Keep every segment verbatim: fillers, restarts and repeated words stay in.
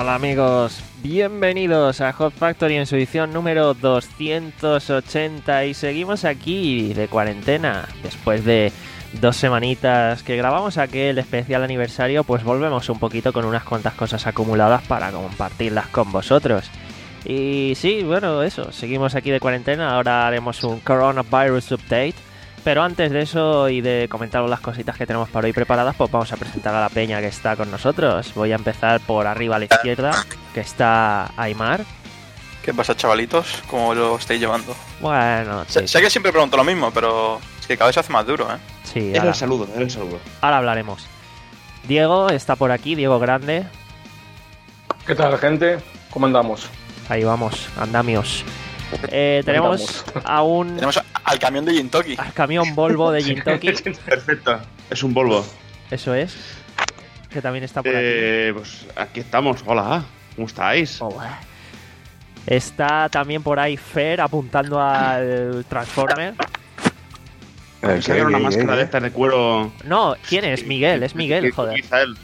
Hola amigos, bienvenidos a Hot Factory en su edición número doscientos ochenta y seguimos aquí de cuarentena. Después de dos semanitas que grabamos aquel especial aniversario, pues volvemos un poquito con unas cuantas cosas acumuladas para compartirlas con vosotros. Y sí, bueno, eso, seguimos aquí de cuarentena, ahora haremos un Coronavirus Update. Pero antes de eso y de comentaros las cositas que tenemos para hoy preparadas, pues vamos a presentar a la peña que está con nosotros. Voy a empezar por arriba a la izquierda, que está Aymar. ¿Qué pasa, chavalitos? ¿Cómo lo estáis llevando? Bueno, sí. Sé, sé que siempre pregunto lo mismo, pero es que cada vez se hace más duro, ¿eh? Sí, Era ahora, el saludo, era el saludo. ahora hablaremos. Diego está por aquí, Diego Grande. ¿Qué tal, gente? ¿Cómo andamos? Ahí vamos, andamios. Eh, tenemos a un Tenemos al camión de Gintoki. al camión Volvo de Gintoki. Perfecto, es un Volvo. Eso es. Que también está por aquí. Eh, pues aquí estamos, hola, ¿cómo estáis? Hola. Está también por ahí Fer apuntando al Transformer. Eh, que una máscara de estas de cuero. No, ¿quién es? Miguel, es Miguel, joder. Quizá él.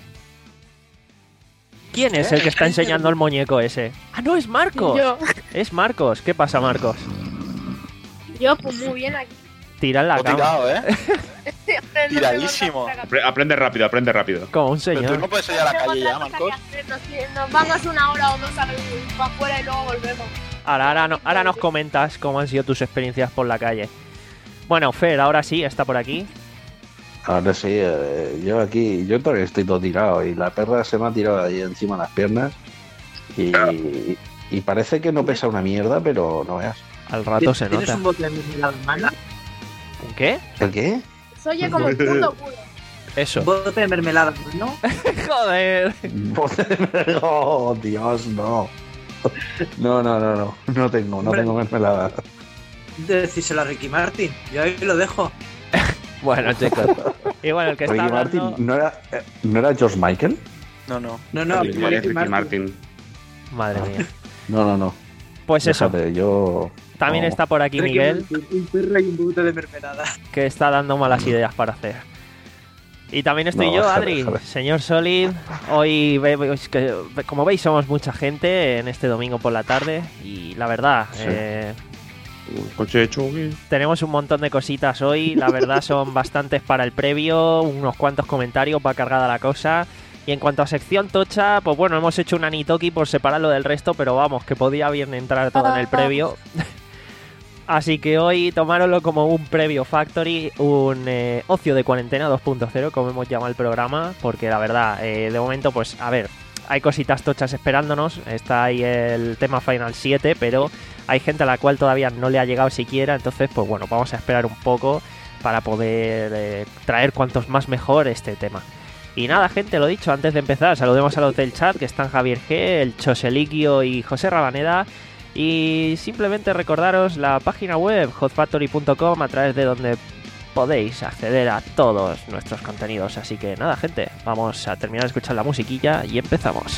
¿Quién es el que está enseñando el muñeco ese? Ah, no, es Marcos. Yo, Es Marcos. ¿Qué pasa, Marcos? yo pues muy bien aquí. Tira en la Lo cama. tirado, ¿eh? Estoy aprendiendo Tiradísimo. cosas Apre- Aprende rápido, aprende rápido. Como un Pero tú señor. no puedes salir a la Tengo calle ya, otra cosa Marcos. que hacer, nos, nos vamos una hora o dos a para afuera y luego volvemos. Ahora, ahora, no- ahora nos comentas cómo han sido tus experiencias por la calle. Bueno, Fer, ahora sí, está por aquí. Ahora sí, eh, yo aquí, yo todavía estoy todo tirado y la perra se me ha tirado ahí encima de las piernas y, y parece que no pesa una mierda, pero no veas. Al rato se ¿Tienes nota. un bote de mermelada en mano? ¿Un qué? ¿El qué? Se oye como el puto culo. Eso. ¿Un bote de mermelada en mano? Joder. Oh, Dios, no. No, no, no, no, no tengo, no Hombre. tengo mermelada. Decíselo a Ricky Martin. Yo ahí lo dejo. Bueno, chicos. Y bueno, el que está Ricky hablando... Martin, ¿no era, eh, ¿no era George Michael? No, no. No, no, Ricky, Ricky Ricky Martin. Martin. Madre mía. No, no, no. Pues eso. Déjate, yo... También no. está por aquí Ricky Miguel, Martin, un perro y un bote de mermelada. que está dando malas ideas para hacer. Y también estoy No, yo, déjale, Adri, déjale. señor Solid. Hoy, ve- veis que, como veis, somos mucha gente en este domingo por la tarde. Y la verdad, Sí. eh, Coche de choque. tenemos un montón de cositas hoy. La verdad, son bastantes para el previo. Unos cuantos comentarios, va cargada la cosa. Y en cuanto a sección tocha, pues bueno, hemos hecho un Anitoki por separarlo del resto. Pero vamos, que podía bien entrar todo en el previo. Así que hoy tomároslo como un previo Factory, un eh, ocio de cuarentena dos punto cero, como hemos llamado el programa, porque la verdad, eh, de momento, pues a ver, hay cositas tochas esperándonos, está ahí el tema Final siete, pero hay gente a la cual todavía no le ha llegado siquiera, entonces, pues bueno, vamos a esperar un poco para poder eh, traer cuantos más mejor este tema. Y nada, gente, lo dicho, antes de empezar, saludemos a los del chat, que están Javier G, el Choseliquio y José Rabaneda. Y simplemente recordaros la página web hot factory punto com, a través de donde podéis acceder a todos nuestros contenidos. Así que nada, gente, vamos a terminar de escuchar la musiquilla y empezamos.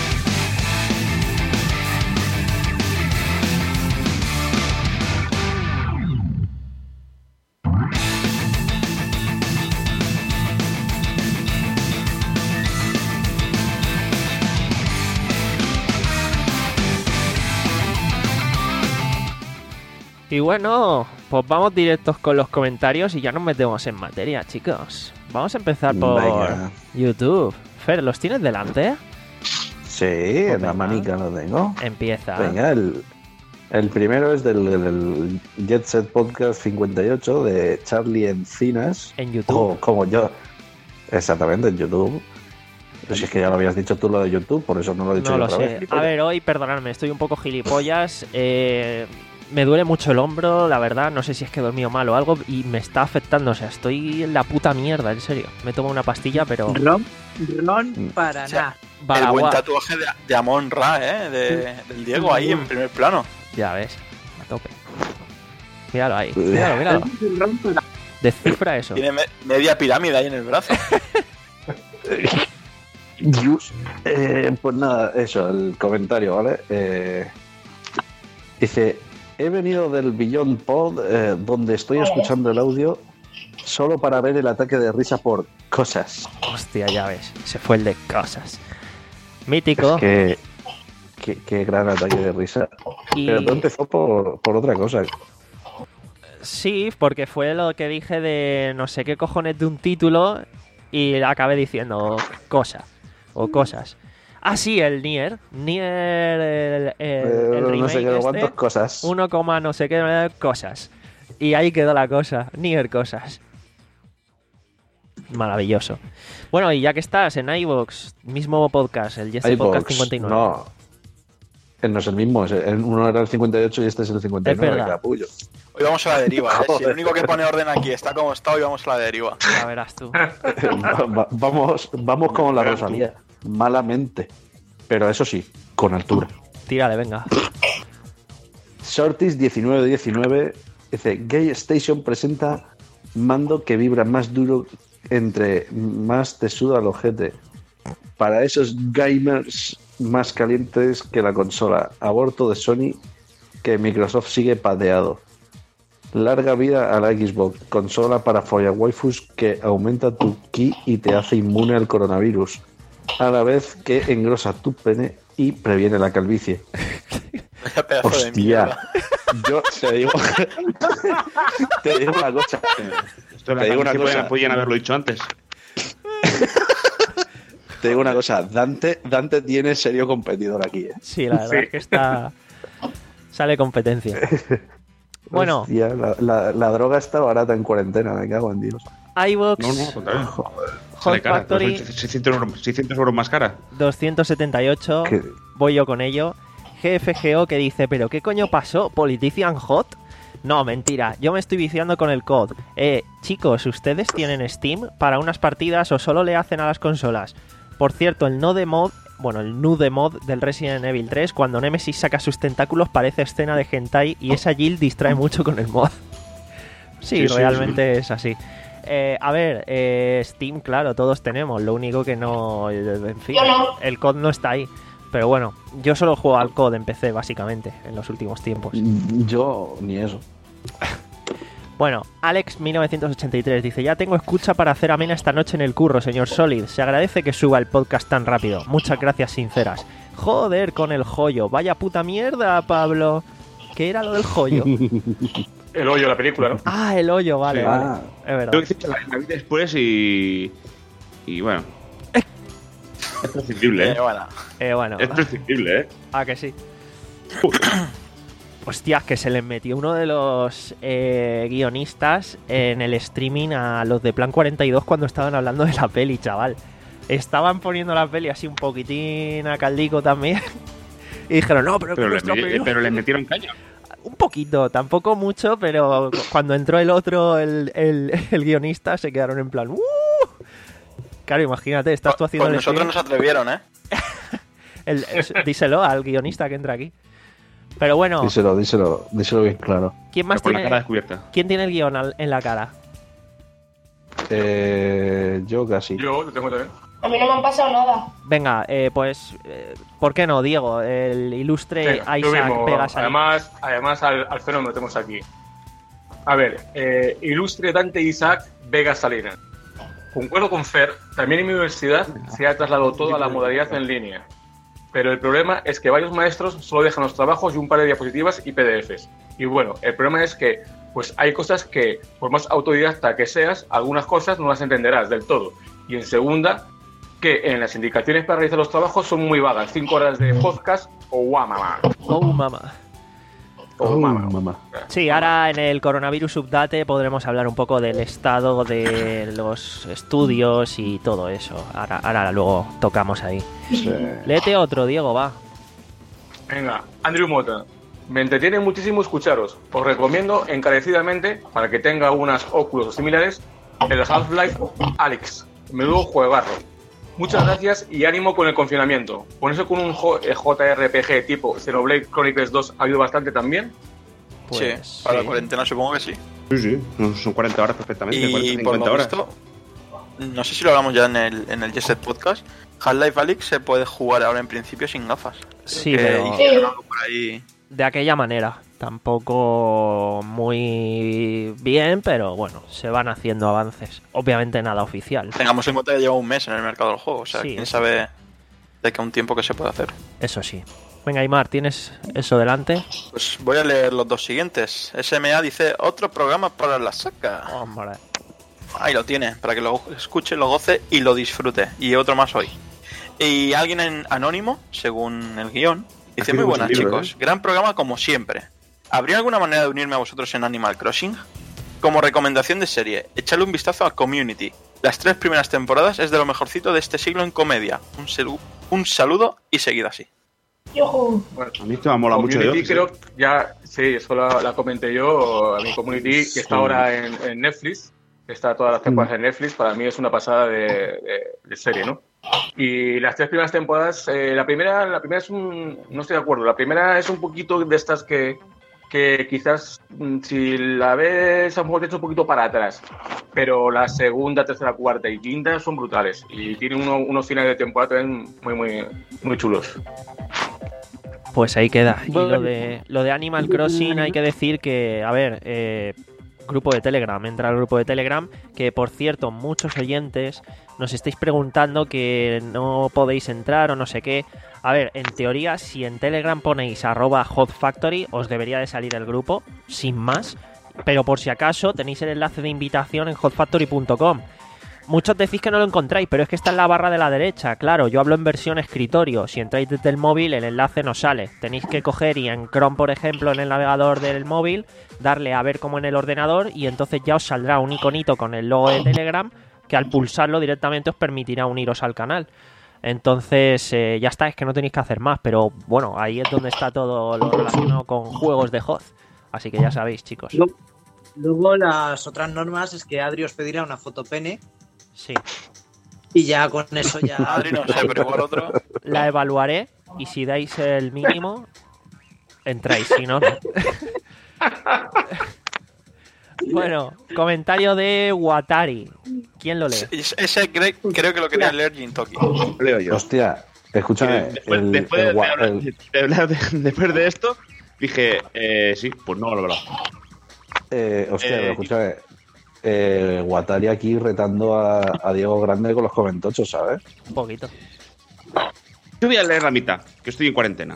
Y bueno, pues vamos directos con los comentarios y ya nos metemos en materia, chicos. Vamos a empezar por Venga. YouTube. Fer, ¿los tienes delante? Sí, Pues en la venga. manica lo tengo. Empieza. Venga, el, el primero es del, del Jet Set Podcast cincuenta y ocho de Charlie Encinas. En YouTube. O como yo. Exactamente, en YouTube. Pero si es que ya lo habías dicho tú lo de YouTube, por eso no lo he dicho No yo lo otra sé. vez. A ver, hoy, perdonadme, estoy un poco gilipollas. Eh, me duele mucho el hombro, la verdad. No sé si es que he dormido mal o algo y me está afectando. O sea, estoy en la puta mierda, en serio. Me tomo una pastilla, pero... Ron, Ron para O sea, nada. El Balagua. buen tatuaje de, de Amon Ra, ¿eh? De- del Diego ahí en primer plano. Ya ves, a tope. Míralo ahí, míralo, míralo. Ron para Descifra eso. Tiene me- media pirámide ahí en el brazo. Dios. Eh, pues nada, eso, el comentario, ¿vale? Eh, dice, he venido del Beyond Pod, eh, donde estoy escuchando el audio solo para ver el ataque de risa por cosas. Hostia, ya ves, se fue el de cosas. Mítico. Es que... Qué, qué gran ataque de risa. Y... Pero todo empezó por, por otra cosa. Sí, porque fue lo que dije de no sé qué cojones de un título y acabé diciendo cosa o cosas. Ah, sí, el Nier. Nier, el, el, el remake no sé qué, este, cuántas cosas. uno, no sé qué cosas. Y ahí quedó la cosa. Nier cosas. Maravilloso. Bueno, y ya que estás en iVoox, mismo podcast, el Jesse Podcast cincuenta y nueve. No, no es el mismo. Es el, uno era el cincuenta y ocho y este es el cincuenta y nueve. Es verdad. Capullo. Hoy vamos a la deriva, ¿eh? Si el único que pone orden aquí está como está, hoy vamos a la deriva. Ya verás tú. Va- va- vamos, vamos con la Rosalía. Malamente. Pero eso sí, con altura. Tírale, venga. Shorties diecinueve diecinueve dice: Gay Station presenta mando que vibra más duro entre más te suda el ojete. Para esos gamers más calientes que la consola. Aborto de Sony que Microsoft sigue pateado. Larga vida a la Xbox, consola para follar waifus que aumenta tu ki y te hace inmune al coronavirus, a la vez que engrosa tu pene y previene la calvicie. Vaya pedazo de Hostia, mierda. yo te digo, te digo una cosa. Esto Te digo una cosa. Podían haberlo dicho antes. Te digo una cosa, Dante, Dante tiene serio competidor aquí, ¿eh? Sí, la verdad Sí. es que está... Sale competencia. Bueno, Hostia, la, la- la droga está barata en cuarentena, me cago en Dios. iVoox, No, no, al contrario. Joder, Sale Hot cara. Factory seiscientos euros, seiscientos euros más cara. doscientos setenta y ocho, que- voy yo con ello. G F G O que dice, ¿pero qué coño pasó? ¿Politician Hot? No, mentira, yo me estoy viciando con el C O D. Eh, chicos, ¿ustedes tienen Steam para unas partidas o solo le hacen a las consolas? Por cierto, el no de mod, bueno, el nude mod del Resident Evil tres, cuando Nemesis saca sus tentáculos parece escena de hentai y esa Jill distrae mucho con el mod. Sí, Sí, sí, realmente es así. Eh, a ver, eh, Steam, claro, todos tenemos, lo único que no, en fin, Yo no. el C O D no está ahí. Pero bueno, yo solo juego al C O D en P C, básicamente, en los últimos tiempos. Yo ni eso. Bueno, Alex mil novecientos ochenta y tres dice: ya tengo escucha para hacer amena esta noche en el curro, señor Solid. Se agradece que suba el podcast tan rápido. Muchas gracias sinceras. Joder con el joyo. Vaya puta mierda, Pablo. ¿Qué era lo del joyo? El hoyo, la película, ¿no? Ah, el hoyo, vale, Sí. vale. Ah. Es verdad. Tengo que decir que la, la vi después y. Y bueno. Es prescindible, Eh, ¿eh? bueno. Eh, bueno, Es prescindible, ¿eh? ah, que sí. Hostias, que se les metió uno de los eh, guionistas en el streaming a los de Plan cuarenta y dos cuando estaban hablando de la peli, chaval. Estaban poniendo la peli así un poquitín a caldico también. Y dijeron, no, pero, que Pero, le, nuestra peli- pero le metieron caña. Un poquito, tampoco mucho, pero cu- cuando entró el otro, el, el, el guionista, se quedaron en plan... ¡Uh! Claro, imagínate, estás tú haciendo Pues el nosotros stream, nos atrevieron, ¿eh? el- es- díselo al guionista que entra aquí. Pero bueno, Díselo, díselo, díselo bien claro. ¿quién más Con la tiene, cara descubierta. ¿quién tiene el guión al- en la cara? Eh, yo casi. Yo lo tengo también. A mí no me han pasado nada. Venga, eh, pues, eh, ¿por qué no, Diego? El ilustre Venga, yo Isaac mismo. Vega Salí. Además, además al, al fenómeno lo tenemos aquí. A ver, eh, ilustre Dante Isaac Vega Salinas. Concuerdo con Fer, también en mi universidad se ha trasladado todo a la modalidad en línea. Pero el problema es que varios maestros solo dejan los trabajos y un par de diapositivas y P D Fs. Y bueno, el problema es que pues hay cosas que, por más autodidacta que seas, algunas cosas no las entenderás del todo. Y en segunda, que en las indicaciones para realizar los trabajos son muy vagas. Cinco horas de podcast o guau, mamá. Oh, mamá. O Oh, mamá. mamá. Sí, ahora en el coronavirus update podremos hablar un poco del estado de los estudios y todo eso. Ahora, ahora luego tocamos ahí. Sí. Léete otro, Diego, va. Venga, Andrew Mota. Me entretiene muchísimo escucharos. Os recomiendo encarecidamente, para que tenga unas óculos o similares, el Half-Life Alyx. Menudo juegarro. Muchas gracias y ánimo con el confinamiento. Ponerse con un J- eh, J R P G tipo Xenoblade Chronicles dos ha ayudado bastante también. Pues, sí, para sí. la cuarentena supongo que sí. Sí, sí. No, son cuarenta horas perfectamente. Y cuarenta, por cincuenta lo horas. visto, no sé si lo hablamos ya en el, en el Jet Set Podcast, Half-Life Alyx se puede jugar ahora en principio sin gafas. Sí, Que pero hicieron algo por ahí. de aquella manera. Tampoco muy bien, pero bueno, se van haciendo avances. Obviamente nada oficial. Tengamos en cuenta que lleva un mes en el mercado del juego, o sea, Sí. quién sabe. de que a un tiempo que se puede hacer. Eso sí. Venga, Aymar, ¿tienes eso delante? Pues voy a leer los dos siguientes. S M A dice, otro programa para la saca. Hombre. Ahí lo tiene, para que lo escuche, lo goce y lo disfrute. Y otro más hoy. Y alguien en anónimo, según el guión, dice, muy buenas chicos, gran programa como siempre. ¿Habría alguna manera de unirme a vosotros en Animal Crossing? Como recomendación de serie, echadle un vistazo a Community. Las tres primeras temporadas es de lo mejorcito de este siglo en comedia. Un, selu- un saludo y seguid así. Bueno, A mí esto me mola mucho. Community Yo, creo sí. ya, sí, eso la, la comenté yo, a mi Community, que está ahora en, en Netflix, está todas las temporadas en Netflix, para mí es una pasada de, de, de serie, ¿no? Y las tres primeras temporadas, eh, la primera la primera es un, no estoy de acuerdo, la primera es un poquito de estas que, que quizás mm, si la ves a lo mejor te echa un poquito para atrás, pero la segunda, tercera, cuarta y quinta son brutales y tienen uno, unos finales de temporada también muy, muy, muy chulos. Pues ahí queda. Y lo de, lo de Animal Crossing hay que decir que, a ver, eh, grupo de Telegram, entra al grupo de Telegram, que por cierto, muchos oyentes nos estáis preguntando que no podéis entrar o no sé qué. A ver, en teoría, si en Telegram ponéis arroba Hot Factory, os debería de salir el grupo, sin más. Pero por si acaso, tenéis el enlace de invitación en hot factory punto com. Muchos decís que no lo encontráis, pero es que está en la barra de la derecha. Claro, yo hablo en versión escritorio. Si entráis desde el móvil, el enlace no sale. Tenéis que coger y en Chrome, por ejemplo, en el navegador del móvil, darle a ver como en el ordenador y entonces ya os saldrá un iconito con el logo de Telegram que al pulsarlo directamente os permitirá uniros al canal. Entonces, eh, ya está, es que no tenéis que hacer más. Pero bueno, ahí es donde está todo lo relacionado con juegos de Hoth. Así que ya sabéis, chicos. Luego, luego las otras normas es que Adri os pedirá una foto pene. Sí. Y ya con eso ya... Adri no sé, pero igual otro. La evaluaré y si dais el mínimo, entráis, si no, no. Bueno, comentario de Watari. ¿Quién lo lee? Ese creo, creo que lo quería leer Jintoki. Leo yo. Hostia, escúchame. Después, el- después, el de, gua- hablar, el- de hablar de- después de esto, dije, eh, sí, pues no lo he hablado. eh, hostia, Eh, escúchame. Eh, Watari aquí retando a, a Diego Grande con los comentochos, ¿sabes? Un poquito. Yo voy a leer la mitad, que estoy en cuarentena.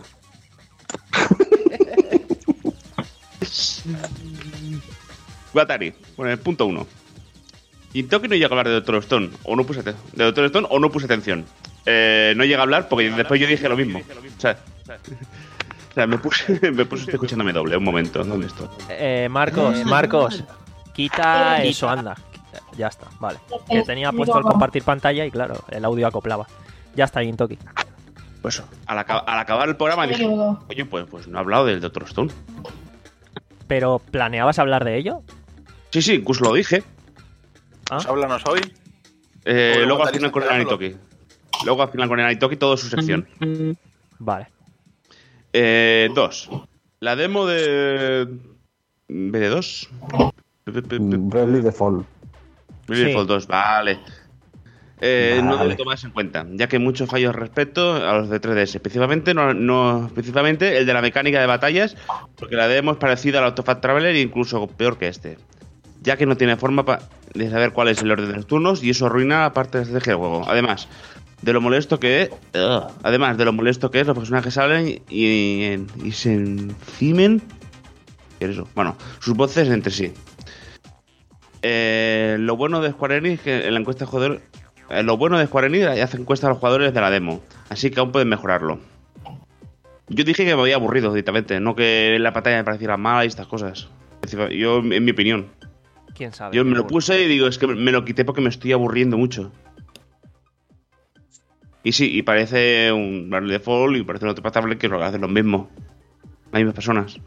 Watari, bueno, el punto uno. Jintoki no llega a hablar de Doctor Stone, o no puse aten- de Doctor Stone o no puse atención. Eh, no llega a hablar porque después yo dije lo mismo. O sea, o sea me puse, me puse estoy escuchándome doble, un momento, ¿dónde estoy? Eh, Marcos, Marcos, quita eso, anda. Ya está, vale. Que tenía puesto el compartir pantalla y claro, el audio acoplaba. Ya está, Jintoki. Pues al, acab- al acabar el programa dije, oye, pues, pues no he hablado del Doctor Stone. ¿Pero planeabas hablar de ello? Sí, sí, incluso lo dije. ¿Ah? Pues háblanos hoy. Eh, Oye, luego al Watari final está con el esperándolo. Anitoki. Luego al final con el Anitoki todo su sección. Vale. Eh, dos. La demo de... B D dos. Bravely Default. Bravely Sí. Default dos, vale. Eh, No Vale. debe tomarse en cuenta, ya que hay muchos fallos respecto a los de tres D S, principalmente, no, no, principalmente el de la mecánica de batallas, porque la demo es parecida al Octopath Traveler e incluso peor que este, ya que no tiene forma pa- de saber cuál es el orden de los turnos y eso arruina la parte de estrategia del juego. Además, de lo molesto que es, ugh, además de lo molesto que es, los personajes salen y, y, y se encimen, ¿qué es eso? Bueno, sus voces entre sí. Eh, lo bueno de Square Enix es que en la encuesta de jugadores, eh, lo bueno de Square Enix hace encuesta a los jugadores de la demo, así que aún pueden mejorarlo. Yo dije que me había aburrido directamente, no que la pantalla me pareciera mala y estas cosas. Yo, en mi opinión, ¿Quién sabe? yo me lo puse y digo, es que me lo quité porque me estoy aburriendo mucho. Y sí, y parece un Bravely Default y parece un otro Tablet que hacen lo mismo. Las mismas personas.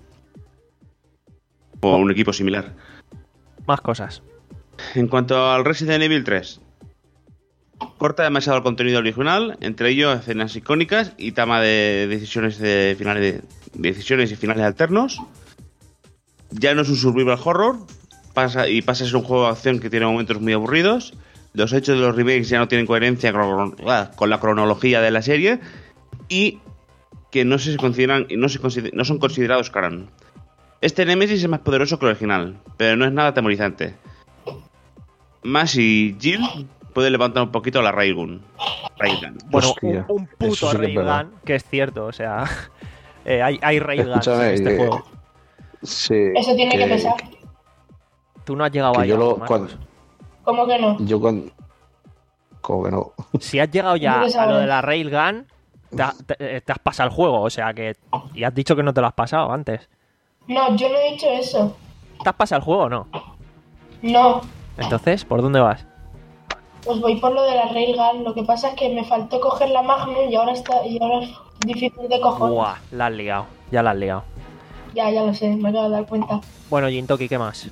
O un equipo similar. Más cosas. En cuanto al Resident Evil tres, corta demasiado el contenido original, entre ellos escenas icónicas y tama de decisiones de finales de decisiones y finales alternos. Ya no es un survival horror, pasa y pasa a ser un juego de acción que tiene momentos muy aburridos. Los hechos de los remakes ya no tienen coherencia con, con la cronología de la serie y que no se consideran no se consider, no son considerados canon. Este Nemesis es más poderoso que el original, pero no es nada atemorizante. Max y Jill puede levantar un poquito la Railgun. Railgun. Bueno, Hostia, un, un eso puto sí que es Railgun, verdad. que es cierto, o sea, eh, hay, hay Railguns en Escúchame, este eh, juego. Sí. Eso tiene que pesar. Tú no has llegado que ahí, yo aún, lo, Marcos. cuando, ¿Cómo que no? yo cuando, como que no. Si has llegado ya ¿Tú qué a sabes? lo de la Railgun, te, ha- te- te has pasado el juego, o sea que... Y has dicho que no te lo has pasado antes. No, yo no he dicho eso. ¿Te has pasado el juego o no? No, Entonces, ¿por dónde vas? pues voy por lo de la Railgun. Lo que pasa es que me faltó coger la Magnum y ahora está y ahora es difícil de coger. Buah, la has liado, ya la has liado. Ya, ya lo sé, me acabo de dar cuenta. Bueno, Jintoki, ¿qué más?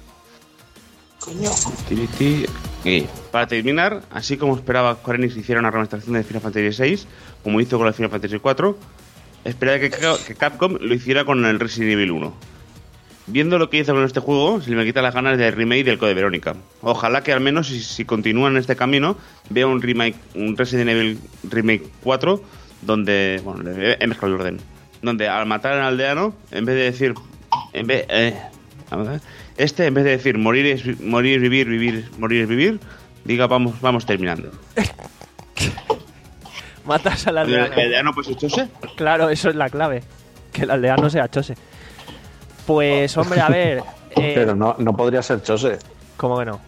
Ti, ti. Y para terminar, así como esperaba que Square Enix hiciera una remasterización de Final Fantasy seis, como hizo con la Final Fantasy cuatro, esperaba que, que Capcom lo hiciera con el Resident Evil uno. Viendo lo que hizo con este juego, se me quita las ganas del remake del Code Verónica. Ojalá que al menos, si, si continúan en este camino, vea un remake, un Resident Evil Remake cuatro, donde, bueno, le- he mezclado el orden, donde al matar al aldeano, en vez de decir, en vez, eh, vamos a ver, este, en vez de decir morir es vi- morir, vivir, vivir, morir es vivir, diga vamos, vamos terminando. Matas al El, aldeano. el aldeano pues echóse. Claro, eso es la clave. Que el aldeano sea chose. Pues, hombre, a ver... eh, Pero no, no podría ser Chose, ¿Cómo que no?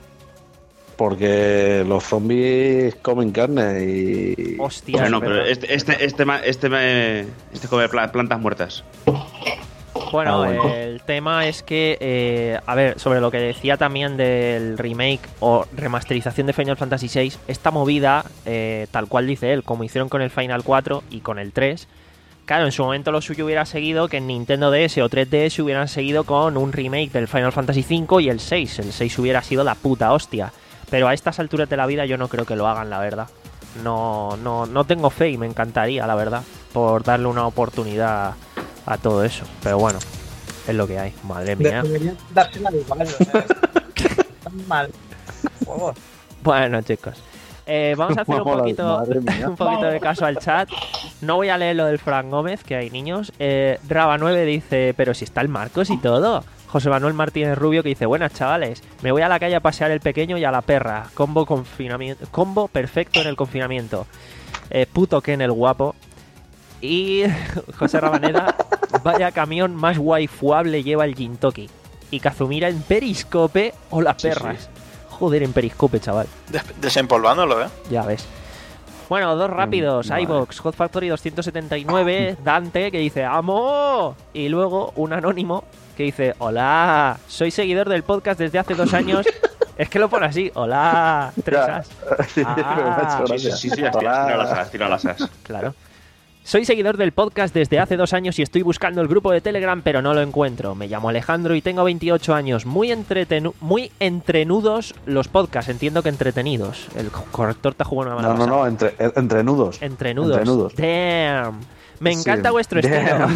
porque los zombies comen carne y... Hostia, Bueno, es pero verdad. este, este, este, ma- este, ma- este come pla- plantas muertas. Bueno, Ah, bueno. el tema es que, eh, a ver, sobre lo que decía también del remake o remasterización de Final Fantasy seis, esta movida, eh, tal cual dice él, como hicieron con el Final cuatro y con el tres, claro, en su momento lo suyo hubiera seguido que en Nintendo D S o tres D S hubieran seguido con un remake del Final Fantasy cinco y el seis. El seis hubiera sido la puta hostia. Pero a estas alturas de la vida yo no creo que lo hagan, la verdad. No, no, no tengo fe y me encantaría, la verdad, por darle una oportunidad a todo eso. Pero bueno, es lo que hay. Madre mía. Deberían dársela igual, o sea, tan mal. Juegos. Bueno, chicos. Eh, vamos a hacer un Mola, poquito, madre mía. un poquito de caso al chat. No voy a leer lo del Frank Gómez, que hay niños. Eh, Raba nueve dice, pero si está el Marcos y todo. José Manuel Martínez Rubio que dice, buenas chavales, me voy a la calle a pasear el pequeño y a la perra. Combo confinamiento, combo perfecto en el confinamiento. Eh, puto Ken el guapo. Y José Rabanera, vaya camión más waifuable lleva el Jintoki. Y Kazumira en Periscope o las Sí, perras. Joder, en Periscope, chaval. Des- desempolvándolo, ¿eh? Ya ves. Bueno, dos rápidos. vale. iVox, Hot Factory doscientos setenta y nueve, Dante, que dice ¡Amo! Y luego un anónimo que dice ¡Hola! Soy seguidor del podcast desde hace dos años. Es que lo pone así. ¡Hola! Tres Ya. as. Sí, Ah. me ha hecho Sí, sí, gracia. sí, sí, tira, tira las as, tira las as. Claro. Soy seguidor del podcast desde hace dos años y estoy buscando el grupo de Telegram, pero no lo encuentro. Me llamo Alejandro y tengo veintiocho años. Muy, entretenu muy entrenudos los podcasts. Entiendo que entretenidos. El corrector te ha jugado una mala No, no, pasada. no, entre, entre nudos. Entrenudos. Entrenudos. Damn. Me encanta Sí. vuestro Damn. estilo.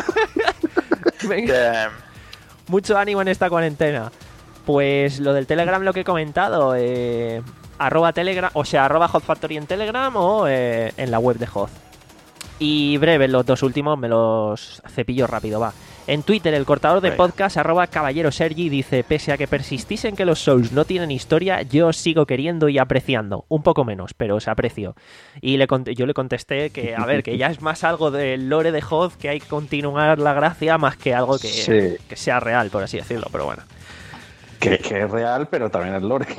Me- Que, Mucho ánimo en esta cuarentena. Pues lo del Telegram, lo que he comentado, eh, arroba Telegram, o sea, arroba Hot Factory en Telegram o eh, en la web de Hot. Y breve, los dos últimos me los cepillo rápido, va. En Twitter, el cortador de Venga. podcast, arroba Caballero Sergi, dice, pese a que persistís en que los Souls no tienen historia, yo os sigo queriendo y apreciando. Un poco menos, pero os aprecio. Y le cont- yo le contesté que, a ver, que ya es más algo del lore de Hot, que hay que continuar la gracia, más que algo que, Sí. que sea real, por así decirlo, pero bueno. Que, que es real, pero también es lore.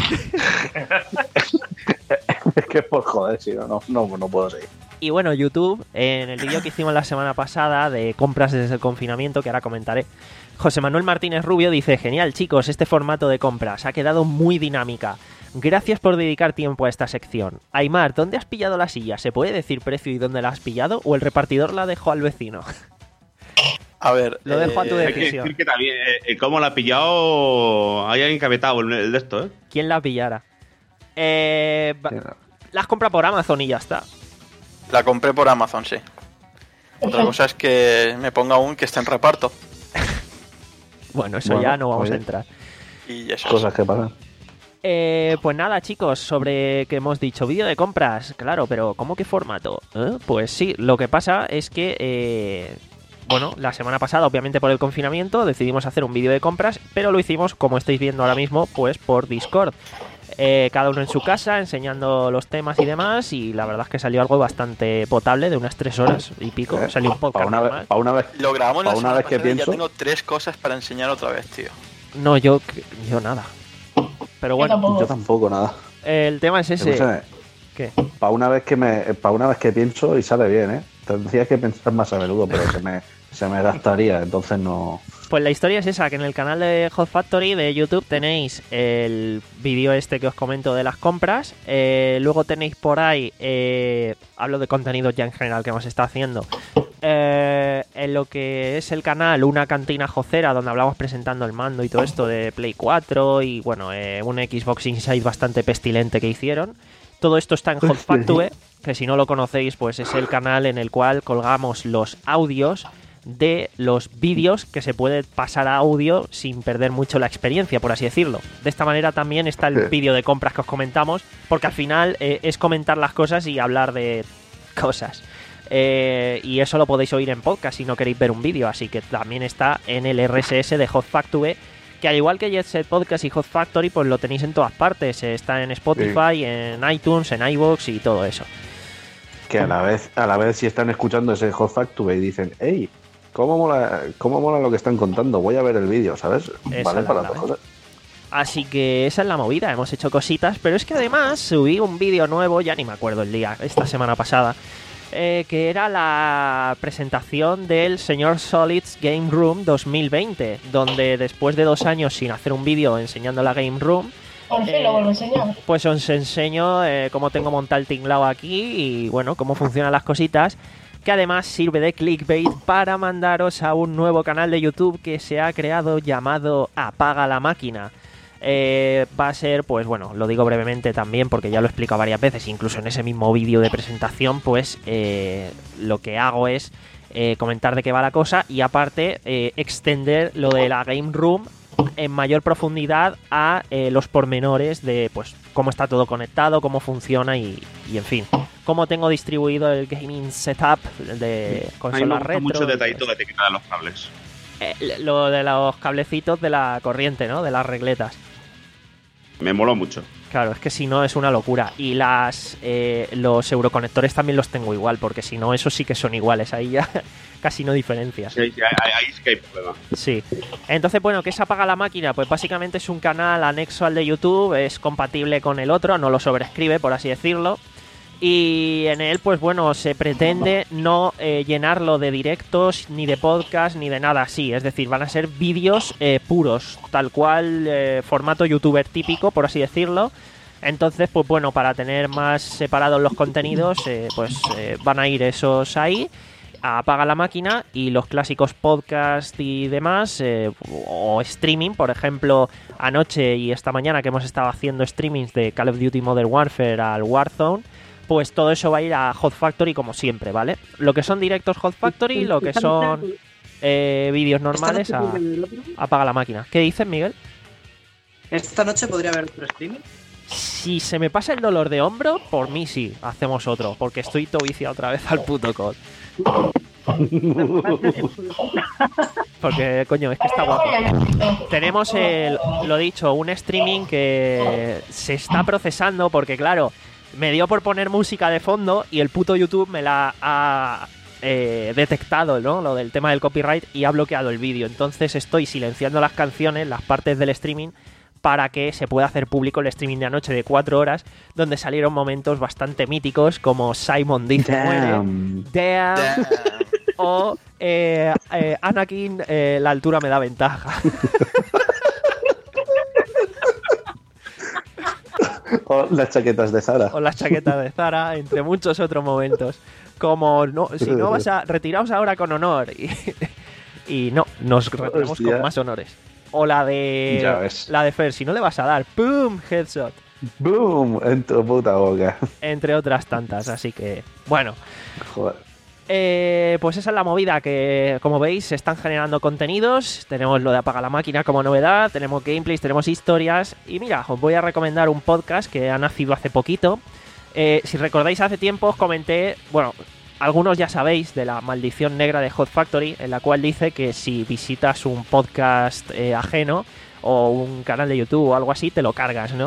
Es que por joder, si no, no, no, no puedo seguir. Y bueno, YouTube, en el vídeo que hicimos la semana pasada de compras desde el confinamiento, que ahora comentaré, José Manuel Martínez Rubio dice, genial chicos, este formato de compras ha quedado muy dinámica. Gracias por dedicar tiempo a esta sección. Aymar, ¿dónde has pillado la silla? ¿Se puede decir precio y dónde la has pillado? ¿O el repartidor la dejó al vecino? a ver. Lo dejo a tu eh, Hay que decisión. decir que también, eh, eh, cómo la ha pillado, hay alguien que ha vetado el, el de esto, ¿eh? ¿Quién la pillara? Eh, va- la has comprado por Amazon y ya está. La compré por Amazon, sí. Otra cosa es que me ponga un que esté en reparto. Bueno, eso Bueno, ya no vamos oye. a entrar. Y eso. Cosas que pasan. Eh, pues nada, chicos, sobre que hemos dicho vídeo de compras, claro, pero ¿cómo qué formato? ¿Eh? Pues sí, lo que pasa es que, eh, bueno, la semana pasada, obviamente por el confinamiento, decidimos hacer un vídeo de compras, pero lo hicimos, como estáis viendo ahora mismo, pues por Discord. eh, cada uno en su casa, enseñando los temas y demás, y la verdad es que salió algo bastante potable, de unas tres horas y pico. Eh, Salió un podcast Para una, vez, normal. pa una vez, Lo grabamos la pa una semana vez que pasada y pienso. ya tengo tres cosas para enseñar otra vez, tío. No, yo, yo nada. Pero Yo bueno, tampoco. Yo tampoco, nada. el tema es ese. Escúchame, ¿Qué? para una vez que me, para una vez que pienso y sale bien, ¿eh? Tendría que pensar más a menudo, pero se me, se me gastaría, entonces no. Pues la historia es esa, que en el canal de Hot Factory de YouTube tenéis el vídeo este que os comento de las compras, eh, luego tenéis por ahí, eh, hablo de contenidos ya en general que hemos estado haciendo, eh, en lo que es el canal una cantina jocera donde hablamos presentando el mando y todo esto de Play cuatro y bueno, eh, un Xbox Inside bastante pestilente que hicieron. Todo esto está en Hot Factory, que si no lo conocéis pues es el canal en el cual colgamos los audios de los vídeos que se puede pasar a audio sin perder mucho la experiencia, por así decirlo. De esta manera también está el Sí. vídeo de compras que os comentamos, porque al final eh, es comentar las cosas y hablar de cosas. Eh, y eso lo podéis oír en podcast si no queréis ver un vídeo, así que también está en el R S S de Hot Factory, que al igual que Jet Set Podcast y Hot Factory, pues lo tenéis en todas partes. Está en Spotify, en iTunes, en iVoox y todo eso. Que a la vez, a la vez si están escuchando ese Hot Factory y dicen, hey, ¿cómo mola, cómo mola lo que están contando? Voy a ver el vídeo, ¿sabes? Esa Vale es la para las clave. dos cosas. Así que esa es la movida, hemos hecho cositas, pero es que además subí un vídeo nuevo, ya ni me acuerdo el día, esta semana pasada, eh, que era la presentación del señor Solids Game Room dos mil veinte, donde después de dos años sin hacer un vídeo enseñando la Game Room, Por fin Eh, lo vuelvo a enseñar. pues os enseño eh, cómo tengo montado el tinglao aquí y bueno, cómo funcionan las cositas, que además sirve de clickbait para mandaros a un nuevo canal de YouTube que se ha creado llamado Apaga la Máquina. Eh, va a ser, pues bueno, lo digo brevemente también porque ya lo he explicado varias veces, incluso en ese mismo vídeo de presentación, pues eh, lo que hago es eh, comentar de qué va la cosa y aparte eh, extender lo de la Game Room en mayor profundidad a eh, los pormenores de pues cómo está todo conectado, cómo funciona y, y en fin, cómo tengo distribuido el gaming setup de A mí me consolas gusta retro. mucho y detallito todo de etiqueta de los cables. eso. Eh, lo de los cablecitos de la corriente, ¿no? De las regletas. Me moló mucho. Claro, es que si no es una locura. Y las eh, los euroconectores también los tengo igual, porque si no, esos sí que son iguales. Ahí ya casi no diferencias. Sí, sí, ahí, ahí es que hay problema. Sí. Entonces, bueno, ¿qué se apaga la máquina? Pues básicamente es un canal anexo al de YouTube, es compatible con el otro, no lo sobrescribe, por así decirlo. Y en él, pues bueno, se pretende no eh, llenarlo de directos, ni de podcast, ni de nada así. Es decir, van a ser vídeos eh, puros, tal cual, eh, formato youtuber típico, por así decirlo. Entonces, pues bueno, para tener más separados los contenidos, eh, pues eh, van a ir esos ahí. Apaga la máquina y los clásicos podcast y demás, eh, o streaming, por ejemplo, anoche y esta mañana que hemos estado haciendo streamings de Call of Duty Modern Warfare al Warzone, pues todo eso va a ir a Hot Factory como siempre, ¿vale? Lo que son directos Hot Factory, lo que son eh, vídeos normales, a, apaga la máquina. ¿Qué dices, Miguel? Esta noche podría haber otro streaming. Si se me pasa el dolor de hombro, por mí sí, hacemos otro, porque estoy todo viciado otra vez al puto C O D. Porque, coño, es que está guapo. Tenemos, el, lo dicho, un streaming que se está procesando porque, claro, me dio por poner música de fondo y el puto YouTube me la ha eh, detectado, ¿no? Lo del tema del copyright y ha bloqueado el vídeo. Entonces estoy silenciando las canciones, las partes del streaming, para que se pueda hacer público el streaming de anoche de cuatro horas, donde salieron momentos bastante míticos como Simon dice muere, Damn. Damn, o eh, eh, Anakin, eh, la altura me da ventaja. O las chaquetas de Zara. O las chaquetas de Zara, entre muchos otros momentos. Como, no, si no vas a... Retiraos ahora con honor. Y, y no, nos retiramos Hostia. con más honores. O la de... Ya ves. La de Fer, si no le vas a dar, ¡pum! Headshot. ¡Boom! En tu puta boca. Entre otras tantas, así que... Bueno, Joder. eh, pues esa es la movida que, como veis, se están generando contenidos. Tenemos lo de Apaga la Máquina como novedad, tenemos gameplays, tenemos historias. Y mira, os voy a recomendar un podcast que ha nacido hace poquito. Eh, si recordáis, hace tiempo os comenté, bueno, algunos ya sabéis de la maldición negra de Hot Factory, en la cual dice que si visitas un podcast eh, ajeno o un canal de YouTube o algo así, te lo cargas, ¿no?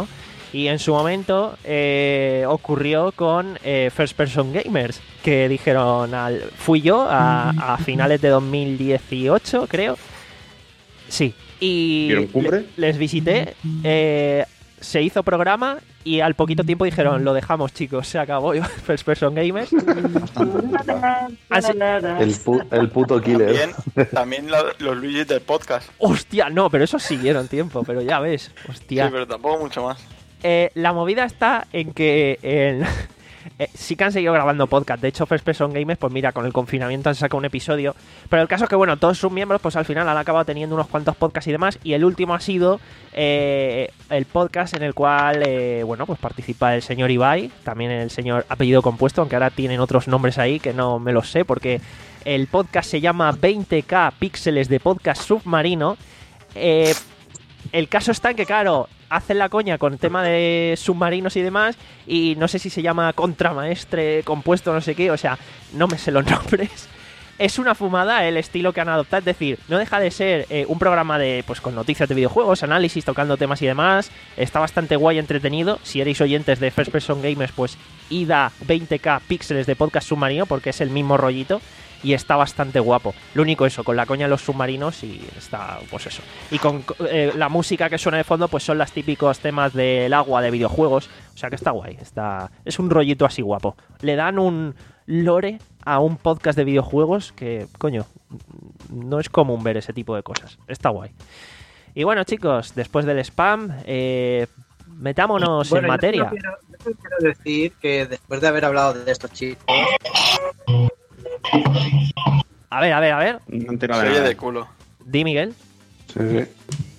Y en su momento eh, ocurrió con eh, First Person Gamers, que dijeron, al, fui yo a, a finales de dos mil dieciocho, creo. Sí. Y le, les visité, eh, se hizo programa y al poquito tiempo dijeron, lo dejamos, chicos, se acabó First Person Gamers. Así... el, pu el puto killer. También, también la, los Luigi del podcast. Hostia, no, pero eso siguieron tiempo, pero ya ves, hostia. Sí, pero tampoco mucho más. Eh, la movida está en que el... eh, sí que han seguido grabando podcast. De hecho, First Person Gamers, pues mira, con el confinamiento han sacado un episodio. Pero el caso es que, bueno, todos sus miembros, pues al final han acabado teniendo unos cuantos podcasts y demás. Y el último ha sido eh, el podcast en el cual, eh, bueno, pues participa el señor Ibai, también el señor apellido compuesto, aunque ahora tienen otros nombres ahí que no me los sé, porque el podcast se llama veinte K Píxeles de Podcast Submarino. Eh, el caso está en que, claro, hacen la coña con el tema de submarinos y demás, y no sé si se llama contramaestre, compuesto, no sé qué, o sea, no me sé los nombres. Es una fumada el estilo que han adoptado, es decir, no deja de ser eh, un programa de, pues, con noticias de videojuegos, análisis, tocando temas y demás. Está bastante guay, entretenido. Si erais oyentes de First Person Gamers, pues id a veinte K Píxeles de Podcast Submarino, porque es el mismo rollito. Y está bastante guapo. Lo único eso, con la coña de los submarinos y está, pues eso. Y con eh, la música que suena de fondo, pues son los típicos temas del agua de videojuegos. O sea que está guay. Está, es un rollito así guapo. Le dan un lore a un podcast de videojuegos que, coño, no es común ver ese tipo de cosas. Está guay. Y bueno, chicos, después del spam, eh, metámonos bueno, en materia. Yo quiero, yo quiero decir que después de haber hablado de estos chicos... A ver, a ver, a ver. No Se oye de culo. Di, Miguel. Sí, sí.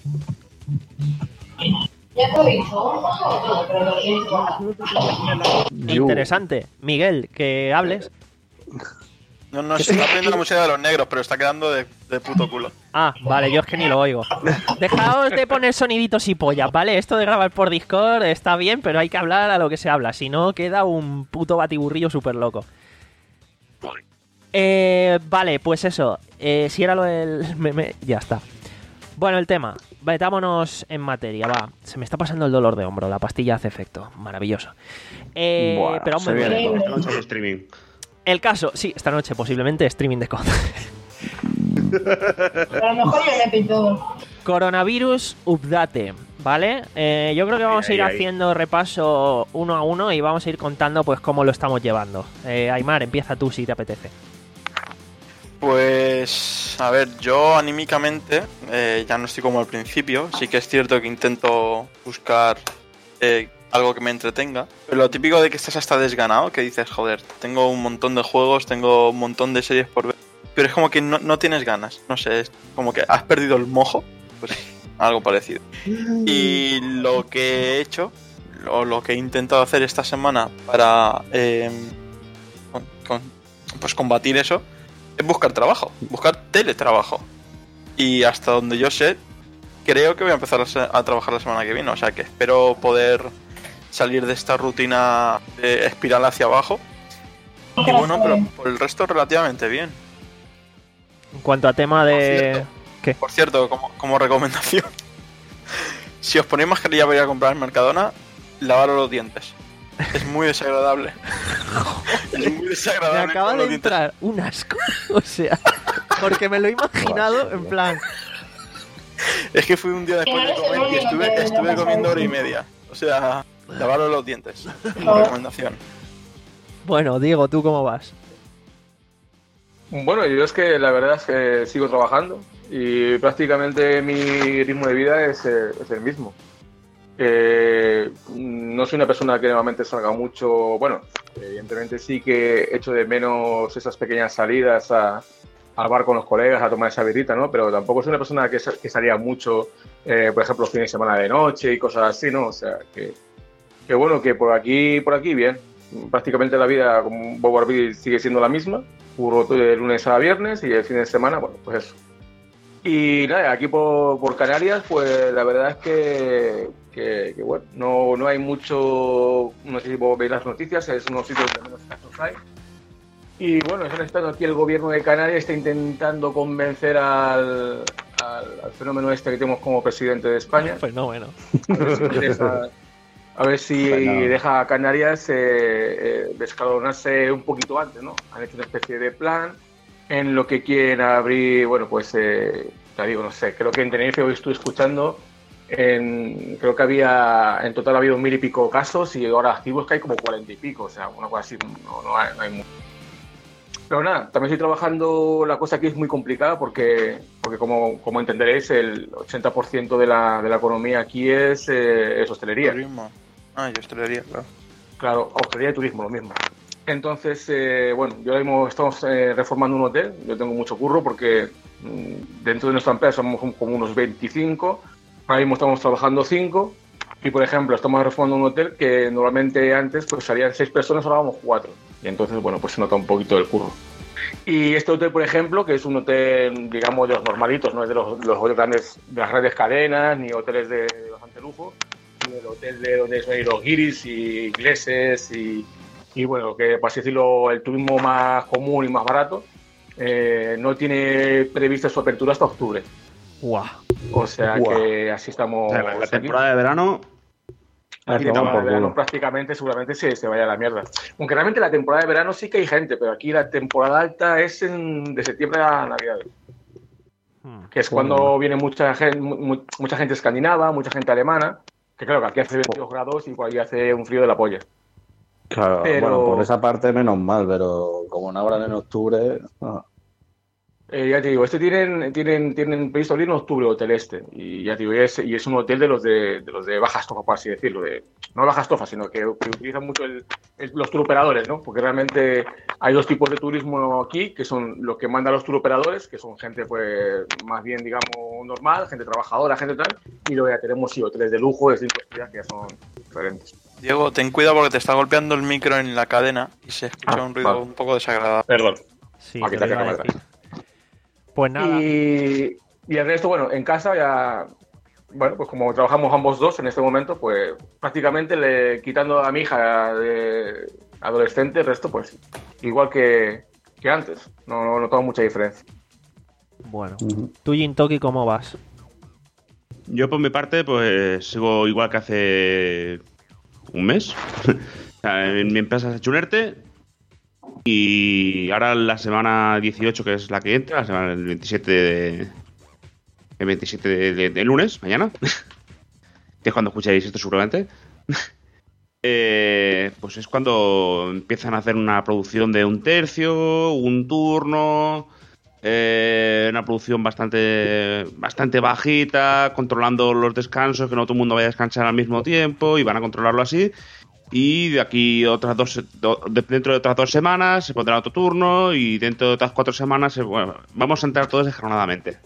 Interesante. Miguel, que hables. No, no, se está poniendo la música de los negros, pero está quedando de, de puto culo. Ah, vale, yo es que ni lo oigo. Dejaos de poner soniditos y pollas, ¿vale? Esto de grabar por Discord está bien, pero hay que hablar a lo que se habla. Si no, queda un puto batiburrillo súper loco. Eh, vale, pues eso. Eh, si era lo del meme, ya está. Bueno, el tema. Metámonos en materia, va. Se me está pasando el dolor de hombro. La pastilla hace efecto. Maravilloso. Eh, Bueno, pero se hombre, viene. Esta noche es streaming. el caso, sí, esta noche posiblemente streaming de C O D. A lo mejor me meto y todo. Coronavirus update, ¿vale? Eh, yo creo que vamos a ir Ahí, ahí. haciendo repaso uno a uno y vamos a ir contando pues cómo lo estamos llevando. Eh, Aymar, empieza tú si te apetece. Pues, a ver, yo anímicamente eh, ya no estoy como al principio. Sí que es cierto que intento buscar eh, algo que me entretenga. Pero lo típico de que estás hasta desganado, que dices, joder, tengo un montón de juegos, tengo un montón de series por ver. Pero es como que no, no tienes ganas, no sé, es como que has perdido el mojo. Pues algo parecido. Y lo que he hecho, o lo que he intentado hacer esta semana para eh, con, con, pues combatir eso, es buscar trabajo, buscar teletrabajo. Y hasta donde yo sé, creo que voy a empezar a, se- a trabajar la semana que viene. O sea que espero poder salir de esta rutina de espiral hacia abajo. Y bueno, pero por el resto relativamente bien. En cuanto a tema de... cierto. ¿Qué? Por cierto, como, como recomendación, si os ponéis mascarilla para ir a comprar en Mercadona, lavaros los dientes. Es muy desagradable. Es muy Me desagradable. acaba con de los dientes. entrar un asco, o sea, porque me lo he imaginado en plan... Es que fui un día después de comer y estuve, estuve comiendo hora y media. O sea, lavaros los dientes. Como recomendación. Bueno, Diego, ¿tú cómo vas? Bueno, yo es que la verdad es que sigo trabajando y prácticamente mi ritmo de vida es, eh, es el mismo. Eh, no soy una persona que normalmente salga mucho, bueno, evidentemente sí que echo de menos esas pequeñas salidas a, al bar con los colegas a tomar esa birrita, ¿no? Pero tampoco soy una persona que, sa- que salía mucho, eh, por ejemplo, los fines de semana de noche y cosas así, ¿no? O sea, que, que bueno, que por aquí, por aquí bien. Prácticamente la vida como Bob Arbit sigue siendo la misma. Curro de lunes a viernes y el fin de semana, bueno, pues eso. Y nada, aquí por, por Canarias, pues la verdad es que, que, que, bueno, no, no hay mucho, no sé si vos veis las noticias, es unos sitios donde menos casos hay. Y bueno, están estando aquí el gobierno de Canarias, está intentando convencer al, al, al fenómeno este que tenemos como presidente de España. Pues no, bueno. A ver si interesa, A ver si bueno. deja a Canarias eh, eh, descalonarse un poquito antes, ¿no? Han hecho una especie de plan en lo que quieren abrir, bueno, pues, eh, te digo, no sé, creo que en Tenerife hoy estoy escuchando, en, creo que había, en total ha habido mil y pico casos y ahora activos que hay como cuarenta y pico, o sea, una cosa así, no, no hay, no hay mucho. Pero nada, también estoy trabajando, la cosa aquí es muy complicada porque, porque como, como entenderéis, el ochenta por ciento de la, de la economía aquí es, eh, es hostelería. Turismo. Ah, y hostelería, claro. Claro, hostelería y turismo, lo mismo. Entonces, eh, bueno, yo ahora mismo estamos eh, reformando un hotel, yo tengo mucho curro porque mmm, dentro de nuestra empresa somos como unos veinticinco, ahora mismo estamos trabajando cinco y, por ejemplo, estamos reformando un hotel que normalmente antes pues salían seis personas, ahora vamos cuatro. Y entonces, bueno, pues se nota un poquito el curro. Y este hotel, por ejemplo, que es un hotel, digamos, de los normalitos, no es de los, los grandes, de las grandes cadenas, ni hoteles de, de bastante lujo, ni el hotel de donde son los guiris y ingleses y, y, bueno, que por así decirlo, el turismo más común y más barato, eh, no tiene prevista su apertura hasta octubre. Guau. O sea Guau. que así estamos. O sea, la temporada de verano. Aquí la temporada de verano prácticamente seguramente se, se vaya a la mierda. Aunque realmente la temporada de verano sí que hay gente, pero aquí la temporada alta es en, de septiembre a Navidad. Hmm. Que es cuando oh. viene mucha gente, mu mucha gente escandinava, mucha gente alemana. Que claro, que aquí hace veintidós grados y aquí hace un frío de la polla. Claro, pero... bueno, por esa parte menos mal, pero como no abran en octubre... No. Eh, ya te digo, este tienen, tienen, tienen previsto abrir en octubre el hotel este. Y ya te digo, y es, y es un hotel de los de, de los de baja estofa, por así decirlo. De, no baja estofa, sino que, que utilizan mucho el, el, los turoperadores, ¿no? Porque realmente hay dos tipos de turismo aquí, que son los que mandan los turoperadores, que son gente, pues, más bien, digamos, normal, gente trabajadora, gente tal. Y luego ya tenemos, sí, hoteles de lujo, de cinco estrellas, que ya son diferentes. Diego, ten cuidado porque te está golpeando el micro en la cadena y se escucha ah, un ruido vale. un poco desagradable. Perdón. Sí, aquí está que Pues nada. Y, y el resto, bueno, en casa ya, bueno, pues como trabajamos ambos dos en este momento, pues prácticamente le, quitando a mi hija de adolescente, el resto, pues igual que, que antes. No, no, no tengo mucha diferencia. Bueno, uh-huh. ¿Tú, Jintoki, cómo vas? Yo, por mi parte, pues sigo igual que hace un mes. O sea, en mi empresa se ha hecho un ERTE. Y ahora la semana dieciocho, que es la que entra, la semana del veintisiete de, el veintisiete de, de, de lunes, mañana, que es cuando escucháis esto seguramente, eh, pues es cuando empiezan a hacer una producción de un tercio, un turno, eh, una producción bastante, bastante bajita, controlando los descansos, que no todo el mundo vaya a descansar al mismo tiempo, y van a controlarlo así. Y de aquí otras dos, do, de, dentro de otras dos semanas se pondrá otro turno y dentro de otras cuatro semanas se, bueno, vamos a entrar todos escalonadamente.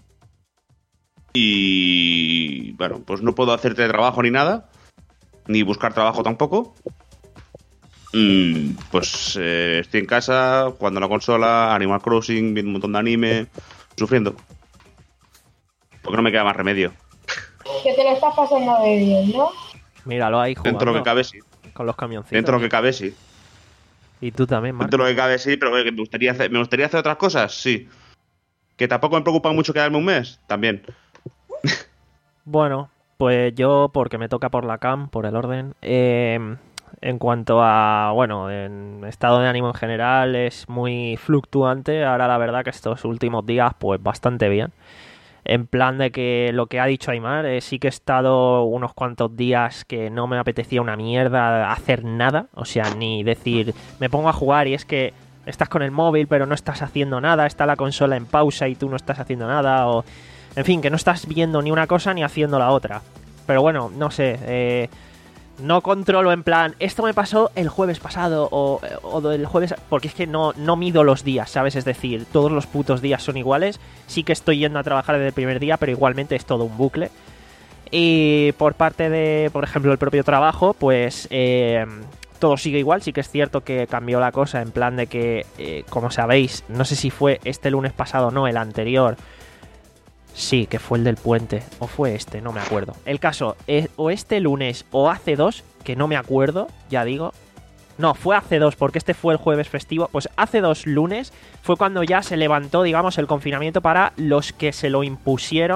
Y bueno, pues no puedo hacer teletrabajo ni nada, ni buscar trabajo tampoco. Mm, pues eh, estoy en casa jugando a la consola, Animal Crossing, viendo un montón de anime, sufriendo. Porque no me queda más remedio. Que te lo estás pasando de bien, ¿no? Míralo ahí jugando. Dentro de lo que cabe, sí. Con los camioncitos. Dentro de lo que cabe, sí. Y tú también, Marco. Dentro de lo que cabe, sí, pero me gustaría hacer, me gustaría hacer otras cosas, sí. Que tampoco me preocupa mucho quedarme un mes, también. Bueno, pues yo, porque me toca por la cam, por el orden. Eh, en cuanto a, bueno, en estado de ánimo en general es muy fluctuante. Ahora la verdad que estos últimos días, pues bastante bien. En plan de que lo que ha dicho Aimar, eh, sí que he estado unos cuantos días que no me apetecía una mierda hacer nada. O sea, ni decir, me pongo a jugar y es que estás con el móvil pero no estás haciendo nada. Está la consola en pausa y tú no estás haciendo nada. O, en fin, que no estás viendo ni una cosa ni haciendo la otra. Pero bueno, no sé, eh, no controlo en plan, esto me pasó el jueves pasado o, o el jueves... Porque es que no, no mido los días, ¿sabes? Es decir, todos los putos días son iguales. Sí que estoy yendo a trabajar desde el primer día, pero igualmente es todo un bucle. Y por parte de, por ejemplo, el propio trabajo, pues eh, todo sigue igual. Sí que es cierto que cambió la cosa en plan de que, eh, como sabéis, no sé si fue este lunes pasado o no, el anterior... Sí, que fue el del puente. O fue este, no me acuerdo. El caso, es, o este lunes o hace dos, que no me acuerdo, ya digo. No, fue hace dos, porque este fue el jueves festivo. Pues hace dos lunes fue cuando ya se levantó, digamos, el confinamiento para los que se lo impusieron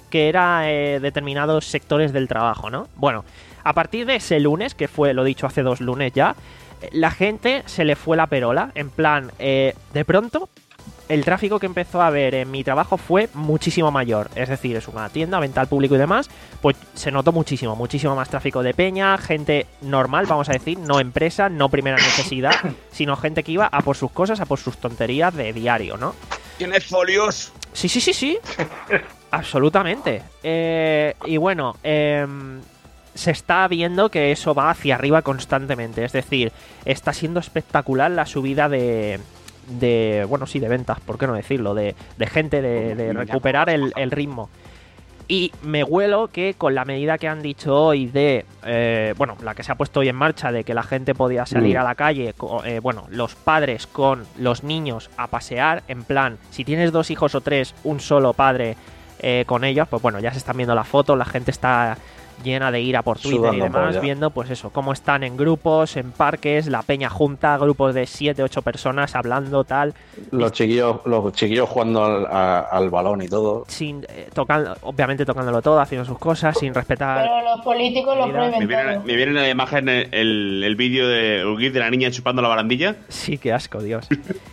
que era eh, determinados sectores del trabajo, ¿no? Bueno, a partir de ese lunes, que fue, lo dicho, hace dos lunes ya, la gente se le fue la perola, en plan, eh, de pronto, el tráfico que empezó a haber en mi trabajo fue muchísimo mayor. Es decir, es una tienda, venta al público y demás, pues se notó muchísimo, muchísimo más tráfico de peña, gente normal, vamos a decir, no empresa, no primera necesidad, sino gente que iba a por sus cosas, a por sus tonterías de diario, ¿no? ¿Tienes folios? Sí, sí, sí, sí. Absolutamente. Eh, y bueno, eh, se está viendo que eso va hacia arriba constantemente. Es decir, está siendo espectacular la subida de... de bueno, sí, de ventas, ¿por qué no decirlo? De, de gente, de, de recuperar el, el ritmo. Y me huelo que con la medida que han dicho hoy de, eh, bueno, la que se ha puesto hoy en marcha de que la gente podía salir mm. a la calle, eh, bueno, los padres con los niños a pasear, en plan, si tienes dos hijos o tres, un solo padre eh, con ellos, pues bueno, ya se están viendo las fotos, la gente está llena de ira por Twitter Sudando y demás, viendo pues eso, cómo están en grupos, en parques, la peña junta, grupos de siete, ocho personas hablando, tal. Los chiquillos, los chiquillos jugando al, a, al balón y todo. Sin eh, tocando, obviamente tocándolo todo, haciendo sus cosas, sin respetar. Pero los políticos lo prohíben. Me viene, me viene la imagen, el, el, el vídeo de el gif de la niña chupando la barandilla. Sí, qué asco, Dios.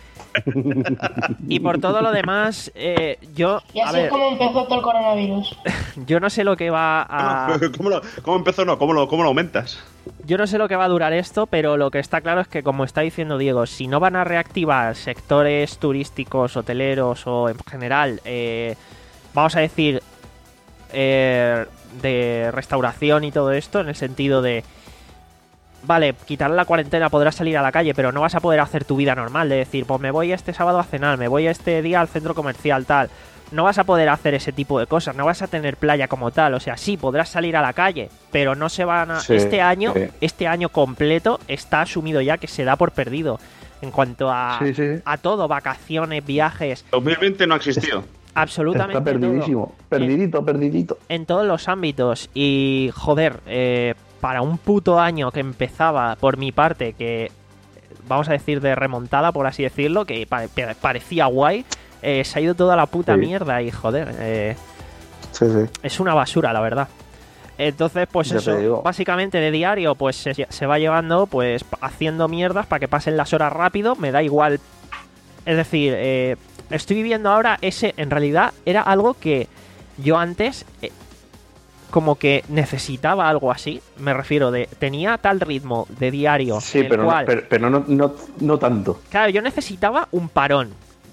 Y por todo lo demás, eh, yo... Y así es como empezó todo el coronavirus. Yo no sé lo que va a... ¿Cómo, lo, cómo empezó? No, ¿cómo lo, ¿cómo lo aumentas? Yo no sé lo que va a durar esto, pero lo que está claro es que, como está diciendo Diego, si no van a reactivar sectores turísticos, hoteleros o en general, eh, vamos a decir, eh, de restauración y todo esto, en el sentido de... Vale, quitar la cuarentena, podrás salir a la calle, pero no vas a poder hacer tu vida normal, de decir, pues me voy este sábado a cenar, me voy este día al centro comercial, tal. No vas a poder hacer ese tipo de cosas, no vas a tener playa como tal, o sea, sí, podrás salir a la calle, pero no se van a... Sí, este año, sí. este año completo está asumido ya que se da por perdido. En cuanto a, sí, sí. a todo, vacaciones, viajes... dos mil veinte no ha existido. Absolutamente. Está perdidísimo, todo. perdidito, en, perdidito. En todos los ámbitos. Y, joder, eh, para un puto año que empezaba, por mi parte, que vamos a decir de remontada, por así decirlo, que pa parecía guay, eh, se ha ido toda la puta sí. mierda y, joder, eh, sí, sí. es una basura, la verdad. Entonces, pues ya eso, básicamente de diario, pues se, se va llevando, pues haciendo mierdas para que pasen las horas rápido, me da igual. Es decir, eh, estoy viviendo ahora ese, en realidad era algo que yo antes eh, como que necesitaba algo así, me refiero de, tenía tal ritmo de diario. Sí, pero, cual, no, pero, pero no, no, no tanto. Claro, yo necesitaba un parón.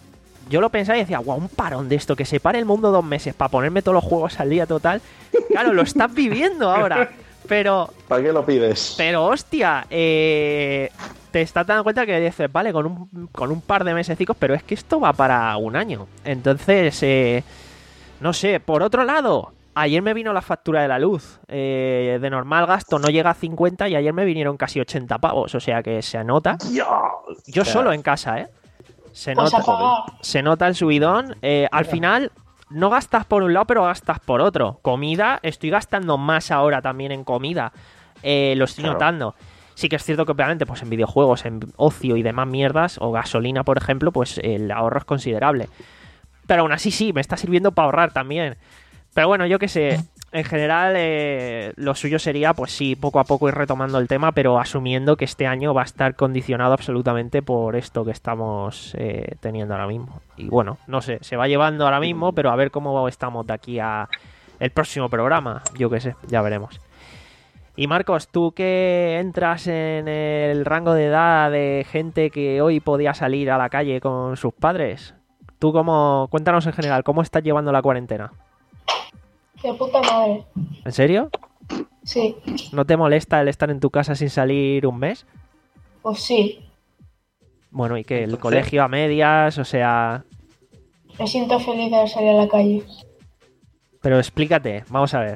Yo lo pensaba y decía, guau, un parón de esto, que se pare el mundo dos meses para ponerme todos los juegos al día total. Claro, lo estás viviendo ahora, pero... ¿Para qué lo pides? Pero, hostia, eh, te estás dando cuenta que dices, vale, con un, con un par de mesecicos, pero es que esto va para un año. Entonces, eh, no sé, por otro lado, ayer me vino la factura de la luz. Eh, de normal gasto no llega a cincuenta y ayer me vinieron casi ochenta pavos, o sea que se anota. Dios, Yo solo en casa, ¿eh? Se nota, se nota el subidón. Eh, al final, no gastas por un lado, pero gastas por otro. Comida, estoy gastando más ahora también en comida. Eh, lo estoy claro. notando. Sí que es cierto que obviamente pues en videojuegos, en ocio y demás mierdas, o gasolina, por ejemplo, pues el ahorro es considerable. Pero aún así sí, me está sirviendo para ahorrar también. Pero bueno, yo qué sé, en general eh, lo suyo sería, pues sí, poco a poco ir retomando el tema, pero asumiendo que este año va a estar condicionado absolutamente por esto que estamos eh, teniendo ahora mismo. Y bueno, no sé, se va llevando ahora mismo, pero a ver cómo estamos de aquí a el próximo programa, yo qué sé, ya veremos. Y Marcos, tú que entras en el rango de edad de gente que hoy podía salir a la calle con sus padres, tú cómo, cuéntanos en general, ¿cómo estás llevando la cuarentena? De puta madre. ¿En serio? Sí. ¿No te molesta el estar en tu casa sin salir un mes? Pues sí. Bueno, ¿y que el colegio a medias? O sea... Me siento feliz de salir a la calle. Pero explícate, vamos a ver.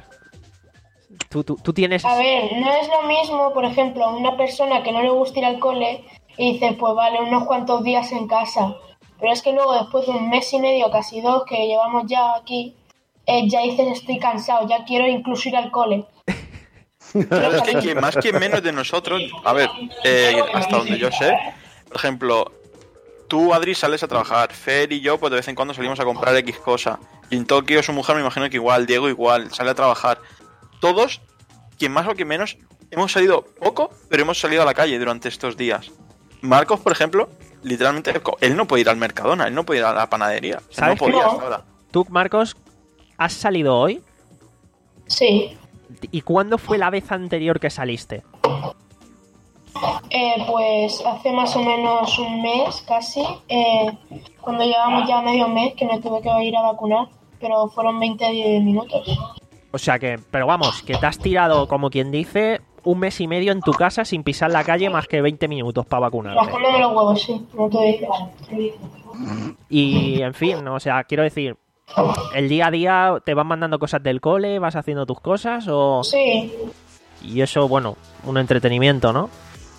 Tú, tú, tú tienes... A ver, no es lo mismo, por ejemplo, una persona que no le gusta ir al cole y dice, pues vale, unos cuantos días en casa. Pero es que luego, después de un mes y medio, casi dos, que llevamos ya aquí... Eh, ya dices, estoy cansado, ya quiero incluso ir al cole. Pero es que quien más, quien menos de nosotros, a ver, eh, hasta donde yo sé, por ejemplo, tú, Adri, sales a trabajar. Fer y yo, pues de vez en cuando salimos a comprar X cosa. Y en Tokio, su mujer, me imagino que igual. Diego igual, sale a trabajar. Todos, quien más o quien menos, hemos salido poco, pero hemos salido a la calle durante estos días. Marcos, por ejemplo, literalmente, él no puede ir al Mercadona, él no puede ir a la panadería. O sea, no podía hasta ahora. Tú, Marcos, ¿has salido hoy? Sí. ¿Y cuándo fue la vez anterior que saliste? Eh, pues hace más o menos un mes casi, eh, cuando llevamos ya medio mes que me tuve que ir a vacunar, pero fueron veinte minutos. O sea que, pero vamos, que te has tirado, como quien dice, un mes y medio en tu casa sin pisar la calle más que veinte minutos para vacunarte. Rascándome los huevos, sí, como tú dices. Y, en fin, o sea, quiero decir, ¿el día a día te van mandando cosas del cole, vas haciendo tus cosas o...? Sí. Y eso, bueno, un entretenimiento, ¿no?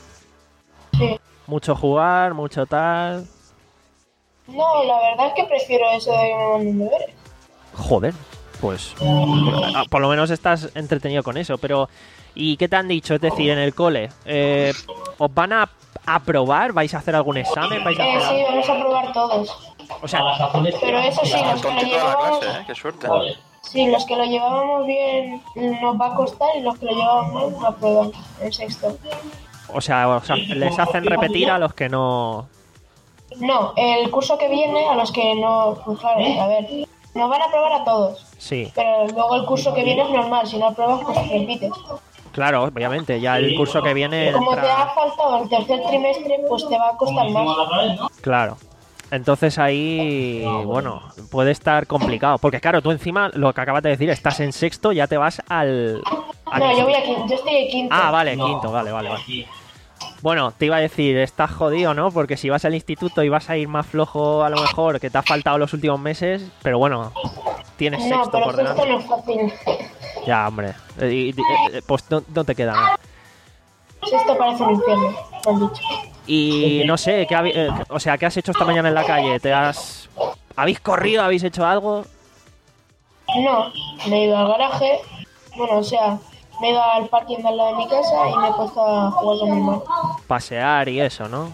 Sí. Mucho jugar, mucho tal... No, la verdad es que prefiero eso de que me manden deberes. Joder, pues por lo menos estás entretenido con eso, pero ¿y qué te han dicho? Es decir, en el cole, eh, ¿os van a aprobar? ¿Vais a hacer algún examen? ¿Vais a Eh, hacer sí, algo? vamos a probar todos. O sea, pero eso sí, los que lo llevábamos... clase, ¿eh? Qué suerte. Sí, los que lo llevábamos bien nos va a costar y los que lo llevábamos mal nos aprueban en sexto. O sea, o sea, les hacen repetir a los que no... No, el curso que viene, a los que no... Pues claro, a ver, nos van a aprobar a todos. Sí. Pero luego el curso que viene es normal, si no apruebas, pues repites. Claro, obviamente, ya el curso que viene... Como entra... te ha faltado el tercer trimestre, pues te va a costar más. Claro. Entonces ahí, bueno, puede estar complicado. Porque claro, tú encima, lo que acabas de decir, estás en sexto, ya te vas al... al... No, yo voy a quinto, yo estoy en quinto. Ah, vale, quinto, vale, vale, vale. Bueno, te iba a decir, estás jodido, ¿no? Porque si vas al instituto y vas a ir más flojo a lo mejor, que te ha faltado los últimos meses, pero bueno, tienes No, sexto pero por sexto delante. no es fácil. Ya, hombre. Eh, y- y- eh, pues no, no te queda nada. Sexto parece un infierno, me han dicho. Y no sé, ¿qué habi- eh, o sea, ¿qué has hecho esta mañana en la calle? ¿Te has... ¿Habéis corrido? ¿Habéis hecho algo? No, me he ido al garaje, bueno, o sea, me he ido al parking de al lado de mi casa y me he puesto a jugar con mi hermano. Pasear y eso, ¿no?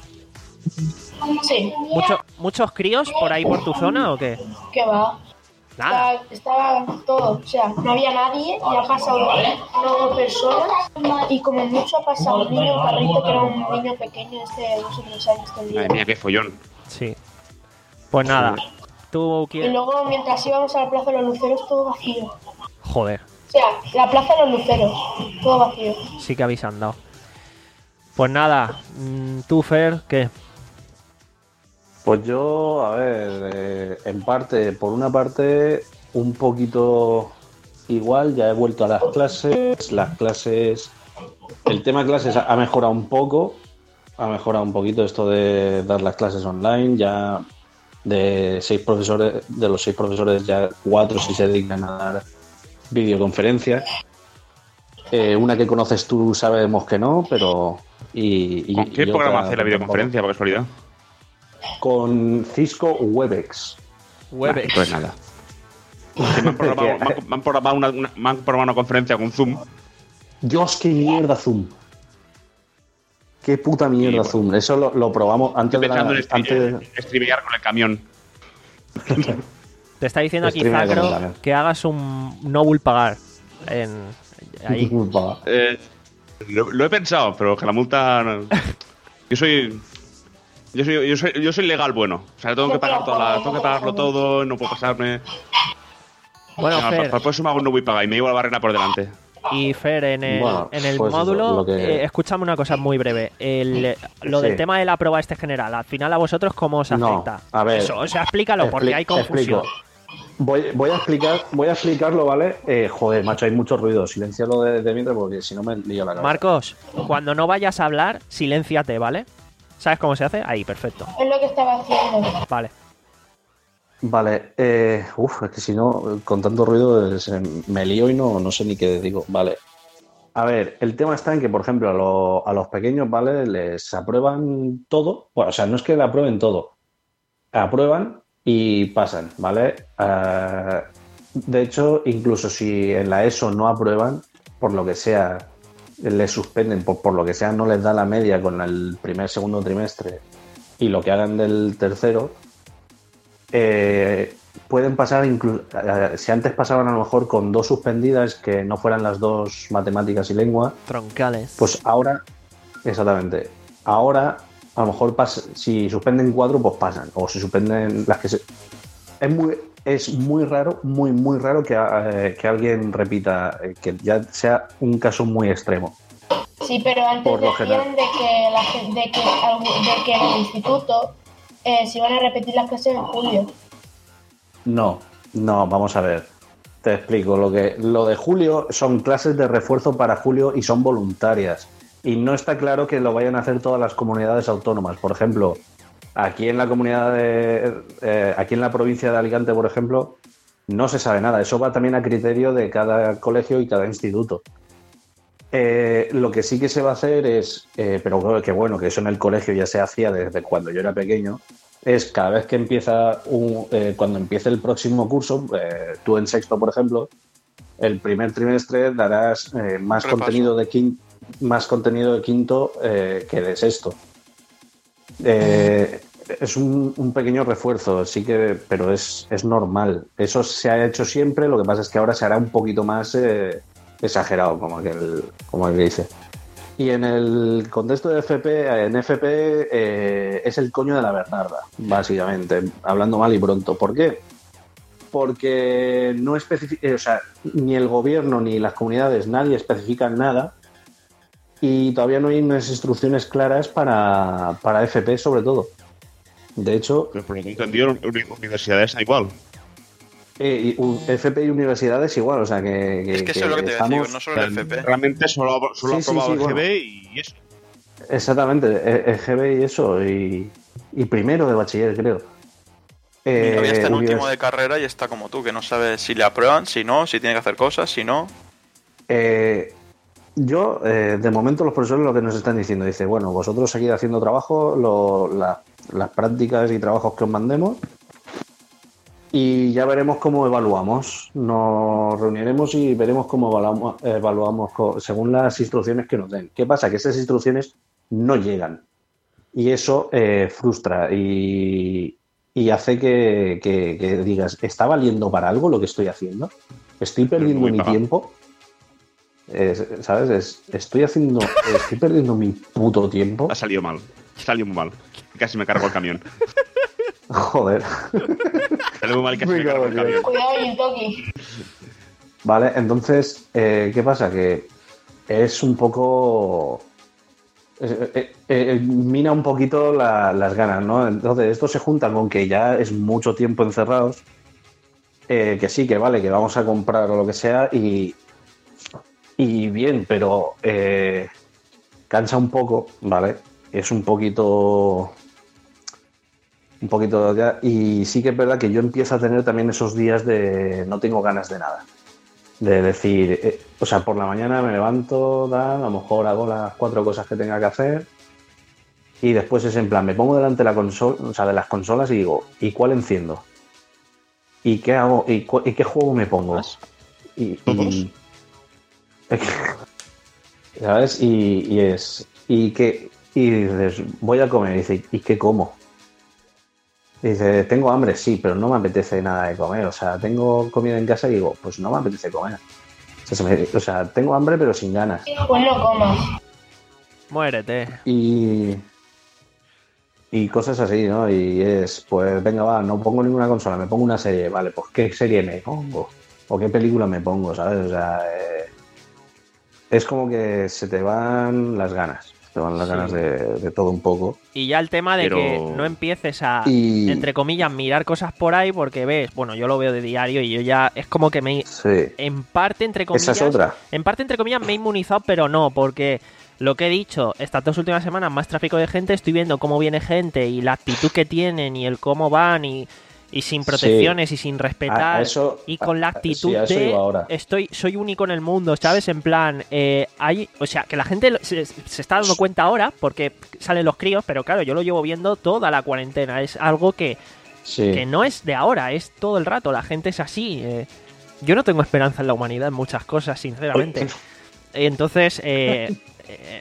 Sí, ¿Mucho, ¿Muchos críos por ahí por tu zona o qué? ¿qué va? Nada. Estaba, estaba todo, o sea, no había nadie y ha pasado nueve personas y como mucho ha pasado un niño carrito que era un niño pequeño, este de dos o tres años tendría. Madre mía, qué follón. Sí. Pues nada. Tú Y quieres... luego mientras íbamos a la Plaza de los Luceros todo vacío. Joder, O sea, la Plaza de los Luceros, todo vacío. sí que habéis andado. Pues nada, mm, tú, Fer, ¿qué? Pues yo, a ver, eh, en parte, por una parte, un poquito igual, ya he vuelto a las clases, las clases, el tema clases ha mejorado un poco, ha mejorado un poquito esto de dar las clases online, ya de seis profesores, de los seis profesores ya cuatro sí se dedican a dar videoconferencias. Eh, una que conoces tú sabemos que no, pero... Y, y, ¿Con qué y programa otra hace la videoconferencia, por casualidad? Con Cisco Webex. Webex. Pues nada. Que me han programado, me han- me han programado una, una- me han programado una conferencia con Zoom. Dios, qué mierda Zoom. Qué puta mierda Y bueno. Zoom. Eso lo, lo probamos antes Estoy de la, pensando en antes de- streamear, streamear con el camión. Te está diciendo aquí Streamer Zacro con el que hagas un no will pagar en ahí. Disculpa. Eh, lo, lo he pensado, pero que la multa... no- Yo soy... Yo soy, yo soy, yo soy legal bueno. O sea, tengo que pagar toda la, tengo que pagarlo todo, no puedo pasarme. Bueno, Venga, Fer, por, por eso me hago un no voy a pagar y me llevo la barrera por delante. y Fer, en el, Bueno, en el pues eso, módulo, lo que- eh, escúchame una cosa muy breve. El, lo Sí. del tema de la prueba este general, al final a vosotros, ¿cómo os No, afecta? a ver, Eso, o sea, explícalo, porque Expli- hay confusión. explico. Voy, voy a explicar, voy a explicarlo, ¿vale? Eh, joder, macho, hay mucho ruido. Siléncialo de, de mientras porque si no me lío la cabeza. Marcos, cuando no vayas a hablar, silénciate, ¿vale? ¿Sabes cómo se hace? Ahí, perfecto. Es lo que estaba haciendo. Vale. Vale, eh, uf, es que si no, con tanto ruido se- me lío y no, no sé ni qué digo. Vale. A ver, el tema está en que, por ejemplo, a, lo- a los pequeños, ¿vale? Les aprueban todo. Bueno, o sea, no es que le aprueben todo. Aprueban y pasan, ¿vale? Eh, de hecho, incluso si en la ESO no aprueban, por lo que sea, les suspenden, por, por lo que sea, no les da la media con el primer, segundo trimestre y lo que hagan del tercero, eh, pueden pasar, inclu- eh, si antes pasaban a lo mejor con dos suspendidas que no fueran las dos matemáticas y lengua, Troncales. pues ahora, exactamente, ahora a lo mejor pas- si suspenden cuatro, pues pasan, o si suspenden las que se... Es muy, es muy raro, muy, muy raro que, eh, que alguien repita, eh, que ya sea un caso muy extremo. Sí, pero antes Por lo decían general. de que, la, gen- de, que, algu- de que en el instituto eh, se iban a repetir las clases en julio. No, no, vamos a ver. Te explico. Lo que, lo de julio son clases de refuerzo para julio y son voluntarias. Y no está claro que lo vayan a hacer todas las comunidades autónomas. Por ejemplo, aquí en la comunidad de, eh, aquí en la provincia de Alicante, por ejemplo, no se sabe nada. Eso va también a criterio de cada colegio y cada instituto. Eh, lo que sí que se va a hacer es, eh, pero que bueno, que eso en el colegio ya se hacía desde cuando yo era pequeño, es cada vez que empieza un, eh, cuando empiece el próximo curso, eh, tú en sexto, por ejemplo, el primer trimestre darás eh, más Repaso. contenido de quinto, más contenido de quinto eh, que de sexto. Eh, es un, un pequeño refuerzo, sí que, pero es, es normal. Eso se ha hecho siempre, lo que pasa es que ahora se hará un poquito más eh, exagerado, como aquel, como el que dice. Y en el contexto de F P, en F P eh, es el coño de la Bernarda, básicamente, hablando mal y pronto. ¿Por qué? Porque no especifica, o sea, ni el gobierno ni las comunidades, nadie especifican nada y todavía no hay unas instrucciones claras para, para F P sobre todo. De hecho, Pero por lo que he entendido, uni- universidades da igual. eh, y u- F P y universidades igual, o sea que, que- Es que eso es lo que te voy a estamos- decir, no solo el F P. Realmente solo, solo Sí, ha sí, aprobado sí, el bueno. G B y eso. Exactamente, e- el G B y eso, y, y primero de bachiller, creo. Mi Eh, novia está en univers- último de carrera y está como tú, que no sabe si le aprueban, si no, si tiene que hacer cosas, si no. eh, yo, eh, de momento, los profesores lo que nos están diciendo, dice, bueno, vosotros seguid haciendo trabajo, lo- la- las prácticas y trabajos que os mandemos, y ya veremos cómo evaluamos. Nos reuniremos y veremos cómo evaluamos, evaluamos co- según las instrucciones que nos den. ¿Qué pasa? Que esas instrucciones no llegan. Y eso eh, frustra y, y hace que, que- que digas, ¿está valiendo para algo lo que estoy haciendo? ¿Estoy perdiendo muy mi pagado. tiempo? Es- ¿Sabes? Es- estoy haciendo, estoy perdiendo mi puto tiempo. Ha salido mal. Salió muy mal. Casi me cargo el camión. Joder. Salió muy mal, casi Me me cargo cago el en Dios. camión. Cuidado, Yintoki. Vale, entonces, eh, ¿qué pasa? Que es un poco... eh, eh, eh, mina un poquito la- las ganas, ¿no? Entonces, esto se junta con que ya es mucho tiempo encerrados, eh, que sí, que vale, que vamos a comprar o lo que sea, y, y bien, pero eh, cansa un poco, ¿vale? Es un poquito... Un poquito ya, y sí que es verdad que yo empiezo a tener también esos días de no tengo ganas de nada. De decir, eh, o sea, por la mañana me levanto, da, a lo mejor hago las cuatro cosas que tenga que hacer y después es en plan, me pongo delante de la consola, o sea, de las consolas y digo, ¿y cuál enciendo? ¿Y qué hago? ¿Y, cu- y qué juego me pongo? Y, ¿Todos? y- ¿sabes? Y, y es y que y dices, voy a comer, y dice, ¿y qué como? Y dice, tengo hambre, sí, pero no me apetece nada de comer. O sea, tengo comida en casa y digo, pues no me apetece comer. O sea, se me- o sea, tengo hambre pero sin ganas. Pues no comas. Muérete. Y, y cosas así, ¿no? Y es, pues venga, va, no pongo ninguna consola, me pongo una serie. Vale, pues ¿qué serie me pongo? ¿O qué película me pongo? ¿Sabes? O sea, eh, es como que se te van las ganas. Se te van las Sí. ganas de, de todo un poco. Y ya el tema de Pero- que no empieces a, Y- entre comillas, mirar cosas por ahí porque ves, bueno, yo lo veo de diario y yo ya es como que me, Sí. en parte, entre comillas, Esa es otra. en parte, entre comillas, me he inmunizado, pero no, porque lo que he dicho, estas dos últimas semanas, más tráfico de gente, estoy viendo cómo viene gente y la actitud que tienen y el cómo van y, y sin protecciones y sin respetar. A- a eso- y con la a- actitud sí, a eso de iba ahora. estoy soy único en el mundo, ¿sabes? En plan, eh, hay, o sea, que la gente lo- se, se está dando cuenta ahora porque salen los críos, pero claro, yo lo llevo viendo toda la cuarentena. Es algo que, Sí. que no es de ahora, es todo el rato. La gente es así. eh. Yo no tengo esperanza en la humanidad en muchas cosas, sinceramente. Entonces, eh, eh,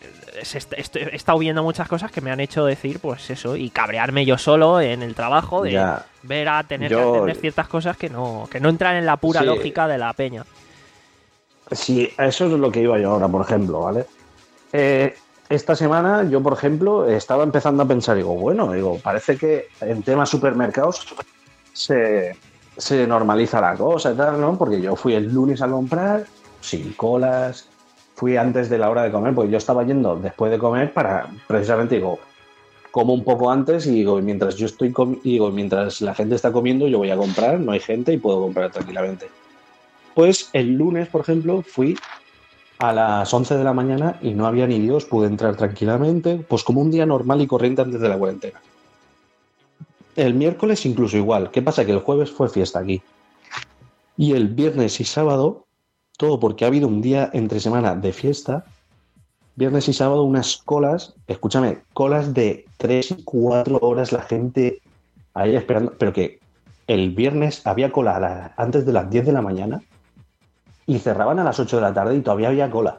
se est- est- he estado viendo muchas cosas que me han hecho decir, pues eso, y cabrearme yo solo en el trabajo, de Ya. ver a tener Yo- que atender ciertas cosas que no, que no entran en la pura Sí. lógica de la peña. Sí, eso es lo que iba yo ahora, por ejemplo, ¿vale? Eh, esta semana yo, por ejemplo, estaba empezando a pensar, digo, bueno, digo, parece que en temas supermercados se, se normaliza la cosa y tal, ¿no? Porque yo fui el lunes a comprar, sin colas, fui antes de la hora de comer, porque yo estaba yendo después de comer para, precisamente, digo, como un poco antes y digo, mientras yo estoy com- y digo, mientras la gente está comiendo, yo voy a comprar, no hay gente y puedo comprar tranquilamente. Pues el lunes, por ejemplo, fui a las once de la mañana y no había ni Dios, pude entrar tranquilamente, pues como un día normal y corriente antes de la cuarentena. El miércoles incluso igual. ¿Qué pasa? Que el jueves fue fiesta aquí. Y el viernes y sábado, todo porque ha habido un día entre semana de fiesta, viernes y sábado unas colas, escúchame, colas de tres y cuatro horas la gente ahí esperando, pero que el viernes había cola a la- antes de las diez de la mañana y cerraban a las ocho de la tarde y todavía había cola.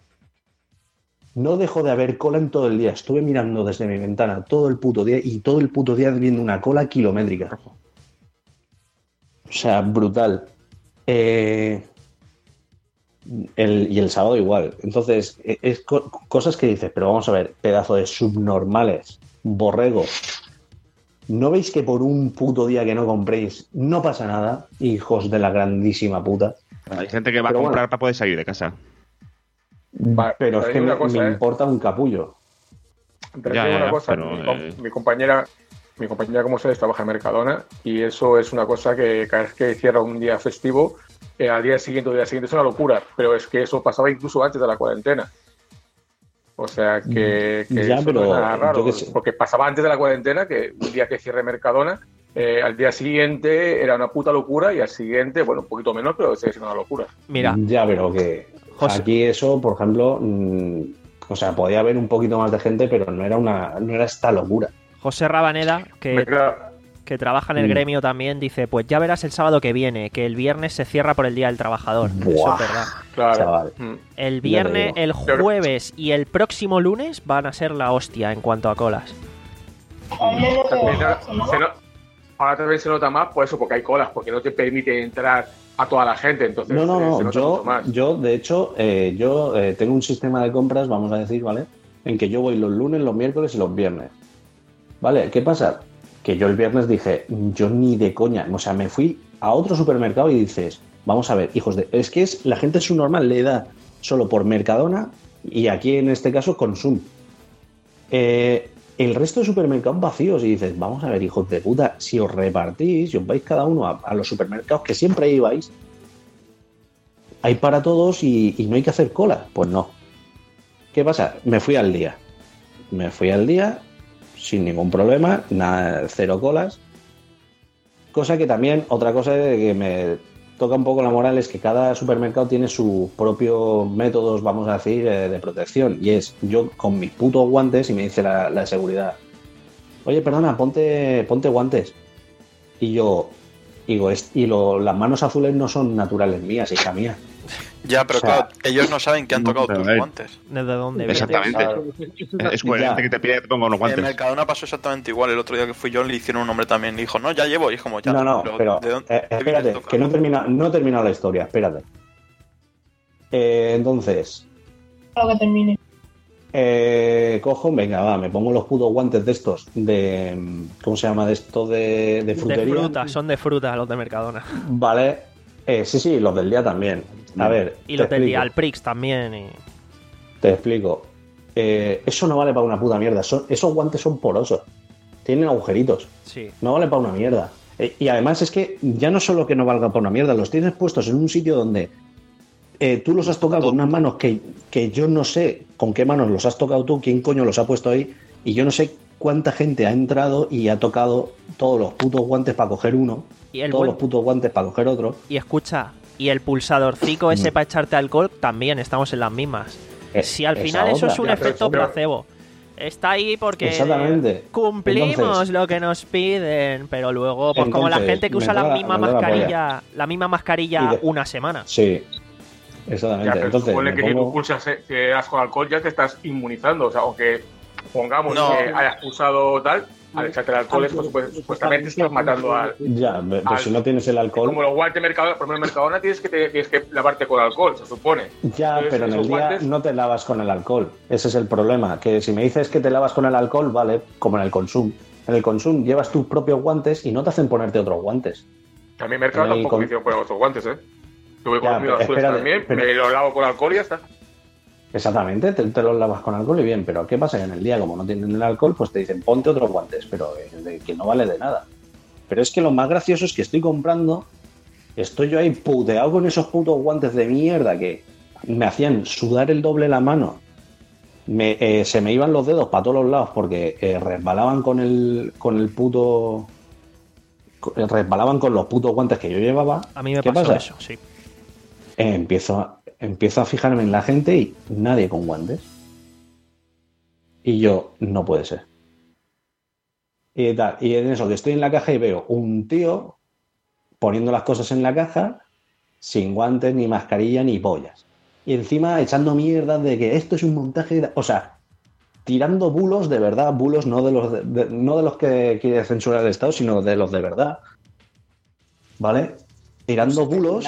No dejó de haber cola en todo el día. Estuve mirando desde mi ventana todo el puto día y todo el puto día viendo una cola kilométrica. O sea, brutal. Eh, el- y el sábado igual. Entonces, e- es co- cosas que dices, pero vamos a ver, pedazo de subnormales, borrego. ¿No veis que por un puto día que no compréis no pasa nada? Hijos de la grandísima puta. Hay gente que va Pero a comprar bueno. para poder salir de casa. Vale, Pero es te que digo me, una cosa, me ¿eh? importa un capullo. Te Ya, digo ya, una ya, cosa, pero, mi, com- eh, mi compañera, mi compañera, como sabes, trabaja en Mercadona y eso es una cosa que cada vez que cierra un día festivo, eh, al día siguiente o día siguiente es una locura, pero es que eso pasaba incluso antes de la cuarentena. O sea que, que Ya, eso pero no es nada raro, yo qué sé. porque pasaba antes de la cuarentena que un día que cierre Mercadona, eh, al día siguiente era una puta locura y al siguiente, bueno, un poquito menos, pero sigue siendo una locura. Mira, Ya, pero que José. aquí eso, por ejemplo, mm, o sea, podía haber un poquito más de gente, pero no era una, no era esta locura. José Rabaneda, que, Mercado- que trabaja en el Mm. gremio también, dice, pues ya verás el sábado que viene, que el viernes se cierra por el Día del Trabajador. Eso Buah. es verdad. Claro. Chaval. Mm. El te viernes, digo. el jueves y el próximo lunes van a ser la hostia en cuanto a colas. Al menos También de- ahora, se no- ahora también se nota más por eso, porque hay colas, porque no te permite entrar a toda la gente. Entonces, No, no, eh, se no. nota Yo, mucho más. yo, de hecho, eh, yo eh, tengo un sistema de compras, vamos a decir, ¿vale? En que yo voy los lunes, los miércoles y los viernes. ¿Vale? ¿Qué pasa? Que yo el viernes dije, yo ni de coña. O sea, me fui a otro supermercado y dices, vamos a ver, hijos de. Es que es la gente subnormal le da solo por Mercadona y aquí en este caso Consum. Eh, el resto de supermercados vacíos y dices, vamos a ver, hijos de puta, si os repartís, si os vais cada uno a, a los supermercados que siempre ibais, hay para todos y, y no hay que hacer cola. Pues no. ¿Qué pasa? Me fui al día. Me fui al día sin ningún problema, nada, cero colas. Cosa que también, otra cosa de que me toca un poco la moral es que cada supermercado tiene sus propios métodos, vamos a decir, eh, de protección. Y es yo con mis putos guantes y me dice la, la de seguridad, oye, perdona, ponte, ponte guantes. Y yo digo, es- y lo- las manos azules no son naturales mías, hija mía. Ya, pero O sea, claro, ellos no saben que han no, tocado pero tus a ver. guantes. ¿Desde dónde viene? Exactamente. Claro. Es- Es coherente Ya. que te pida que te ponga unos En guantes. Mercadona pasó exactamente igual. El otro día que fui yo le hicieron un hombre también. Le dijo, no, ya llevo. Y es como, ya. No, no, pero ¿de dónde- eh, qué espérate, viene esto, que no he Fran? terminado, no he terminado la historia, espérate. Eh, entonces, lo que termine. eh, cojo, venga, va, me pongo los putos guantes de estos, de, ¿cómo se llama? De esto de, de De frutería. fruta, son de fruta los de Mercadona. Vale, eh, sí, sí, los del día también. A ver, Y te los del explico, día al Prix también. Y... te explico. Eh, eso no vale para una puta mierda, son, esos guantes son porosos, tienen agujeritos. Sí. No vale para una mierda. Eh, y además es que ya no solo que no valga para una mierda, los tienes puestos en un sitio donde eh, tú los has tocado con unas manos que, que yo no sé con qué manos los has tocado tú, quién coño los ha puesto ahí, y yo no sé cuánta gente ha entrado y ha tocado todos los putos guantes para coger uno, Y el todos buen- los putos guantes para coger otro. Y escucha, y el pulsadorcico Mm. ese para echarte alcohol, también estamos en las mismas. Eh, Si al esa final eso otra. es un Ya, pero efecto eso- pero- placebo. Está ahí porque Exactamente. cumplimos Entonces- lo que nos piden, pero luego, pues como la Entonces, gente que me usa la toca- misma me toca la mascarilla, la misma mascarilla Y de- una semana. Sí. Exactamente. Ya, pero Entonces, supone me que si pongo- tú pulsas eh, que das con alcohol ya te estás inmunizando. O sea, aunque pongamos No. que hayas pulsado tal, al echarte el alcohol, eso supuest- supuestamente estás matando al. Ya, pero al- si no tienes el alcohol. Como los guantes Mercadona, por ejemplo, en Mercadona tienes que, te- tienes que lavarte con alcohol, se supone. Ya, Entonces, pero en el esos día guantes- no te lavas con el alcohol. Ese es el problema. Que si me dices que te lavas con el alcohol, vale, como en el Consum. En el Consum llevas tus propios guantes y no te hacen ponerte otros guantes. A mí Mercadona Ahí tampoco con- me hicieron poner otros guantes, ¿eh? Tuve con Ya, los míos pero azules espérate, también, pero- me los lavo con alcohol y ya está. Exactamente, te, te los lavas con alcohol y bien, pero ¿qué pasa? Que en el día, como no tienen el alcohol, pues te dicen ponte otros guantes, pero eh, de- que no vale de nada. Pero es que lo más gracioso es que estoy comprando, estoy yo ahí puteado con esos putos guantes de mierda que me hacían sudar el doble la mano. Me, eh, se me iban los dedos para todos los lados porque eh, resbalaban con el, con el puto... co- resbalaban con los putos guantes que yo llevaba. A mí me ¿Qué pasó pasa? eso, sí. Eh, empiezo, a, empiezo a fijarme en la gente y nadie con guantes. Y yo, no puede ser. Y tal. Y en eso que estoy en la caja y veo un tío poniendo las cosas en la caja sin guantes, ni mascarilla, ni pollas. Y encima echando mierda de que esto es un montaje. de- O sea, tirando bulos de verdad, bulos no de los, de, de- no de los que quiere censurar el Estado, sino de los de verdad. ¿Vale? Tirando bulos.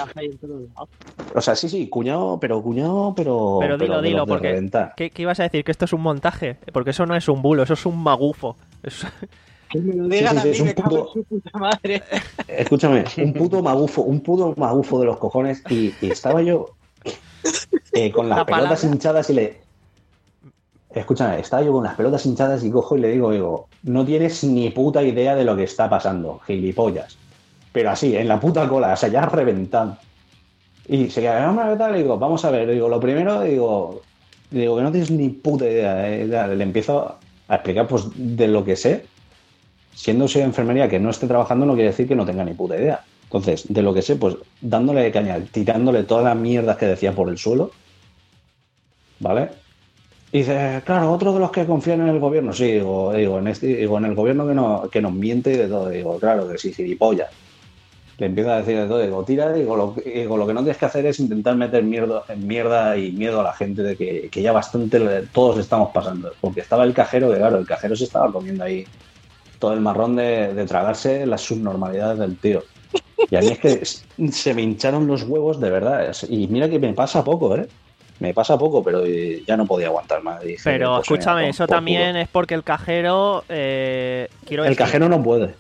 O sea, sí, sí, cuñado, pero cuñado, pero. Pero dilo, de dilo, los de porque reventar. ¿qué, qué ibas a decir? Que esto es un montaje. Porque eso no es un bulo, eso es un magufo. Eso- Que me lo digan Sí, sí, a mí, es un me cago en puto- su puta madre. Escúchame, un puto magufo, un puto magufo de los cojones. Y, y estaba yo eh, con las ¿La pelotas palabra? hinchadas y le. Escúchame, estaba yo con las pelotas hinchadas y cojo y le digo, digo, no tienes ni puta idea de lo que está pasando, gilipollas. Pero así, en la puta cola, o sea, ya reventando. Y se queda, ¿qué tal? Y digo, vamos a ver, digo, lo primero, digo, digo que no tienes ni puta idea. eh, ya, Le empiezo a explicar, pues, de lo que sé. Siendo soy de enfermería que no esté trabajando no quiere decir que no tenga ni puta idea. Entonces, de lo que sé, pues, dándole caña, tirándole todas las mierdas que decía por el suelo. ¿Vale? Y dice, claro, otro de los que confían en el gobierno. Sí, digo, digo, en, este, digo en el gobierno que, no, que nos miente y de todo. Digo, claro, que sí, gilipollas. Le empiezo a decir de todo. Digo, tira, digo lo, digo, lo que no tienes que hacer es intentar meter mierda, mierda y miedo a la gente de que, que ya bastante le- todos estamos pasando. Porque estaba el cajero, que claro, el cajero se estaba comiendo ahí todo el marrón de, de tragarse las subnormalidades del tío. Y a mí es que se me hincharon los huevos de verdad. Y mira que me pasa poco, ¿eh? Me pasa poco, pero eh, ya no podía aguantar más. Dije, Pero pues, escúchame, mira, eso por también culo. es porque el cajero. eh, quiero El decir, cajero no puede.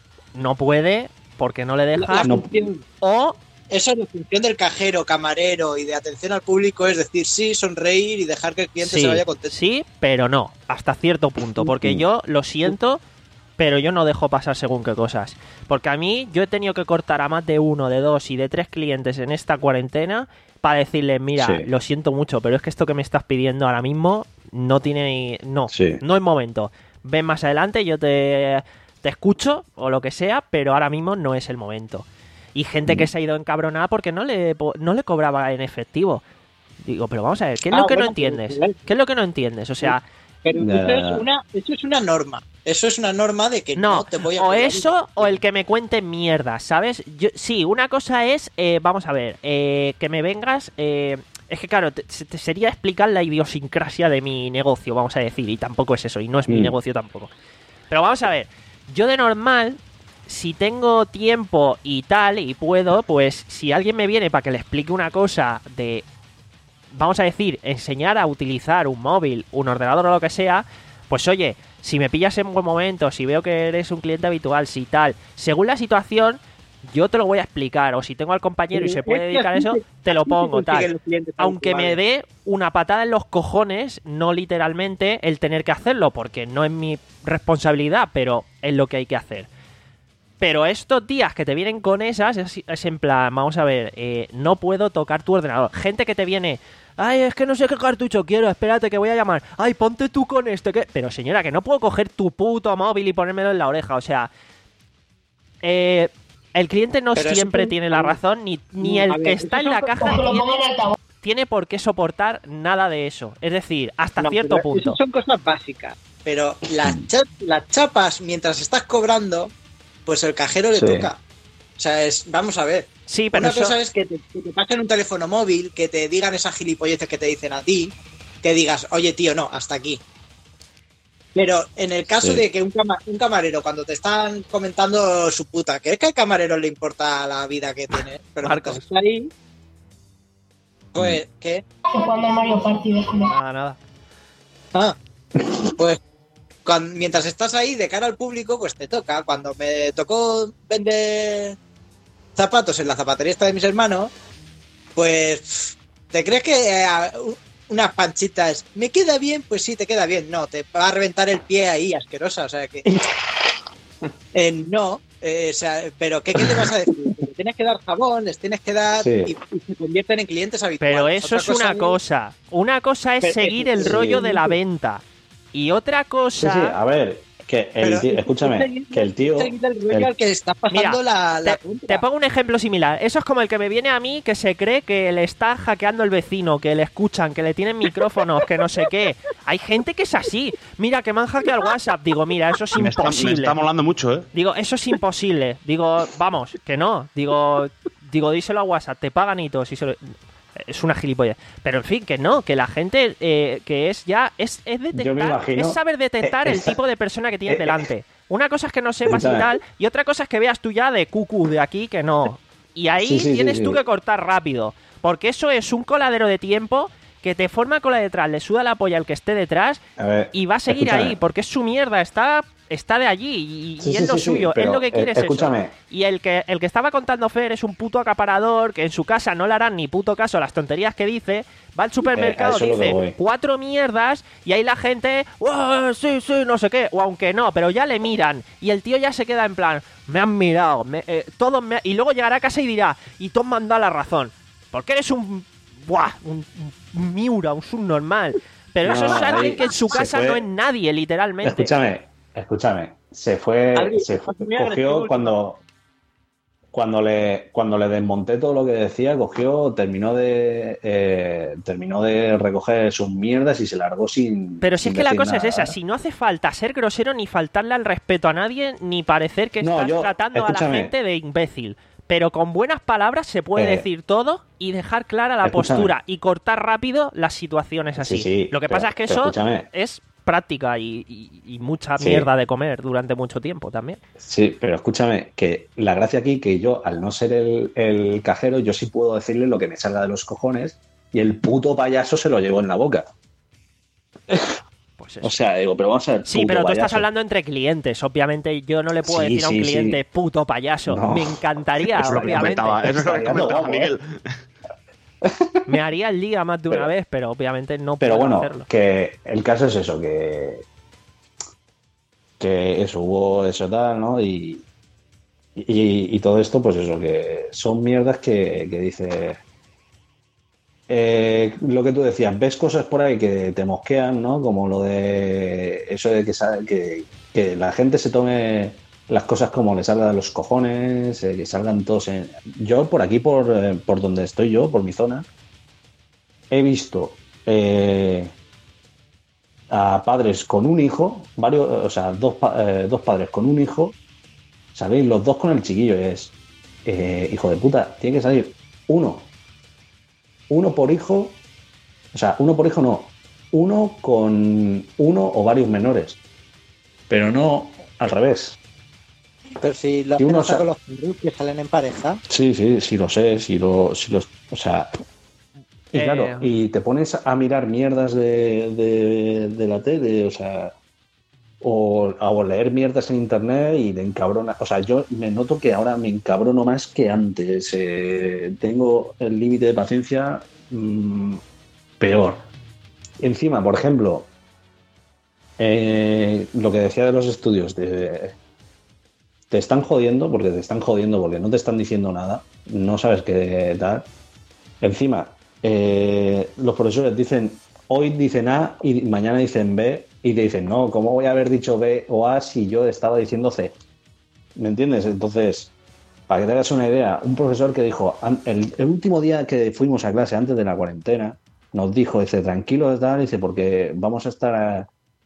no puede porque no le La deja. no- función- O Eso es la función del cajero, camarero y de atención al público, es decir, sí, sonreír y dejar que el cliente sí, se vaya contento. sí, pero no, hasta cierto punto. Porque Mm. yo lo siento, pero yo no dejo pasar según qué cosas. Porque a mí, yo he tenido que cortar a más de uno, de dos y de tres clientes en esta cuarentena para decirles, mira, Sí. lo siento mucho, pero es que esto que me estás pidiendo ahora mismo no tiene ni... No, Sí. no es momento. Ven más adelante, yo te, te escucho o lo que sea, pero ahora mismo no es el momento. Y gente que se ha ido encabronada porque no le, po- no le cobraba en efectivo. Digo, pero vamos a ver, ¿qué es Ah, lo que no bueno, entiendes? pero- ¿Qué es lo que no entiendes? O sea, Pero Ya, eso, ya, es ya. una, eso es una norma. Eso es una norma de que no, no, te voy a o cobrar eso una- o el que me cuente mierda, ¿sabes? Yo, sí, una cosa es, eh, vamos a ver, eh, que me vengas... eh, es que claro, te, te sería explicar la idiosincrasia de mi negocio, vamos a decir, y tampoco es eso, y no es mi Mm. negocio tampoco. Pero vamos a ver, yo de normal, si tengo tiempo y tal, y puedo, pues si alguien me viene para que le explique una cosa de, vamos a decir, enseñar a utilizar un móvil, un ordenador o lo que sea, pues oye, si me pillas en buen momento, si veo que eres un cliente habitual, si tal, según la situación, yo te lo voy a explicar, o si tengo al compañero y se puede dedicar a eso, te lo pongo, tal. Aunque me dé una patada en los cojones, no literalmente el tener que hacerlo, porque no es mi responsabilidad, pero es lo que hay que hacer. Pero estos días que te vienen con esas, es, es en plan, vamos a ver, eh, no puedo tocar tu ordenador. Gente que te viene, ay, es que no sé qué cartucho quiero, espérate que voy a llamar. Ay, ponte tú con este, que... Pero señora, que no puedo coger tu puto móvil y ponérmelo en la oreja, o sea... Eh... El cliente no Pero siempre eso- tiene la razón, ni, ni No, el a que ver, está eso en la son- caja Que lo tiene, pongan en altavoz. tiene por qué soportar nada de eso. Es decir, hasta No, cierto pero punto. esas son cosas básicas. Pero las, cha- las chapas, mientras estás cobrando, pues el cajero le Sí. toca. sea, es, vamos a ver. Sí, pero Una eso... cosa es que te, que te pasen un teléfono móvil, que te digan esas gilipolleces que te dicen a ti, que digas, oye, tío, no, hasta aquí. Pero en el caso Sí. de que un, cama, un camarero, cuando te están comentando su puta, que es que al camarero le importa la vida que tiene, pero Marcos. mientras está ahí, pues, ¿qué? Estoy jugando al Mario Party, déjame. Nada, nada. Ah, pues cuando, mientras estás ahí de cara al público, pues te toca. Cuando me tocó vender zapatos en la zapatería esta de mis hermanos, pues ¿te crees que eh, unas panchitas me queda bien? Pues sí, te queda bien. No, te va a reventar el pie ahí, asquerosa. O sea que eh, no, eh, o sea, pero ¿qué, ¿qué te vas a decir? Les tienes que dar jabón, les tienes que dar Sí. y, y se convierten en clientes habituales. Pero eso Otra es una es- cosa. Una cosa es Pero- seguir el sí. rollo de la venta. Y otra Sí, cosa... sí, a ver, que el Pero tío, es- escúchame, es seguir- que el tío... es seguir el rollo el- al que está pasando Mira, la, la Te, compra. te pongo un ejemplo similar. Eso es como el que me viene a mí que se cree que le está hackeando el vecino, que le escuchan, que le tienen micrófonos, que no sé qué. Hay gente que es así. Mira, que me han hackeado el WhatsApp. Digo, mira, eso es Me está, me imposible. está molando mucho, ¿eh? Digo, eso es imposible. Digo, vamos, que no. Digo, digo, díselo a WhatsApp, te pagan y todo. Si se lo- Es una gilipollas. Pero en fin, que no, que la gente eh, que es ya, es, es detectar, Yo me imagino- es saber detectar eh, el esa- tipo de persona que tienes eh, eh, delante. Una cosa es que no sepas y Escúchame. tal, y otra cosa es que veas tú ya de cucu de aquí que no. Y ahí Sí, sí, sí, tienes sí. tú que cortar rápido. Porque eso es un coladero de tiempo que te forma cola detrás, le suda la polla al que esté detrás A ver, y va a seguir escúchame. ahí, porque es su mierda, está, está de allí y, y Sí, es sí, lo sí, sí, suyo, pero, es lo que eh, quiere es eso. escúchame. Y el que, el que estaba contando Fer es un puto acaparador que en su casa no le harán ni puto caso a las tonterías que dice, va al supermercado, Eh, a eso es lo que dice voy. cuatro mierdas y ahí la gente, "Oh, sí, sí, no sé qué", o aunque no, pero ya le miran y el tío ya se queda en plan, me han mirado, me, eh, todos me... y luego llegará a casa y dirá, y tú me han dado la razón, porque eres un, buah, un, un miura, un subnormal. Pero eso No, es alguien ahí que en su se casa fue- no es nadie, literalmente. Escúchame, escúchame. Se fue, Adri, se estás fue- muy agresivo cogió cuando, cuando le, cuando le desmonté todo lo que decía, cogió, terminó de, eh, terminó de recoger sus mierdas y se largó sin. Pero si sin es que la decir cosa nada. es esa, si no hace falta ser grosero ni faltarle al respeto a nadie, ni parecer que No, estás yo- tratando a escúchame. la gente de imbécil. Pero con buenas palabras se puede Eh, decir todo y dejar clara la escúchame. postura y cortar rápido las situaciones así. Sí, sí, Lo que pero- pasa es que pero eso escúchame. es práctica y, y- y mucha Sí. mierda de comer durante mucho tiempo también. Sí, pero escúchame, que la gracia aquí, que yo, al no ser el, el cajero, yo sí puedo decirle lo que me salga de los cojones y el puto payaso se lo llevó en la boca. Pues eso. O sea, digo, pero vamos a ver. Sí, puto pero tú estás payaso. hablando entre clientes. Obviamente yo no le puedo Sí, decir a un sí, cliente sí. puto payaso. No. Me encantaría, Eso es lo que obviamente. comentaba, eso es lo que Estaría comentaba guapo, ¿eh? Miguel. Me haría el día más de una Pero- vez, pero obviamente no Pero puedo bueno, hacerlo. que el caso es eso, que. Que eso, hubo eso tal, ¿no? Y. Y, y todo esto, pues eso, que son mierdas que, que dice. Eh, lo que tú decías, ves cosas por ahí que te mosquean, ¿no? Como lo de eso de que, sa- que, que la gente se tome las cosas como le salga de los cojones, eh, que salgan todos en... Yo por aquí, por, eh, por donde estoy yo, por mi zona, he visto eh, a padres con un hijo, varios, o sea, dos, pa- eh, dos padres con un hijo, ¿sabéis? Los dos con el chiquillo, y es, eh, hijo de puta, tiene que salir uno, uno por hijo, o sea, uno por hijo no, uno con uno o varios menores, pero no al revés. Pero si lo Y uno hacen sa- con los perros que salen en pareja. Sí, sí, sí lo sé, sí lo, sí lo, o sea, y Eh. claro, y te pones a mirar mierdas de, de, de la tele, o sea, o, o leer mierdas en internet y te encabrona, o sea, yo me noto que ahora me encabrono más que antes, eh, tengo el límite de paciencia mm, peor. Encima, por ejemplo, eh, lo que decía de los estudios, de, te están jodiendo porque te están jodiendo porque no te están diciendo nada, no sabes qué tal. Encima, eh, los profesores dicen, hoy dicen A y mañana dicen B y te dicen, no, ¿cómo voy a haber dicho B o A si yo estaba diciendo C? ¿Me entiendes? Entonces, para que te hagas una idea, un profesor que dijo, an- el, el último día que fuimos a clase antes de la cuarentena, nos dijo, dice, tranquilo, tal, dice, porque vamos a estar a-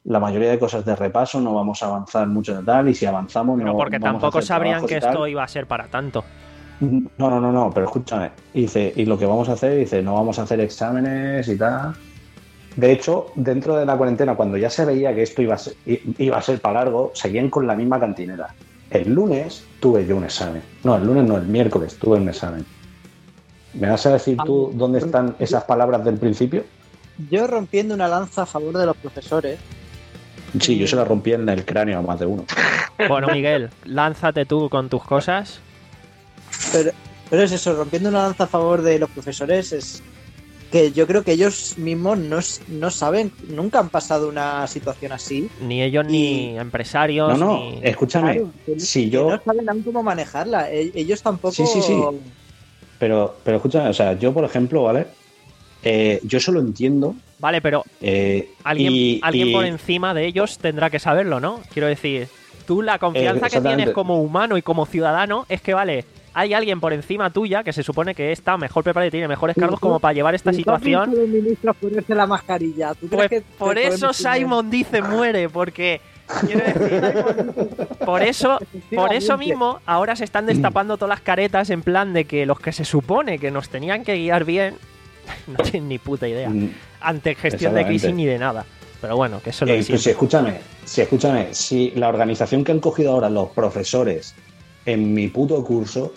la mayoría de cosas de repaso, no vamos a avanzar mucho de tal, y si avanzamos Pero no porque vamos a tampoco hacer sabrían trabajos que y tal. esto iba a ser para tanto. No, no, no, no, pero escúchame. Dice, y lo que vamos a hacer, dice, no vamos a hacer exámenes y tal. De hecho, dentro de la cuarentena, cuando ya se veía que esto iba a ser, iba a ser para largo, seguían con la misma cantinera. El lunes tuve yo un examen. No, el lunes no, el miércoles tuve un examen. ¿Me vas a decir tú dónde están esas palabras del principio? Yo rompiendo una lanza a favor de los profesores. Sí, yo se la rompí en el cráneo a más de uno. Bueno, Miguel, lánzate tú con tus cosas. Pero, pero es eso, rompiendo una lanza a favor de los profesores es que yo creo que ellos mismos no, no saben, nunca han pasado una situación así. Ni ellos Y- ni empresarios. No, no, ni... escúchame. Claro, que, Si que yo... no saben aún cómo manejarla. E- Ellos tampoco. Sí, sí, sí. Pero, pero escúchame, o sea, yo, por ejemplo, ¿vale? Eh, yo solo entiendo... Vale, pero eh, alguien, y- alguien y- por encima de ellos tendrá que saberlo, ¿no? Quiero decir, tú la confianza Eh, que exactamente. tienes como humano y como ciudadano es que, vale, hay alguien por encima tuya que se supone que está mejor preparado y tiene mejores cargos como para llevar esta situación. los ministros ponerse la mascarilla. ¿Tú Pues crees que por te eso podemos tener- Simon dice muere, porque quiero decir, por eso, por eso mismo ahora se están destapando todas las caretas en plan de que los que se supone que nos tenían que guiar bien no tienen ni puta idea Mm, ante gestión de Exactamente. crisis ni de nada. Pero bueno, que eso es lo eh, de pues siempre. escúchame, si escúchame, si la organización que han cogido ahora los profesores en mi puto curso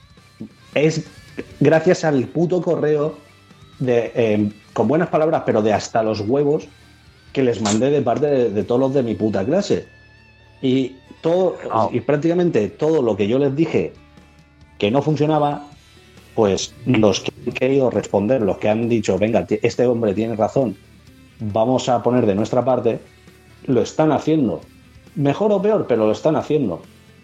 es gracias al puto correo de, eh, con buenas palabras, pero de hasta los huevos que les mandé de parte de, de todos los de mi puta clase. Y todo, Oh. y prácticamente todo lo que yo les dije que no funcionaba, pues los que han querido responder, los que han dicho, venga, t- este hombre tiene razón, vamos a poner de nuestra parte, lo están haciendo. Mejor o peor, pero lo están haciendo.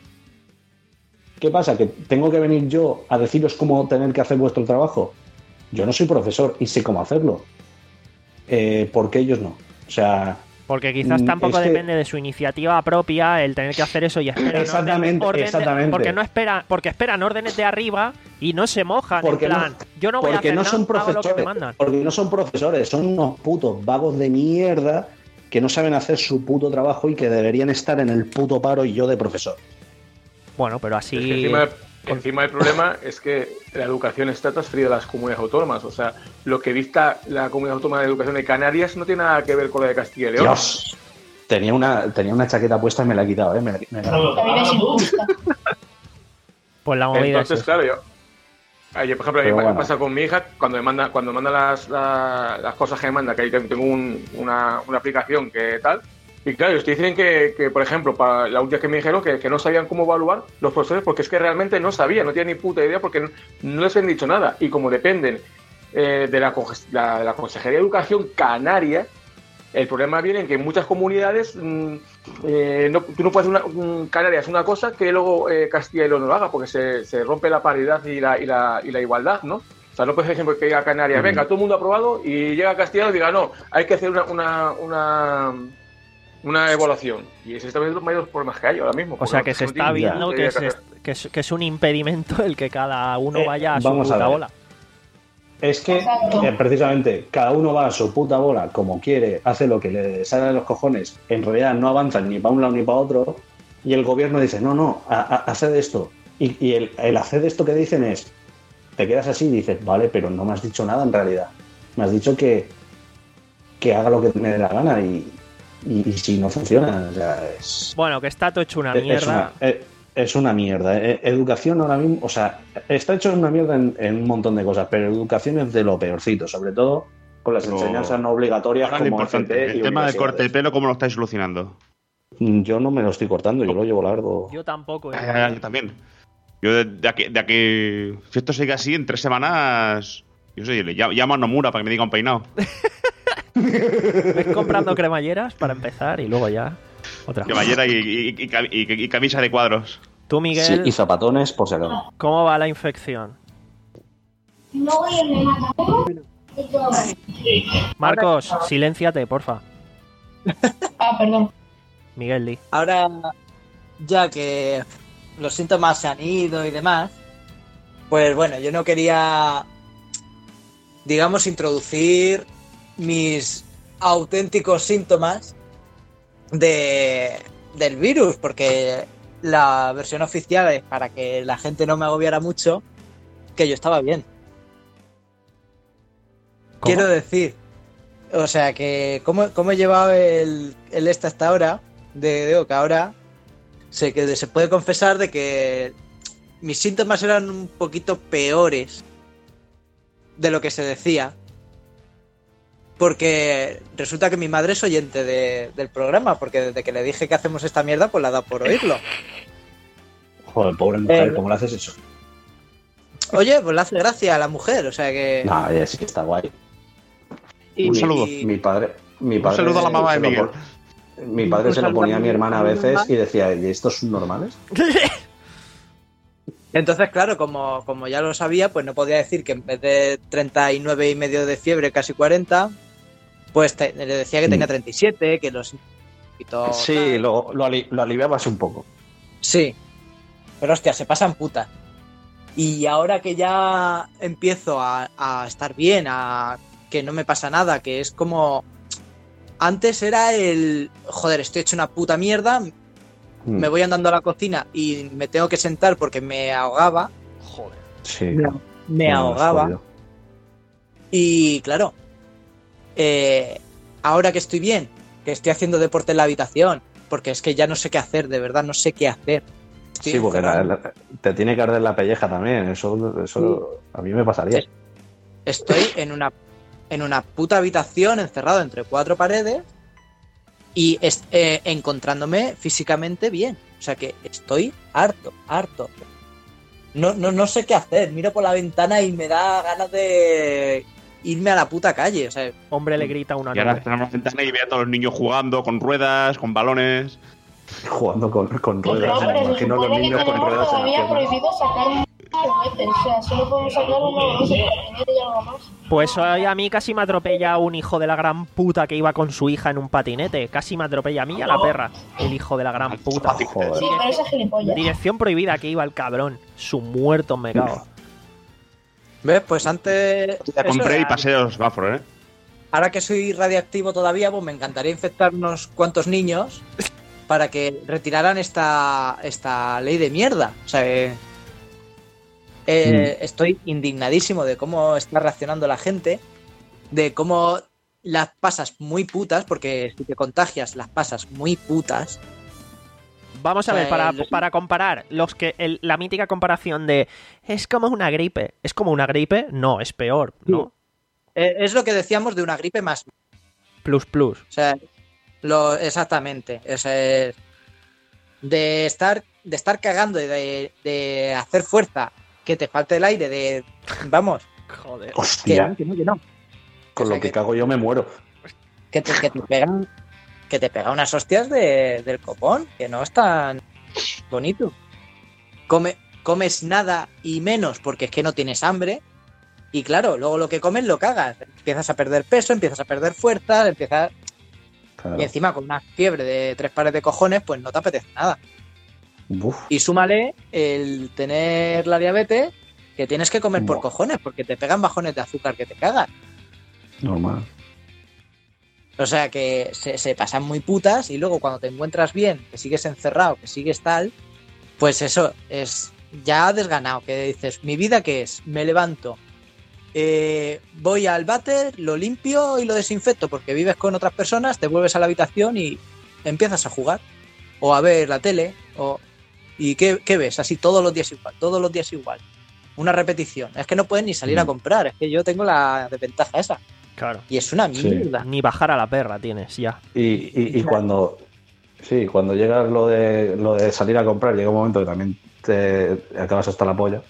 ¿Qué pasa? ¿Que tengo que venir yo a deciros cómo tener que hacer vuestro trabajo? Yo no soy profesor y sé cómo hacerlo. Eh, ¿Por qué ellos no? O sea, Porque quizás Mm, tampoco es que- depende de su iniciativa propia el tener que hacer eso y esperan Exactamente, órdenes- exactamente. porque no esperan, porque esperan órdenes de arriba y no se mojan Porque en no- plan, yo no voy a porque hacer no nada, son hago lo que me profesores, mandan. porque no son profesores, son unos putos vagos de mierda que no saben hacer su puto trabajo y que deberían estar en el puto paro y yo de profesor. Bueno, pero así Es que encima, encima el problema es que la educación está transferida a las comunidades autónomas. O sea, lo que dicta la Comunidad Autónoma de Educación de Canarias no tiene nada que ver con la de Castilla y León. Dios, tenía una, tenía una chaqueta puesta y me la he quitado, ¿eh? Me la- me la- La vida es injusta. pues la movida Entonces, es esa. claro, yo, ayer, por ejemplo, a mí Pero me bueno. pasa con mi hija, cuando me manda, cuando manda las, la- las cosas que me manda, que ahí tengo un- una, una aplicación que tal, y claro, ellos te dicen que, que, por ejemplo, para la última que me dijeron que, que no sabían cómo evaluar los profesores, porque es que realmente no sabían, no tenían ni puta idea, porque no, no les han dicho nada, y como dependen eh, de, la, conge- la, de la Consejería de Educación Canaria, el problema viene en que en muchas comunidades mm, eh, no, tú no puedes hacer una, un Canarias una cosa que luego eh, Castilla y León no lo haga, porque se, se rompe la paridad y la, y, la, y la igualdad, ¿no? O sea, no puedes, por ejemplo, que diga Canarias, Mm. venga, todo el mundo aprobado, y llega a Castilla y diga, no, hay que hacer una, una, una, una evaluación. Y ese es también uno de los mayores problemas que hay ahora mismo. O porque sea, no- que se no está tienen ni viendo puta que, idea se- qué hacer. que es, que es un impedimento el que cada uno Eh, vaya a su vamos a puta ver. bola. Es que, Exacto. eh, precisamente, cada uno va a su puta bola como quiere, hace lo que le sale de los cojones, en realidad no avanzan ni para un lado ni para otro, y el gobierno dice, no, no, a- a- haced esto. Y, y el, el hacer esto que dicen es, te quedas así y dices, vale, pero no me has dicho nada en realidad. Me has dicho que, que haga lo que me dé la gana y, y, y si no funciona, o sea, es... Bueno, que está todo hecho una Es mierda. una, es- es una mierda. Eh, Educación ahora mismo, o sea, está hecho una mierda en, en un montón de cosas, pero educación es de lo peorcito, sobre todo con las Lo- enseñanzas no obligatorias Ahora lo como importante, F P y el tema del universidades. corte de pelo, ¿cómo lo estáis solucionando? Mm, Yo no me lo estoy cortando, yo lo llevo largo. Yo tampoco. eh. Ah, yo también. Yo de, de aquí, de aquí- si esto sigue así, en tres semanas, yo sé, le llamo, llamo a Nomura para que me diga un peinado. Ves comprando cremalleras para empezar y luego ya otra. Cremallera y, y, y, cam- y- y camisa de cuadros. Tú, Sí, Miguel, y zapatones por si acaso. ¿cómo va la infección? Marcos, silénciate, porfa. Ah, perdón. Miguel, di. Ahora, ya que los síntomas se han ido y demás, pues bueno, yo no quería, digamos, introducir mis auténticos síntomas de del virus, porque la versión oficial es para que la gente no me agobiara mucho, que yo estaba bien. ¿Cómo? Quiero decir, o sea que cómo, cómo he llevado el, el este hasta ahora, de, de que ahora sé que se puede confesar de que mis síntomas eran un poquito peores de lo que se decía, porque resulta que mi madre es oyente de, del programa, porque desde que le dije que hacemos esta mierda, pues la ha dado por oírlo. Joder, pobre mujer, Eh, ¿cómo le haces eso? Oye, pues le hace gracia a la mujer, o sea que... No, ya sí que está guay. y- un saludo. y- Mi padre. Mi Un padre saludo a la mamá de se lo Miguel. pon- Mi padre Un se lo saludo ponía a a mi mi hermana a mamá. veces y decía, ¿y estos son normales? Entonces, claro, como, como ya lo sabía, pues no podía decir que en vez de treinta y nueve y medio de fiebre, casi cuarenta, pues te- le decía que tenía Mm. treinta y siete, que los... y todo Sí, tal. lo, lo, ali- lo aliviabas un poco. Sí. Pero hostia, se pasan putas. Y ahora que ya empiezo a, a estar bien, a que no me pasa nada, que es como... Antes era el... Joder, estoy hecho una puta mierda, Mm. me voy andando a la cocina y me tengo que sentar porque me ahogaba. Joder. Sí. Me, me Bueno, ahogaba. jodido. Y claro, eh, ahora que estoy bien, que estoy haciendo deporte en la habitación, porque es que ya no sé qué hacer, de verdad, no sé qué hacer. Estoy Sí, porque la- encerrado. la- te tiene que arder la pelleja también. Eso, eso a mí me pasaría. Sí. Estoy en una, en una puta habitación encerrado entre cuatro paredes y es- eh, encontrándome físicamente bien. O sea que estoy harto, harto. No, no, no sé qué hacer. Miro por la ventana y me da ganas de irme a la puta calle. O sea, Hombre le grita a una Y ahora nube. tenemos la ventana y ve a todos los niños jugando con ruedas, con balones. Jugando con, con No, ruedas. Me pero se imagino los supone que niños con tenemos ruedas en la todavía pierna. prohibido sacar muchas veces. O sea, solo podemos sacar uno o dos en patinete y algo más. Pues hoy a mí casi me atropella un hijo de la gran puta que iba con su hija en un patinete. Casi me atropella a mí y a la perra. El hijo de la gran puta. Joder. Sí, pero ese es gilipollas. Dirección prohibida que iba el cabrón. Su muerto me cago. ¿ves? Pues antes... La eso, compré y ahora- pasé los semáforos, ¿eh? Ahora que soy radiactivo todavía, pues me encantaría infectar unos cuantos niños para que retiraran esta, esta ley de mierda. O sea, eh, eh, estoy indignadísimo de cómo está reaccionando la gente, de cómo las pasas muy putas, porque si te contagias las pasas muy putas. Vamos a O sea, ver, para, los- para comparar, los que el- la mítica comparación de es como una gripe. ¿Es como una gripe? No, es peor, ¿no? Eh, es lo que decíamos de una gripe más. Plus, plus. O sea, lo, exactamente. O sea, es de estar, de estar cagando y de, de hacer fuerza, que te falte el aire, de vamos, Joder. que Hostia, no, que no, que no. con O sea, lo que cago yo me muero. que te, que te pegan, que te pega unas hostias de, del copón, que no es tan bonito. Come, comes nada y menos porque es que no tienes hambre. Y claro, luego lo que comes lo cagas. Empiezas a perder peso, empiezas a perder fuerza, empiezas. Claro. Y encima con una fiebre de tres pares de cojones, pues no te apetece nada. Uf, Y súmale el tener la diabetes, que tienes que comer por Buah. cojones, porque te pegan bajones de azúcar que te cagan. normal. O sea que se, se pasan muy putas y luego cuando te encuentras bien, que sigues encerrado, que sigues tal, pues eso es ya desganado, que dices, ¿mi vida qué es? Me levanto, eh, voy al váter, lo limpio y lo desinfecto, porque vives con otras personas, te vuelves a la habitación y empiezas a jugar, o a ver la tele, o... ¿Y qué, qué ves? Así todos los días igual, todos los días igual. Una repetición. Es que no puedes ni salir a Mm. comprar, es que yo tengo la desventaja esa. Claro. Y es una Sí. mierda. Ni bajar a la perra tienes, ya. Y, y, y cuando sí, cuando llega lo de lo de salir a comprar, llega un momento que también te acabas hasta la polla.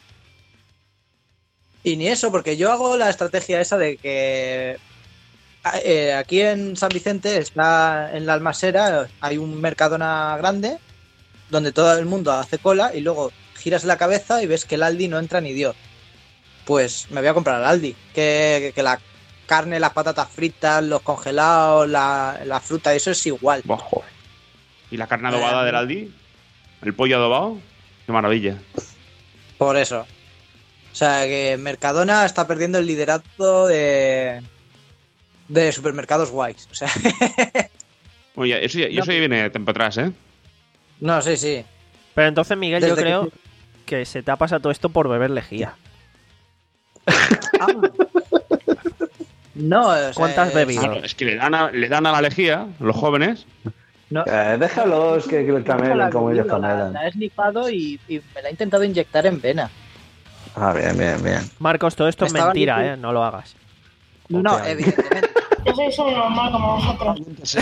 Y ni eso, porque yo hago la estrategia esa de que eh, aquí en San Vicente está en la Almasera, hay un Mercadona grande donde todo el mundo hace cola y luego giras la cabeza y ves que el Aldi no entra ni Dios. Pues me voy a comprar al Aldi, que, que la carne, las patatas fritas, los congelados, la, la fruta, eso es igual. Buah, joder. ¿Y la carne adobada Eh, del Aldi? ¿El pollo adobado? ¡Qué maravilla! Por eso. O sea, que Mercadona está perdiendo el liderazgo de, de supermercados guays. O sea, Oye, eso ya, y eso ya viene tiempo atrás, ¿eh? No, sí, sí. Pero entonces, Miguel, yo Desde que- creo que se te ha pasado todo esto por beber lejía. Ah. No, o sea, ¿Cuántas eh, bebidas? Claro, es que le dan a, le dan a la lejía, los jóvenes. No, Eh, déjalos que, que nunca la camelen como he ellos bebido, la, camelan. la he snifado y, y me la he intentado inyectar en vena. Ah, bien, bien, bien. Marcos, todo esto es Estaba mentira, diciendo- ¿eh? No lo hagas. No, Ok. evidentemente. Yo soy solo normal como vosotros.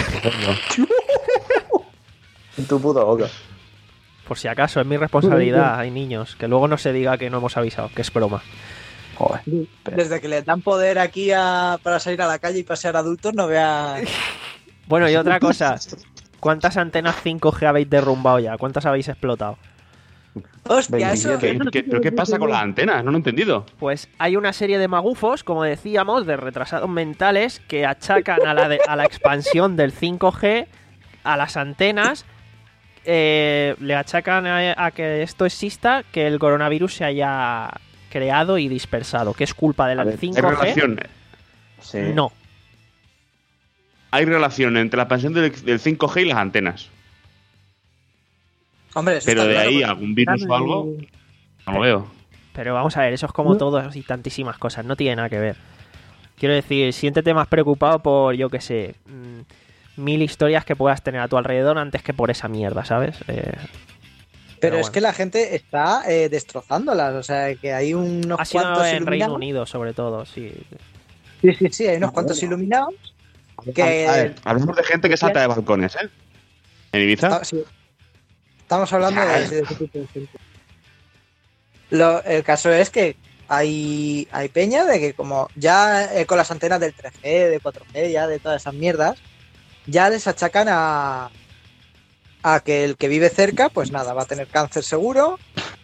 En tu puta boca. Por si acaso, es mi responsabilidad. Hay niños. Que luego no se diga que no hemos avisado, que es broma. Joder. Desde que les dan poder aquí a- para salir a la calle y pasear adultos, no veas. Bueno, y otra cosa. ¿Cuántas antenas cinco G habéis derrumbado ya? ¿Cuántas habéis explotado? Hostia, eso. ¿Qué, qué- pero qué pasa con las antenas? No lo he entendido. Pues hay una serie de magufos, como decíamos, de retrasados mentales que achacan a la, de- a la expansión del cinco G, a las antenas, eh, le achacan a, a que esto exista, que el coronavirus se haya creado y dispersado, que es culpa del A ver, Hay cinco G. relación, Sí. No, hay relación entre la expansión del, del cinco G y las antenas. Hombre, eso Pero está de claro, ahí porque- algún virus o algo, no lo veo. pero vamos a ver, eso es como todo y tantísimas cosas, no tiene nada que ver. Quiero decir, siéntete más preocupado por, yo qué sé, mm, mil historias que puedas tener a tu alrededor antes que por esa mierda, ¿sabes? Eh, Pero es bueno. que la gente está eh, destrozándolas. O sea, que hay unos ha sido cuantos en Reino iluminados. Unido, sobre todo, sí. Sí, sí, sí, hay unos cuantos iluminados. Que A ver, hablamos de gente que salta de balcones, ¿eh? En Ibiza. Está- sí. Estamos hablando de, de ese tipo de gente. Lo- el caso es que hay, hay peña de que como ya eh, con las antenas del tres G, de cuatro G, ya de todas esas mierdas, ya les achacan a, a que el que vive cerca, pues nada, va a tener cáncer seguro.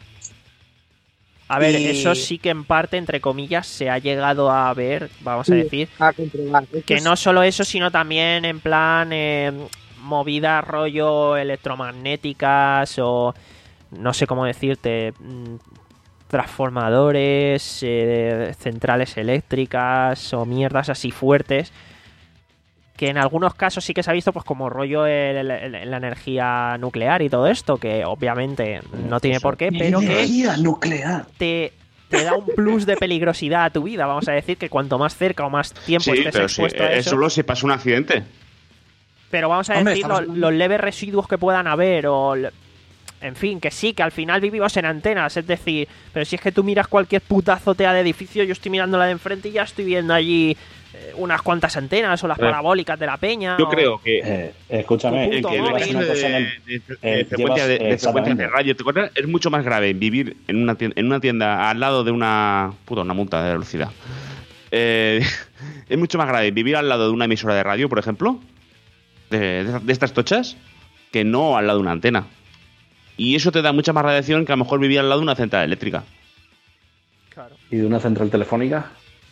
A ver, Y- eso sí que en parte, entre comillas, se ha llegado a ver, vamos a Sí. decir, A controlar. Esto que es- no solo eso, sino también en plan eh, movidas rollo electromagnéticas o no sé cómo decirte, mm, transformadores, eh, centrales eléctricas o mierdas así fuertes, que en algunos casos sí que se ha visto pues como rollo el- el- el- la energía nuclear y todo esto, que obviamente no tiene por qué, pero que Energía nuclear. te, te da un plus de peligrosidad a tu vida. Vamos a decir que cuanto más cerca o más tiempo Sí, estés pero sí, expuesto a es eso, solo si pasa un accidente. pero vamos a Hombre, decir estamos lo- hablando- los leves residuos que puedan haber o... l- En fin, que sí, que al final vivimos en antenas, es decir, pero si es que tú miras cualquier puta azotea de edificio, yo estoy mirando la de enfrente y ya estoy viendo allí eh, unas cuantas antenas o las Eh, parabólicas de la peña. Yo o- creo que Eh, escúchame, Tu el puto que en el móvil. caso una de, cosa en el- de- de- de eh, frecuencia de, llevas, de eh, frecuencias de exactamente. radio, ¿te acuerdas? Es mucho más grave vivir en una tienda, en una tienda al lado de una puta una multa de velocidad. Eh, es mucho más grave vivir al lado de una emisora de radio, por ejemplo, de, de- de estas tochas, que no al lado de una antena. Y eso te da mucha más radiación que a lo mejor vivir al lado de una central eléctrica. Claro. ¿Y de una central telefónica?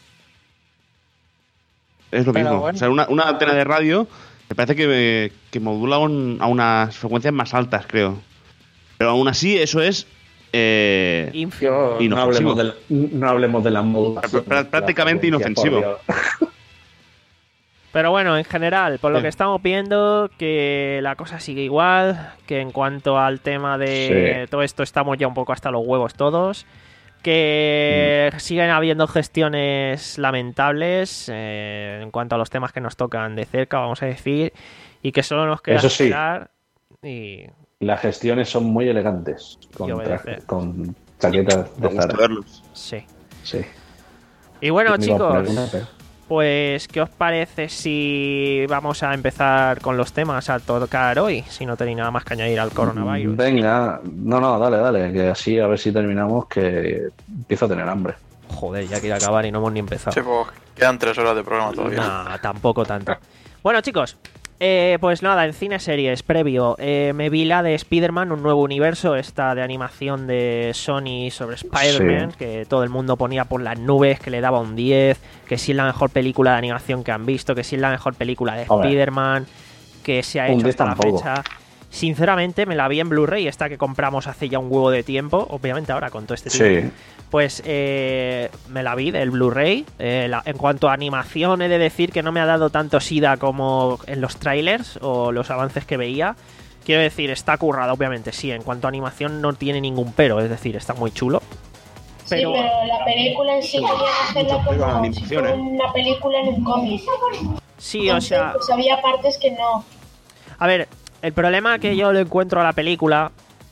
Es lo Pero mismo. bueno. O sea, una, una antena de radio me parece que, que modula un- a unas frecuencias más altas, creo. Pero aún así, eso es. Eh, Ínfimo. Yo, no, Inofensivo. hablemos de, no hablemos de la modulación. Prá- prácticamente La frecuencia, inofensivo. por Dios. Pero bueno, en general, por lo Sí. que estamos viendo, que la cosa sigue igual, que en cuanto al tema de Sí. todo esto estamos ya un poco hasta los huevos todos, que Mm. siguen habiendo gestiones lamentables eh, en cuanto a los temas que nos tocan de cerca, vamos a decir, y que solo nos queda Eso sí. esperar y Las gestiones son muy elegantes. Con, Y tra- obedecer. con chaquetas me de gusta Zara. verlos. sí. Sí. Y bueno, Me iba a poner chicos, una, pero- pues ¿qué os parece si vamos a empezar con los temas a tocar hoy? Si no tenéis nada más que añadir al coronavirus. Venga, no, no, dale, dale, que así a ver si terminamos, que empiezo a tener hambre. Joder, ya quiere acabar y no hemos ni empezado. Sí, pues quedan tres horas de programa todavía. No, tampoco tanto. Bueno, chicos, eh, pues nada, en cine series, previo, eh, me vi la de Spider-Man, un nuevo universo, esta de animación de Sony sobre Spider-Man, Sí. que todo el mundo ponía por las nubes, que le daba un diez, que si es la mejor película de animación que han visto, que si es la mejor película de Hombre. Spider-Man, que se ha Un hecho diez hasta la tampoco. fecha. Sinceramente, me la vi en Blu-ray, esta que compramos hace ya un huevo de tiempo, obviamente ahora con todo este tiempo. Sí. Pues eh, me la vi del Blu-ray. Eh, la- en cuanto a animación, he de decir que no me ha dado tanto sida como en los trailers o los avances que veía. Quiero decir, está currada, obviamente, sí. En cuanto a animación, no tiene ningún pero, es decir, está muy chulo. Pero, Sí, pero la película en sí querían hacerla Mucho pega la como si animación, fuera ¿eh? una película en un cómic. sí, o Entonces, sea, pues había partes que no. a ver, el problema que yo le encuentro a la película.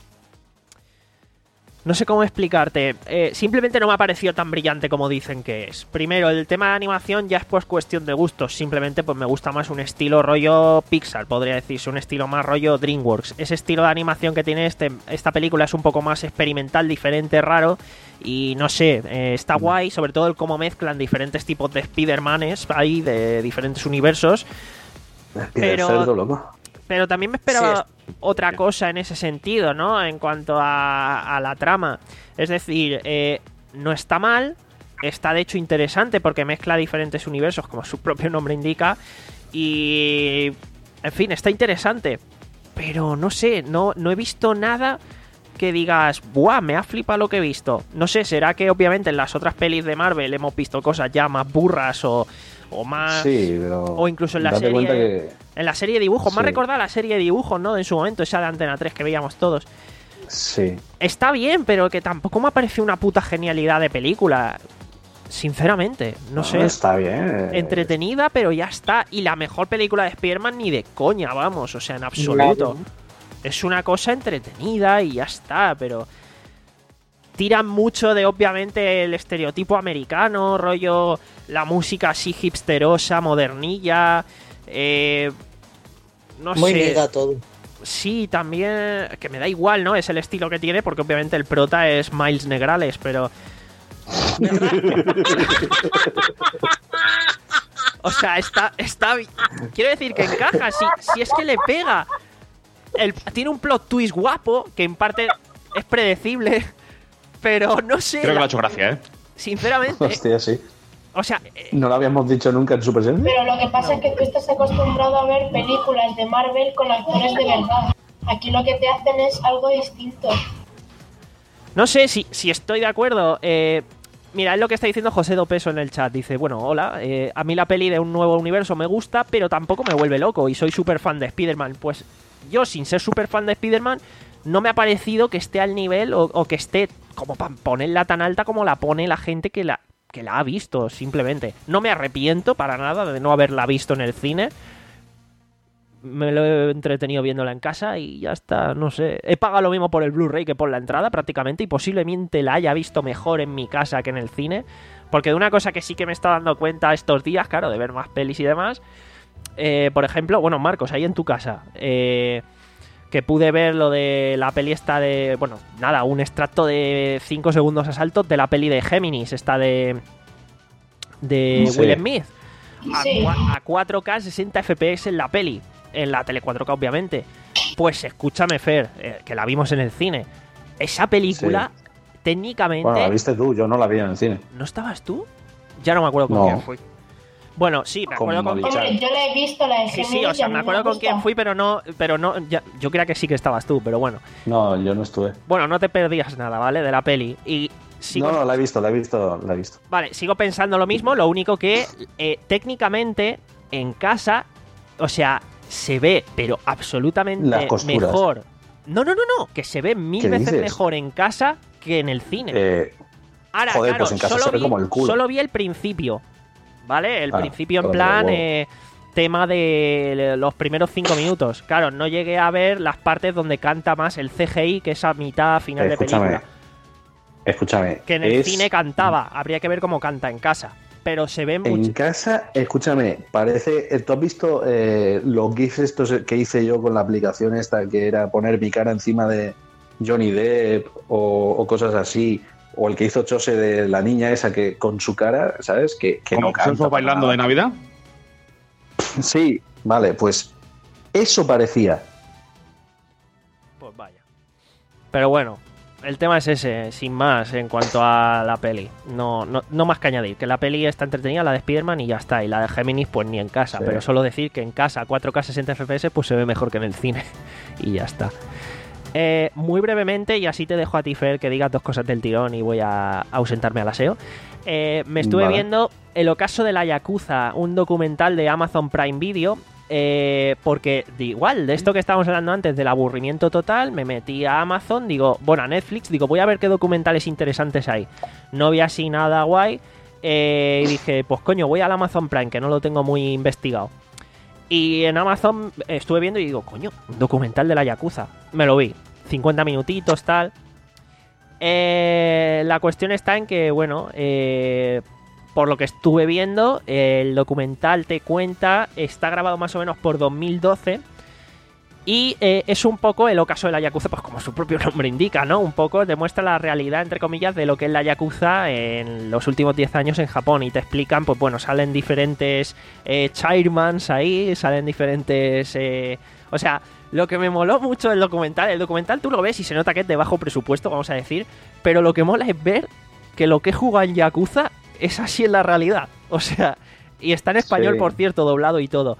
No sé cómo explicarte. Eh, simplemente no me ha parecido tan brillante como dicen que es. Primero, el tema de animación ya es pues cuestión de gustos. Simplemente pues me gusta más un estilo rollo Pixar, podría decirse. Un estilo más rollo DreamWorks. Ese estilo de animación que tiene este, esta película es un poco más experimental, diferente, raro. Y no sé, eh, está guay. Sobre todo el cómo mezclan diferentes tipos de Spider-Manes ahí, de diferentes universos. Pero- Cerdo, loco. Pero también me esperaba Sí, otra cosa en ese sentido, ¿no? En cuanto a, a la trama. Es decir, eh, no está mal, está de hecho interesante porque mezcla diferentes universos, como su propio nombre indica. Y, en fin, está interesante. Pero no sé, no, no he visto nada que digas, ¡buah! Me ha flipado lo que he visto. No sé, será que obviamente en las otras pelis de Marvel hemos visto cosas ya más burras o, o más... Sí, pero. O incluso en la date serie. cuenta que. En la serie de dibujos, me ha Sí. recordado la serie de dibujos, ¿no? En su momento, esa de Antena tres que veíamos todos. Sí. Está bien, pero que tampoco me ha parecido una puta genialidad de película. Sinceramente, no sé. Está bien. eh, Entretenida, pero ya está. Y la mejor película de Spider-Man ni de coña, vamos. O sea, en absoluto. Es una cosa entretenida y ya está, pero... Tiran mucho de, obviamente, el estereotipo americano, rollo... La música así hipsterosa, modernilla... Eh, no Muy sé. nega todo. Sí, también... Que me da igual, ¿no? Es el estilo que tiene, porque obviamente el prota es Miles Negrales, pero... O sea, está, está... bi- Quiero decir que encaja, si, si es que le pega. El- tiene un plot twist guapo, que en parte es predecible, pero no sé... Creo que la- lo ha hecho gracia, ¿eh? Sinceramente, Hostia, sí. o sea... eh, No lo habíamos dicho nunca en su presencia. Pero lo que pasa es que tú estás acostumbrado a ver películas de Marvel con actores de verdad. Aquí lo que te hacen es algo distinto. No sé si, si estoy de acuerdo. Eh, mira, es lo que está diciendo José Dopeso en el chat. Dice, bueno, hola, eh, a mí la peli de un nuevo universo me gusta, pero tampoco me vuelve loco y soy súper fan de Spider-Man. Pues yo, sin ser súper fan de Spider-Man, no me ha parecido que esté al nivel o, o que esté como para ponerla tan alta como la pone la gente que la, que la ha visto, simplemente. No me arrepiento para nada de no haberla visto en el cine. Me lo he entretenido viéndola en casa y ya está, no sé. He pagado lo mismo por el Blu-ray que por la entrada prácticamente y posiblemente la haya visto mejor en mi casa que en el cine. Porque de una cosa que sí que me está dando cuenta estos días, claro, de ver más pelis y demás. Eh, por ejemplo, bueno, Marcos, ahí en tu casa, eh, que pude ver lo de la peli esta de... Bueno, nada, un extracto de cinco segundos a salto de la peli de Géminis, esta de... De Sí. Will Smith. A, Sí. cua- a cuatro K, sesenta F P S en la peli. En la tele cuatro K, obviamente. Pues escúchame, Fer, eh, que la vimos en el cine. Esa película, técnicamente... Bueno, la viste tú, yo no la vi en el cine. ¿No estabas tú? Ya no me acuerdo con No. quién fui. Bueno, sí, me Con acuerdo con Molly quién. Hombre, yo la he visto, la de Sí, Géminis. sí, o y sea, a mí me acuerdo con gusta. quién fui, pero no, pero no, ya- yo creía que sí que estabas tú, pero bueno. No, yo no estuve. Bueno, no te perdías nada, ¿vale? De la peli. Y sigo, No, no, la he visto, la he visto, la he visto. vale, sigo pensando lo mismo, lo único que eh, técnicamente en casa, o sea, se ve, pero absolutamente Las costuras. mejor. No, no, no, no, que se ve mil ¿Qué veces dices? mejor en casa que en el cine. Eh, Ahora, joder, claro, pues en casa solo, se ve vi, como el culo. solo vi el principio, ¿vale? El Ah, principio en joder, plan, wow. eh, tema de los primeros cinco minutos. Claro, no llegué a ver las partes donde canta más el C G I, que es a mitad final de escúchame, película. escúchame. Que en el es- cine cantaba, habría que ver cómo canta en casa. Pero se ve En mucho. casa, escúchame, parece. ¿Tú has visto eh, los GIFs estos que hice yo con la aplicación esta, que era poner mi cara encima de Johnny Depp o, o cosas así? O el que hizo Chose de la niña esa que con su cara, ¿sabes? Que, que Como no canta. Celso para bailando de nada. Navidad. Sí, vale, pues eso parecía. Pues vaya. Pero bueno, el tema es ese, sin más, en cuanto a la peli. No, no, no más que añadir, que la peli está entretenida, la de Spider-Man y ya está. Y la de Géminis, pues ni en casa. Sí. Pero solo decir que en casa, cuatro K sesenta F P S, pues se ve mejor que en el cine. Y ya está. Eh, muy brevemente, y así te dejo a ti, Fer, que digas dos cosas del tirón y voy a ausentarme al aseo. Eh, me estuve vale. viendo El ocaso de la Yakuza, un documental de Amazon Prime Video. Eh, porque de igual, de esto que estábamos hablando antes, del aburrimiento total, me metí a Amazon, digo, bueno, a Netflix, digo, voy a ver qué documentales interesantes hay. No vi así nada guay, eh, y dije, pues coño, voy al Amazon Prime, que no lo tengo muy investigado. Y en Amazon estuve viendo y digo, coño, un documental de la Yakuza. Me lo vi, cincuenta minutitos, tal. Eh, la cuestión está en que, bueno, eh... por lo que estuve viendo, el documental te cuenta, está grabado más o menos por dos mil doce y eh, es un poco el ocaso de la Yakuza, pues como su propio nombre indica, ¿no? Un poco demuestra la realidad, entre comillas, de lo que es la Yakuza en los últimos diez años en Japón y te explican, pues bueno, salen diferentes eh, chairmans ahí, salen diferentes... Eh, o sea, lo que me moló mucho del documental, el documental tú lo ves y se nota que es de bajo presupuesto, vamos a decir, pero lo que mola es ver que lo que juega en Yakuza es así en la realidad, o sea, y está en español, sí. Por cierto, doblado y todo.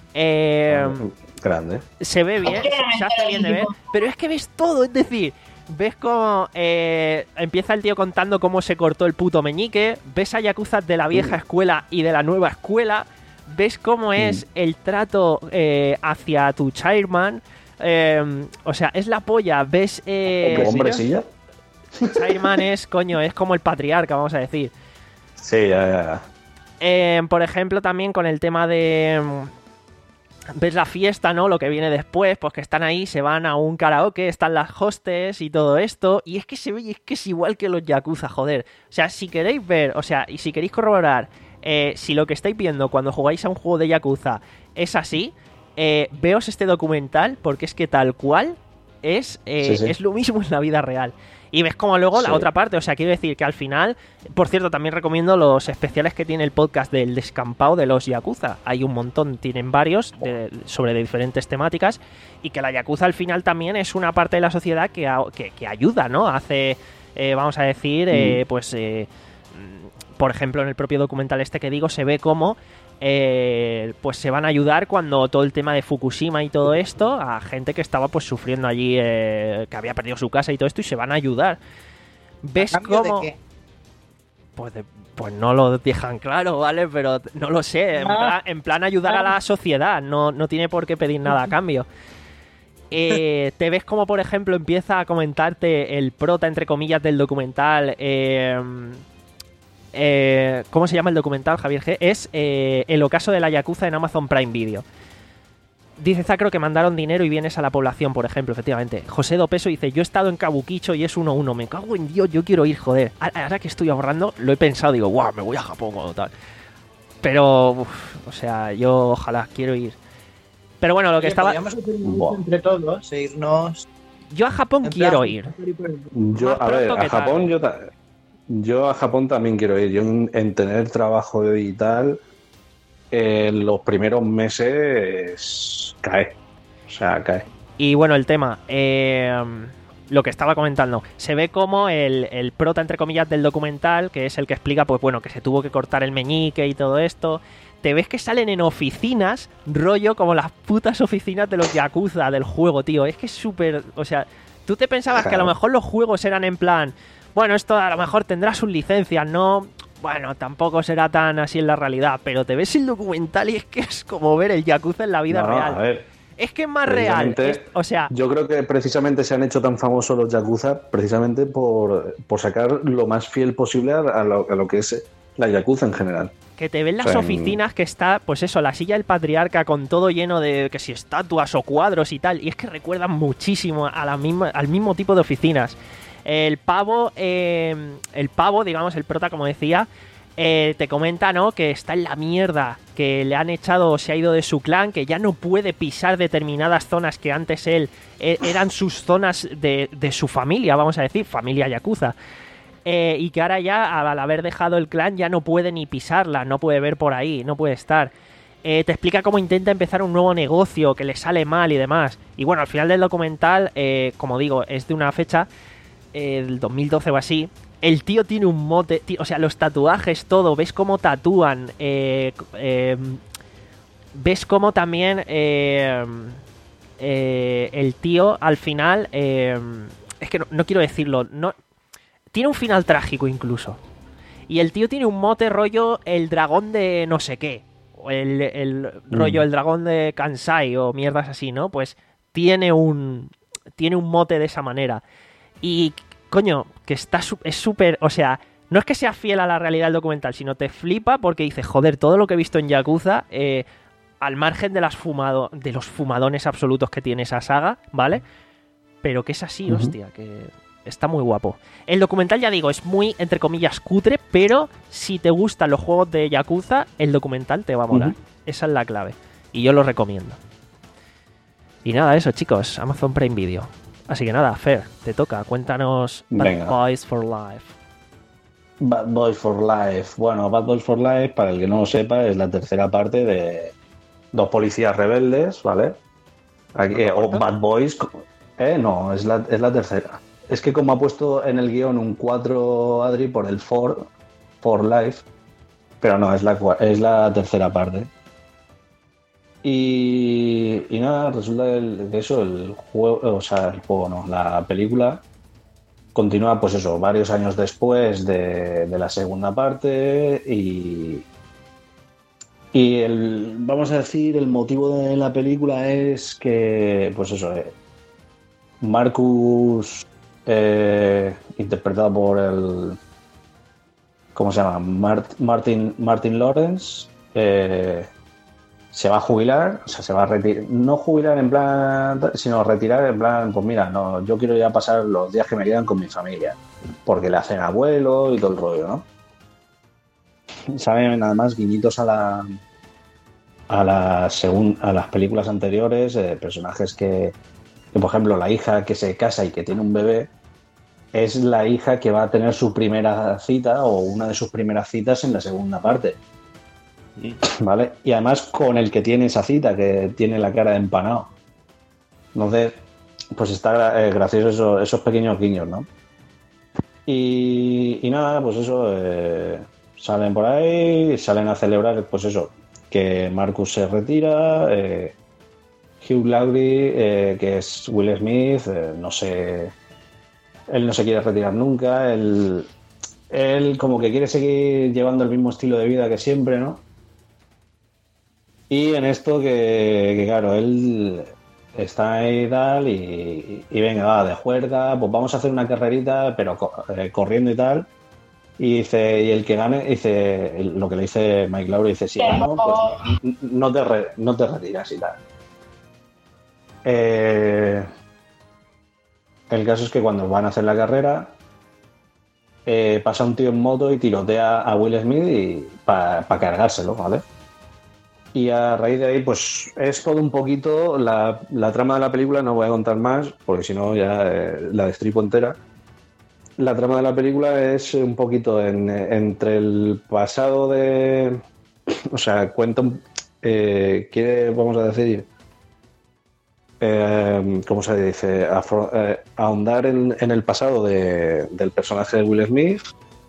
Eh, Grande. Se ve bien, se hace bien de ver, pero es que ves todo, es decir, ves cómo eh, empieza el tío contando cómo se cortó el puto meñique, ves a Yakuza de la vieja mm. escuela y de la nueva escuela, ves cómo es mm. el trato eh, hacia tu chairman, eh, o sea, es la polla, ves... Eh, ¿Hombre silla? Chairman es, coño, es como el patriarca, vamos a decir. Sí, ya, ya. Eh, por ejemplo, también con el tema de... Ves la fiesta, ¿no? Lo que viene después, pues que están ahí, se van a un karaoke, están las hostes y todo esto. Y es que se ve, y es que es igual que los Yakuza, joder. O sea, si queréis ver, o sea, y si queréis corroborar, eh, si lo que estáis viendo cuando jugáis a un juego de Yakuza es así, eh, veos este documental, porque es que tal cual es, eh, sí, sí. es lo mismo en la vida real. Y ves como luego sí. la otra parte, o sea, quiero decir que al final, por cierto, también recomiendo los especiales que tiene el podcast del descampado de los Yakuza. Hay un montón, tienen varios de, sobre de diferentes temáticas, y que la Yakuza al final también es una parte de la sociedad que, que, que ayuda, ¿no? Hace, eh, vamos a decir, eh, mm. pues, eh, por ejemplo, en el propio documental este que digo, se ve cómo Eh, pues se van a ayudar cuando todo el tema de Fukushima y todo esto, a gente que estaba pues sufriendo allí, eh, que había perdido su casa y todo esto, y se van a ayudar. ¿Ves cómo? ¿De qué? Pues, de, pues no lo dejan claro, ¿vale? Pero no lo sé, en, ah. plan, en plan ayudar ah. a la sociedad, no, no tiene por qué pedir nada a cambio. Eh, te ves como, por ejemplo, empieza a comentarte el prota, entre comillas, del documental, eh... Eh, ¿cómo se llama el documental, Javier G? Es eh, El ocaso de la Yakuza en Amazon Prime Video. Dice Zacro que mandaron dinero y bienes a la población, por ejemplo, efectivamente. José Dopeso dice, yo he estado en Kabukicho y es uno uno. Me cago en Dios, yo quiero ir, joder. Ahora que estoy ahorrando, lo he pensado, digo, guau, me voy a Japón o tal. Pero, uf, o sea, yo ojalá, quiero ir. Pero bueno, lo que Oye, estaba... entre todos, e irnos... Yo a Japón en quiero plan... ir. Yo, a ver, a Japón tal. yo... Ta... Yo a Japón también quiero ir. Yo en, en tener trabajo y tal, en eh, los primeros meses cae. O sea, cae. Y bueno, el tema, eh, lo que estaba comentando, se ve como el, el prota, entre comillas, del documental, que es el que explica, pues bueno, que se tuvo que cortar el meñique y todo esto. Te ves que salen en oficinas, rollo como las putas oficinas de los Yakuza del juego, tío. Es que es súper... O sea, tú te pensabas claro. que a lo mejor los juegos eran en plan... Bueno, esto a lo mejor tendrá sus licencias, ¿no? Bueno, tampoco será tan así en la realidad, pero te ves el documental y es que es como ver el Yakuza en la vida no, real. A ver, es que es más real. Es, o sea, yo creo que precisamente se han hecho tan famosos los Yakuza precisamente por, por sacar lo más fiel posible a lo, a lo que es la Yakuza en general. Que te ven las o sea, oficinas que está, pues eso, la silla del patriarca con todo lleno de que si estatuas o cuadros y tal, y es que recuerdan muchísimo a la misma, al mismo tipo de oficinas. El pavo, eh, el pavo, digamos, el prota, como decía, eh, te comenta, ¿no? Que está en la mierda, que le han echado o se ha ido de su clan, que ya no puede pisar determinadas zonas que antes él eh, eran sus zonas de, de su familia, vamos a decir, familia Yakuza. Eh, y que ahora ya, al haber dejado el clan, ya no puede ni pisarla, no puede ver por ahí, no puede estar. Eh, te explica cómo intenta empezar un nuevo negocio, que le sale mal y demás. Y bueno, al final del documental, eh, como digo, es de una fecha... el dos mil doce o así. El tío tiene un mote, tío, o sea, los tatuajes, todo, ves cómo tatúan, eh, eh, ves cómo también eh, eh, el tío al final, eh, es que no, no quiero decirlo, no, tiene un final trágico incluso. Y el tío tiene un mote rollo el dragón de no sé qué, o el, el rollo Mm. el dragón de Kansai o mierdas así, ¿no? Pues tiene un, tiene un mote de esa manera. Y coño, que está su- es súper, o sea, no es que sea fiel a la realidad del documental, sino te flipa porque dices, joder, todo lo que he visto en Yakuza, eh, al margen de, las fumado, de los fumadones absolutos que tiene esa saga, ¿vale? Pero que es así, Ujú. hostia, que está muy guapo. El documental, ya digo, es muy, entre comillas, cutre, pero si te gustan los juegos de Yakuza, el documental te va a molar. Ujú. Esa es la clave. Y yo lo recomiendo. Y nada, eso, chicos, Amazon Prime Video. Así que nada, Fer, te toca. Cuéntanos Bad Venga. Boys for Life. Bad Boys for Life. Bueno, Bad Boys for Life, para el que no lo sepa, es la tercera parte de dos policías rebeldes, ¿vale? Aquí, eh, o Bad Boys. Eh, no, es la, es la tercera. Es que como ha puesto en el guión un cuatro Adri por el for, for Life, pero no, es la, cua- es la tercera parte. Y, y nada, resulta el- que eso, el juego, o sea, el juego no, la película continúa, pues eso, varios años después de, de la segunda parte y, y el, vamos a decir, el motivo de la película es que, pues eso, eh, Marcus, eh, interpretado por el, ¿cómo se llama? Mart- Martin, Martin Lawrence, eh, se va a jubilar, o sea, se va a retirar, no jubilar en plan, sino retirar en plan, pues mira, no, yo quiero ya pasar los días que me quedan con mi familia, porque le hacen abuelo y todo el rollo, ¿no? Saben, además, guiñitos a la a las segun- a las películas anteriores, eh, personajes que, que, por ejemplo, la hija que se casa y que tiene un bebé es la hija que va a tener su primera cita o una de sus primeras citas en la segunda parte. ¿Vale? Y además con el que tiene esa cita, que tiene la cara de empanado. Entonces, pues está eh, gracioso eso- esos pequeños guiños, ¿no? Y, y nada, pues eso, eh, salen por ahí, salen a celebrar, pues eso, que Marcus se retira, eh, Hugh Laurie, eh, que es Will Smith, eh, no sé, él no se quiere retirar nunca, él, él como que quiere seguir llevando el mismo estilo de vida que siempre, ¿no? Y en esto que, que, claro, él está ahí y tal, y, y venga, va, de juerga, pues vamos a hacer una carrerita, pero co- eh, corriendo y tal. Y dice, y el que gane, dice, el- lo que le dice Mike Lowry, dice, si gano, pues n- no te, re- no te retiras y tal. Eh, el caso es que cuando van a hacer la carrera, eh, pasa un tío en moto y tirotea a Will Smith y para cargárselo, ¿vale? Y a raíz de ahí, pues es todo un poquito la, la trama de la película, no voy a contar más, porque si no ya eh, la destripo entera. La trama de la película es un poquito en- entre el pasado de... O sea, cuenta... un- Eh, quiere, vamos a decir... eh, ¿cómo se dice? Afro- eh, ahondar en, en el pasado de- del personaje de Will Smith.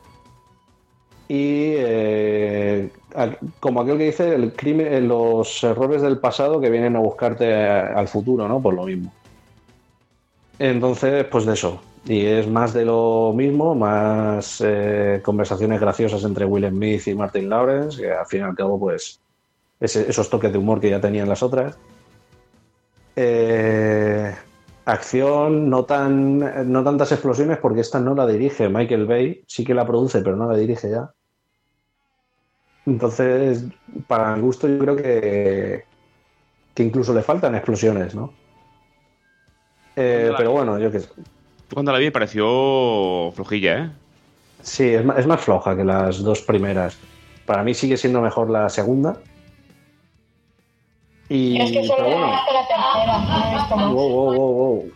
Y eh, a- como aquel que dice, el crimen, eh, los errores del pasado que vienen a buscarte a- al futuro, ¿no? Por lo mismo. Entonces, pues de eso. Y es más de lo mismo, más eh, conversaciones graciosas entre Will Smith y Martin Lawrence, que al fin y al cabo, pues, ese- esos toques de humor que ya tenían las otras. Eh, acción, no tan, no tantas explosiones, porque esta no la dirige Michael Bay, sí que la produce, pero no la dirige ya. Entonces, para mi gusto, yo creo que, que incluso le faltan explosiones, ¿no? Eh, pero bueno, yo qué sé. Cuando la vi me pareció flojilla, ¿eh? Sí, es más, es más floja que las dos primeras. Para mí sigue siendo mejor la segunda. Y, Yo es que solo pero he bueno, visto la tercera, no he visto más. wow, wow, wow, wow.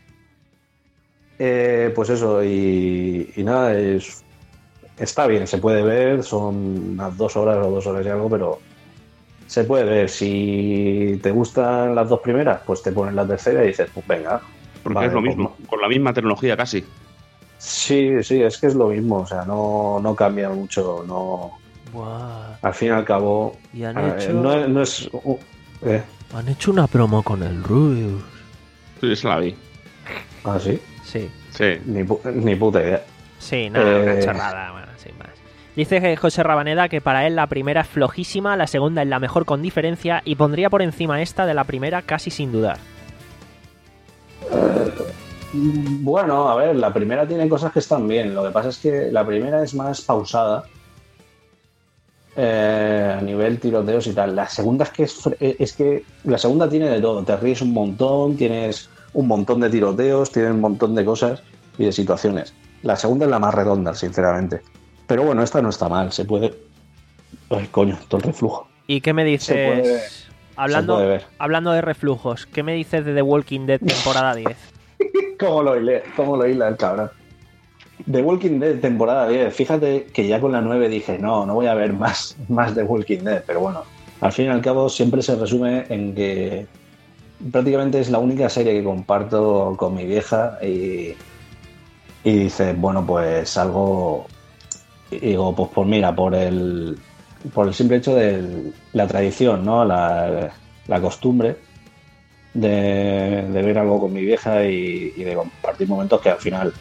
Eh, pues eso, y, y nada, es, está bien, se puede ver, son unas dos horas o dos horas y algo, pero se puede ver. Si te gustan las dos primeras, pues te pones la tercera y dices, pues venga. Porque vale, es lo pues mismo, con la misma tecnología casi. Sí, sí, es que es lo mismo, o sea, no, no cambia mucho, no. Buah. Al fin y al cabo, Y han eh, hecho... no, no es. uh, eh, Han hecho una promo con el Rubius. Sí, se la vi. ¿Ah, sí? Sí. Sí. Ni, pu- ni puta idea. Sí, nada, Eh. una chorrada, bueno, sin más. Dice que José Rabaneda que para él la primera es flojísima, la segunda es la mejor con diferencia y pondría por encima esta de la primera casi sin dudar. Bueno, a ver, la primera tiene cosas que están bien. Lo que pasa es que la primera es más pausada eh, a nivel tiroteos y tal. La segunda es que es, fre- es que la segunda tiene de todo. Te ríes un montón, tienes un montón de tiroteos, tienes un montón de cosas y de situaciones. La segunda es la más redonda, sinceramente. Pero bueno, esta no está mal. Se puede. Ay, coño, todo el reflujo. ¿Y qué me dices? Se puede- hablando, se puede ver. hablando de reflujos, ¿qué me dices de The Walking Dead temporada diez? ¿Cómo lo hila, cómo lo hila el cabrón? The Walking Dead temporada diez. Fíjate que ya con la nueve dije, no, no voy a ver más, más The Walking Dead. Pero bueno, al fin y al cabo siempre se resume en que prácticamente es la única serie que comparto con mi vieja y, y dice, bueno, pues algo... Y digo, pues, pues mira, por el, por el simple hecho de la tradición, ¿no? La, la costumbre de, de ver algo con mi vieja y, y de compartir momentos que al final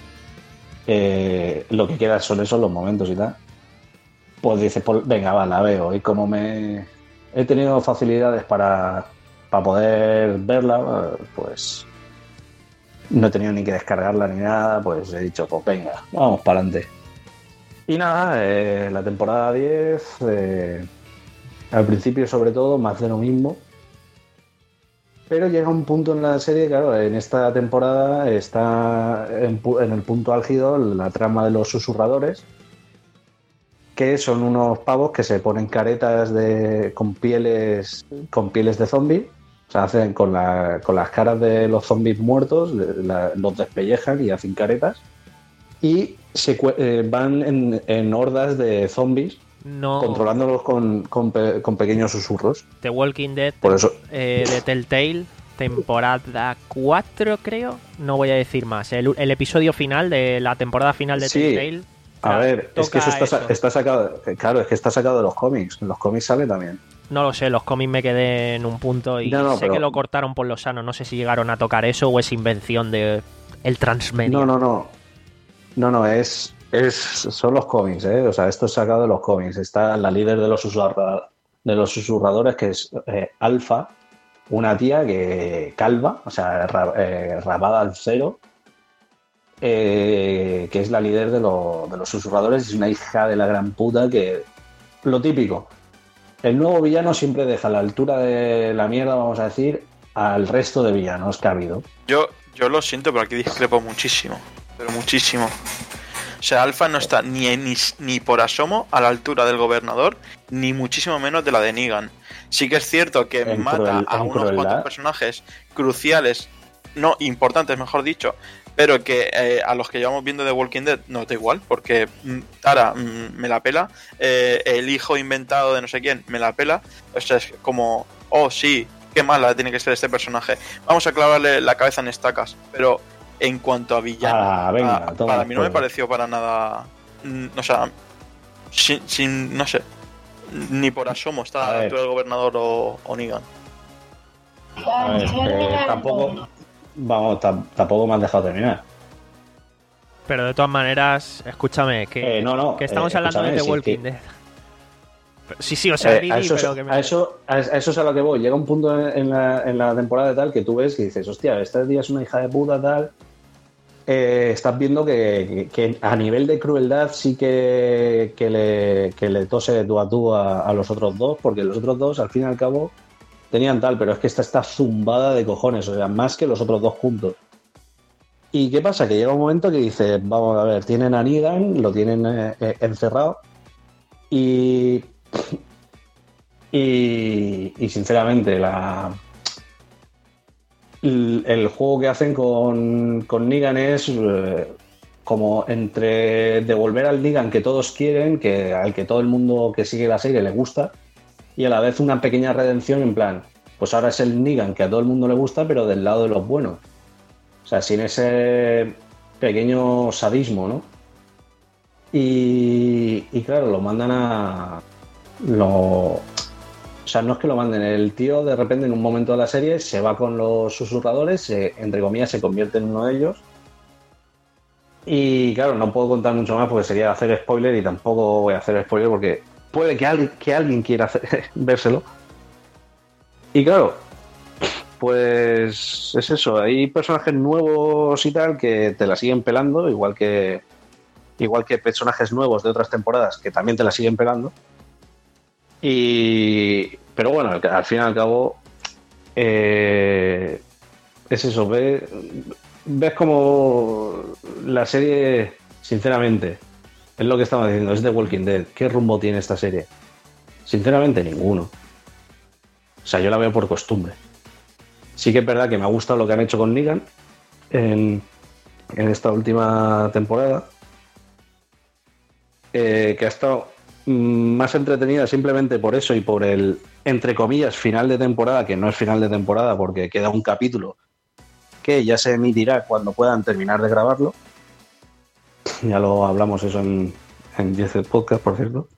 eh, lo que queda son esos los momentos y tal. Pues dices, pues venga, va, la veo. Y como me he tenido facilidades para, para poder verla, pues no he tenido ni que descargarla ni nada, pues he dicho, pues venga, vamos para adelante. Y nada, eh, la temporada diez, eh, al principio sobre todo, más de lo mismo. Pero llega un punto en la serie, claro, en esta temporada está en, pu- en el punto álgido la trama de los susurradores, que son unos pavos que se ponen caretas de, con pieles con pieles de zombies, o sea, hacen con, la, con las caras de los zombies muertos, la- los despellejan y hacen caretas. Y se, cue- eh, van en, en hordas de zombies, No, controlándolos con, con, pe- con pequeños susurros. The Walking Dead Por eso, eh, de Telltale, temporada cuatro creo, no voy a decir más. El, el episodio final de la temporada final de Sí. Telltale. a tra- ver, es que toca eso está, sa- eso. está sacado, claro, es que está sacado de los cómics. En los cómics sale también. No lo sé, los cómics me quedé en un punto y No, no, sé pero- que lo cortaron por lo sano. No sé si llegaron a tocar eso o es invención de el transmedia. No, no, no. No, no, es, es son los cómics, ¿eh? O sea, esto es sacado de los cómics. Está la líder de los, susurra- de los susurradores, que es eh, Alfa, una tía que calva, o sea, ra- eh, rapada al cero, eh, que es la líder de, lo- de los susurradores. Es una hija de la gran puta que... Lo típico. El nuevo villano siempre deja a la altura de la mierda, vamos a decir, al resto de villanos que ha habido. Yo, yo lo siento, pero aquí discrepo muchísimo. Pero muchísimo. O sea, Alpha no está ni, ni, ni por asomo a la altura del gobernador, ni muchísimo menos de la de Negan. Sí que es cierto que En mata cruel- a en unos crueldad. cuantos personajes cruciales, no importantes, mejor dicho, pero que eh, a los que llevamos viendo de Walking Dead no da igual, porque mm, Tara mm, me la pela, eh, el hijo inventado de no sé quién me la pela. O sea, es como, oh sí, qué mala tiene que ser este personaje. Vamos a clavarle la cabeza en estacas, pero en cuanto a villano, Ah, venga, a- toma para mí no me por- pareció para nada, mm, o sea, sin, sin- no sé, ni por asomo está A a la ver. altura del gobernador o, o Negan. A Claro, ver, estoy eh, terminando. tampoco, vamos, tam- tampoco me has dejado terminar. Pero de todas maneras, escúchame, que, Eh, no, no, que estamos eh, hablando de The escúchame, Walking sí, Dead. Pero- Sí, sí, o sea, Eh, Didi, a, eso, pero es- que me... a, eso, a eso es a lo que voy. Llega un punto en, en la, en la temporada tal que tú ves que dices, hostia, esta tía es una hija de puta, tal. Eh, estás viendo que, que- que a nivel de crueldad sí que, que, le, que le tose de tú a tú a, a los otros dos, porque los otros dos, al fin y al cabo, tenían tal, pero es que esta está zumbada de cojones, o sea, más que los otros dos juntos. ¿Y qué pasa? Que llega un momento que dices, vamos a ver, tienen a Negan, lo tienen eh, eh, encerrado y, y, y sinceramente la, el, el juego que hacen con, con Negan es eh, como entre devolver al Negan que todos quieren, que al que todo el mundo que sigue la serie le gusta, y a la vez una pequeña redención en plan, pues ahora es el Negan que a todo el mundo le gusta, pero del lado de los buenos. O sea, sin ese pequeño sadismo, ¿no? Y, y claro, lo mandan a... Lo, o sea, no es que lo manden, el tío de repente en un momento de la serie se va con los susurradores, se, entre comillas se convierte en uno de ellos. Y claro, no puedo contar mucho más porque sería hacer spoiler y tampoco voy a hacer spoiler porque puede que alguien, que alguien quiera hacer, vérselo. Y claro, pues es eso, hay personajes nuevos y tal que te la siguen pelando, igual que igual que personajes nuevos de otras temporadas que también te la siguen pelando. Y pero bueno, al, al fin y al cabo eh, es eso, ves, ves como la serie, sinceramente, es lo que estaba diciendo, es The Walking Dead. ¿Qué rumbo tiene esta serie? Sinceramente, ninguno. O sea, yo la veo por costumbre. Sí que es verdad que me ha gustado lo que han hecho con Negan en, en esta última temporada, eh, que ha estado más entretenida simplemente por eso y por el, entre comillas, final de temporada, que no es final de temporada porque queda un capítulo que ya se emitirá cuando puedan terminar de grabarlo. Ya lo hablamos eso en, en diez Podcast, por cierto.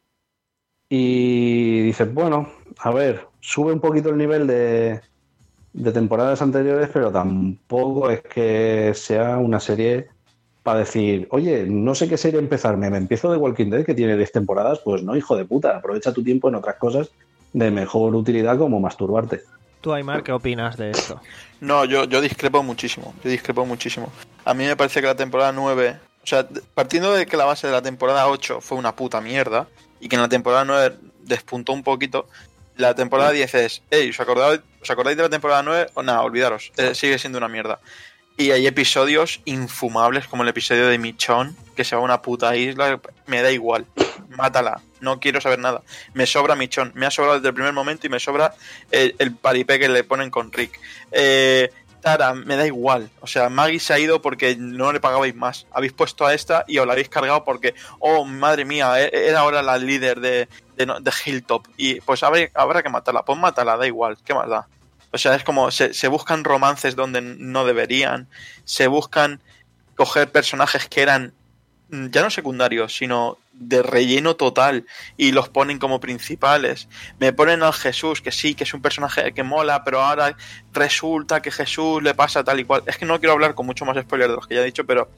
Y dices, bueno, a ver, sube un poquito el nivel de, de temporadas anteriores, pero tampoco es que sea una serie para decir, oye, no sé qué serie empezarme, me empiezo de Walking Dead que tiene diez temporadas, pues no, hijo de puta, aprovecha tu tiempo en otras cosas de mejor utilidad como masturbarte. Tú, Aymar, ¿qué opinas de esto? No, yo, yo discrepo muchísimo, yo discrepo muchísimo. A mí me parece que la temporada nueve, o sea, partiendo de que la base de la temporada ocho fue una puta mierda y que en la temporada nueve despuntó un poquito, la temporada diez es, hey, ¿os acordáis, ¿os acordáis de la temporada nueve? O nada, olvidaros, eh, sigue siendo una mierda. Y hay episodios infumables como el episodio de Michonne, que se va a una puta isla, me da igual, mátala, no quiero saber nada. Me sobra Michonne, me ha sobrado desde el primer momento y me sobra el, el paripé que le ponen con Rick. Eh, Tara, me da igual, o sea, Maggie se ha ido porque no le pagabais más. Habéis puesto a esta y os la habéis cargado porque, oh, madre mía, era ahora la líder de, de, de Hilltop. Y pues habrá, habrá que matarla, pues mátala, da igual, ¿qué más da? O sea, es como se, se buscan romances donde no deberían, se buscan coger personajes que eran ya no secundarios, sino de relleno total y los ponen como principales. Me ponen al Jesús, que sí, que es un personaje que mola, pero ahora resulta que Jesús le pasa tal y cual. Es que no quiero hablar con mucho más spoiler de los que ya he dicho, pero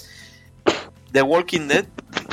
The Walking Dead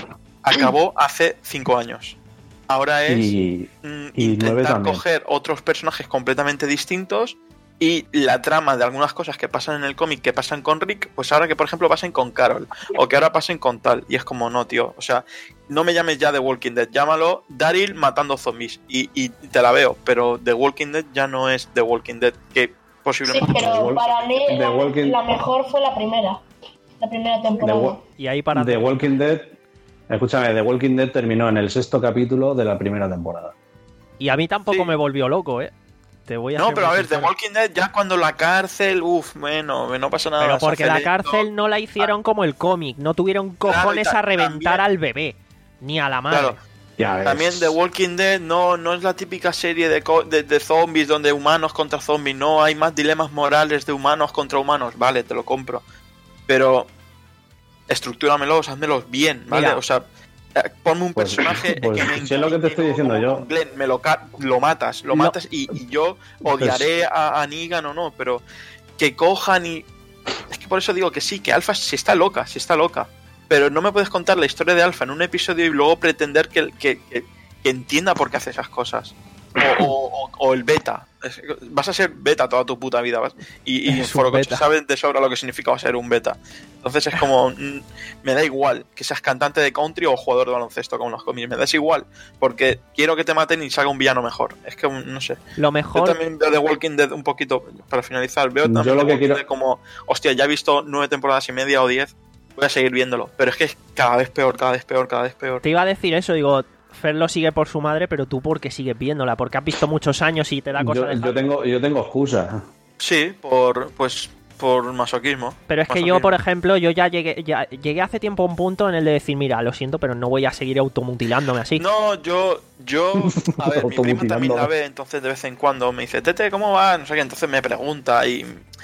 acabó hace cinco años. Ahora es y, mm, y intentar coger otros personajes completamente distintos y la trama de algunas cosas que pasan en el cómic que pasan con Rick, pues ahora que por ejemplo pasen con Carol o que ahora pasen con tal, y es como no, tío, o sea, no me llames ya The Walking Dead, llámalo Daryl matando zombies y, y te la veo, pero The Walking Dead ya no es The Walking Dead, que posiblemente... Sí, pero para mí la, Walking... la mejor fue la primera, la primera temporada. The, y ahí para The Walking Dead, escúchame, The Walking Dead terminó en el sexto capítulo de la primera temporada. Y a mí tampoco sí. me volvió loco, ¿eh? Te voy a no, pero a ver, sincero. The Walking Dead ya cuando la cárcel, uff, bueno, no pasa nada. Pero porque la lento. cárcel no la hicieron como el cómic, no tuvieron cojones claro, a reventar también, al bebé, ni a la madre. Claro. Ya También The Walking Dead no, no es la típica serie de, de, de zombies donde humanos contra zombies, no, hay más dilemas morales de humanos contra humanos, vale, te lo compro. Pero estructúramelos, házmelos bien, ¿vale? Mira, o sea, ponme un pues, personaje pues, que me si es lo que te estoy diciendo yo. Glenn, me lo, lo matas, lo no. matas y, y yo odiaré pues, a, a Negan o no, pero que cojan y... Es que por eso digo que sí, que Alpha sí está loca, sí está loca. Pero no me puedes contar la historia de Alpha en un episodio y luego pretender que, que, que, que entienda por qué hace esas cosas. O, o, o el beta. Vas a ser beta toda tu puta vida. ¿vas? Y, y Forocoche sabe de sobra lo que significa ser un beta. Entonces es como... Mm, me da igual que seas cantante de country o jugador de baloncesto como los cómics. Me da igual. Porque quiero que te maten y salga un villano mejor. Es que no sé. Lo mejor... Yo también veo The Walking Dead un poquito... Para finalizar, veo también Yo lo The que Walking quiero... Dead como... Hostia, ya he visto nueve temporadas y media o diez. Voy a seguir viéndolo. Pero es que es cada vez peor, cada vez peor, cada vez peor. Te iba a decir eso, digo... Fer lo sigue por su madre, pero tú porque sigues viéndola, porque has visto muchos años y te da cosa yo, de yo tengo yo tengo excusa. Sí, por pues por masoquismo. Pero es que masoquismo. yo, por ejemplo, yo ya llegué ya llegué hace tiempo a un punto en el de decir, mira, lo siento, pero no voy a seguir automutilándome así. No, yo yo a ver, mi prima también la ve, entonces de vez en cuando me dice, "Tete, ¿cómo va?", no sé qué, entonces me pregunta y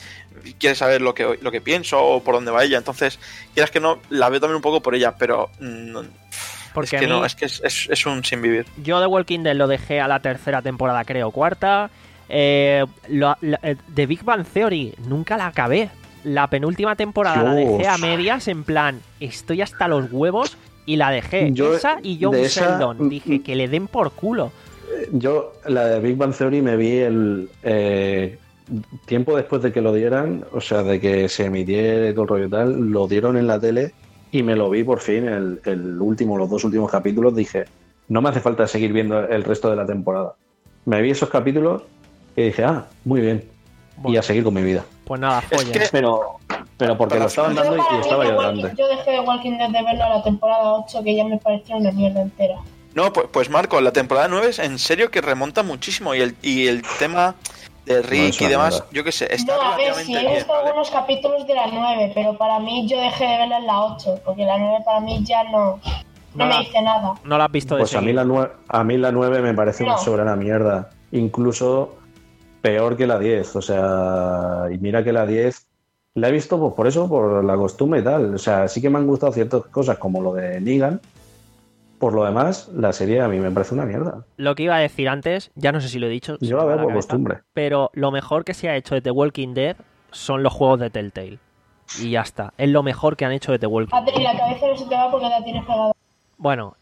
quiere saber lo que, lo que pienso o por dónde va ella. Entonces, quieras que no, la veo también un poco por ella, pero mm, Porque es que a mí- no, es que es, es, es un sin vivir. Yo The Walking Dead lo dejé a la tercera temporada, creo, cuarta. Eh, lo- lo- eh, The Big Bang Theory, nunca la acabé. La penúltima temporada la Dios. dejé a medias, en plan, estoy hasta los huevos y la dejé. Yo, esa y Young de esa, Sheldon. mm, Dije que le den por culo. Yo, la de Big Bang Theory me vi el eh, tiempo después de que lo dieran, o sea, de que se emitiera y todo el rollo y tal, lo dieron en la tele y me lo vi por fin, el, el último, los dos últimos capítulos. Dije, no me hace falta seguir viendo el resto de la temporada. Me vi esos capítulos y dije, ah, muy bien. Bueno. Y a seguir con mi vida. Pues nada, follen. que- Pero, pero porque lo estaban dando Yo, para y mí, estaba The yo Walking- grande. yo dejé de Walking Dead de verlo a la temporada ocho, que ya me pareció una mierda entera. No, pues, pues Marco, la temporada nueve es en serio que remonta muchísimo y el, y el tema de Rick es y una demás, mierda. yo qué sé, está No, a ver, relativamente sí, he bien, visto ¿vale? algunos capítulos de la nueve, pero para mí yo dejé de verla en la ocho, porque la nueve para mí ya no, no, No me la- dice nada. No la has visto de Pues a mí, seguido. la nue- a mí la nueve me parece una No. soberana mierda. Incluso peor que la diez. O sea, y mira que la diez la he visto pues, por eso, por la costumbre y tal. O sea, sí que me han gustado ciertas cosas como lo de Negan. Por lo demás, la serie a mí me parece una mierda. Lo que iba a decir antes, ya no sé si lo he dicho. se Yo me la va veo por cabeza, costumbre. Pero lo mejor que se ha hecho de The Walking Dead son los juegos de Telltale. Y ya está. Es lo mejor que han hecho de The Walking Dead. Adri, la cabeza no se te va porque la tienes pegada. Bueno,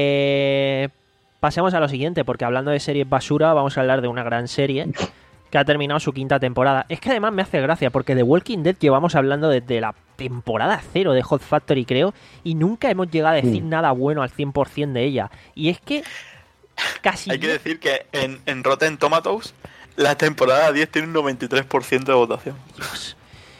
eh, pasemos a lo siguiente, porque hablando de series basura, vamos a hablar de una gran serie que ha terminado su quinta temporada. Es que además me hace gracia, porque The Walking Dead llevamos hablando desde la temporada cero de Hot Factory, creo, y nunca hemos llegado a decir Mm. nada bueno al cien por ciento de ella. Y es que casi... Hay que decir que en, en Rotten Tomatoes la temporada diez tiene un noventa y tres por ciento de votación. Dios.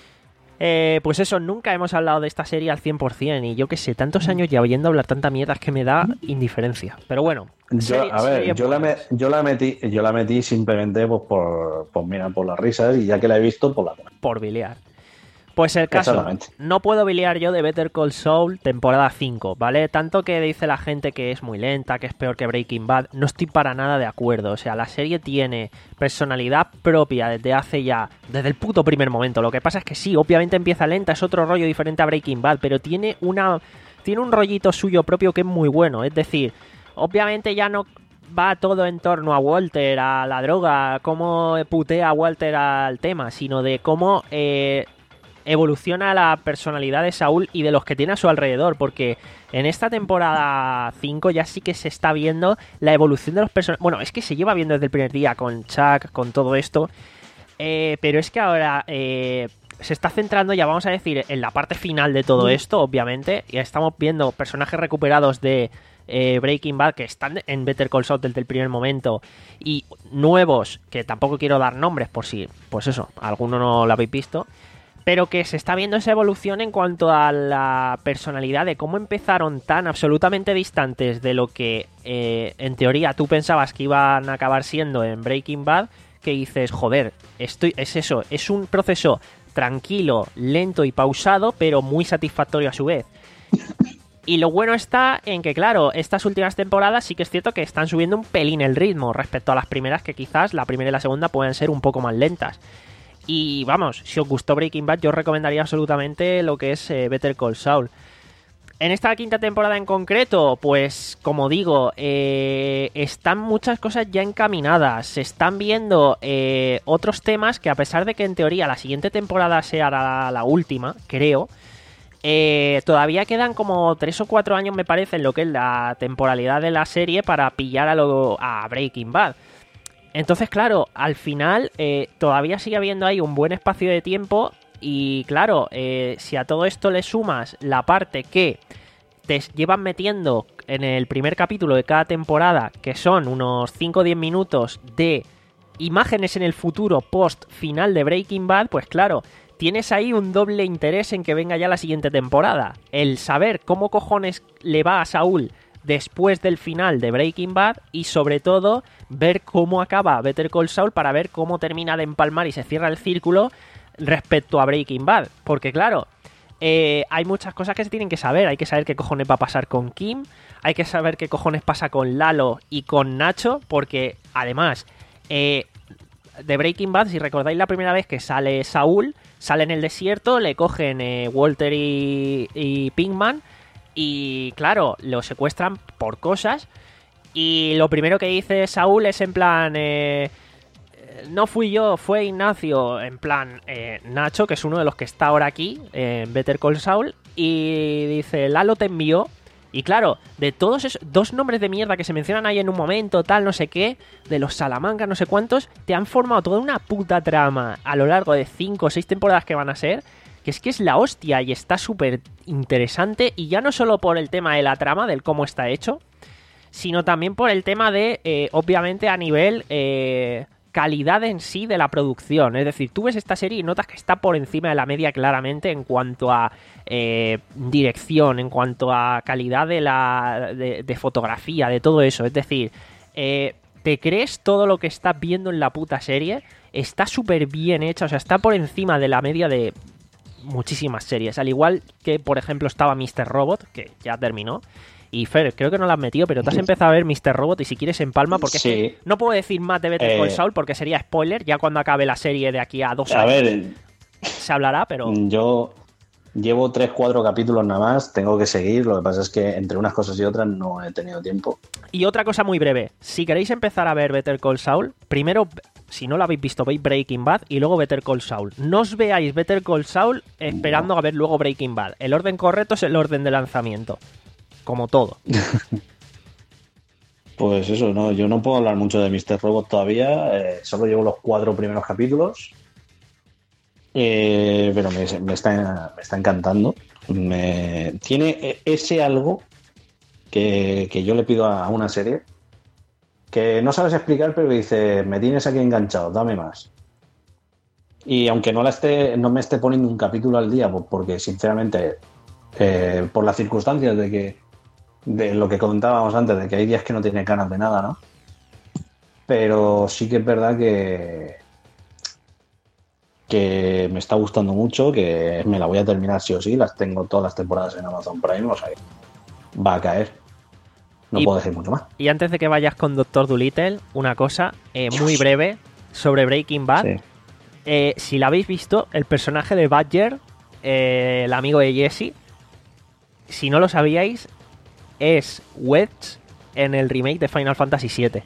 Eh, pues eso, nunca hemos hablado de esta serie al cien por ciento, y yo que sé, tantos años ya oyendo hablar tanta mierda es que me da indiferencia. Pero bueno, Yo, serie- a ver, series yo la, me- buenas. yo la metí, yo la metí simplemente pues, por, pues mira, por las risas, y ya que la he visto, pues la tengo. Por bilear. Pues el caso, Exactamente. no puedo bilear yo de Better Call Saul temporada cinco, ¿vale? Tanto que dice la gente que es muy lenta, que es peor que Breaking Bad, no estoy para nada de acuerdo. O sea, la serie tiene personalidad propia desde hace ya, desde el puto primer momento. Lo que pasa es que sí, obviamente empieza lenta, es otro rollo diferente a Breaking Bad, pero tiene una tiene un rollito suyo propio que es muy bueno. Es decir, obviamente ya no va todo en torno a Walter, a la droga, cómo putea a Walter al tema, sino de cómo eh, evoluciona la personalidad de Saúl y de los que tiene a su alrededor, porque en esta temporada cinco ya sí que se está viendo la evolución de los personajes. Bueno, es que se lleva viendo desde el primer día con Chuck, con todo esto, eh, pero es que ahora eh, se está centrando, ya vamos a decir, en la parte final de todo esto, obviamente. Ya estamos viendo personajes recuperados de eh, Breaking Bad que están en Better Call Saul desde el primer momento, y nuevos, que tampoco quiero dar nombres por si, pues eso, alguno no lo habéis visto, pero que se está viendo esa evolución en cuanto a la personalidad de cómo empezaron tan absolutamente distantes de lo que eh, en teoría tú pensabas que iban a acabar siendo en Breaking Bad, que dices, joder, estoy, es eso, es un proceso tranquilo, lento y pausado, pero muy satisfactorio a su vez. Y lo bueno está en que, claro, estas últimas temporadas sí que es cierto que están subiendo un pelín el ritmo respecto a las primeras, que quizás la primera y la segunda pueden ser un poco más lentas. Y vamos, si os gustó Breaking Bad, yo os recomendaría absolutamente lo que es eh, Better Call Saul. En esta quinta temporada en concreto, pues como digo, eh, están muchas cosas ya encaminadas. Se están viendo eh, otros temas que, a pesar de que en teoría la siguiente temporada sea la, la última, creo, eh, todavía quedan como tres o cuatro años, me parece, en lo que es la temporalidad de la serie para pillar a, lo, a Breaking Bad. Entonces, claro, al final eh, todavía sigue habiendo ahí un buen espacio de tiempo. Y claro, eh, si a todo esto le sumas la parte que te llevan metiendo en el primer capítulo de cada temporada, que son unos cinco o diez minutos de imágenes en el futuro post final de Breaking Bad, pues claro, tienes ahí un doble interés en que venga ya la siguiente temporada. El saber cómo cojones le va a Saúl después del final de Breaking Bad, y sobre todo ver cómo acaba Better Call Saul para ver cómo termina de empalmar y se cierra el círculo respecto a Breaking Bad. Porque claro, eh, hay muchas cosas que se tienen que saber. Hay que saber qué cojones va a pasar con Kim, hay que saber qué cojones pasa con Lalo y con Nacho, porque además eh, de Breaking Bad, si recordáis la primera vez que sale Saúl, sale en el desierto, le cogen eh, Walter y, y Pinkman y claro, lo secuestran por cosas y lo primero que dice Saúl es en plan... Eh, no fui yo, fue Ignacio, en plan eh, Nacho, que es uno de los que está ahora aquí en eh, Better Call Saul, y dice, Lalo te envió. Y claro, de todos esos dos nombres de mierda que se mencionan ahí en un momento, tal, no sé qué, de los Salamanca, no sé cuántos, te han formado toda una puta trama a lo largo de cinco o seis temporadas que van a ser, que es que es la hostia y está súper interesante, y ya no solo por el tema de la trama, del cómo está hecho, sino también por el tema de, eh, obviamente, a nivel... Eh, calidad en sí de la producción. Es decir, tú ves esta serie y notas que está por encima de la media claramente en cuanto a eh, dirección, en cuanto a calidad de la de, de fotografía, de todo eso. Es decir, eh, te crees todo lo que estás viendo en la puta serie, está súper bien hecha, o sea, está por encima de la media de muchísimas series. Al igual que, por ejemplo, estaba míster Robot, que ya terminó. Y Fer, creo que no la has metido, pero te has empezado a ver míster Robot y si quieres empalma, porque sí. Es que no puedo decir más de Better Call Saul porque sería spoiler, ya cuando acabe la serie de aquí a dos años. A ver, se hablará, pero... Yo llevo tres, cuatro capítulos nada más, tengo que seguir, lo que pasa es que entre unas cosas y otras no he tenido tiempo. Y otra cosa muy breve, si queréis empezar a ver Better Call Saul, primero, si no lo habéis visto, veis Breaking Bad y luego Better Call Saul. No os veáis Better Call Saul esperando no. a ver luego Breaking Bad. El orden correcto es el orden de lanzamiento. Como todo. Pues eso, no, yo no puedo hablar mucho de míster Robot todavía, eh, solo llevo los cuatro primeros capítulos, eh, pero me, me, está, me está encantando. Me, tiene ese algo que, que yo le pido a una serie, que no sabes explicar, pero dice, me tienes aquí enganchado, dame más. Y aunque no, la esté, no me esté poniendo un capítulo al día, porque sinceramente, eh, por las circunstancias de que de lo que comentábamos antes, de que hay días que no tiene ganas de nada, ¿no? Pero sí que es verdad que que me está gustando mucho, que me la voy a terminar sí o sí, las tengo todas las temporadas en Amazon Prime, o sea, va a caer. No y, puedo decir mucho más. Y antes de que vayas con doctor Dolittle, una cosa eh, muy breve sobre Breaking Bad. Sí. Eh, si la habéis visto, el personaje de Badger, eh, el amigo de Jesse, si no lo sabíais, es Wedge en el remake de Final Fantasy siete.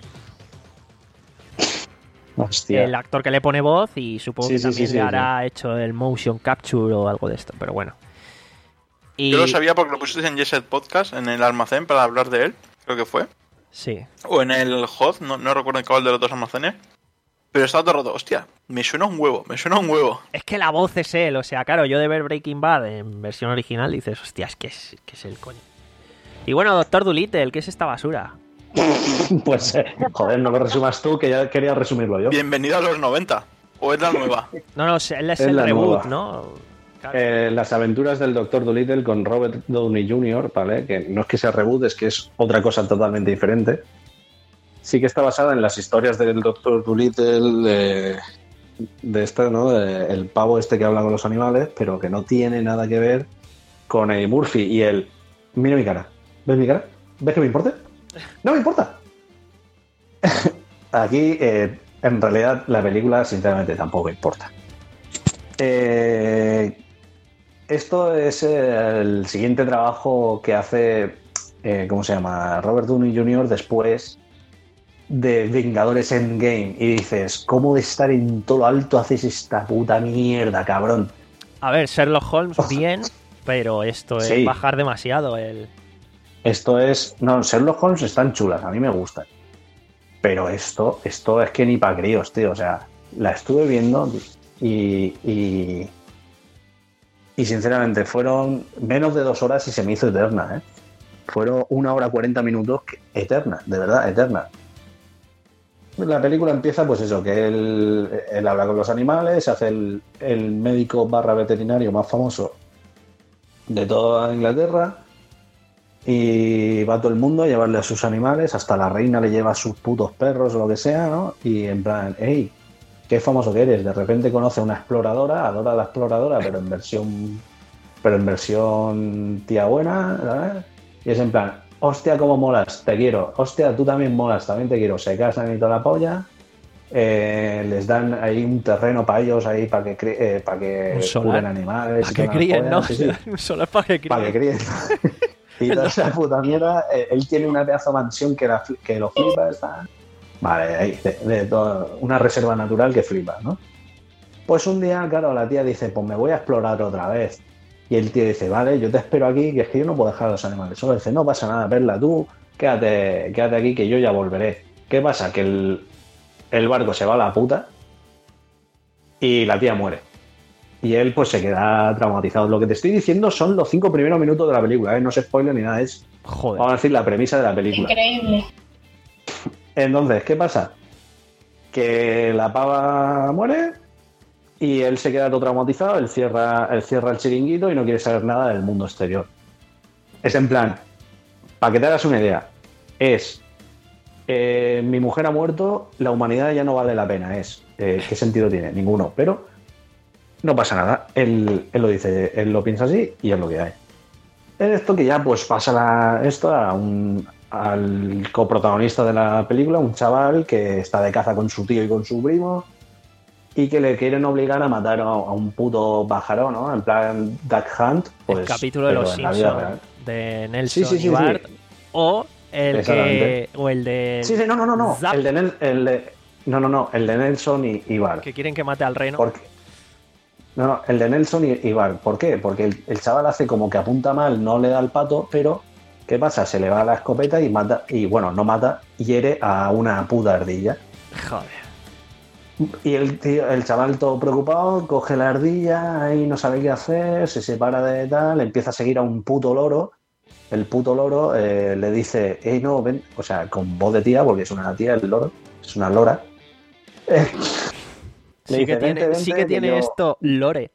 Hostia. El actor que le pone voz y supongo sí, que sí, también sí, le sí, hará sí. hecho el motion capture o algo de esto, pero bueno. Y... Yo lo sabía porque lo pusiste en Yeset Podcast, en el almacén, para hablar de él, creo que fue. Sí. O en el H O D, no, no recuerdo en cuál de los dos almacenes. Pero estaba todo roto, hostia, me suena un huevo, me suena un huevo. Es que la voz es él, o sea, claro, yo de ver Breaking Bad en versión original dices, hostia, es que es, que es el coño. Y bueno, doctor Dolittle, ¿qué es esta basura? Pues, eh, joder, no lo resumas tú, que ya quería resumirlo yo. Bienvenido a los noventa, o es la nueva. No, no, él es, es el reboot, nueva. ¿no? Claro. Eh, las aventuras del doctor Dolittle con Robert Downey junior, ¿vale? Que no es que sea reboot, es que es otra cosa totalmente diferente. Sí que está basada en las historias del doctor Dolittle, de, de este, ¿no? De, el pavo este que habla con los animales, pero que no tiene nada que ver con Eddie Murphy y el... Mira mi cara, ¿ves mi cara? ¿Ves que me importa? ¡No me importa! Aquí, eh, en realidad, la película, sinceramente, tampoco importa. Eh, esto es el siguiente trabajo que hace, eh, ¿cómo se llama? Robert Downey junior después de Vengadores Endgame. Y dices, ¿cómo de estar en todo lo alto haces esta puta mierda, cabrón? A ver, Sherlock Holmes, bien, pero esto es sí. bajar demasiado el... Esto es... No, Sherlock Holmes están chulas, a mí me gustan. Pero esto, esto es que ni pa' críos, tío. O sea, la estuve viendo y, y... Y sinceramente, fueron menos de dos horas y se me hizo eterna, ¿eh? Fueron una hora cuarenta minutos eterna, de verdad, eterna. La película empieza, pues eso, que él, él habla con los animales, se hace el, el médico barra veterinario más famoso de toda Inglaterra y va todo el mundo a llevarle a sus animales, hasta la reina le lleva a sus putos perros o lo que sea, ¿no? Y en plan, hey, qué famoso que eres. De repente conoce a una exploradora, adora a la exploradora, pero en versión pero en versión tía buena, ¿sabes? Y es en plan, hostia, cómo molas, te quiero. Hostia, tú también molas, también te quiero. Se casan y toda la polla. eh, les dan ahí un terreno para ellos ahí para que cre- eh, para que curen animales. Para y que toda la críen, polla, ¿no? sí, sí. Un solar para que críen. Para que críen. Y toda esa puta mierda, eh, él tiene una pedazo de mansión que, la, fli- que lo flipa, está... Vale, ahí, de, de todo- una reserva natural que flipa, ¿no? Pues un día, claro, la tía dice, pues me voy a explorar otra vez. Y el tío dice, vale, yo te espero aquí, que es que yo no puedo dejar a los animales. Solo dice, no pasa nada, Perla, tú quédate, quédate aquí, que yo ya volveré. ¿Qué pasa? Que el, el barco se va a la puta y la tía muere. Y él pues se queda traumatizado. Lo que te estoy diciendo son los cinco primeros minutos de la película, ¿eh? No se spoiler ni nada, es, Joder. vamos a decir, la premisa de la película. Increíble. Entonces, ¿qué pasa? Que la pava muere y él se queda todo traumatizado, él cierra, él cierra el chiringuito y no quiere saber nada del mundo exterior. Es en plan, para que te hagas una idea, es, eh, mi mujer ha muerto, la humanidad ya no vale la pena, es, eh, ¿qué sentido tiene? Ninguno, pero no pasa nada, él, él lo dice, él lo piensa así y es lo que hay. En esto que ya pues pasa la, esto a un, al coprotagonista de la película, un chaval que está de caza con su tío y con su primo y que le quieren obligar a matar a, a un puto pájaro, ¿no? En plan Duck Hunt. Pues, el capítulo de los pero en la vida Simpsons real. de Nelson Sí, sí, sí, y Bart. sí. O el que. Exactamente. O el de. Sí, sí, no, no, no, no. Zap, El de, Nel- el de- no, no, no. El de Nelson y, y Bart. que quieren que mate al reno. ¿Por qué? No, no, el de Nelson y, y Bart. ¿Por qué? Porque el, el chaval hace como que apunta mal, no le da el pato, pero ¿qué pasa? Se le va la escopeta y mata, y bueno, no mata, hiere a una puta ardilla. Joder. Y el tío, el chaval todo preocupado, coge la ardilla y no sabe qué hacer, se separa de tal, empieza a seguir a un puto loro. El puto loro eh, le dice, hey, no, ven, o sea, con voz de tía, porque es una tía el loro, es una lora. Eh, le Sí dice, que tiene, "Vente, sí vente, que tiene yo-". esto, lore.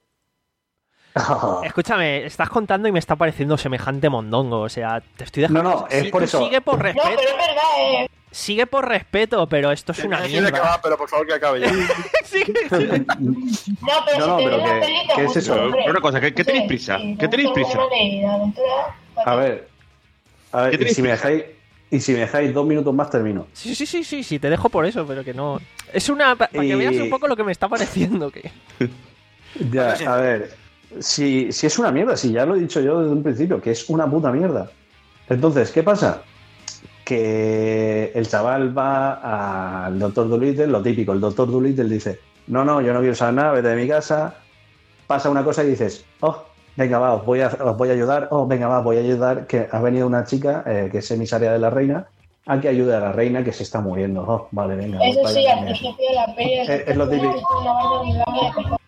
Oh. Escúchame, estás contando y me está pareciendo semejante mondongo. O sea, te estoy dejando. No, no, es Sí, por tú eso. Sigue por No, respeto. pero es verdad, eh. Sigue por respeto, pero esto es Tenía una que decirle que mierda. va, pero por favor que acabe ya. Sí, sí. No, pero No, no, si te pero ves la que- peli te ¿qué es gusta, eso? hombre. Pero una cosa, ¿qué- qué Sí, tenéis prisa? sí, ¿Qué te tenéis gusta prisa? una peli de aventura, A ver, a ver, ¿Qué y tenéis si me prisa? dejáis, y si me dejáis dos minutos más termino. Sí, sí, sí, sí, sí, te dejo por eso, pero que no. Es una. Para que Y- veas un poco lo que me está pareciendo. Que... Ya, a ver, si, si es una mierda, si ya lo he dicho yo desde un principio, que es una puta mierda. Entonces, ¿qué pasa? Que el chaval va al doctor Dolittle, lo típico, el doctor Dolittle dice, no, no, yo no quiero saber nada, vete de mi casa. Pasa una cosa y dices, oh, venga, va, os voy a, os voy a ayudar, oh, venga, va, voy a ayudar, que ha venido una chica eh, que es emisaria de la reina, a que ayude a la reina que se está muriendo. Oh, vale, venga. Eso vaya sí, al mía. principio de la peli Es- es lo típico. una banda muy grande de cojones.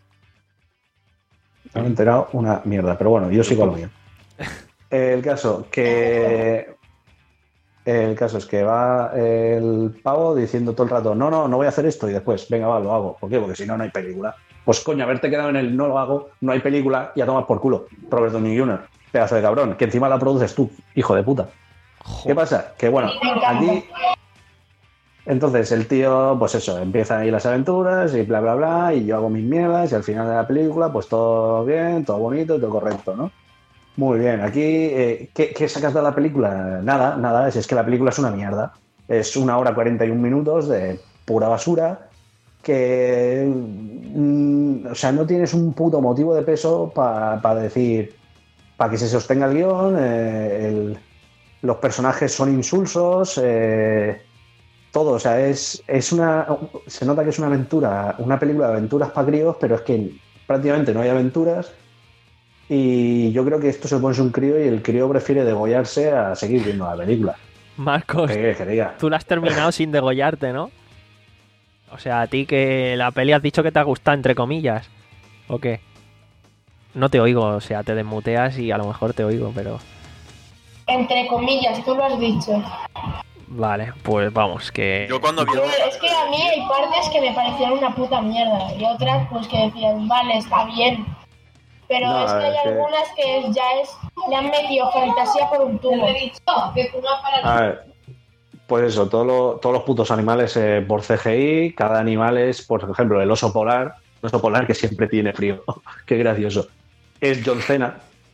No me he enterado una mierda, pero bueno, yo sigo lo mío. El caso que el caso es que va el pavo diciendo todo el rato, no, no, no voy a hacer esto y después, venga, va, lo hago. ¿Por qué? Porque si no, no hay película. Pues coño, haberte quedado en el no lo hago, no hay película y a tomar por culo. Robert Downey junior, pedazo de cabrón, que encima la produces tú, hijo de puta. ¿Qué pasa? Que bueno, aquí entonces el tío, pues eso, empiezan ahí las aventuras y bla, bla, bla, y yo hago mis mierdas y al final de la película, pues todo bien, todo bonito y todo correcto, ¿no? Muy bien, aquí, eh, ¿qué, ¿qué sacas de la película? Nada, nada, es, es que la película es una mierda. Es una hora cuarenta y un minutos de pura basura que, mm, o sea, no tienes un puto motivo de peso para pa decir, para que se sostenga el guión, eh, el, los personajes son insulsos, eh, todo, o sea, es, es una, se nota que es una aventura, una película de aventuras para críos, pero es que prácticamente no hay aventuras. Y yo creo que esto se pone un crío y el crío prefiere degollarse a seguir viendo la película. Marcos, ¿Qué quieres que diga? tú la has terminado sin degollarte, ¿no? O sea, a ti que la peli has dicho que te ha gustado, entre comillas. ¿O qué? No te oigo, o sea, te desmuteas y a lo mejor te oigo, pero... Entre comillas, tú lo has dicho. Vale, pues vamos, que... Yo cuando vi Yo- es que a mí hay partes que me parecían una puta mierda y otras pues que decían, vale, está bien. Pero No, es que hay es que- algunas que ya es, le han metido fantasía por un tubo. A ver, pues eso, todo lo- todos los putos animales eh, por C G I, cada animal es, por ejemplo, el oso polar, el oso polar que siempre tiene frío, qué gracioso. Es John Cena,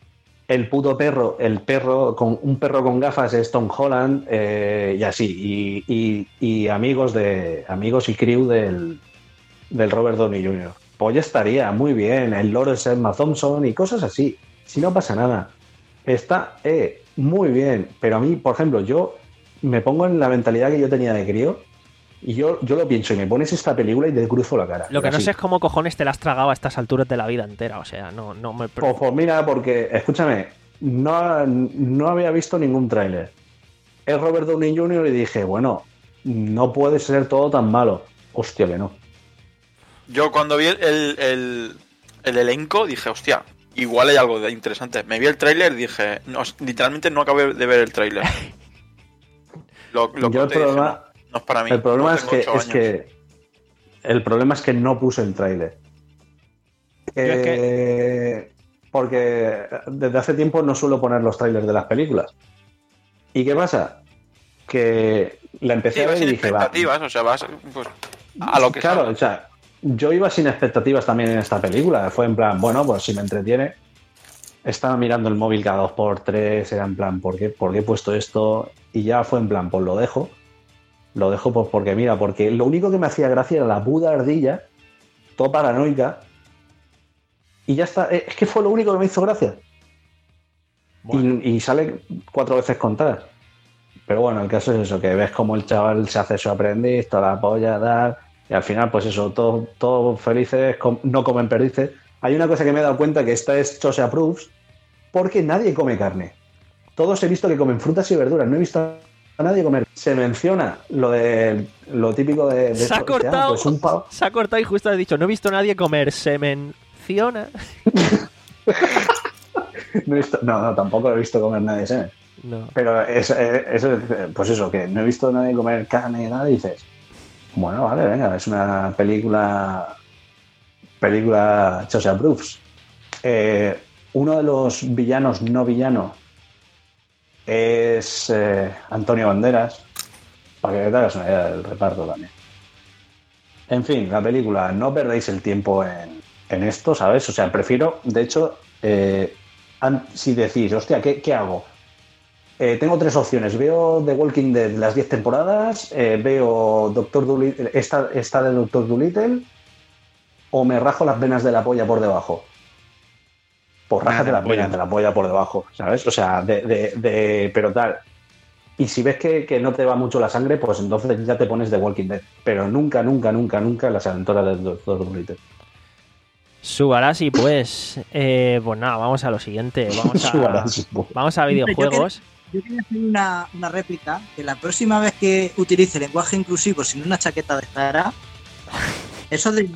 el puto perro, el perro, con un perro con gafas es Tom Holland, eh, y así, y, y, y amigos de amigos y crew del, del Robert Downey junior Pues ya estaría, muy bien, el loro es Emma Thompson y cosas así, si no pasa nada. Está eh, muy bien, pero a mí, por ejemplo, yo me pongo en la mentalidad que yo tenía de crío y yo, yo lo pienso y me pones esta película y te cruzo la cara. Lo que no así. sé es cómo cojones te la has tragado a estas alturas de la vida entera, o sea, no, no me... Pues, pues mira, porque, escúchame, no, no había visto ningún tráiler. Es Robert Downey junior y dije, bueno, no puede ser todo tan malo. Hostia, que no. Yo cuando vi el, el, el elenco dije, hostia, igual hay algo de interesante. Me vi el tráiler y dije, no, literalmente no acabé de ver el tráiler. Lo, lo Yo el dije, problema, no, no es para mí. el problema no es, tengo que, ocho es años. que el problema es que no puse el tráiler. es Eh, Porque desde hace tiempo no suelo poner los trailers de las películas. ¿Y qué pasa? Que la empecé Sí, a vas ver y sin dije, va. expectativas, o sea, vas pues, a lo que Claro, salga. o sea, yo iba sin expectativas también en esta película. Fue en plan, bueno, pues si me entretiene. Estaba mirando el móvil cada dos por tres, era en plan, ¿por qué, ¿por qué he puesto esto? Y ya fue en plan, pues lo dejo. Lo dejo pues porque, mira, porque lo único que me hacía gracia era la puta ardilla, toda paranoica. Y ya está, es que fue lo único que me hizo gracia. Bueno. Y, y sale cuatro veces contadas. Pero bueno, el caso es eso, que ves como el chaval se hace su aprendiz, toda la polla, tal, y al final, pues eso, todos todo felices, com- no comen perdices. Hay una cosa que me he dado cuenta, que esta es Chose Approves, porque nadie come carne. Todos he visto que comen frutas y verduras, no he visto a nadie comer. Se menciona lo de lo típico de... de Se ha esto, cortado, pues un pavo. se ha cortado y justo has dicho, no he visto a nadie comer, se menciona. No, he visto, no, no, tampoco he visto comer nadie semen. No. Pero es, es, es, pues eso, que no he visto a nadie comer carne y nada, y dices, bueno, vale, venga, es una película, película Chose Approves. Eh, uno de los villanos no villano es eh, Antonio Banderas, para que te hagas una idea del reparto también. En fin, la película, no perdéis el tiempo en, en esto, ¿sabes? O sea, prefiero, de hecho, eh, an- si decís, hostia, ¿qué, qué hago? Eh, tengo tres opciones. Veo The Walking Dead las diez temporadas, eh, veo Doctor Dolittle, esta, esta de Doctor Dolittle, o me rajo las venas de la polla por debajo. Pues Venas rájate de la las venas polla. de la polla por debajo, ¿sabes? O sea, de, de, de pero tal. Y si ves que, que no te va mucho la sangre, pues entonces ya te pones The Walking Dead. Pero nunca, nunca, nunca, nunca las aventuras del Doctor Dolittle. Subarasi, pues, eh, pues nada, vamos a lo siguiente. Vamos a, Subarasi, pues. vamos a videojuegos. Yo quería hacer una, una réplica, que la próxima vez que utilice lenguaje inclusivo sin una chaqueta de Zara, eso de...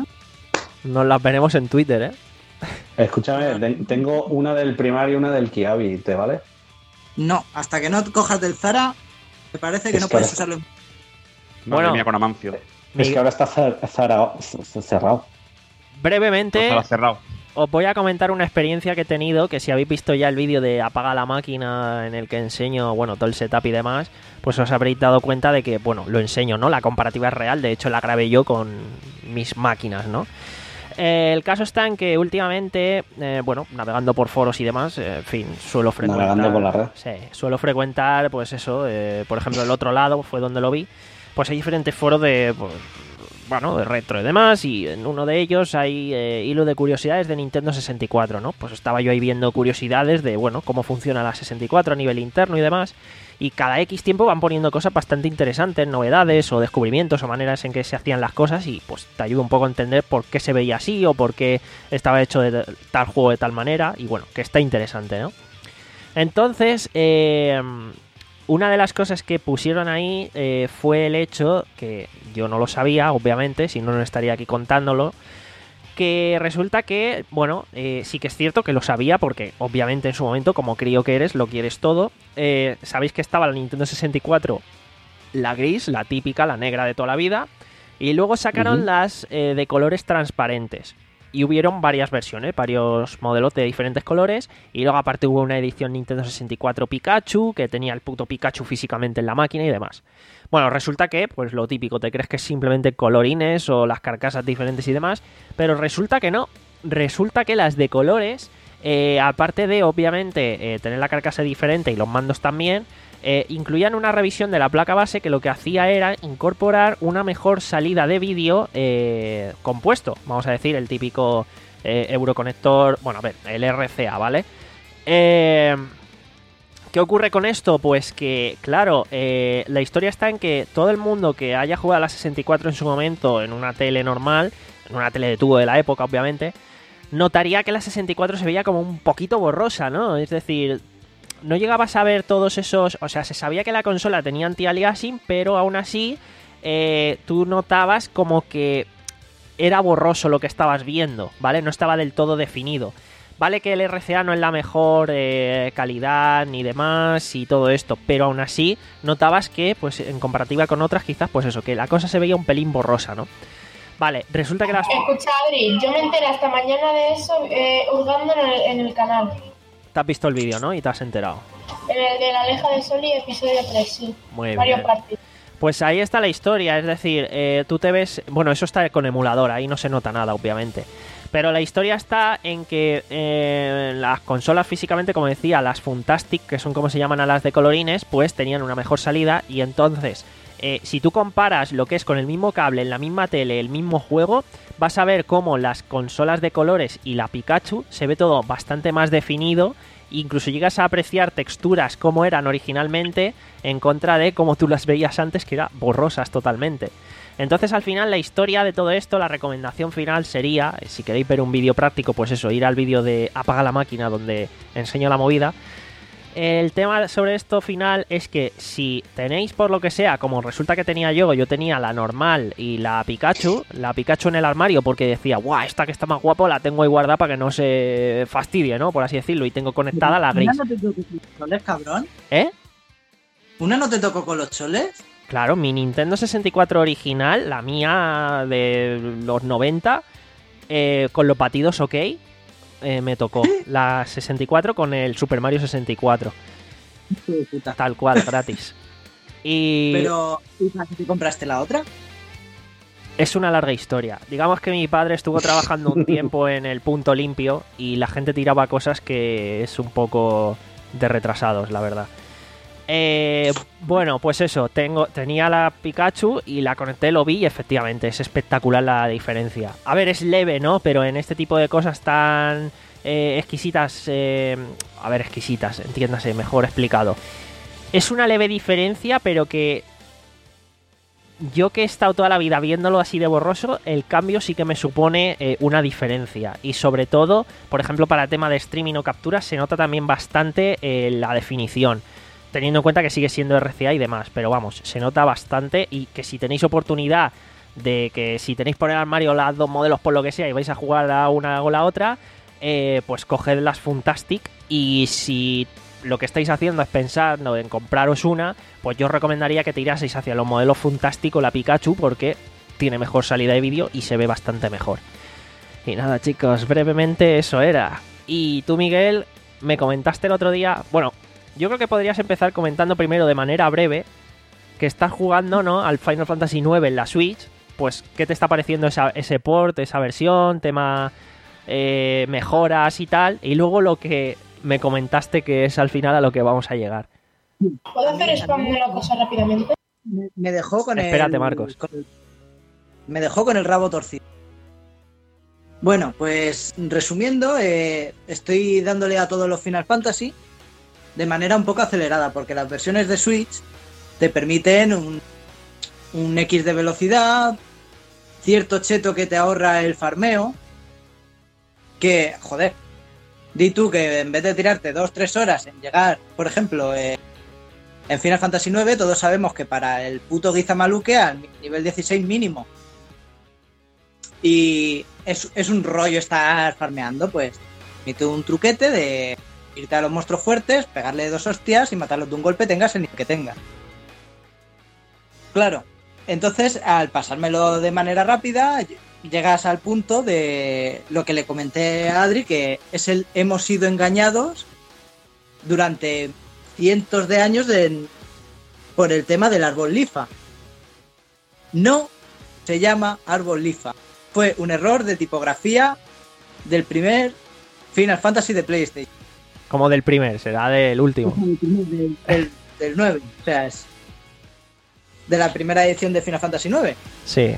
Nos las veremos en Twitter, ¿eh? Escúchame, te- tengo una del primario y una del Kiabi, ¿te vale? No, hasta que no cojas del Zara, me parece que Es no que puedes ahora- usarlo. Madre Bueno. mía, con Amancio. Mi- Es que ahora está cer- cerrado. c- cerrado. Brevemente, Estaba cerrado. os voy a comentar una experiencia que he tenido, que si habéis visto ya el vídeo de Apaga la máquina en el que enseño, bueno, todo el setup y demás, pues os habréis dado cuenta de que, bueno, lo enseño, ¿no? La comparativa es real, de hecho la grabé yo con mis máquinas, ¿no? Eh, el caso está en que últimamente, eh, bueno, navegando por foros y demás, eh, en fin, suelo frecuentar... Navegando por la red. Sí, suelo frecuentar, pues eso, eh, por ejemplo, el otro lado fue donde lo vi, pues hay diferentes foros de... Pues, bueno, de retro y demás, y en uno de ellos hay eh, hilo de curiosidades de Nintendo sesenta y cuatro, ¿no? Pues estaba yo ahí viendo curiosidades de, bueno, cómo funciona la sesenta y cuatro a nivel interno y demás, y cada X tiempo van poniendo cosas bastante interesantes, novedades o descubrimientos o maneras en que se hacían las cosas, y pues te ayuda un poco a entender por qué se veía así o por qué estaba hecho de tal juego de tal manera, y bueno, que está interesante, ¿no? Entonces, eh... una de las cosas que pusieron ahí eh, fue el hecho, que yo no lo sabía, obviamente, si no, no estaría aquí contándolo, que resulta que, bueno, eh, sí que es cierto que lo sabía, porque obviamente en su momento, como crío que eres, lo quieres todo. Eh, Sabéis que estaba la Nintendo sesenta y cuatro, la gris, la típica, la negra de toda la vida, y luego sacaron Ujú. las eh, de colores transparentes. Y hubieron varias versiones, varios modelos de diferentes colores. Y luego aparte hubo una edición Nintendo sesenta y cuatro Pikachu, que tenía el puto Pikachu físicamente en la máquina y demás. Bueno, resulta que, pues lo típico, te crees que es simplemente colorines o las carcasas diferentes y demás. Pero resulta que no. Resulta que las de colores Eh, aparte de, obviamente, eh, tener la carcasa diferente y los mandos también, eh, incluían una revisión de la placa base que lo que hacía era incorporar una mejor salida de vídeo eh, compuesto. Vamos a decir, el típico eh, Euroconector, bueno, a ver, el R C A, ¿vale? Eh, ¿Qué ocurre con esto? Pues que, claro, eh, la historia está en que todo el mundo que haya jugado a la sesenta y cuatro en su momento en una tele normal, en una tele de tubo de la época, obviamente, notaría que la sesenta y cuatro se veía como un poquito borrosa, ¿no? Es decir, no llegabas a ver todos esos... O sea, se sabía que la consola tenía anti-aliasing, pero aún así eh, tú notabas como que era borroso lo que estabas viendo, ¿vale? No estaba del todo definido. Vale que el R C A no es la mejor eh, calidad ni demás y todo esto, pero aún así notabas que, pues en comparativa con otras, quizás, pues eso, que la cosa se veía un pelín borrosa, ¿no? Vale, resulta que las... Escucha, Adri, yo me enteré hasta mañana de eso eh, hurgando en el, en el canal. Te has visto el vídeo, ¿no? Y te has enterado. En el de La Aleja de Soli, episodio tres, sí. Muy Varios bien. partidos. Pues ahí está la historia, es decir, eh, tú te ves... Bueno, eso está con emulador, ahí no se nota nada, obviamente. Pero la historia está en que eh, las consolas físicamente, como decía, las Funtastic, que son como se llaman a las de colorines, pues tenían una mejor salida y entonces... Eh, si tú comparas lo que es con el mismo cable, en la misma tele, el mismo juego, vas a ver cómo las consolas de colores y la Pikachu se ve todo bastante más definido. Incluso llegas a apreciar texturas como eran originalmente en contra de como tú las veías antes, que eran borrosas totalmente. Entonces al final la historia de todo esto, la recomendación final sería, si queréis ver un vídeo práctico, pues eso, ir al vídeo de Apaga la máquina donde enseño la movida. El tema sobre esto final es que si tenéis por lo que sea, como resulta que tenía yo, yo tenía la normal y la Pikachu, la Pikachu en el armario porque decía, guau, esta que está más guapo la tengo ahí guardada para que no se fastidie, ¿no? Por así decirlo, y tengo conectada la gris. ¿Una no te tocó con los choles, cabrón? ¿Eh? ¿Una no te tocó con los choles? Claro, mi Nintendo sesenta y cuatro original, la mía de los noventa, eh, con los batidos ok, eh, me tocó la sesenta y cuatro con el Super Mario sesenta y cuatro. Puta. Tal cual, gratis. Y Pero, ¿y para qué te compraste la otra? es una larga historia. Digamos que mi padre estuvo trabajando un tiempo en el punto limpio y la gente tiraba cosas que es un poco de retrasados, la verdad. Eh, bueno, pues eso, tengo, tenía la Pikachu y la conecté, lo vi y efectivamente es espectacular la diferencia. A ver, es leve, ¿no? Pero en este tipo de cosas tan eh, exquisitas, eh, a ver, exquisitas, entiéndase, mejor explicado. Es una leve diferencia, pero que yo que he estado toda la vida viéndolo así de borroso, el cambio sí que me supone eh, una diferencia. Y sobre todo, por ejemplo, para el tema de streaming o capturas, se nota también bastante eh, la definición. Teniendo en cuenta que sigue siendo R C A y demás, pero vamos, se nota bastante y que si tenéis oportunidad de que si tenéis por el armario las dos modelos por lo que sea y vais a jugar a una o la otra, eh, pues coged las Funtastic y si lo que estáis haciendo es pensar ¿no? en compraros una, pues yo os recomendaría que tiraseis hacia los modelos Funtastic o la Pikachu porque tiene mejor salida de vídeo y se ve bastante mejor. Y nada chicos, brevemente eso era. Y tú Miguel, me comentaste el otro día, bueno... Yo creo que podrías empezar comentando primero de manera breve que estás jugando, ¿no? Al Final Fantasy nueve en la Switch. Pues, ¿qué te está pareciendo esa, ese port, esa versión? Tema eh, mejoras y tal. Y luego lo que me comentaste que es al final a lo que vamos a llegar. ¿Puedo hacer spam de una cosa rápidamente? Me, me dejó con Espérate, el... Marcos. con el- me dejó con el rabo torcido. Bueno, pues resumiendo, eh, estoy dándole a todos los Final Fantasy de manera un poco acelerada, porque las versiones de Switch te permiten un, un X de velocidad, cierto cheto que te ahorra el farmeo, que, joder, di tú que en vez de tirarte dos tres horas en llegar, por ejemplo, eh, en Final Fantasy nueve, todos sabemos que para el puto Gizamaluque al nivel dieciséis mínimo, y es, es un rollo estar farmeando, pues, mete un truquete de irte a los monstruos fuertes, pegarle dos hostias y matarlos de un golpe, tengas el nivel que tengas. Claro, entonces al pasármelo de manera rápida, llegas al punto de lo que le comenté a Adri, que es el hemos sido engañados durante cientos de años de, por el tema del árbol lifa. No se llama árbol lifa. Fue un error de tipografía del primer Final Fantasy de PlayStation. Como del primer, será del último. Del, del, del nueve. O sea, es de la primera edición de Final Fantasy nueve. Sí.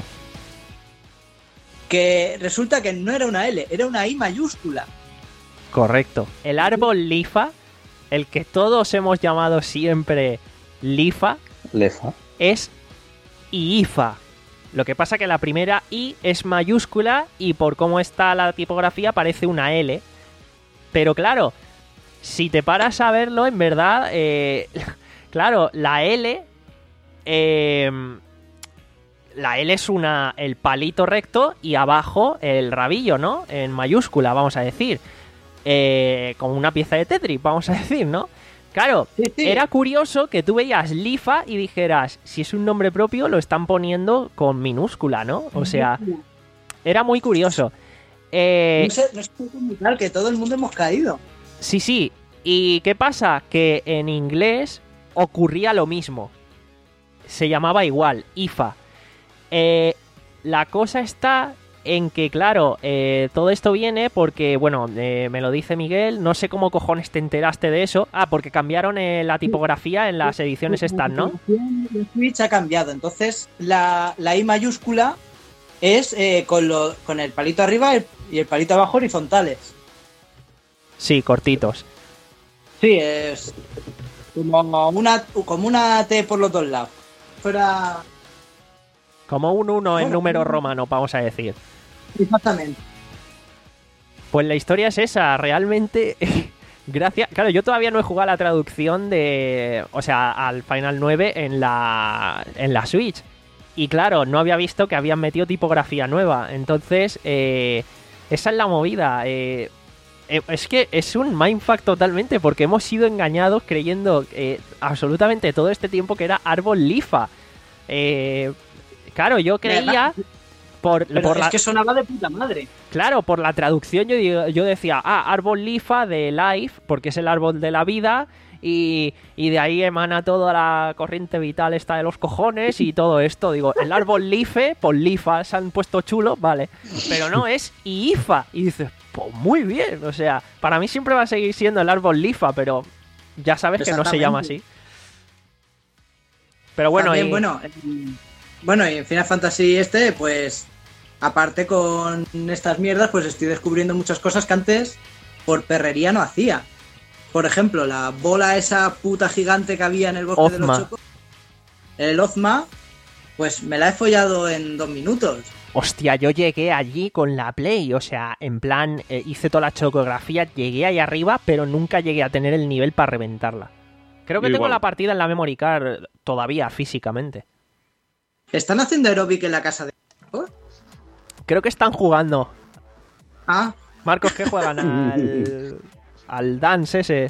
Que resulta que no era una L, era una I mayúscula. Correcto. El árbol Lifa, el que todos hemos llamado siempre Lifa, Lefa. es IIFA. Lo que pasa que la primera I es mayúscula y por cómo está la tipografía parece una L. Pero claro, si te paras a verlo, en verdad, eh, claro, la L... Eh, la L es una el palito recto y abajo el rabillo, ¿no? En mayúscula, vamos a decir. Eh, como una pieza de Tetris, vamos a decir, ¿no? Claro, Sí, sí. era curioso que tú veías Lifa y dijeras, si es un nombre propio, lo están poniendo con minúscula, ¿no? O sea, era muy curioso. Eh, No sé, no sé cómo tal, que todo el mundo hemos caído. sí, sí. ¿Y qué pasa? Que en inglés ocurría lo mismo. Se llamaba igual, I F A. Eh, la cosa está en que, claro, eh, todo esto viene porque, bueno, eh, me lo dice Miguel, no sé cómo cojones te enteraste de eso. Ah, porque cambiaron eh, la tipografía en las ediciones estas, ¿no? La Switch ha cambiado, entonces la, la I mayúscula es eh, con, lo, con el palito arriba y el palito abajo horizontales. Sí, cortitos. Sí, es como una, como una T por los dos lados. Fuera... Como un uno en Bueno, número bueno. romano, vamos a decir. Exactamente. Pues la historia es esa, realmente. Gracias. Claro, yo todavía no he jugado la traducción de. O sea, al Final nueve en la. En la Switch. Y claro, no había visto que habían metido tipografía nueva. Entonces, eh, esa es la movida. Eh, eh, es que es un mindfuck totalmente, porque hemos sido engañados creyendo eh, absolutamente todo este tiempo que era árbol Lifa. Eh, claro, yo creía. Por, Pero por es la... que sonaba de puta madre. Claro, por la traducción yo, digo- yo decía, ah, árbol lifa de life, porque es el árbol de la vida, y, y de ahí emana toda la corriente vital esta de los cojones y todo esto. Digo, el árbol life, por lifa, se han puesto chulo, vale. Pero no, es ifa. Y dices, pues muy bien, o sea, para mí siempre va a seguir siendo el árbol lifa, pero ya sabes que no se llama así. Pero bueno, También, y- bueno, en- bueno, y en Final Fantasy este, pues, aparte con estas mierdas, pues estoy descubriendo muchas cosas que antes por perrería no hacía. Por ejemplo, la bola esa puta gigante que había en el bosque de Ozma. los chocos, el Ozma, pues me la he follado en dos minutos. Hostia, yo llegué allí con la Play, o sea, en plan, eh, hice toda la chocografía, llegué ahí arriba, pero nunca llegué a tener el nivel para reventarla. Creo que Yo tengo igual. la partida en la memory card todavía, físicamente. ¿Están haciendo aeróbic en la casa de... Creo que están jugando. Ah, Marcos, ¿qué juegan? Al, al dance ese.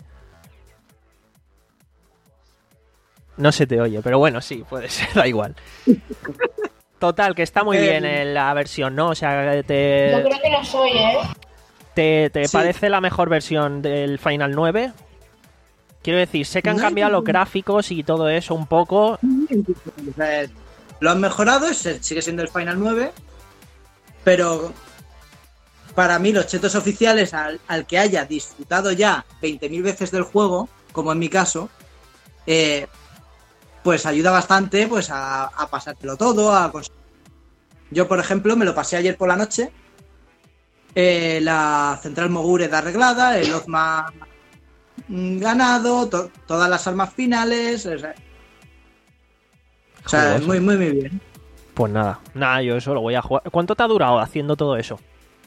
No se te oye, pero bueno, sí, puede ser, da igual. Total, que está muy Eh, bien eh, la versión, ¿no? O sea, Yo te, creo que no soy, ¿eh? te, te Sí. parece la mejor versión del Final nueve. Quiero decir, sé que han No, cambiado no, los no. gráficos y todo eso un poco. o sea, lo han mejorado, es- sigue siendo el Final nueve, pero para mí los chetos oficiales, al, al que haya disfrutado ya veinte mil veces del juego, como en mi caso, eh, pues ayuda bastante pues a, a pasártelo todo. A cons- Yo, por ejemplo, me lo pasé ayer por la noche. Eh, la central Mogure de arreglada, el Ozma mm, ganado, to- todas las armas finales. O sea, o sea, Joder. muy, muy, muy bien. Pues nada, nada, yo eso lo voy a jugar. ¿Cuánto te ha durado haciendo todo eso?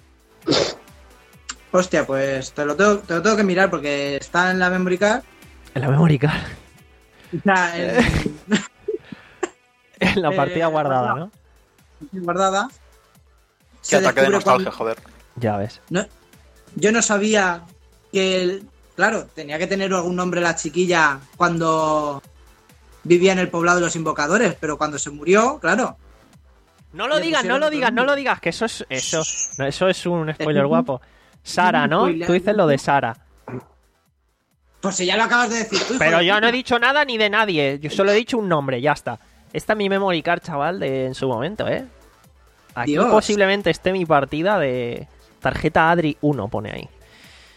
Hostia, pues te lo tengo, te lo tengo que mirar porque está en la memory card. En la memory card. O sea, en- En la Eh, partida guardada, guardado. ¿no? guardada. Qué Se ataque de descubre nostalgia, cuando- joder. Ya ves. no- yo no sabía que, el- claro, tenía que tener algún nombre la chiquilla cuando vivía en el poblado de los invocadores, pero cuando se murió, claro. No lo Le digas, no pusieron lo otro digas, no nombre. lo digas, que eso es eso, no, eso es un spoiler Es un- guapo. Sara, un ¿no? spoiler. Tú dices lo de Sara. Pues si ya lo acabas de decir tú. hijo Pero de yo no puta. he dicho nada ni de nadie. Yo solo he dicho un nombre, ya está. Esta es mi memory card, chaval, de en su momento, ¿eh? Aquí Dios. posiblemente esté mi partida de tarjeta Adri uno, pone ahí.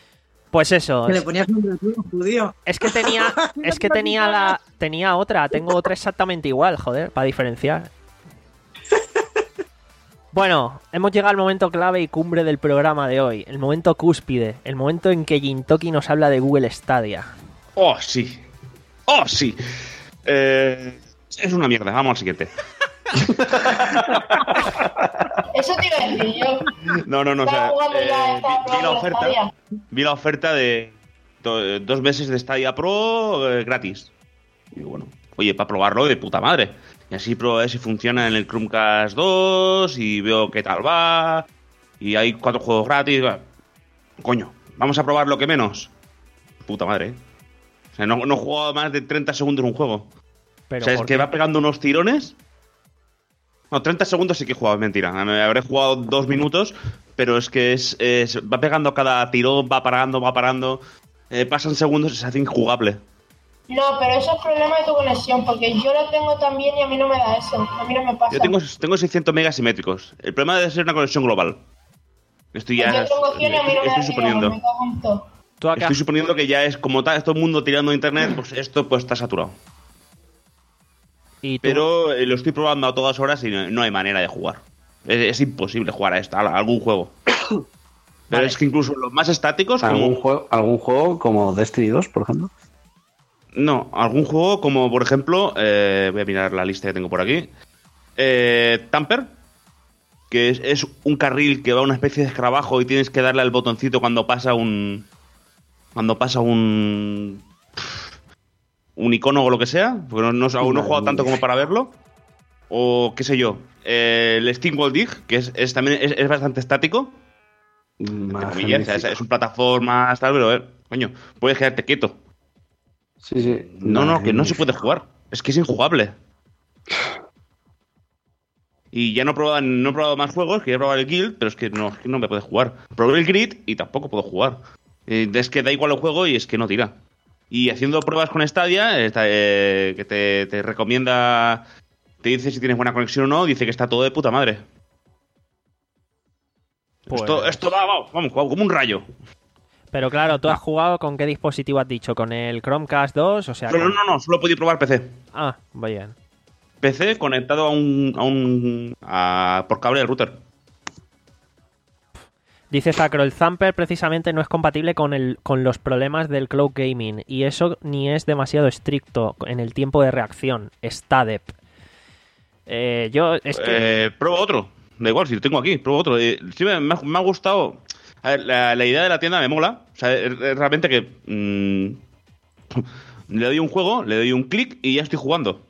Pues eso. Que le ponías nombre a todo, judío. Es que tenía, es que tenía la, tenía otra, tengo otra exactamente igual, joder, para diferenciar. Bueno, hemos llegado al momento clave y cumbre del programa de hoy, el momento cúspide, el momento en que Gintoki nos habla de Google Stadia. Oh, sí. Oh, sí. Eh, es una mierda, vamos al siguiente. Eso te iba a decir yo. No, no, no, o sea, Estaba jugando ya, eh, estaba vi, vi la probando oferta, Stadia. vi la oferta de do- dos meses de Stadia Pro eh, gratis. Y bueno, oye, para probarlo de puta madre. Y así pruebo a ver si funciona en el Chromecast dos y veo qué tal va. Y hay cuatro juegos gratis. Coño, vamos a probar lo que menos. Puta madre, ¿eh? O sea, no, no he jugado más de treinta segundos un juego. Pero O sea, es ¿por que qué? va pegando unos tirones. No, treinta segundos sí que he jugado, es mentira. Me habré jugado dos minutos, pero es que es, es- va pegando cada tirón, va parando, va parando. Eh, pasan segundos y se hace injugable. No, pero eso es problema de tu conexión, porque yo lo tengo también y a mí no me da eso. A mí no me pasa. Yo tengo, tengo seiscientos megas simétricos. El problema debe ser una conexión global. Estoy ya. Yo tengo cien y a mí no me da estoy suponiendo. me cago en todo. Tú acá, Estoy suponiendo que ya es como está todo el mundo tirando a internet, pues esto pues está saturado. y tú, Pero eh, lo estoy probando a todas horas y no, no hay manera de jugar. Es, es imposible jugar a, esta, a algún juego. Pero Vale. es que incluso los más estáticos, ¿Algún como. juego, ¿Algún juego como Destiny dos, por ejemplo? No, algún juego como, por ejemplo, eh, voy a mirar la lista que tengo por aquí. Eh, Tamper, que es, es un carril que va a una especie de escarabajo y tienes que darle al botoncito cuando pasa un. Cuando pasa un. Un icono o lo que sea, porque no, no, aún no he jugado tanto como para verlo. O qué sé yo. Eh, el Steamworld Dig, que es, es también es, es bastante estático. Más Entre comillas, magnífico. es, es un plataforma, tal, pero, eh, coño, puedes quedarte quieto. Sí, sí. No, no, que no se Magnífico. puede jugar. Es que es injugable. Y ya no he probado, no he probado más juegos, que he probado el Guild, pero es que no, es que no me puede jugar. Probé el Grid y tampoco puedo jugar. Eh, es que da igual el juego y es que no tira. Y haciendo pruebas con Stadia, esta, eh, que te, te recomienda, te dice si tienes buena conexión o no, dice que está todo de puta madre. pues- Esto, esto va, va, vamos, como un rayo. Pero claro, ¿tú has jugado con qué dispositivo has dicho? ¿Con el Chromecast dos? O sea, No, no, con- no, no, solo he podido probar P C. Ah, bien. P C conectado a un, a un a- por cable al router. Dice Zacro, el Zamper precisamente no es compatible con, el, con los problemas del cloud gaming y eso ni es demasiado estricto en el tiempo de reacción. Stadep. Eh, yo, es que... Eh, pruebo otro. Da igual, si lo tengo aquí, pruebo otro. Eh, sí, me, me ha, me ha gustado. A ver, la, la idea de la tienda me mola. O sea, es, es realmente que. mm, le doy un juego, le doy un clic y ya estoy jugando.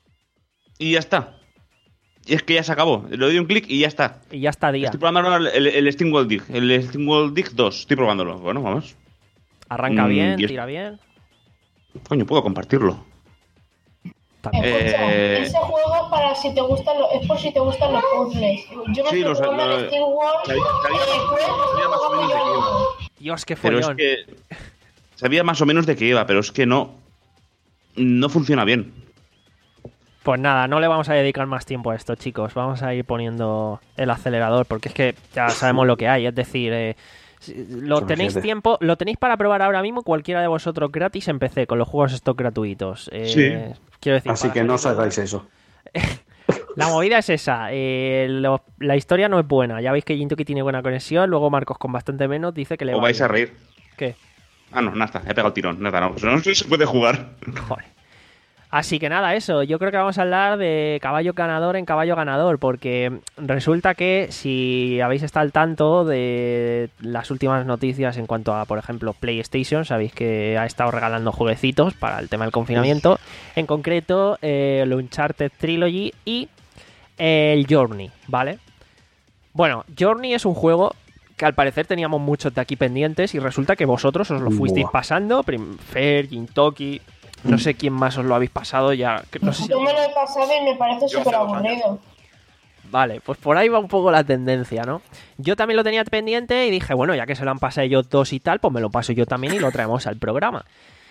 Y ya está. Y es que ya se acabó. Le doy un clic y ya está. Y ya está día. Estoy probando ahora el, el, el Steamworld Dig. El Steamworld Dig dos. Estoy probándolo. Bueno, vamos. Arranca Mm, bien, y es- tira bien. Coño, puedo compartirlo. También. Escucha, Eh, ese juego es para si te gustan los, es por si te gustan los puzzles. Yo me Sí, estoy los- jugando los- al Steam World sabía- sabía- eh, pues, sabía más o menos de qué iba. Dios, qué Pero es follón. que. Sabía más o menos de qué iba, pero es que no. No funciona bien. Pues nada, no le vamos a dedicar más tiempo a esto, chicos. Vamos a ir poniendo el acelerador, porque es que ya sabemos lo que hay. Es decir, eh, si- lo Son tenéis siete. tiempo, lo tenéis para probar ahora mismo cualquiera de vosotros gratis en P C con los juegos estos gratuitos. Eh, Sí. Quiero decir, Así para que no os salir- hagáis eso. La movida es esa. eh, lo- la historia no es buena. Ya veis que Jintoki tiene buena conexión. Luego Marcos, con bastante menos, dice que le O va vais a bien. reír. ¿Qué? Ah, no, nada, he pegado el tirón. Nada, no, no se puede jugar. Joder. Así que nada, eso. Yo creo que vamos a hablar de caballo ganador en caballo ganador, porque resulta que si habéis estado al tanto de las últimas noticias en cuanto a, por ejemplo, PlayStation, sabéis que ha estado regalando jueguecitos para el tema del confinamiento. En concreto, eh, el Uncharted Trilogy y el Journey, ¿vale? Bueno, Journey es un juego que al parecer teníamos muchos de aquí pendientes y resulta que vosotros os lo fuisteis Buah. pasando. Prim- Fer, Gintoki, no sé quién más os lo habéis pasado ya. que No sé si- Yo me lo he pasado y me parece Yo hace súper dos aburrido. Vale, pues por ahí va un poco la tendencia, ¿no? Yo también lo tenía pendiente y dije, bueno, ya que se lo han pasado ellos dos y tal, pues me lo paso yo también y lo traemos al programa.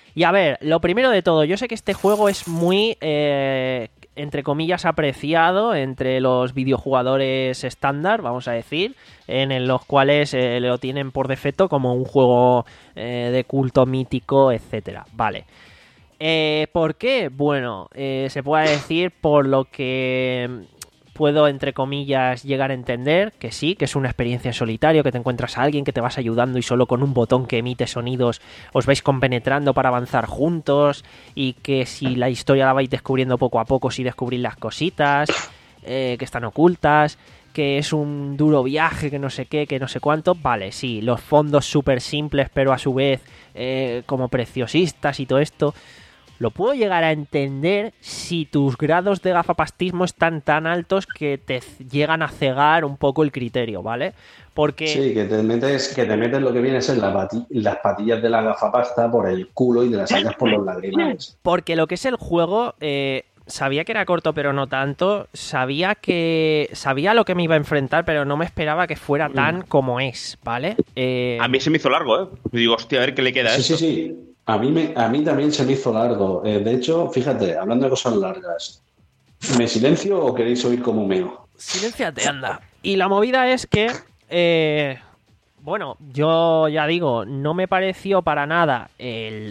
Y a ver, lo primero de todo, yo sé que este juego es muy, eh, entre comillas, apreciado entre los videojugadores estándar, vamos a decir, en los cuales eh, lo tienen por defecto como un juego eh, de culto mítico, etcétera. Vale. Eh, ¿Por qué? Bueno, eh, se puede decir por lo que puedo, entre comillas, llegar a entender, que sí, que es una experiencia en solitario, que te encuentras a alguien que te vas ayudando y solo con un botón que emite sonidos os vais compenetrando para avanzar juntos, y que si la historia la vais descubriendo poco a poco, si descubrís las cositas eh, que están ocultas, que es un duro viaje, que no sé qué, que no sé cuánto. Vale, sí, los fondos súper simples, pero a su vez eh, como preciosistas y todo esto. Lo puedo llegar a entender si tus grados de gafapastismo están tan altos que te llegan a cegar un poco el criterio, ¿vale? Porque... Sí, que te metes, que te metes lo que viene a ser la pati- las patillas de la gafapasta por el culo y te las sacas por los lagrimales. Porque lo que es el juego, eh, sabía que era corto, pero no tanto. Sabía que sabía a lo que me iba a enfrentar, pero no me esperaba que fuera tan como es, ¿vale? Eh... A mí se me hizo largo, ¿eh? Y digo, hostia, a ver qué le queda a Sí, esto. sí, sí. A mí, me, a mí también se me hizo largo. Eh, de hecho, fíjate, hablando de cosas largas, ¿me silencio o queréis oír como meo? Silénciate, anda. Y la movida es que, eh, bueno, yo ya digo, no me pareció para nada el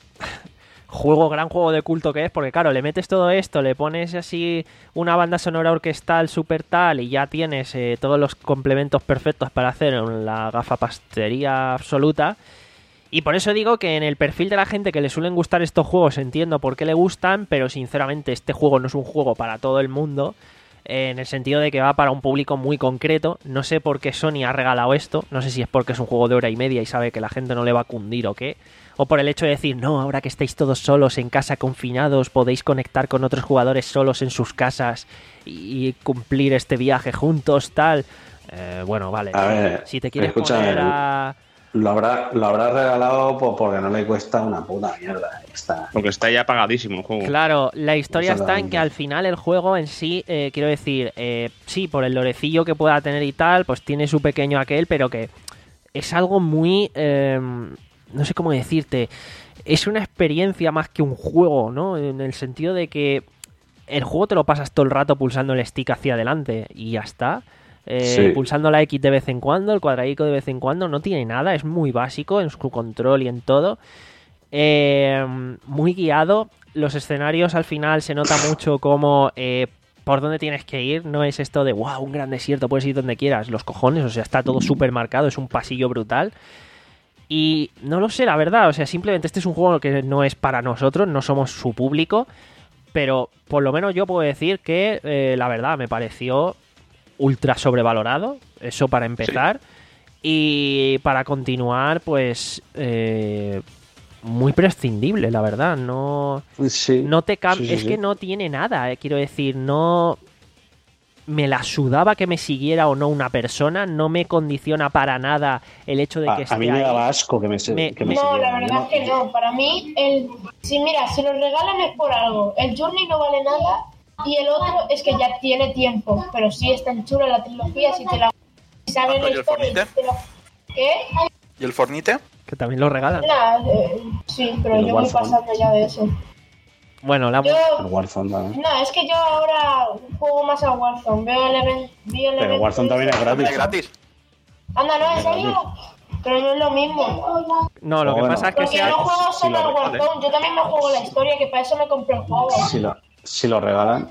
juego, gran juego de culto que es, porque claro, le metes todo esto, le pones así una banda sonora orquestal super tal y ya tienes eh, todos los complementos perfectos para hacer la gafapastería absoluta. Y por eso digo que en el perfil de la gente que le suelen gustar estos juegos entiendo por qué le gustan, pero sinceramente este juego no es un juego para todo el mundo, eh, en el sentido de que va para un público muy concreto. No sé por qué Sony ha regalado esto, no sé si es porque es un juego de hora y media y sabe que la gente no le va a cundir o qué, o por el hecho de decir, no, ahora que estáis todos solos en casa confinados, podéis conectar con otros jugadores solos en sus casas y cumplir este viaje juntos, tal. Eh, bueno, vale, A ver, si te quieres escúchame, poner a... Lo habrá, lo habrá regalado pues, porque no le cuesta una puta mierda. Está. Porque está ya pagadísimo el juego. Claro, la historia Eso está lo- en que al final el juego en sí, eh, quiero decir, eh, sí, por el lorecillo que pueda tener y tal, pues tiene su pequeño aquel, pero que es algo muy... eh, no sé cómo decirte, es una experiencia más que un juego, ¿no? En el sentido de que el juego te lo pasas todo el rato pulsando el stick hacia adelante y ya está. Eh, Sí. Pulsando la X de vez en cuando, el cuadradico de vez en cuando, no tiene nada, es muy básico en su control y en todo. Eh, muy guiado. Los escenarios al final se nota mucho como eh, por dónde tienes que ir. No es esto de wow, un gran desierto, puedes ir donde quieras. Los cojones, o sea, está todo súper marcado, es un pasillo brutal. Y no lo sé, la verdad, o sea, simplemente este es un juego que no es para nosotros, no somos su público. Pero por lo menos yo puedo decir que eh, la verdad me pareció ultra sobrevalorado, eso para empezar. Y para continuar, pues eh, muy prescindible, la verdad. No, Sí. no te cam- Sí, sí, es sí. que no tiene nada, eh, quiero decir, no me la sudaba que me siguiera o no una persona, no me condiciona para nada el hecho de A, que a esté mí me ahí. daba asco que me, se- Me- que me No, siguieran. la Yo verdad es que no. Para mí, el si mira, si lo regalan es por algo. El Journey no vale nada y el otro es que ya tiene tiempo. Pero sí es tan chula la trilogía, si te la si sabes ¿Y la el historia. Fornite? si te la- ¿Qué? ¿Y el Fornite? Que también lo regalan. Nada, eh, sí, pero El yo voy Warzone. pasando ya de eso. Bueno, la, Yo, El Warzone también. no, es que yo ahora juego más a Warzone. Veo el evento. Pero Warzone también es gratis. ¿Es gratis? Anda, no, en serio. Pero no es lo mismo. no, lo que Bueno. pasa es que Porque yo sea... no juego si solo lo al regales. Warzone, yo también me juego la historia, que para eso me compré el juego. Si lo, si lo regalan.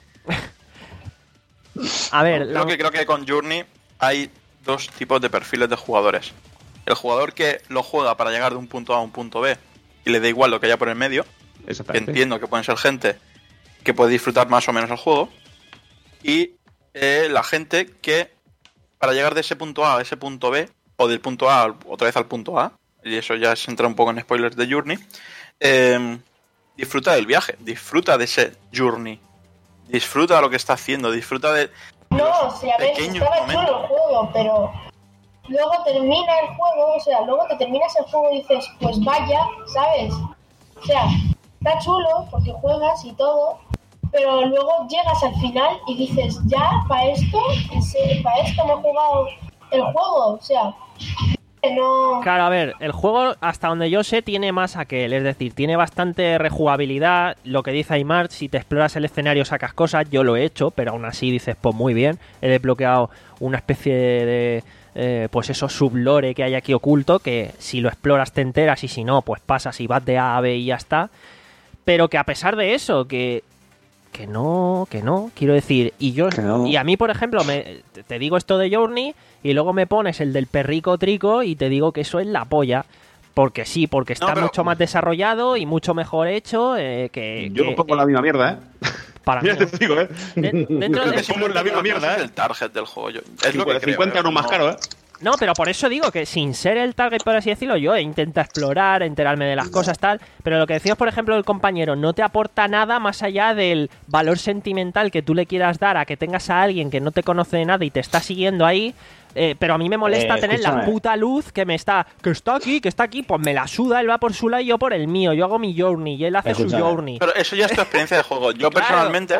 A ver, la- Creo que, creo que con Journey hay dos tipos de perfiles de jugadores. El jugador que lo juega para llegar de un punto A a un punto B y le da igual lo que haya por el medio, que Exactamente. entiendo que pueden ser gente que puede disfrutar más o menos el juego, y eh, la gente que para llegar de ese punto A a ese punto B, o del punto A al- otra vez al punto A, y eso ya se entra un poco en spoilers de Journey, eh, disfruta del viaje, disfruta de ese Journey, disfruta de lo que está haciendo, disfruta de... No, si a ver, pequeños estaba momentos. chulo el juego, pero luego termina el juego, o sea, luego te terminas el juego y dices, pues vaya, ¿sabes? O sea, está chulo porque juegas y todo, pero luego llegas al final y dices, ya, para esto, para esto me he jugado el juego, o sea, No. Claro, a ver, el juego, hasta donde yo sé, tiene más aquel. Es decir, tiene bastante rejugabilidad. Lo que dice Aymar, si te exploras el escenario sacas cosas. Yo lo he hecho, pero aún así dices, pues muy bien. He desbloqueado una especie de... Eh, pues eso, sublore que hay aquí oculto, que si lo exploras te enteras y si no, pues pasas y vas de A a B y ya está. Pero que a pesar de eso, que... Que no, que no, quiero decir, y yo no. y a mí, por ejemplo, me, te digo esto de Journey y luego me pones el del perrico trico y te digo que eso es la polla. Porque sí, porque está No, pero- mucho más desarrollado y mucho mejor hecho eh, que, Yo que- lo pongo la misma mierda, ¿eh? para mí. Ya te digo, ¿eh? De- dentro Creo de- que somos la misma mierda, es ¿eh? el target del juego. Yo, es lo que creo, cincuenta euros más no- caro, ¿eh? No, pero por eso digo que sin ser el target, por así decirlo, yo intento explorar, enterarme de las cosas, tal. Pero lo que decías, por ejemplo, el compañero, no te aporta nada más allá del valor sentimental que tú le quieras dar a que tengas a alguien que no te conoce de nada y te está siguiendo ahí. Eh, pero a mí me molesta Eh, tener la escúchame. puta luz que me está, que está aquí, que está aquí, pues me la suda, él va por su lado y yo por el mío. Yo hago mi journey y él hace su Escúchame. journey. Pero eso ya es tu experiencia de juego. Yo Claro. personalmente,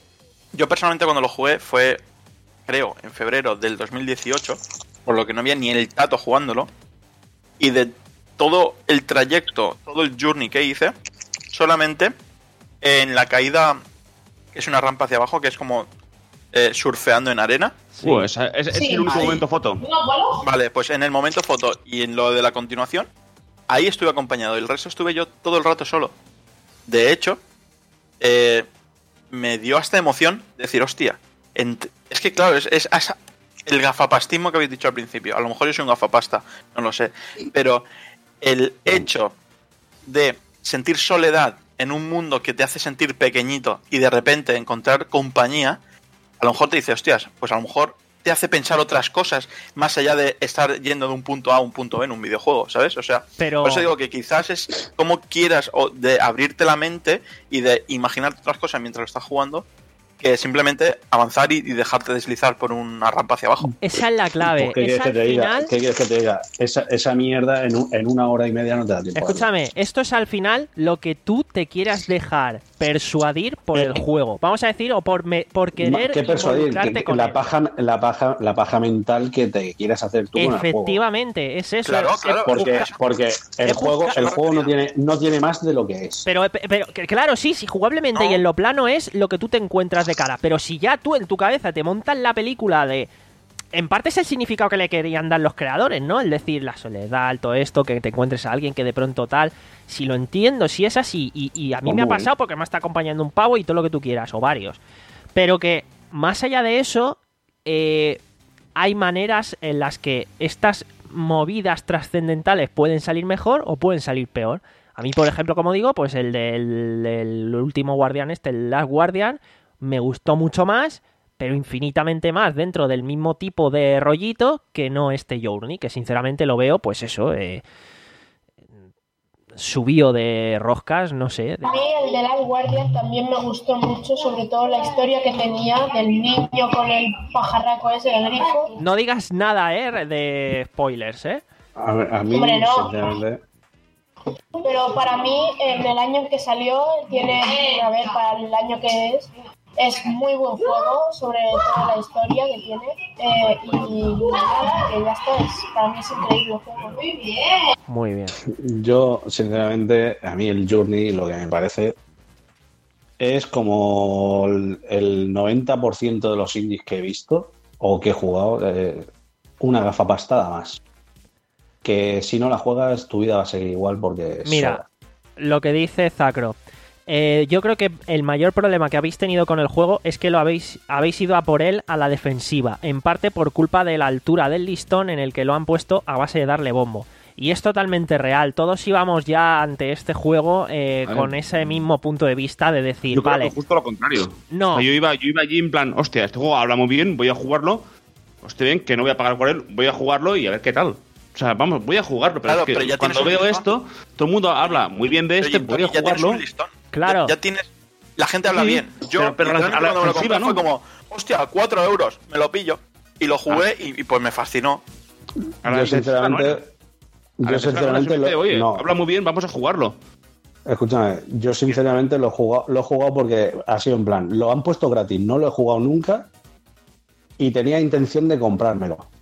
yo personalmente cuando lo jugué fue, creo, en febrero del dos mil dieciocho, por lo que no había ni el tato jugándolo. Y de todo el trayecto, todo el journey que hice, solamente en la caída, que es una rampa hacia abajo, que es como eh, surfeando en arena. Sí. Uh, esa- es, es Sí, el único ahí. momento foto. Vale, pues en el momento foto y en lo de la continuación, ahí estuve acompañado. El resto estuve yo todo el rato solo. De hecho, eh, me dio hasta emoción decir, hostia, ent- es que claro, es, es asa- el gafapastismo que habéis dicho al principio. A lo mejor yo soy un gafapasta, no lo sé. Pero el hecho de sentir soledad en un mundo que te hace sentir pequeñito y de repente encontrar compañía, a lo mejor te dice, hostias, pues a lo mejor te hace pensar otras cosas más allá de estar yendo de un punto A a un punto B en un videojuego, ¿sabes? O sea, Pero- por eso digo que quizás es como quieras o de abrirte la mente y de imaginarte otras cosas mientras lo estás jugando, que simplemente avanzar y, y dejarte deslizar por una rampa hacia abajo. Esa es la clave. Pues, ¿Qué quieres Esa que al te diga? final... ¿Qué quieres que te diga? Esa, esa mierda en, un- en una hora y media no te da tiempo. Escúchame, esto es al final lo que tú te quieras dejar persuadir por el Eh, juego. Vamos a decir, o por, me- por querer ¿Qué persuadir? involucrarte Que- que con la, él. paja, la, paja, la paja mental que te quieras hacer tú con el juego. Efectivamente, es eso. Claro, es- claro. Porque, Busca- porque el es juego, buscar- el juego no tiene, no tiene más de lo que es. Pero, pero que claro, sí, sí, jugablemente No. y en lo plano es lo que tú te encuentras de cara. Pero si ya tú en tu cabeza te montas la película de... En parte es el significado que le querían dar los creadores, ¿no? El decir la soledad, todo esto, que te encuentres a alguien que de pronto tal... Si lo entiendo, si es así, y, y a mí Pues me ha muy bien. pasado porque me está acompañando un pavo y todo lo que tú quieras, o varios. Pero que, más allá de eso, eh, hay maneras en las que estas movidas trascendentales pueden salir mejor o pueden salir peor. A mí, por ejemplo, como digo, pues el del el último Guardián este, el Last Guardian, me gustó mucho más, pero infinitamente más dentro del mismo tipo de rollito que no este Journey, que sinceramente lo veo, pues eso, eh, subido de roscas, no sé. de- A mí el de Last Guardian también me gustó mucho, sobre todo la historia que tenía del niño con el pajarraco ese, el grifo. No digas nada, eh, de spoilers, eh. A, ver, a mí, Hombre, no. sinceramente, Pero para mí, en el año en que salió, tiene, a ver, para el año que es, es muy buen juego, sobre toda la historia que tiene. Eh, y nada, que ya está, es, para mí es increíble el juego. Muy bien. yo, sinceramente, a mí el Journey lo que me parece es como el, el noventa por ciento de los indies que he visto o que he jugado, eh, una gafapastada más. Que si no la juegas, tu vida va a seguir igual porque... es Mira, sola. lo que dice Zacro. Eh, yo creo que el mayor problema que habéis tenido con el juego es que lo habéis, habéis ido a por él a la defensiva, en parte por culpa de la altura del listón en el que lo han puesto a base de darle bombo. Y es totalmente real. Todos íbamos ya ante este juego eh, A ver. con ese mismo punto de vista de decir, Yo creo vale, que justo lo contrario. no, O sea, yo iba, yo iba allí en plan, hostia, este juego habla muy bien, voy a jugarlo. Hostia, bien, que no voy a pagar por él, voy a jugarlo y a ver qué tal. O sea, vamos, voy a jugarlo, pero Claro, es que pero ya cuando tienes un veo listón. esto, todo el mundo habla muy bien de este, Pero voy a ya tienes jugarlo. un listón. Claro. Ya, ya tienes. La gente habla Sí, bien. Yo, pero- pero a la- literalmente a la cuando me lo ofensiva, compré ¿no? fue como, hostia, cuatro euros, me lo pillo. Y lo jugué y, y pues me fascinó. A la Yo, defensiva, sinceramente... ¿no? A la Yo, defensiva, sinceramente... no, lo- oye, no. habla muy bien, vamos a jugarlo. Escúchame, yo sinceramente lo he jugado, lo he jugado porque ha sido en plan, lo han puesto gratis, no lo he jugado nunca y tenía intención de comprármelo.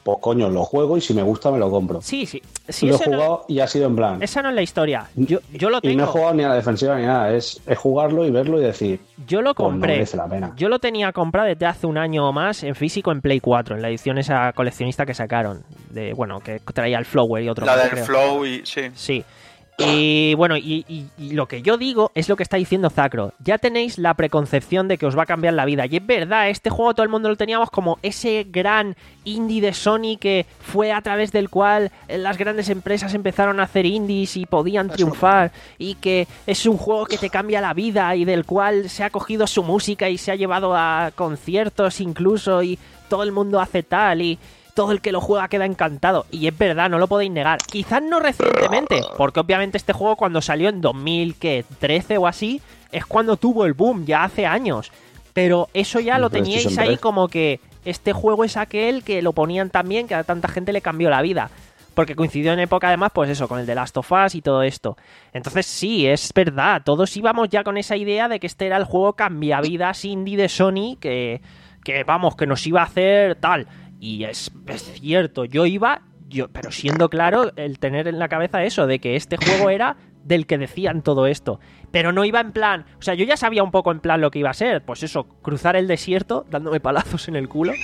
pues coño, lo juego y si me gusta me lo compro. Sí, sí. sí lo he ese jugado no, y ha sido en plan. esa no es la historia. Yo, yo lo tengo. Y no he jugado ni a la defensiva ni nada. Es, es jugarlo y verlo y decir. Yo lo pues no compré. merece la pena. Yo lo tenía comprado desde hace un año o más en físico en Play cuatro, en la edición esa coleccionista que sacaron. De, bueno, que traía el Flower y otro. La más, del creo. Flow y sí. Sí. Y bueno, y, y, y lo que yo digo es lo que está diciendo Zacro. Ya tenéis la preconcepción de que os va a cambiar la vida. Y es verdad, este juego todo el mundo lo teníamos como ese gran indie de Sony que fue a través del cual las grandes empresas empezaron a hacer indies y podían triunfar. Y que es un juego que te cambia la vida y del cual se ha cogido su música y se ha llevado a conciertos incluso y todo el mundo hace tal y... todo el que lo juega queda encantado. Y es verdad, no lo podéis negar. Quizás no recientemente, porque obviamente este juego cuando salió en dos mil trece o así, es cuando tuvo el boom, ya hace años. Pero eso ya lo teníais ahí como que este juego es aquel que lo ponían tan bien que a tanta gente le cambió la vida. Porque coincidió en época además, pues eso, con el de Last of Us y todo esto. Entonces sí, es verdad, todos íbamos ya con esa idea de que este era el juego cambiavidas indie de Sony que, que vamos, que nos iba a hacer tal... Y es, es cierto, yo iba, yo, pero siendo claro, el tener en la cabeza eso, de que este juego era del que decían todo esto. Pero no iba en plan, o sea, yo ya sabía un poco en plan lo que iba a ser, pues eso, cruzar el desierto dándome palazos en el culo.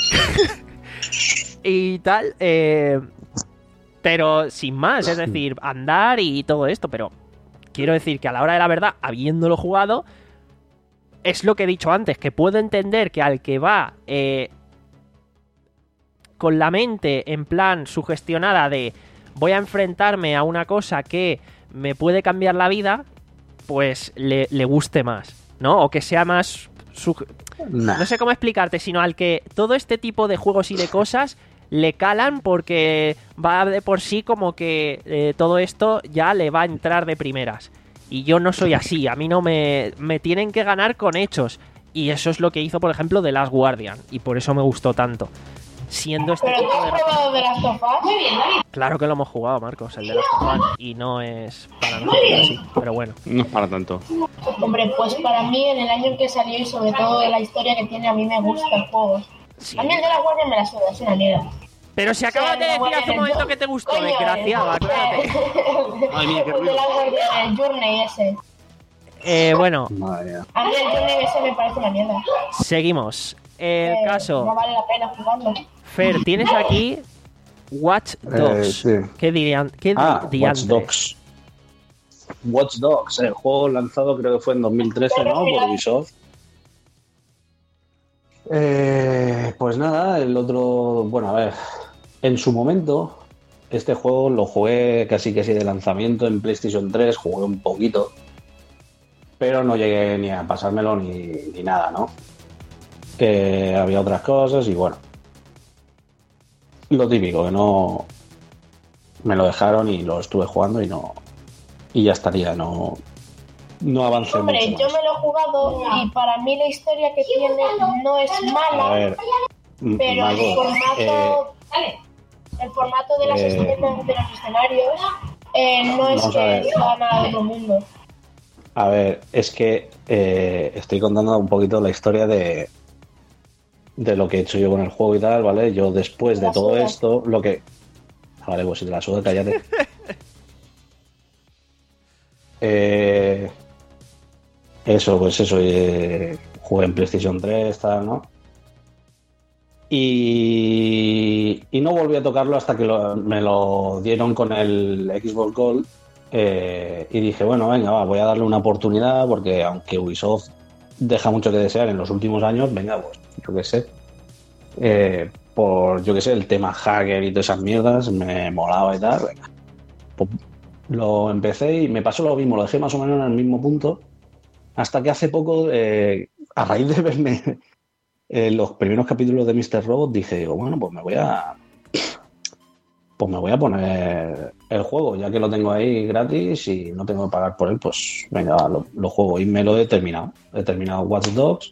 y tal, eh, pero sin más, es decir, andar y todo esto, pero quiero decir que a la hora de la verdad, habiéndolo jugado, es lo que he dicho antes, que puedo entender que al que va... Eh, con la mente en plan sugestionada de voy a enfrentarme a una cosa que me puede cambiar la vida, pues le, le guste más, ¿no? O que sea más... Su... Nah. No sé cómo explicarte, sino al que todo este tipo de juegos y de cosas le calan porque va de por sí como que eh, todo esto ya le va a entrar de primeras. Y yo no soy así, a mí no me... me tienen que ganar con hechos. Y eso es lo que hizo, por ejemplo, The Last Guardian. Y por eso me gustó tanto. Siendo este ¿Pero tipo tú has de... probado de Last of Us? Muy bien, David. Claro que lo hemos jugado, Marcos, el de Last of Us, y no es para nosotros así, pero bueno. No es para tanto. Hombre, pues para mí en el año en que salió y sobre todo de la historia que tiene, a mí me gusta el juego. Sí. A mí el de la Guardia me la suda, es una mierda. Pero si acabas de decir hace un momento que te gustó, Coño, desgraciado, el- acuérdate. Ay, mira, qué el de ruido. la Guardia, el Journey ese. Eh, bueno, Madre mía. A mí el Journey ese me parece una mierda. seguimos. El Eh, caso, No vale la pena jugarlo. Fer, tienes aquí Watch Dogs. Eh, sí. ¿Qué dirían? ¿Qué Ah, Watch diantres? Dogs. Watch Dogs, el juego lanzado creo que fue en dos mil trece, ¿no? Por Ubisoft. Eh, pues nada, el otro... Bueno, a ver. En su momento, este juego lo jugué casi que sí de lanzamiento en PlayStation tres, jugué un poquito. Pero no llegué ni a pasármelo ni, ni nada, ¿no? Que había otras cosas y bueno. Lo típico, que no... Me lo dejaron y lo estuve jugando y no... Y ya estaría, no... No avancé Hombre, mucho yo más. me lo he jugado y para mí la historia que tiene no es mala, A ver, m- pero el Margot, eh, formato, el formato de las eh, escenas, de los escenarios, eh, no es vamos a que ver. sea nada de otro mundo. a ver, es que eh, estoy contando un poquito la historia de de lo que he hecho yo con el juego y tal, ¿vale? Yo después de La todo suda. esto, lo que... Vale, pues si te la suda, cállate. eh... Eso, pues eso, eh, jugué en PlayStation tres, tal, ¿no? Y, y no volví a tocarlo hasta que lo- me lo dieron con el Xbox Gold. eh, y dije, bueno, venga, va, voy a darle una oportunidad porque aunque Ubisoft deja mucho que desear en los últimos años, venga, pues yo qué sé. Eh, por, yo qué sé, el tema hacker y todas esas mierdas me molaba y tal, venga. Pues lo empecé y me pasó lo mismo, lo dejé más o menos en el mismo punto. Hasta que hace poco, eh, a raíz de verme eh, los primeros capítulos de míster Robot, dije, digo, bueno, pues me voy a... Pues me voy a poner el juego, ya que lo tengo ahí gratis y no tengo que pagar por él, pues venga, va, lo, lo juego. Y me lo he terminado. He terminado Watch Dogs.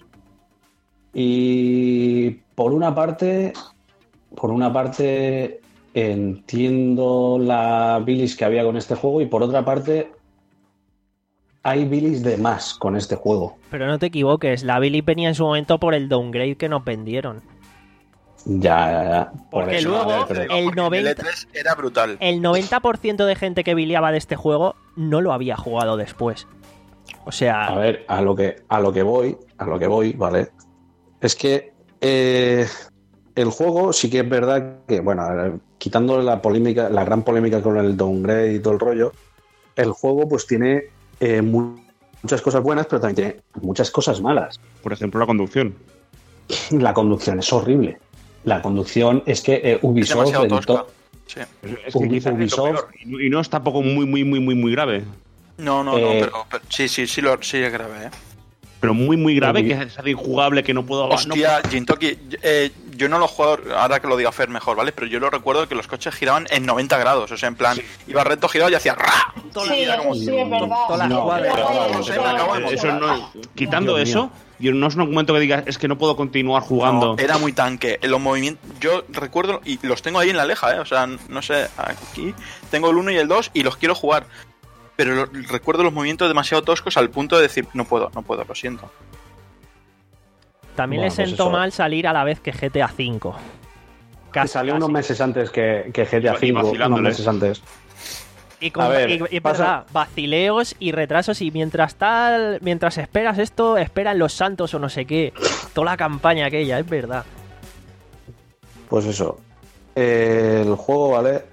Y por una parte, por una parte entiendo la bilis que había con este juego y por otra parte hay bilis de más con este juego. Pero no te equivoques, la Billy venía en su momento por el downgrade que nos vendieron. Ya, ya, ya. Por Porque eso, luego a ver, pero- el Porque noventa el E tres era brutal. el noventa por ciento de gente que biliaba de este juego no lo había jugado después. O sea, A ver, a lo que, a lo que voy, a lo que voy, ¿vale? Es que eh, el juego sí que es verdad que, bueno, eh, quitando la polémica, la gran polémica con el downgrade y todo el rollo, el juego pues tiene eh, mu- muchas cosas buenas, pero también tiene muchas cosas malas. Por ejemplo, la conducción. La conducción es horrible. La conducción es que eh, Es Ubisoft... demasiado en tosca. to- Sí. Es que Ubi- quizás es lo Ubisoft- peor. Y no- y no es tampoco muy, muy, muy, muy, muy grave. No, no, Eh, no, pero, pero sí, sí, sí, lo, sí es grave, ¿eh? Pero muy, muy grave, Ubi- que es algo injugable, que no puedo... Hostia, Jintoki, eh, yo no lo juego, ahora que lo diga Fer mejor, ¿vale? Pero yo lo recuerdo que los coches giraban en noventa grados, o sea, en plan, iba recto girado y hacía ¡ra! toda la Sí, vida como eso sí es verdad. toda la No, jugada. pero- No sé, me acabo de No, eso no, quitando Dios eso, mío. yo no es un argumento que digas, es que no puedo continuar jugando. No, era muy tanque. En los movimientos, yo recuerdo, y los tengo ahí en la leja, ¿eh? O sea, no sé, aquí tengo el uno y el dos y los quiero jugar. Pero lo- recuerdo los movimientos demasiado toscos al punto de decir, no puedo, no puedo, lo siento. También Bueno, le pues sentó eso. mal salir a la vez que G T A cinco. Que Casi, salió casi. unos meses antes que, que G T A Y cinco, unos vacilándole. meses antes. Y, con, A ver, y- y es pasa- verdad, vacileos y retrasos y mientras tal, mientras esperas esto, esperan los santos o no sé qué. Toda la campaña aquella, es verdad. Pues eso. Eh, el juego, ¿vale?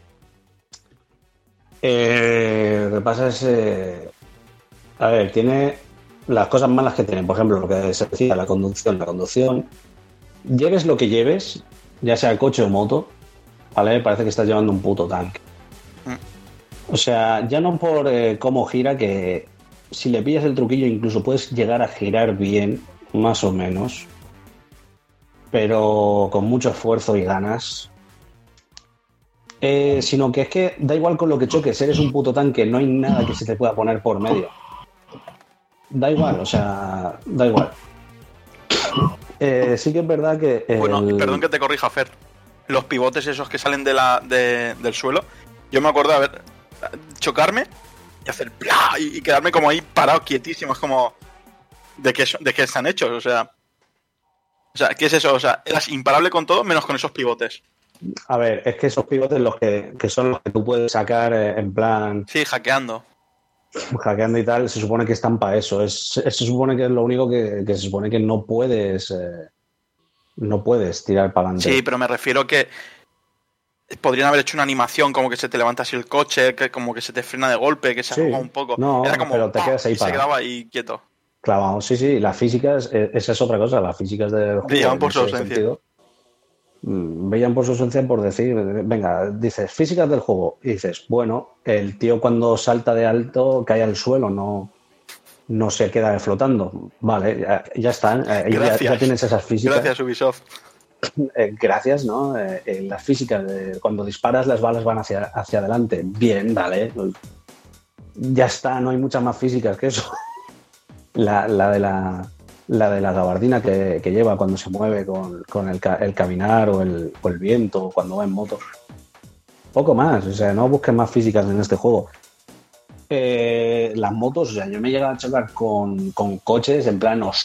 Eh, lo que pasa es... eh, a ver, tiene las cosas malas que tiene. Por ejemplo, lo que se decía, la conducción. La conducción, lleves lo que lleves, ya sea coche o moto, ¿vale? Parece que estás llevando un puto tanque. O sea, ya no por eh, cómo gira, que si le pillas el truquillo incluso puedes llegar a girar bien, más o menos, pero con mucho esfuerzo y ganas. Eh, sino que es que da igual con lo que choques, eres un puto tanque, no hay nada que se te pueda poner por medio. Da igual, o sea, da igual. Eh, sí que es verdad que... el- Bueno, perdón que te corrija, Fer. Los pivotes esos que salen de la, de- del suelo, yo me acuerdo de ver, chocarme y hacer ¡plá! y, y quedarme como ahí parado, quietísimo. Es como... ¿De qué, son- de qué están hechos? O sea... O sea, ¿qué es eso? O sea, eras imparable con todo menos con esos pivotes. A ver, es que esos pivotes los que, que son los que tú puedes sacar eh, en plan Sí, hackeando. hackeando y tal, se supone que están para eso. Es, es- se supone que es lo único que, que se supone que no puedes eh, no puedes tirar para adelante. Sí, pero me refiero que podrían haber hecho una animación como que se te levanta así el coche, que como que se te frena de golpe, que se Sí. arruga un poco. No, Era como pero te ¡pam! quedas ahí y se parado. quedaba ahí quieto. Clavado, sí, sí, las físicas, eh, esa es otra cosa, las físicas del juego. Brillaban por en su ese ausencia. sentido, mm, Brillan por su ausencia por decir, eh, venga, dices, físicas del juego, y dices, bueno, el tío cuando salta de alto cae al suelo, no, no se queda flotando. Vale, ya, ya están, eh, ya, Gracias. ya tienes esas físicas. Gracias, Ubisoft. Eh, gracias, ¿no? Eh, eh, las físicas, de cuando disparas las balas van hacia, hacia adelante. Bien, vale. Ya está, no hay muchas más físicas que eso. La, la de la, la de la gabardina que, que lleva cuando se mueve con, con el, ca- el caminar o el, o el viento, o cuando va en moto. Poco más, o sea, no busques más físicas en este juego. Eh, las motos, o sea, yo me he llegado a chocar con, con coches en plan, os-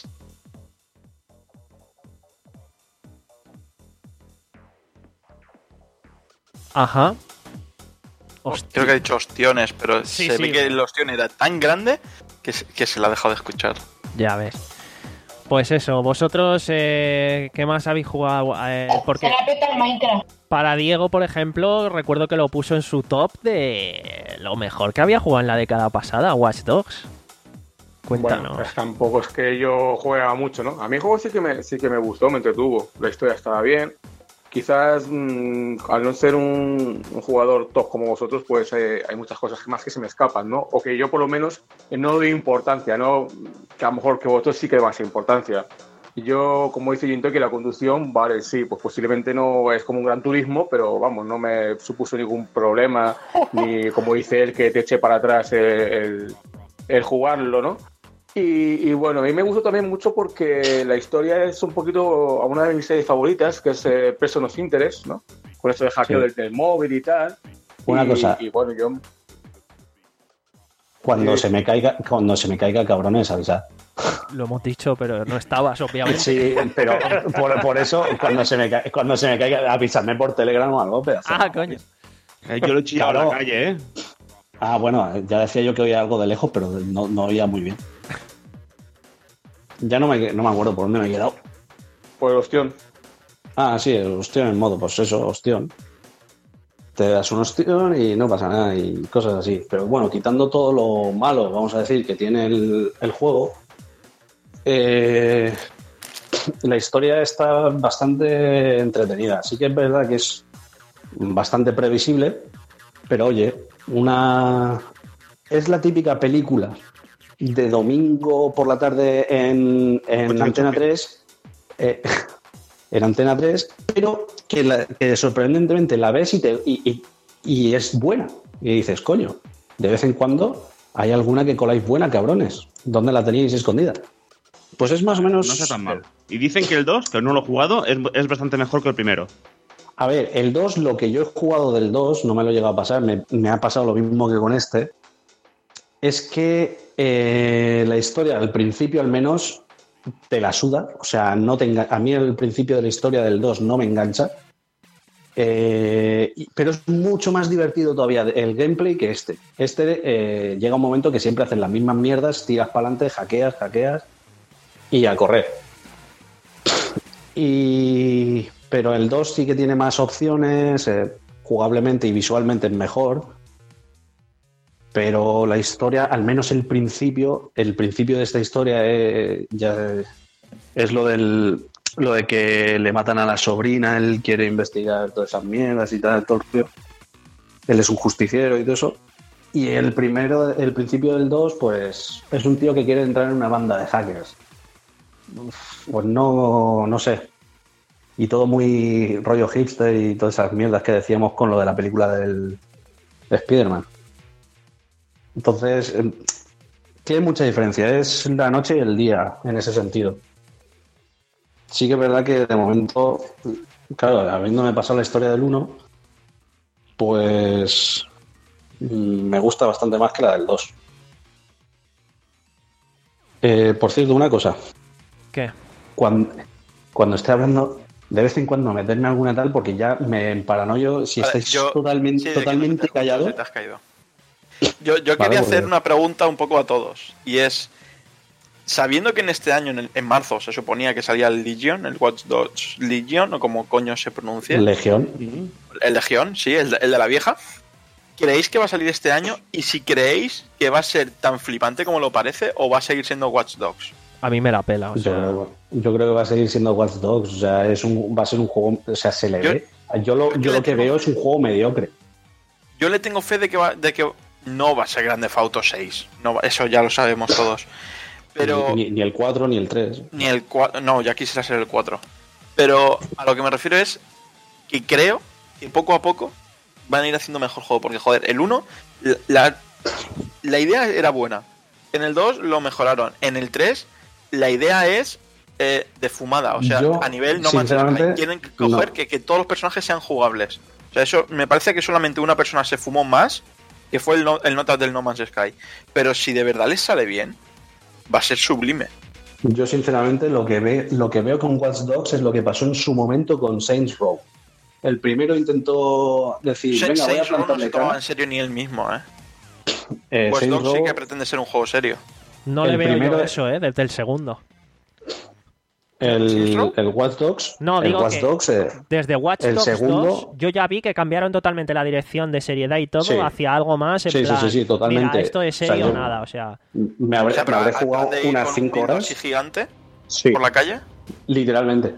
Ajá. Hostia. Creo que ha dicho ostiones, pero Sí, se sí. ve que el ostión era tan grande que se, que se la ha dejado de escuchar. Ya ves. Pues eso, vosotros, eh, ¿qué más habéis jugado? Eh, porque Se la peta el Minecraft. para Diego, por ejemplo, recuerdo que lo puso en su top de lo mejor que había jugado en la década pasada, Watch Dogs. Cuéntanos. Bueno, pues tampoco es que yo juega mucho, ¿no? A mí el juego sí que me, sí que me gustó, me entretuvo. La historia estaba bien. Quizás mmm, al no ser un, un jugador top como vosotros, pues eh, hay muchas cosas más que se me escapan, ¿no? O que yo por lo menos eh, no doy importancia, ¿no? Que a lo mejor que vosotros sí que le más importancia. Y yo, como dice Jintoki, la conducción, vale, sí, pues posiblemente no es como un gran turismo, pero vamos, no me supuso ningún problema, ni como dice él, que te eche para atrás el, el, el jugarlo, ¿no? Y, y bueno, a mí me gustó también mucho porque la historia es un poquito a una de mis series favoritas, que es eh, Person of Interest, ¿no? Con esto de hackeo Sí. del, del móvil y tal. Una y, cosa. Y bueno, yo... Cuando Sí. se me caiga, cuando se me caiga, cabrones, avisad. Lo hemos dicho, pero no estabas, obviamente. Sí, pero por, por eso, cuando se me cae, cuando se me caiga, avisarme por Telegram o algo, pedazo. Ah, coño. Eh, yo lo he chillado Claro. a la calle, ¿eh? Ah, bueno, ya decía yo que oía algo de lejos, pero no, no oía muy bien. Ya no me, no me acuerdo por dónde me he quedado. Por el ostión. Ah, sí, el ostión en modo, pues eso, ostión. Te das un ostión y no pasa nada y cosas así. Pero bueno, quitando todo lo malo, vamos a decir, que tiene el, el juego, eh, la historia está bastante entretenida. Sí que es verdad que es bastante previsible, pero oye, una es la típica película de domingo por la tarde en, en Ocho, Antena ocho. tres, eh, en Antena tres, pero que, la- que sorprendentemente la ves y, te, y, y- y es buena. Y dices, coño, de vez en cuando hay alguna que coláis buena, cabrones. ¿Dónde la teníais escondida? Pues es más o menos... No está tan mal. Y dicen que el dos, que no lo he jugado, es, es bastante mejor que el primero. A ver, el dos, lo que yo he jugado del dos, no me lo he llegado a pasar, me, me ha pasado lo mismo que con este, es que eh, la historia, al principio al menos, te la suda. O sea, no te enga- a mí el principio de la historia del dos no me engancha. Eh, y- pero es mucho más divertido todavía el gameplay que este. Este eh, llega un momento que siempre hacen las mismas mierdas, tiras para adelante, hackeas, hackeas y a correr. Y, pero el dos sí que tiene más opciones, eh, jugablemente y visualmente es mejor. Pero la historia, al menos el principio, el principio de esta historia eh, ya es lo del lo de que le matan a la sobrina, él quiere investigar todas esas mierdas y tal, todo el rollo. Él es un justiciero y todo eso. Y el primero, el principio del dos, pues es un tío que quiere entrar en una banda de hackers. Uf, pues no, no sé. Y todo muy rollo hipster y todas esas mierdas que decíamos con lo de la película del de Spider-Man. Entonces, eh, tiene mucha diferencia. Es la noche y el día en ese sentido. Sí que es verdad que de momento, claro, habiéndome pasado la historia del uno, pues mm, me gusta bastante más que la del dos. Eh, por cierto, una cosa. ¿Qué? Cuando, cuando esté hablando, de vez en cuando meterme alguna tal, porque ya me paranoio si Vale, estáis yo- totalmente, sí, de que no totalmente te- callados. se te has caído. Yo, yo Vale, quería porque- hacer una pregunta un poco a todos. Y es, sabiendo que en este año, en, el- en marzo, se suponía que salía el Legion, el Watch Dogs Legion, o como coño se pronuncia. Legión. El Legión, sí, el de, el de la vieja. ¿Creéis que va a salir este año? Y si creéis que va a ser tan flipante como lo parece, o va a seguir siendo Watch Dogs. A mí me la pela, o Yo, sea, creo, yo creo que va a seguir siendo Watch Dogs. O sea, es un, va a ser un juego. O sea, se le Yo- ve. Yo lo, yo lo que veo es un juego mediocre. Yo le tengo fe de que va, de que no va a ser Grand Theft Auto seis. No, va- eso ya lo sabemos todos. Pero Ni, ni el cuatro ni el tres. ni el cuatro. No, ya quisiera ser el cuatro. Pero a lo que me refiero es que creo que poco a poco van a ir haciendo mejor juego. Porque, joder, el uno, la, la idea era buena. En el dos lo mejoraron. En el tres, la idea es eh, de fumada. O sea, Yo, a nivel No Man's sinceramente, Sky, tienen que coger no. que, que todos los personajes sean jugables. O sea, eso me parece que solamente una persona se fumó más, que fue el, no- el notas del No Man's Sky. Pero si de verdad les sale bien, va a ser sublime. Yo, sinceramente, lo que, ve, lo que veo con Watch Dogs es lo que pasó en su momento con Saints Row. El primero intentó decir, Se- venga, voy a Saints Row no plantarle se tomaba cara. en serio ni él mismo, ¿eh? Eh, Watch Saints Dogs sí Row- que pretende ser un juego serio. no el le veo primero- yo eso, ¿eh? Desde el segundo. ¿Saints El, Row? el Watch Dogs. No, el digo Watch que- Dogs, eh, Desde Watch El Dogs segundo- dos, yo ya vi que cambiaron totalmente la dirección de seriedad y todo Sí. hacia algo más. En Sí, sí, plan, sí, sí, totalmente. Mira, esto es O sea, serio o yo- nada, o sea. me habré, O sea, me pero habré al plan jugado de ir unas con un cinco dildo horas. así gigante Sí, por la calle. literalmente.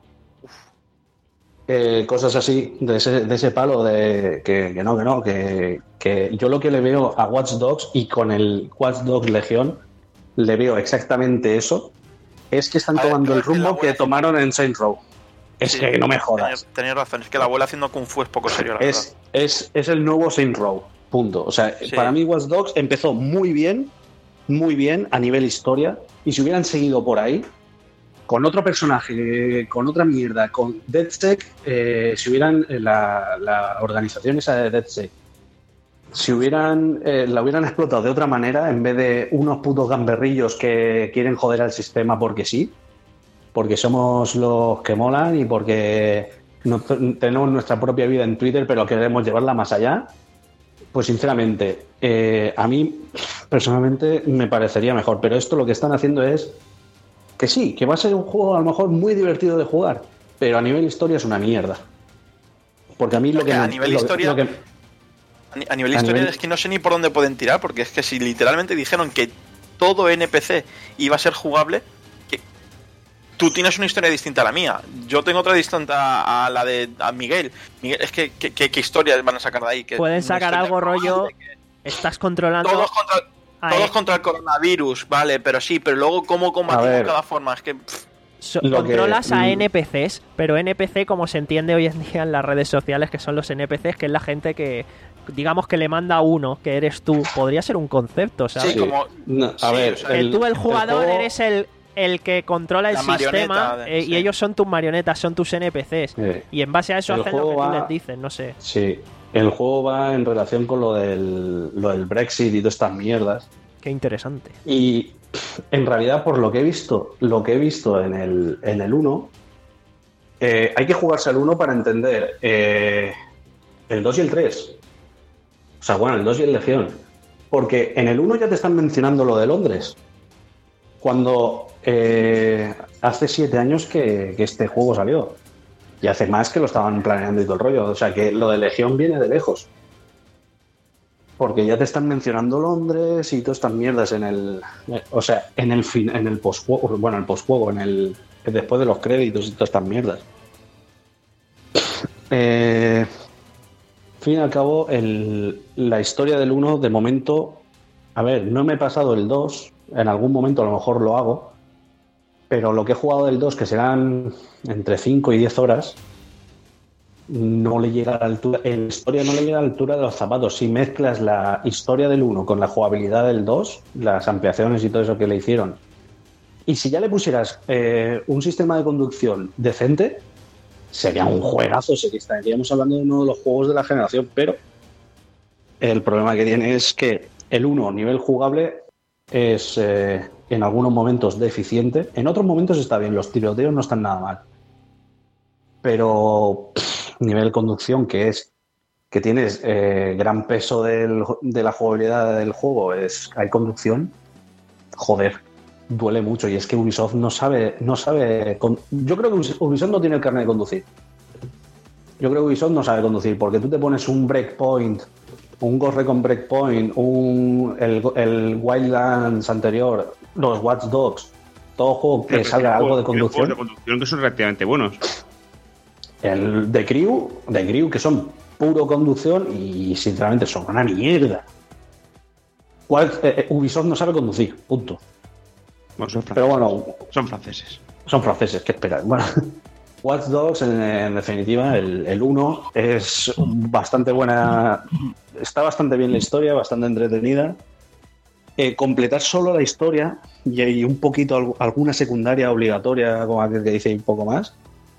Eh, cosas así, de ese, de ese palo, de que, que no, que no, que, que yo lo que le veo a Watch Dogs y con el Watch Dogs Legión, le veo exactamente eso, es que están A ver, tomando pero el es que la rumbo abuela- que tomaron en Saints Row. Es Sí, que no me jodas. Tenías, tenías razón, es que la abuela haciendo Kung Fu es poco serio, la Es, es, es el nuevo Saints Row, punto. O sea, Sí. para mí Watch Dogs empezó muy bien, muy bien a nivel historia, y si hubieran seguido por ahí, con otro personaje, con otra mierda, con DeadSec, eh, si hubieran eh, la, la organización esa de DeadSec Si hubieran eh, la hubieran explotado de otra manera, en vez de unos putos gamberrillos que quieren joder al sistema porque sí, porque somos los que molan y porque no, tenemos nuestra propia vida en Twitter, pero queremos llevarla más allá, pues sinceramente, eh, a mí personalmente me parecería mejor. Pero esto lo que están haciendo es que sí, que va a ser un juego a lo mejor muy divertido de jugar, pero a nivel historia es una mierda. Porque a mí lo que... a me, nivel lo, historia... lo que, A nivel de historia nivel... es que no sé ni por dónde pueden tirar, porque es que si literalmente dijeron que todo N P C iba a ser jugable, que tú tienes una historia distinta a la mía, yo tengo otra distinta a la de a Miguel. Miguel es que ¿qué, qué, qué historias van a sacar de ahí? Que pueden sacar algo rollo, que estás controlando... Todos contra, todos contra el coronavirus, vale, pero sí, pero luego cómo combatimos cada forma, es que... So, controlas que, a N P Cs, pero N P C como se entiende hoy en día en las redes sociales, que son los N P Cs, que es la gente que, digamos que le manda a uno, que eres tú, podría ser un concepto, ¿sabes? Sí, como... No, a sí, ver, o sea, que el, tú el jugador el juego... eres el, el que controla el sistema de, eh, sí. y ellos son tus marionetas, son tus N P Cs. Sí. Y en base a eso el hacen lo que va... tú les dices, no sé. Sí, el juego va en relación con lo del, lo del Brexit y todas estas mierdas. Qué interesante. Y en realidad, por lo que he visto, lo que he visto en el en el uno, eh, hay que jugarse al uno para entender eh, el dos y el tres. O sea, bueno, el dos y el Legión. Porque en el uno ya te están mencionando lo de Londres. Cuando eh, hace siete años que, que este juego salió. Y hace más que lo estaban planeando y todo el rollo. O sea, que lo de Legión viene de lejos. Porque ya te están mencionando Londres y todas estas mierdas en el... O sea, en el fin, en el postjuego... Bueno, el postjuego, en el... Después de los créditos y todas estas mierdas. Eh, fin y al cabo, el, la historia del uno, de momento... A ver, no me he pasado el dos. En algún momento a lo mejor lo hago. Pero lo que he jugado del dos, que serán entre cinco y diez horas... no le llega a la altura, en la historia no le llega a la altura de los zapatos. Si mezclas la historia del uno con la jugabilidad del dos, las ampliaciones y todo eso que le hicieron, y si ya le pusieras eh, un sistema de conducción decente, sería un juegazo. Estaríamos hablando de uno de los juegos de la generación, pero el problema que tiene es que el uno, nivel jugable, es eh, en algunos momentos deficiente, en otros momentos está bien, los tiroteos no están nada mal, pero pff, nivel conducción, que es que tienes eh, gran peso del, de la jugabilidad del juego, es hay conducción, joder, duele mucho. Y es que Ubisoft no sabe, no sabe con... yo creo que Ubisoft no tiene el carnet de conducir. Yo creo que Ubisoft no sabe conducir, porque tú te pones un Breakpoint, un Ghost Recon Breakpoint, un, el, el Wildlands anterior, los Watch Dogs, todo juego que salga algo de conducción. de conducción que son relativamente buenos. El The Crew, The Crew, que son puro conducción y sinceramente son una mierda. ¿Cuál, eh, Ubisoft no sabe conducir, punto. Bueno, son Pero bueno, son franceses. Son franceses, ¿qué esperas? Bueno, Watch Dogs, en, en definitiva, el, el uno es bastante buena, está bastante bien la historia, bastante entretenida. Eh, completar solo la historia y, y un poquito alguna secundaria obligatoria, como aquel que dice un poco más.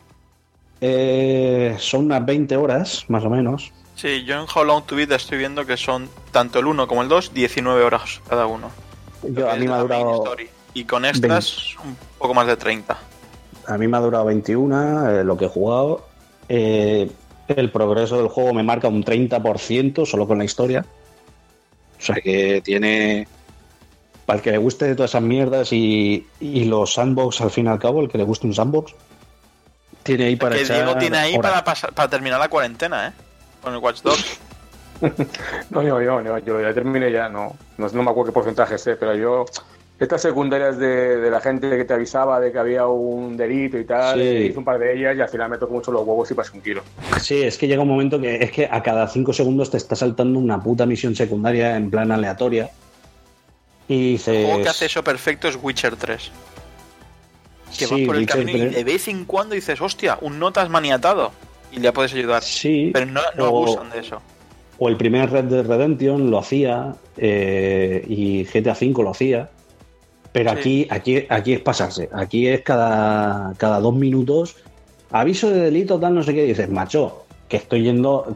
Eh, son unas veinte horas, más o menos. Sí, yo en How Long to Beat estoy viendo que son tanto el uno como el dos, diecinueve horas cada uno. Yo, a mí me ha durado... Y con estas, veinte. Un poco más de treinta. A mí me ha durado veintiuno, eh, lo que he jugado. Eh, el progreso del juego me marca un treinta por ciento solo con la historia. O sea que tiene... Para el que le guste de todas esas mierdas y, y los sandbox, al fin y al cabo, el que le guste un sandbox, tiene ahí para que echar Diego tiene ahí horas. para, pasar, para terminar la cuarentena, ¿eh? Con el Watch Dogs. no, yo, yo, yo, yo ya terminé ya, no, no, no me acuerdo qué porcentaje sé, pero yo... Estas secundarias de, de la gente que te avisaba de que había un delito y tal, sí. Hice un par de ellas y al final me tocó mucho los huevos y pasé un kilo. Sí, es que llega un momento que es que a cada cinco segundos te está saltando una puta misión secundaria en plan aleatoria. Y dices... El juego que hace eso perfecto es Witcher tres. Que sí, vas por el Witcher camino tres. Y de vez en cuando dices, hostia, un notas maniatado. Y le puedes ayudar. Sí. Pero no, no o, abusan de eso. O el primer Red Dead Redemption lo hacía, eh, y G T A cinco lo hacía. Pero sí. aquí, aquí, aquí es pasarse. Aquí es cada, cada dos minutos. Aviso de delito, tal, no sé qué. Dices, macho, que estoy yendo, que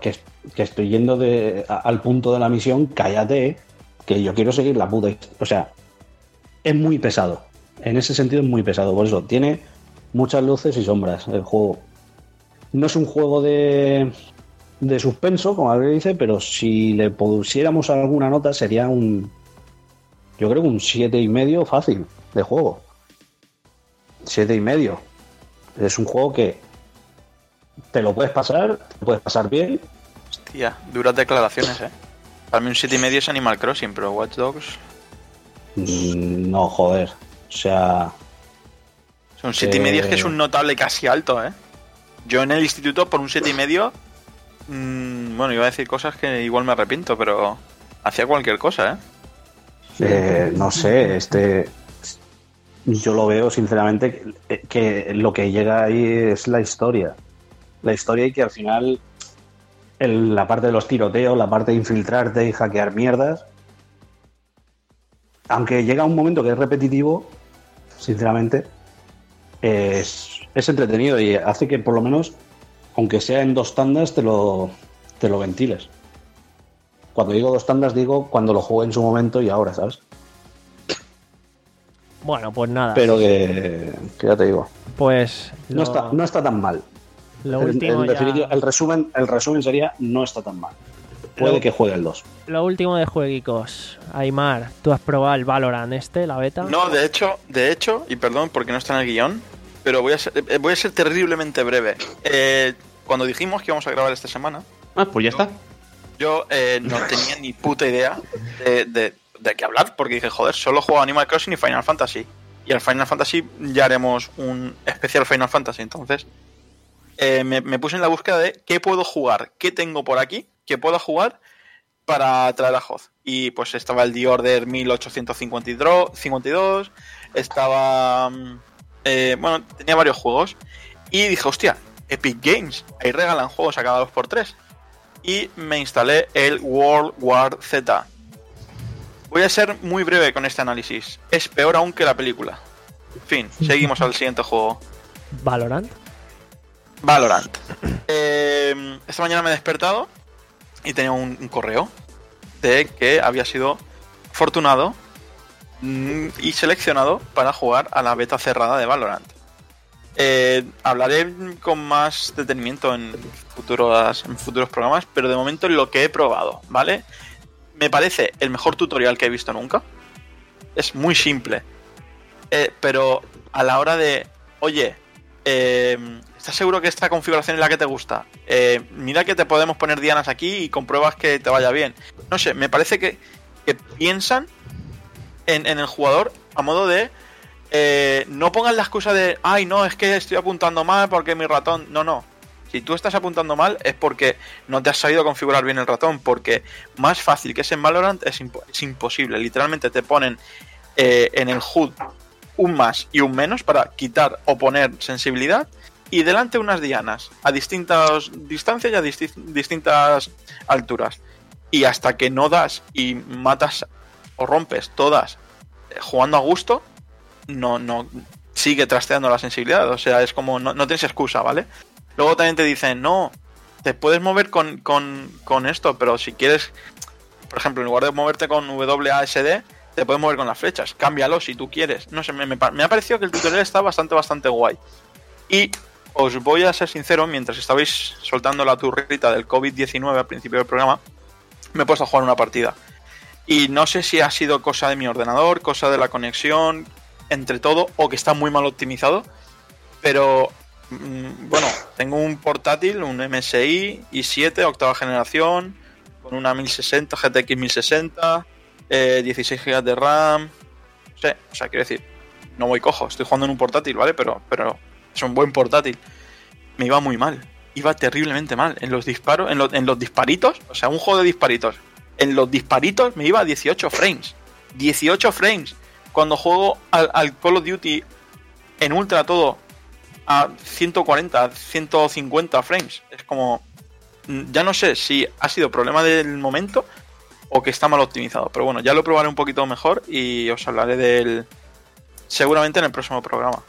que estoy yendo de, a, al punto de la misión, cállate, que yo quiero seguir la puta. O sea, es muy pesado. En ese sentido es muy pesado. Por eso, tiene muchas luces y sombras el juego. No es un juego de, de suspenso, como alguien dice, pero si le pusiéramos alguna nota sería un... Yo creo que un siete y medio fácil de juego. Siete y medio. Es un juego que te lo puedes pasar, te puedes pasar bien. Hostia, duras declaraciones, ¿eh? Para mí un siete y medio es Animal Crossing, pero Watch Dogs... Mm, no, joder. O sea... Un siete y medio eh... es que es un notable casi alto, ¿eh? Yo en el instituto por un siete y medio... Mmm, bueno, iba a decir cosas que igual me arrepiento, pero... Hacía cualquier cosa, ¿eh? Eh, no sé, este yo lo veo sinceramente que, que lo que llega ahí es la historia. La historia y que al final el, la parte de los tiroteos, la parte de infiltrarte y hackear mierdas, aunque llega un momento que es repetitivo, sinceramente, es, es entretenido y hace que por lo menos, aunque sea en dos tandas, te lo, te lo ventiles. Cuando digo dos tandas, digo cuando lo jugué en su momento y ahora, ¿sabes? Bueno, pues nada. Pero que, que ya te digo. Pues no, lo, está, no está tan mal. Lo en, último en ya... definitiva, el resumen, el resumen sería no está tan mal. Puede lo, que juegue el dos. Lo último de jueguicos. Aymar, ¿tú has probado el Valorant este, la beta? No, de hecho, de hecho, y perdón porque no está en el guión, pero voy a ser, voy a ser terriblemente breve. Eh, cuando dijimos que íbamos a grabar esta semana... Ah, pues ya está. Yo eh, no tenía ni puta idea de, de, de qué hablar, porque dije, joder, solo juego Animal Crossing y Final Fantasy. Y al Final Fantasy ya haremos un especial Final Fantasy. Entonces, eh, me, me puse en la búsqueda de qué puedo jugar, qué tengo por aquí, que pueda jugar para traer a Hoth. Y pues estaba el The Order mil ochocientos cincuenta y dos, estaba... Eh, bueno, tenía varios juegos. Y dije, hostia, Epic Games, ahí regalan juegos a cada dos por tres. Y me instalé el World War Z. Voy a ser muy breve con este análisis. Es peor aún que la película. Fin, seguimos al siguiente juego. ¿Valorant? Valorant. Eh, esta mañana me he despertado y tenía un, un correo de que había sido afortunado mm, y seleccionado para jugar a la beta cerrada de Valorant. Eh, hablaré con más detenimiento en futuros, en futuros programas, pero de momento lo que he probado, ¿vale? Me parece el mejor tutorial que he visto nunca. Es muy simple, eh, pero a la hora de, oye, eh, ¿estás seguro que esta configuración es la que te gusta? Eh, mira que te podemos poner dianas aquí y compruebas que te vaya bien. No sé, me parece que, que piensan en, en el jugador a modo de Eh, no pongan la excusa de ay no, es que estoy apuntando mal porque mi ratón, no, no, si tú estás apuntando mal es porque no te has sabido configurar bien el ratón, porque más fácil que es en Valorant es, imp- es imposible, literalmente te ponen eh, en el H U D un más y un menos para quitar o poner sensibilidad y delante unas dianas a distintas distancias y a disti- distintas alturas, y hasta que no das y matas o rompes todas eh, jugando a gusto, no, no sigue trasteando la sensibilidad, o sea, es como, no, no tienes excusa, ¿vale? Luego también te dicen, no, te puedes mover con, con, con esto, pero si quieres, por ejemplo, en lugar de moverte con W A S D, te puedes mover con las flechas, cámbialo si tú quieres. No sé, me, me, me ha parecido que el tutorial está bastante, bastante guay. Y os voy a ser sincero, mientras estabais soltando la turrita del covid diecinueve al principio del programa, me he puesto a jugar una partida. Y no sé si ha sido cosa de mi ordenador, cosa de la conexión, entre todo, o que está muy mal optimizado, pero mmm, bueno, tengo un portátil, un M S I i siete, octava generación, con una mil sesenta, G T X mil sesenta, eh, dieciséis gigas de RAM, no sé, o sea, quiero decir, no voy cojo, estoy jugando en un portátil, ¿vale? Pero, pero es un buen portátil. Me iba muy mal, iba terriblemente mal, en los disparos, en, lo, en los disparitos, o sea, un juego de disparitos, en los disparitos me iba a dieciocho frames, dieciocho frames, cuando juego al, al Call of Duty en ultra todo a ciento cuarenta, ciento cincuenta frames. Es como, ya no sé si ha sido problema del momento o que está mal optimizado, pero bueno, ya lo probaré un poquito mejor y os hablaré del seguramente en el próximo programa.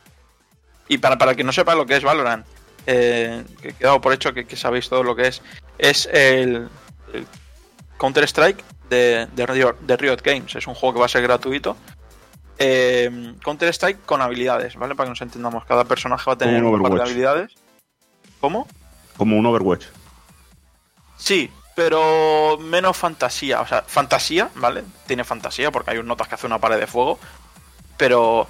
Y para, para el que no sepa lo que es Valorant, eh, que he dado por hecho que, que sabéis todo lo que es. es el, el Counter-Strike de, de, Riot, de Riot Games. Es un juego que va a ser gratuito. Eh, Counter-Strike con habilidades, ¿vale? Para que nos entendamos, cada personaje va a tener un, un par de habilidades. ¿Cómo? Como un Overwatch. Sí, pero menos fantasía. O sea, fantasía, ¿vale? Tiene fantasía porque hay un notas que hace una pared de fuego. Pero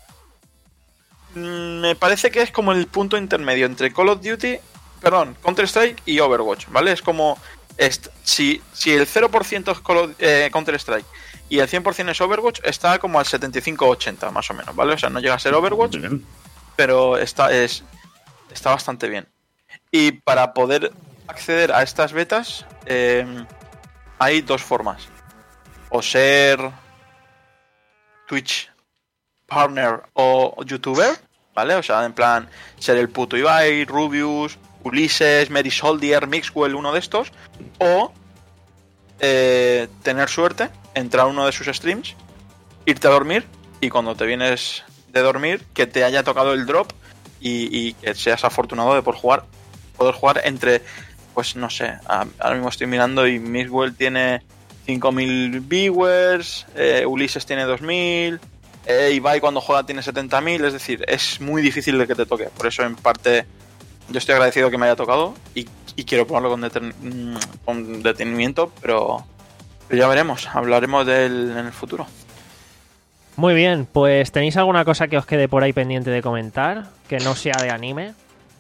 me parece que es como el punto intermedio entre Call of Duty, perdón, Counter-Strike y Overwatch, ¿vale? Es como est- si, si el cero por ciento es Call of, eh, Counter-Strike y el cien por ciento es Overwatch, está como al setenta y cinco ochenta más o menos, ¿vale? O sea, no llega a ser Overwatch, pero está, es, está bastante bien. Y para poder acceder a estas betas eh, hay dos formas. O ser Twitch partner o youtuber, ¿vale? O sea, en plan, ser el puto Ibai, Rubius, Ulises, Mary Soldier, Mixwell, uno de estos. O eh, tener suerte, entrar a uno de sus streams, irte a dormir y cuando te vienes de dormir, que te haya tocado el drop y, y que seas afortunado de poder jugar, poder jugar entre, pues no sé, ahora mismo estoy mirando y Mixwell tiene cinco mil viewers, eh, Ulises tiene dos mil, eh, Ibai cuando juega tiene setenta mil, es decir, es muy difícil de que te toque. Por eso en parte yo estoy agradecido que me haya tocado y, y quiero probarlo con, deter- con detenimiento, pero, pero ya veremos, hablaremos de él en el futuro. Muy bien, pues ¿tenéis alguna cosa que os quede por ahí pendiente de comentar? Que no sea de anime.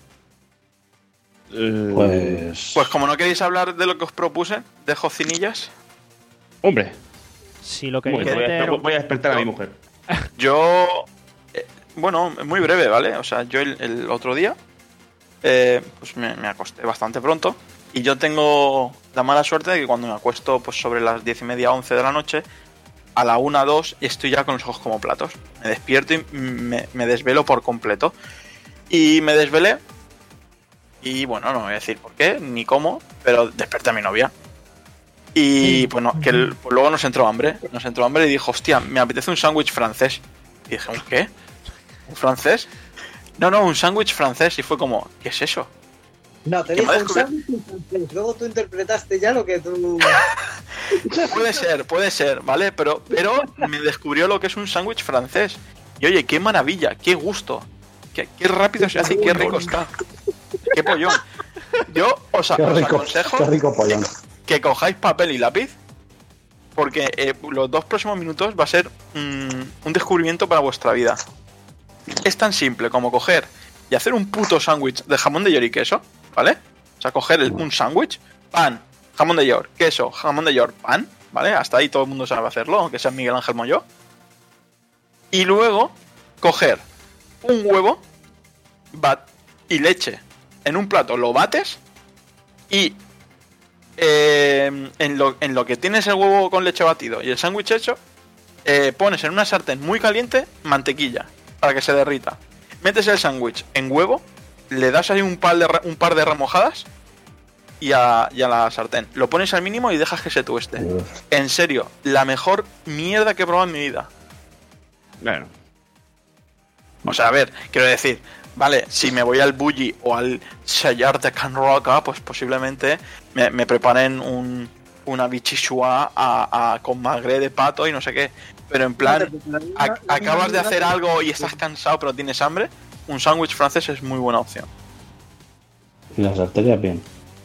Eh, Pues. Pues como no queréis hablar de lo que os propuse, dejo cinillas. Hombre, Si lo voy, queréis voy a, meter... voy a despertar a mi mujer. Yo, eh, bueno, muy breve, ¿vale? O sea, yo el, el otro día, eh, pues me, me acosté bastante pronto y yo tengo la mala suerte de que cuando me acuesto pues sobre las diez y media, once de la noche, a la una, dos, estoy ya con los ojos como platos. Me despierto y me, me desvelo por completo. Y me desvelé y bueno, no voy a decir por qué ni cómo, pero desperté a mi novia. Y bueno, que el, pues luego nos entró hambre. Nos entró hambre y dijo, hostia, me apetece un sándwich francés. Y dije, ¿un qué? ¿Un francés? No, no, un sándwich francés. Y fue como, ¿qué es eso? No, te ¿Qué dijo me un descubrí? sándwich en francés. Luego tú interpretaste ya lo que tú... Puede ser, puede ser, ¿vale? Pero, pero me descubrió lo que es un sándwich francés. Y oye, qué maravilla, qué gusto. Qué, qué rápido se hace y qué rico está. Qué pollón. Yo os, Qué os rico, aconsejo qué rico pollón. que cojáis papel y lápiz, porque eh, los dos próximos minutos va a ser mm, un descubrimiento para vuestra vida. Es tan simple como coger y hacer un puto sándwich de jamón de york y queso, ¿vale? O sea, coger el- un sándwich, pan, jamón de york, queso, jamón de york, pan, ¿vale? Hasta ahí todo el mundo sabe hacerlo, aunque sea Miguel Ángel Molló. Y luego coger un huevo bat y leche en un plato, lo bates y eh, en, lo, en lo que tienes el huevo con leche batido y el sándwich hecho, eh, pones en una sartén muy caliente mantequilla para que se derrita. Metes el sándwich en huevo, le das ahí un par de, re- un par de remojadas y a, y a la sartén. Lo pones al mínimo y dejas que se tueste. Uf. En serio, la mejor mierda que he probado en mi vida. Bueno, O sea, a ver, quiero decir, vale, si me voy al Bulli o al Sayar de Can Roca, pues posiblemente me, me preparen un, una bichichua a, a- con magre de pato y no sé qué. Pero en plan, a- acabas de hacer algo y estás cansado pero tienes hambre, un sándwich francés es muy buena opción. Y las arterias bien.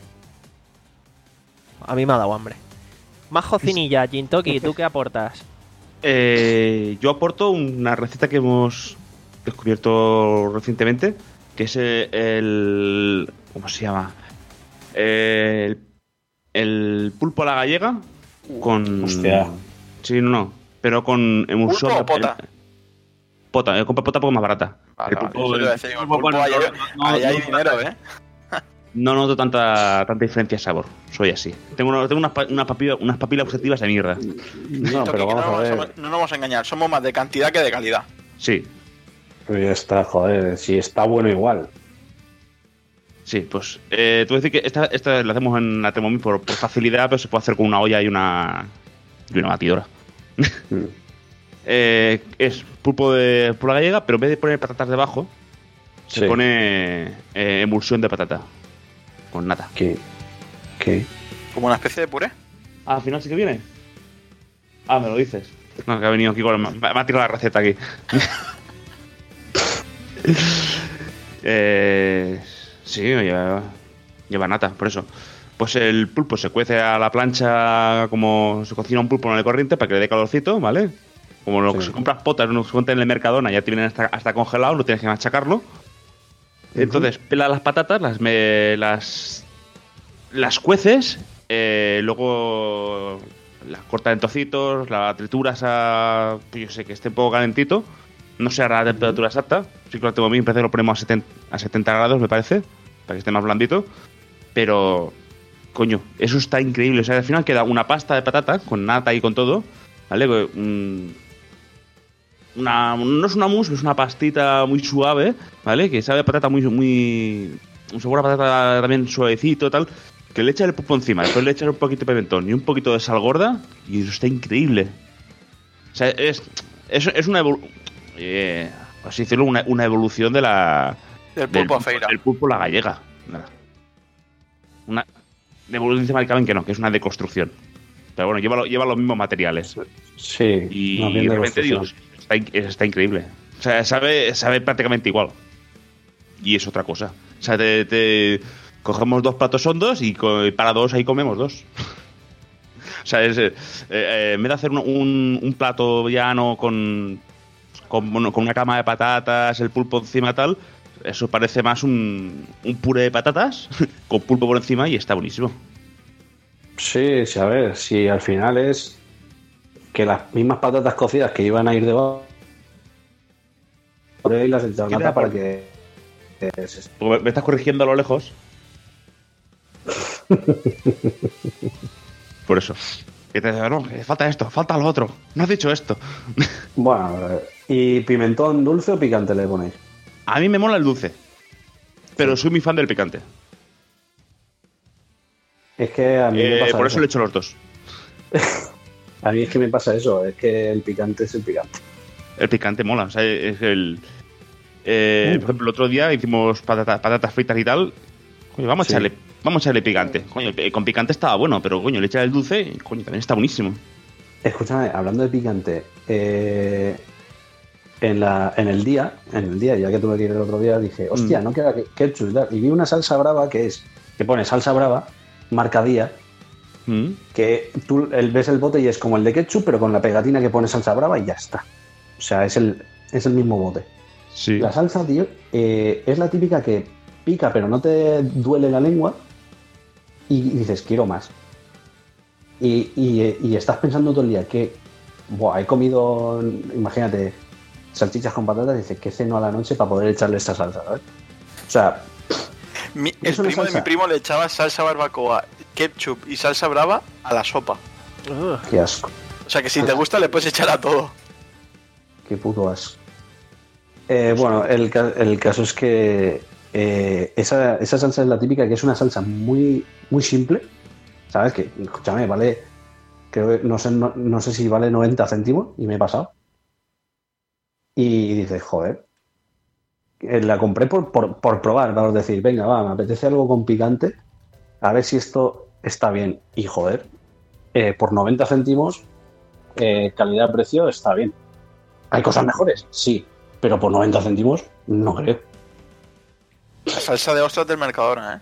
A mí me ha dado hambre. Majo Cinilla, Jintoki, ¿tú qué aportas? eh, yo aporto una receta que hemos descubierto recientemente, que es eh, el... ¿Cómo se llama? El, el pulpo a la gallega con... Hostia. Sí, no, no. Pero con emulsión... ¿Pulpo o pota? Pota, eh, compra pota porque es más barata. Vale, El vale, pulpo- eso te iba a el decir, el pulpo, pulpo, bueno, ahí, no- ahí no- hay no- dinero, ¿eh? No noto tanta, tanta diferencia de sabor. Soy así. Tengo, una- tengo unas, pa- unas, papilas, unas papilas objetivas de mierda. No, Esto pero que vamos no, a nos ver. vamos a- no nos vamos a engañar, somos más de cantidad que de calidad. Sí, Pero ya está, joder, si está bueno igual. sí, pues. Eh, tú decir que esta, esta la hacemos en la Thermomix por, por facilidad, pero se puede hacer con una olla y una. y una batidora. Mm. Eh, es pulpo de pulpa gallega, pero en vez de poner patatas debajo, se Sí. pone eh, emulsión de patata. Con nata. Qué, ¿Qué? Como una especie de puré. Ah, al final sí que viene. Ah, me lo dices. No, que ha venido aquí con... Me me ha tirado la receta aquí. eh, sí, lleva, lleva nata, por eso. Pues el pulpo se cuece a la plancha como se cocina un pulpo en el corriente para que le dé calorcito, ¿vale? Como lo que Sí. se compras potas, no se compran en el Mercadona, ya te vienen hasta, hasta congelado, no tienes que machacarlo. Entonces, pela las patatas, las me, las, las cueces, eh, luego las cortas en trocitos, la trituras a, pues yo sé, que esté un poco calentito. No sé ahora la temperatura exacta, sí que lo tengo bien, lo ponemos a setenta, a setenta grados, me parece, para que esté más blandito. Pero, coño, eso está increíble. O sea, al final queda una pasta de patata con nata y con todo, ¿vale? Un, una, no es una mousse, es una pastita muy suave, ¿vale? Que sabe a patata muy, muy... un sabor a patata también suavecito, tal. Que le echas el pulpo encima, después le echas un poquito de pimentón y un poquito de sal gorda y eso está increíble. O sea, es, es, es una evolu- eh, así decirlo, una, una evolución de la... Del pulpo a feira. Del pulpo a la gallega. Una de evolución de Maricaben que no, que es una deconstrucción. Pero bueno, lleva, lo- lleva los mismos materiales. Sí, Y más bien de realmente, construcción. Dios, está, in- está increíble. O sea, sabe, sabe prácticamente igual. Y es otra cosa. O sea, te, te cogemos dos platos hondos y co- para dos ahí comemos dos. O sea, es, eh, eh, en vez de hacer un, un, un plato llano con, con, bueno, con una cama de patatas, el pulpo encima tal, eso parece más un, un puré de patatas con pulpo por encima y está buenísimo. Sí, sí, a ver, si al final es que las mismas patatas cocidas que iban a ir debajo y las echaron ¿Qué te nata da para por- que, que se- Porque me estás corrigiendo a lo lejos. Por eso. Que te digo, no, que falta esto, falta lo otro. No has dicho esto. Bueno, ¿y pimentón dulce o picante le ponéis? A mí me mola el dulce. Pero soy muy fan del picante. Es que a mí me Eh, pasa por eso. eso le echo los dos. A mí es que me pasa eso, es que el picante es el picante. El picante mola. O sea, es el. eh, Mm. Por ejemplo, el otro día hicimos patatas, patatas fritas y tal. Coño, vamos a Sí. echarle. Vamos a echarle picante. Coño, eh, con picante estaba bueno, pero coño, le echas el dulce y coño, también está buenísimo. Escúchame, hablando de picante, eh, en, la, en el día, en el día, ya que tuve que ir el otro día, dije, hostia, Mm. no queda que- ketchup y tal. Y vi una salsa brava que es, que pone salsa brava, marca Día, Mm. que tú el- ves el bote y es como el de ketchup, pero con la pegatina que pone salsa brava y ya está. O sea, es el, es el mismo bote. Sí. La salsa, tío, eh, es la típica que pica, pero no te duele la lengua y dices, quiero más. Y, y- y estás pensando todo el día que, buah, he comido, imagínate, salchichas con patatas y dices, ¿qué ceno a la noche para poder echarle esta salsa? ¿sabes? O sea, Mi- el Es una primo de salsa. mi primo le echaba salsa barbacoa, ketchup y salsa brava a la sopa. Ugh. qué asco, O sea que si te gusta le puedes echar a todo. qué puto asco. Eh, bueno, el, ca- el caso es que eh, esa, esa salsa es la típica, que es una salsa muy, muy simple, ¿sabes? Que, escúchame, vale, creo que no sé, no, no sé si vale noventa céntimos y me he pasado. Y dices, joder, eh, la compré por, por, por probar, vamos a decir, venga, va, me apetece algo con picante, a ver si esto está bien. Y joder, eh, por noventa céntimos, eh, calidad-precio está bien. ¿Hay cosas mejores? Sí, pero por noventa céntimos no creo. La salsa de ostras del Mercadona, ¿eh?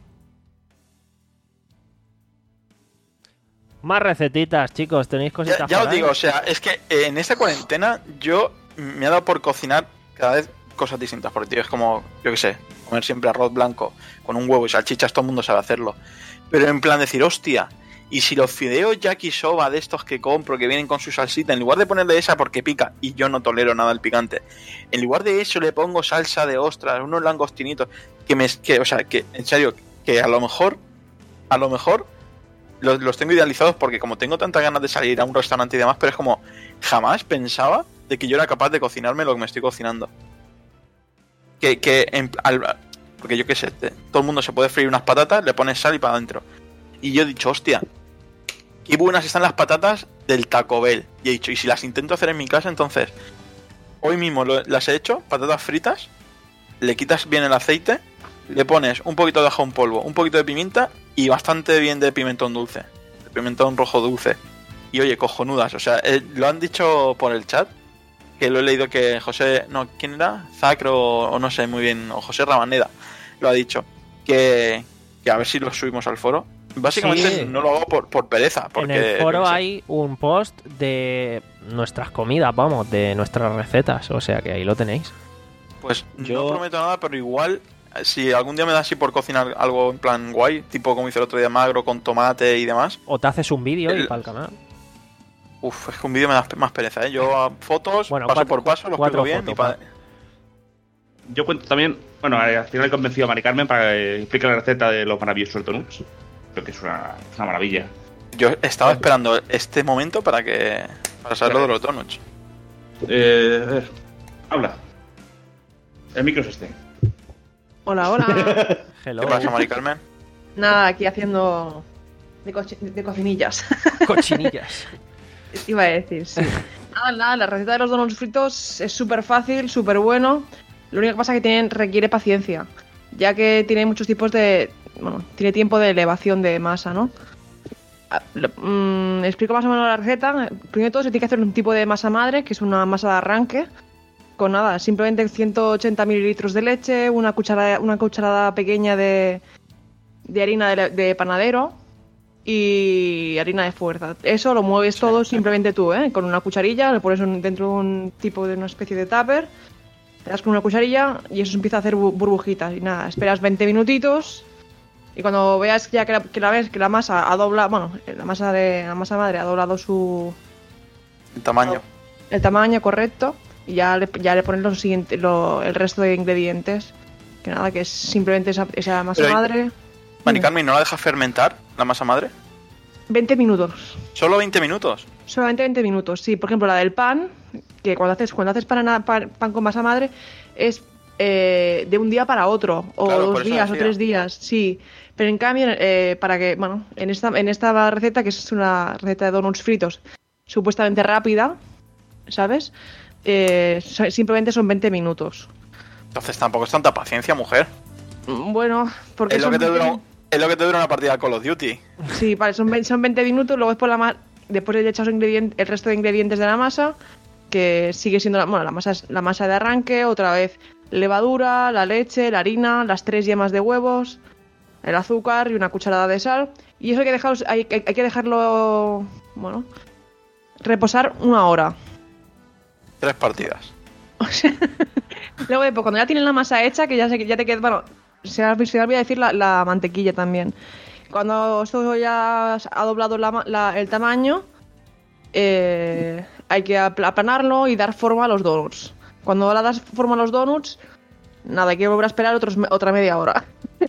Más recetitas, chicos. ¿Tenéis Ya, cositas ya por os ahí? digo, o sea, es que eh, en esta cuarentena yo me he dado por cocinar cada vez cosas distintas, porque tío, es como, yo qué sé, comer siempre arroz blanco con un huevo y salchichas, todo el mundo sabe hacerlo. Pero en plan decir, hostia, y si los fideos yakisoba de estos que compro, que vienen con su salsita, en lugar de ponerle esa porque pica, y yo no tolero nada el picante, en lugar de eso le pongo salsa de ostras, unos langostinitos, que me, que, o sea, que en serio, que a lo mejor, a lo mejor los, los tengo idealizados porque como tengo tantas ganas de salir a un restaurante y demás, pero es como, jamás pensaba de que yo era capaz de cocinarme lo que me estoy cocinando. Que, que en- al- porque yo qué sé, te- todo el mundo se puede freír unas patatas, le pones sal y para adentro. Y yo he dicho, hostia, qué buenas están las patatas del Taco Bell. Y he dicho, y si las intento hacer en mi casa, entonces, hoy mismo lo- las he hecho, patatas fritas, le quitas bien el aceite, le pones un poquito de ajo en polvo, un poquito de pimienta y bastante bien de pimentón dulce, de pimentón rojo dulce. Y oye, cojonudas, o sea, eh, lo han dicho por el chat, que lo he leído que José, no, ¿quién era? Zacro o no sé muy bien, o José Rabaneda lo ha dicho, que, que a ver si lo subimos al foro. Básicamente Sí. no lo hago por, por pereza, porque... En el foro yo qué sé. hay un post de nuestras comidas, vamos, de nuestras recetas, o sea que ahí lo tenéis. Pues Yo- no prometo nada, pero igual, si algún día me da así por cocinar algo en plan guay, tipo como hice el otro día magro con tomate y demás, O te haces un vídeo y El- para el canal. uff, es que un vídeo me da más pereza, ¿eh? Yo a fotos, Bueno, paso cuatro- por paso, lo cuatro explico bien y fotos, pa- Yo cuento también, bueno, eh, al final he convencido a Mari Carmen para que explique la receta de los maravillosos donuts. Creo que es una, es una maravilla. Yo estaba esperando este momento para que para saber lo de los donuts. Eh, a ver, habla. El micro es este. Hola, hola. Hello. ¿Qué pasa, Mari Carmen? Nada, aquí haciendo de, cochi- de cocinillas. Cochinillas. Iba a decir, sí. Nada, nada, la receta de los donuts fritos es súper fácil, súper bueno. Lo único que pasa es que tienen, requiere paciencia, ya que tiene muchos tipos de... Bueno, tiene tiempo de elevación de masa, ¿no? Ah, lo- mm, explico más o menos la receta. Primero de todo se tiene que hacer un tipo de masa madre, que es una masa de arranque. Con nada, simplemente ciento ochenta mililitros de leche, una cucharada, una cucharada pequeña de, de harina de, de panadero y harina de fuerza. Eso lo mueves todo simplemente tú, ¿eh? Con una cucharilla, le pones un- dentro de un tipo de una especie de tupper, le das con una cucharilla y eso empieza a hacer bu- burbujitas. Y nada, esperas veinte minutitos y cuando veas ya que la, que la ves que la masa ha doblado, bueno, la masa de la masa madre ha doblado su El tamaño. el tamaño correcto y ya le, ya le pones los siguiente, lo- el resto de ingredientes. Que nada, que es simplemente esa, esa masa Pero hay- madre. Mari Carmen, ¿no la dejas fermentar la masa madre? veinte minutos. Solo veinte minutos. Solamente veinte minutos, sí. Por ejemplo, la del pan, que cuando haces cuando haces pan, pan, pan con masa madre, es eh, de un día para otro, o Claro, por dos eso días, o decía. tres días, sí. Pero en cambio, eh, para que, bueno, en esta, en esta receta, que es una receta de donuts fritos supuestamente rápida, ¿sabes? Eh, so- simplemente son veinte minutos. Entonces tampoco es tanta paciencia, mujer. Mm, Bueno, porque Es lo, son que te veinte dura, es lo que te dura una partida de Call of Duty. Sí, vale, son, ve- son veinte minutos, luego después la ma- después le echas los ingredien- el resto de ingredientes de la masa, que sigue siendo la, bueno, la masa es la masa de arranque, otra vez levadura, la leche, la harina, las tres yemas de huevos, el azúcar y una cucharada de sal. Y eso hay que dejarlo, hay, hay- hay que dejarlo, bueno, reposar una hora. Tres partidas. Luego después, cuando ya tienes la masa hecha, que ya, se, ya te queda, bueno, se me se me olvida decir la, la mantequilla también. Cuando esto ya ha doblado la ma- la- el tamaño, eh, hay que apl- aplanarlo y dar forma a los donuts. Cuando le das forma a los donuts, nada, hay que volver a esperar otros, me- otra media hora.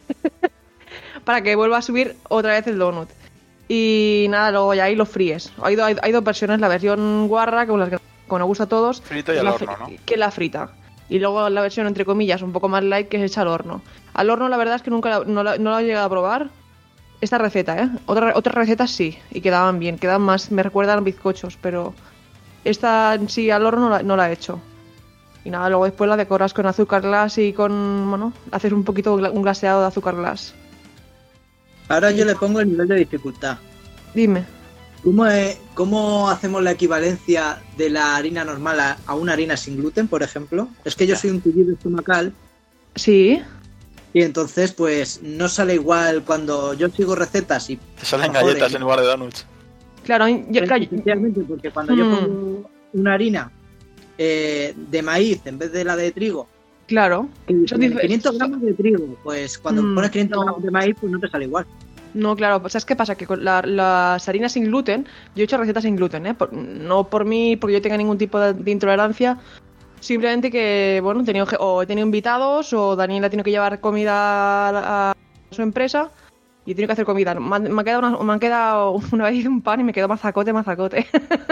Para que vuelva a subir otra vez el donut. Y nada, luego ya ahí lo fríes. Hay, do- hay, hay dos versiones, la versión guarra, que, las que como nos gusta a todos, Frito y que al la horno, fri- ¿no? que la frita. Y luego la versión, entre comillas, un poco más light, que es hecha al horno. Al horno, la verdad es que nunca la- no, la, no la he llegado a probar. Esta receta, ¿eh? Otra, otras recetas sí, y quedaban bien, quedaban más, me recuerdan a bizcochos, pero esta en sí al horno no la, no la he hecho. Y nada, luego después la decoras con azúcar glass y con, bueno, haces un poquito gla- un glaseado de azúcar glass. Ahora yo le pongo el nivel de dificultad. Dime. ¿Cómo, es- cómo hacemos la equivalencia de la harina normal a, a una harina sin gluten, por ejemplo? Es que yo soy un tullido estomacal Sí, y entonces pues no sale igual cuando yo sigo recetas y... Te salen Joder. galletas en lugar de donuts. claro, yo, claro, Efectivamente, porque cuando yo Hmm. pongo una harina eh, de maíz en vez de la de trigo, claro. que Son tiene dif- quinientos gramos de trigo, pues cuando Hmm, pones quinientos no. gramos de maíz pues no te sale igual. No, claro, pues ¿sabes qué pasa? Que con la- las harinas sin gluten, yo he hecho recetas sin gluten, ¿eh? Por- no por mí, porque yo tenga ningún tipo de, de intolerancia, simplemente que, bueno, he tenido, ge- o he tenido invitados, o Daniel ha tenido que llevar comida a, a su empresa, y he tenido que hacer comida. Me han, me han quedado, una, me han quedado una vez un pan y me quedó mazacote, mazacote.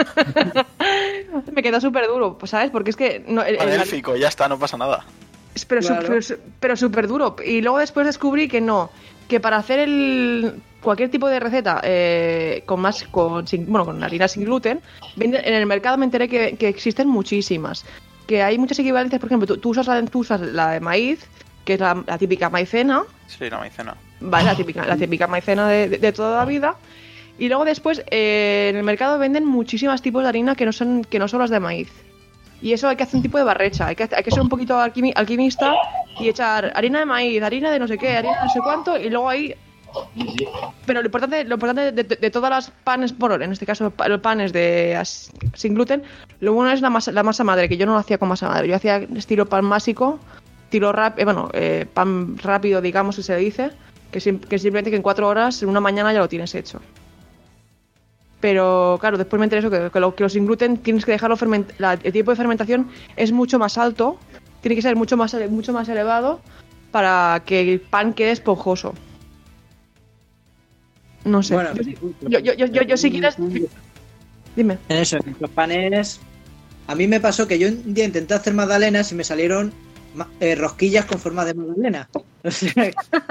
Me quedó súper duro, pues, ¿sabes? Porque es que... No, el- Pan el- élfico, ya está, no pasa nada. pero, su- Claro. pero, su- pero súper duro. Y luego después descubrí que no, que para hacer el cualquier tipo de receta eh, con más con sin- bueno con harina sin gluten, vende- en el mercado me enteré que, que existen muchísimas. Que hay muchas equivalencias, por ejemplo, tú, tú usas la, tú usas la de maíz, que es la, la típica maicena. Sí, la maicena. Vale, la típica, la típica maicena de, de, de toda la vida. Y luego después, eh, en el mercado venden muchísimos tipos de harina que no son, que no son las de maíz. Y eso hay que hacer un tipo de barrecha, hay que, hay que ser un poquito alquimi, alquimista y echar harina de maíz, harina de no sé qué, harina de no sé cuánto, y luego ahí... Pero lo importante, lo importante de, de, de todas las panes, bueno, en este caso los panes de as, sin gluten, lo bueno es la masa, la masa madre, que yo no lo hacía con masa madre, yo hacía estilo pan másico, estilo rap, eh, bueno, eh, pan rápido, digamos, si se dice, que, sim, que simplemente que en cuatro horas, en una mañana ya lo tienes hecho. Pero claro, después me enteré eso, que, que, lo, que los sin gluten tienes que dejarlo fermentar, el tiempo de fermentación es mucho más alto, tiene que ser mucho más, mucho más elevado para que el pan quede esponjoso. No sé. Bueno, yo, yo, yo, yo, yo si quieres... Dime. En eso, en los panes... A mí me pasó que yo un día intenté hacer magdalenas y me salieron eh, rosquillas con forma de magdalena. O sea,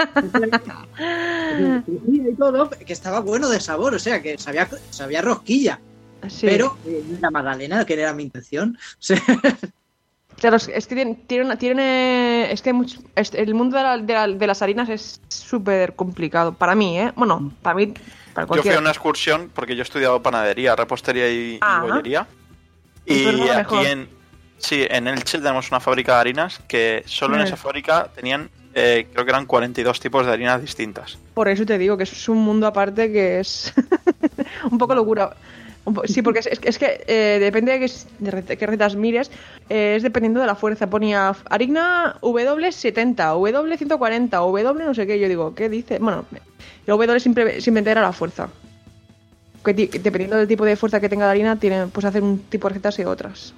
y todo, que estaba bueno de sabor, o sea, que sabía, sabía rosquilla. Sí. Pero eh, no era magdalena, que era mi intención. O sea, claro, es que tiene, tiene, tiene es que mucho, es, el mundo de, la, de, la, de las harinas es súper complicado para mí, ¿eh? Bueno, para mí, para cualquier... Yo fui a una excursión porque yo he estudiado panadería, repostería y, y bollería. Y aquí en sí, en Elche tenemos una fábrica de harinas que solo en esa fábrica tenían, eh, creo que eran cuarenta y dos tipos de harinas distintas. Por eso te digo que es un mundo aparte que es un poco locura. Sí, porque es, es, es que eh, depende de qué, qué recetas mires, eh, es dependiendo de la fuerza. Ponía harina W setenta, W ciento cuarenta, W no sé qué. Yo digo, ¿qué dice? Bueno, la W simple, simplemente era la fuerza. Que, dependiendo del tipo de fuerza que tenga la harina, tiene, pues hacer un tipo de recetas y otras.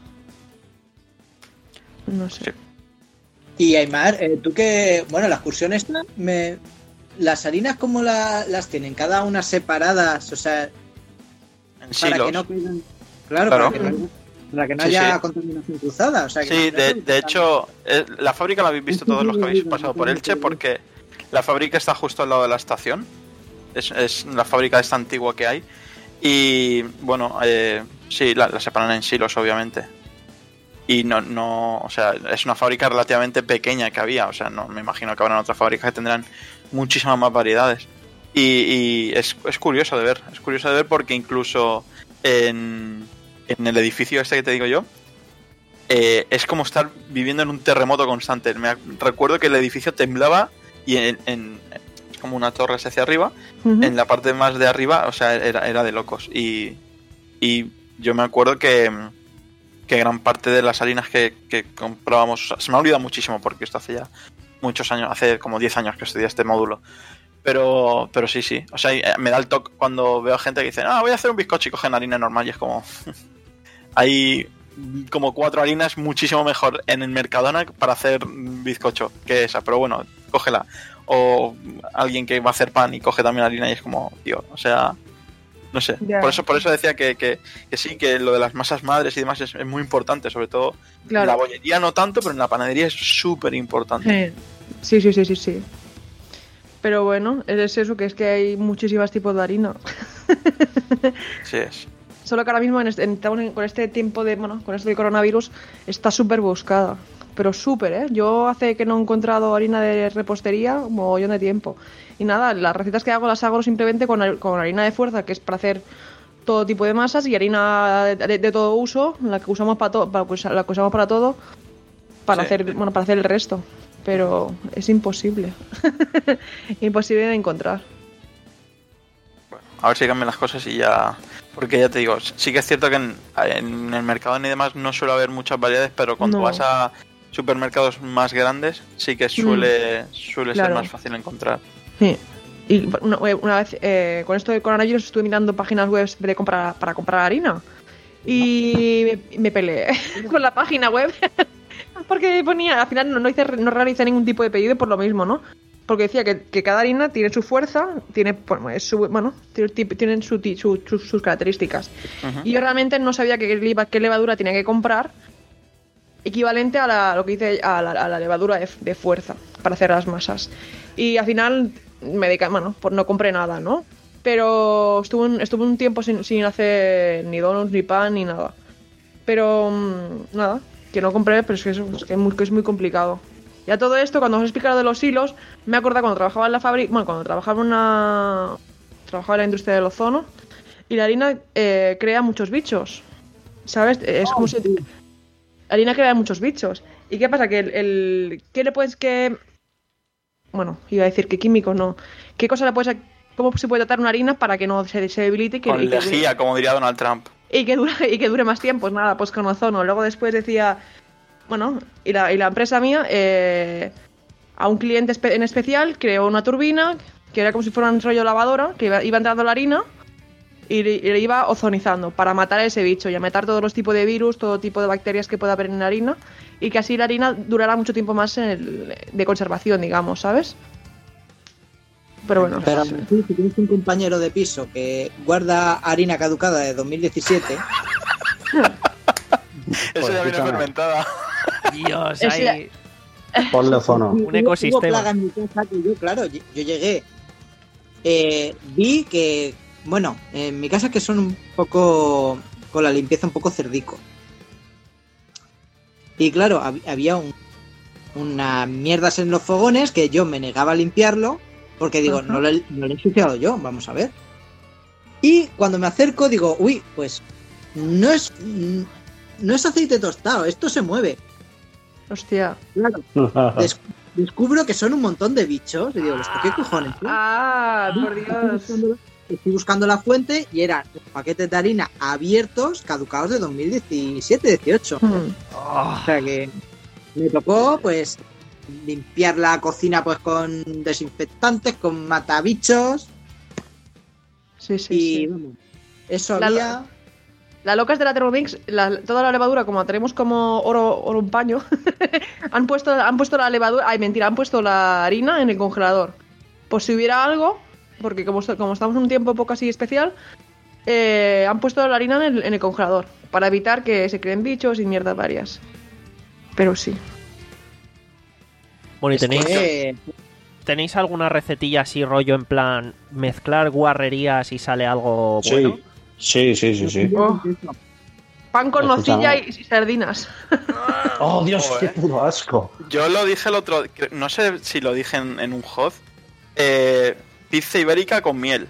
No sé. Y Aymar, eh, tú que, bueno, la excursión esta, me, las harinas como la, las tienen, cada una separadas, o sea, en para silos. que no queden, claro, claro. para que no, para que no sí, haya sí. contaminación cruzada, o sea, que sí, no de, de hecho, eh, la fábrica la habéis visto todos los que habéis pasado por Elche, porque la fábrica está justo al lado de la estación, es, es la fábrica esta antigua que hay, y bueno, eh, sí, la, la separan en silos, obviamente. Y no, no, o sea, es una fábrica relativamente pequeña que había, o sea, no me imagino que habrán otras fábricas que tendrán muchísimas más variedades. Y, y es, es curioso de ver, es curioso de ver porque incluso en, en el edificio este que te digo yo, eh, es como estar viviendo en un terremoto constante. Me recuerdo que el edificio temblaba y en, en como una torre hacia arriba, uh-huh. En la parte más de arriba, o sea, era, era de locos. Y, y yo me acuerdo que que gran parte de las harinas que, que comprábamos, o sea, se me ha olvidado muchísimo porque esto hace ya muchos años, hace como diez años que estudié este módulo, pero pero sí, sí, o sea, me da el toque cuando veo a gente que dice, ah, voy a hacer un bizcocho y cogen harina normal y es como, hay como cuatro harinas muchísimo mejor en el Mercadona para hacer bizcocho que esa, pero bueno, cógela, o alguien que va a hacer pan y coge también harina y es como, tío, o sea... No sé, yeah. por eso por eso decía que, que, que sí, que lo de las masas madres y demás es, es muy importante, sobre todo claro. En la bollería no tanto, pero en la panadería es súper importante. Sí, sí, sí, sí, sí. Pero bueno, es eso, que es que hay muchísimos tipos de harina. Sí es. Solo que ahora mismo en este, en, con este tiempo de, bueno, con esto del coronavirus está súper buscada. Pero súper, ¿eh? Yo hace que no he encontrado harina de repostería un mogollón de tiempo. Y nada, las recetas que hago las hago simplemente con, con harina de fuerza, que es para hacer todo tipo de masas, y harina de, de, de todo uso, la que usamos para todo, para, pues, la que usamos para todo, para sí. hacer, bueno, para hacer el resto. Pero es imposible. Imposible de encontrar. Bueno, a ver si cambian las cosas y ya... Porque ya te digo, sí que es cierto que en, en el mercado y demás no suele haber muchas variedades, pero cuando no. vas a supermercados más grandes sí que suele, mm, suele claro. ser más fácil encontrar. Sí. Y una, una vez eh, con esto del coronavirus estuve mirando páginas web de comprar, para comprar harina y me, me peleé con la página web porque ponía, al final no, no, hice, no realicé ningún tipo de pedido por lo mismo, ¿no? Porque decía que, que cada harina tiene su fuerza, tiene, es su, bueno, tienen su, su, su, sus características. Uh-huh. Y yo realmente no sabía qué, qué levadura tenía que comprar equivalente a la, lo que dice a la, a la levadura de, de fuerza para hacer las masas. Y al final me dediqué, bueno, pues no compré nada, ¿no? Pero estuve un, estuve un tiempo sin, sin hacer ni donuts, ni pan, ni nada. Pero nada, que no compré, pero es que es, es, que es, muy, que es muy complicado. Y a todo esto, cuando os he explicado de los hilos, me he acordado cuando trabajaba en la fábrica, bueno, cuando trabajaba en una... trabajaba en la industria del ozono, y la harina eh, crea muchos bichos, ¿sabes? Es como si... La harina crea muchos bichos. ¿Y qué pasa? Que el... el... ¿Qué le puedes que...? Bueno, iba a decir que químicos no. ¿Qué cosa le puedes... ¿Cómo se puede tratar una harina para que no se, se debilite? Y que, Con y que lejía, dure, como diría Donald Trump. y que, dure, y que dure más tiempo. Pues nada, pues con ozono. Luego después decía... Bueno, y la, y la empresa mía, eh, a un cliente espe- en especial, creó una turbina que era como si fuera un rollo lavadora, que iba, iba entrando la harina y, y le iba ozonizando para matar a ese bicho y a matar todos los tipos de virus, todo tipo de bacterias que pueda haber en la harina, y que así la harina durará mucho tiempo más en el, de conservación, digamos, ¿sabes? Pero bueno. Pero sí, si tienes un compañero de piso que guarda harina caducada de dos mil diecisiete... Eso ya viene fermentada. Dios, Ese- ahí... Ponle ozono. Un Hubo ecosistema. plaga en mi casa que yo, claro, yo, yo llegué. Eh, vi que, bueno, en mi casa que son un poco, con la limpieza un poco cerdico. Y claro, hab- había un, unas mierdas en los fogones que yo me negaba a limpiarlo porque digo, no lo, he, no lo he ensuciado yo, vamos a ver. Y cuando me acerco digo, uy, pues no es, no es aceite tostado, esto se mueve. Hostia. Claro. Des- descubro que son un montón de bichos. Y digo, ¿esto qué cojones? ¿Eh? Ah, por Estoy Dios. buscando, estoy buscando la fuente y eran paquetes de harina abiertos, caducados de dos mil diecisiete dieciocho. Hmm. O sea que me tocó, pues, limpiar la cocina pues con desinfectantes, con matabichos. Sí, sí, Y sí. vamos, eso La- había. Las locas de la Thermomix, la- toda la levadura, como la tenemos como oro, oro un paño, han puesto han puesto la levadura, ay mentira, han puesto la harina en el congelador. Pues si hubiera algo, porque como, est- como estamos en un tiempo poco así especial, eh, han puesto la harina en el, en el congelador, para evitar que se creen bichos y mierdas varias. Pero sí. Bueno, ¿y Es tenéis, que- tenéis alguna recetilla así rollo en plan mezclar guarrerías y sale algo bueno? Sí, sí, sí, sí, sí. Oh. Pan con Escúchame. nocilla y, y sardinas. Oh, Dios, qué Joder. puro asco. Yo lo dije el otro... No sé si lo dije en, en un hot. Eh, pizza ibérica con miel.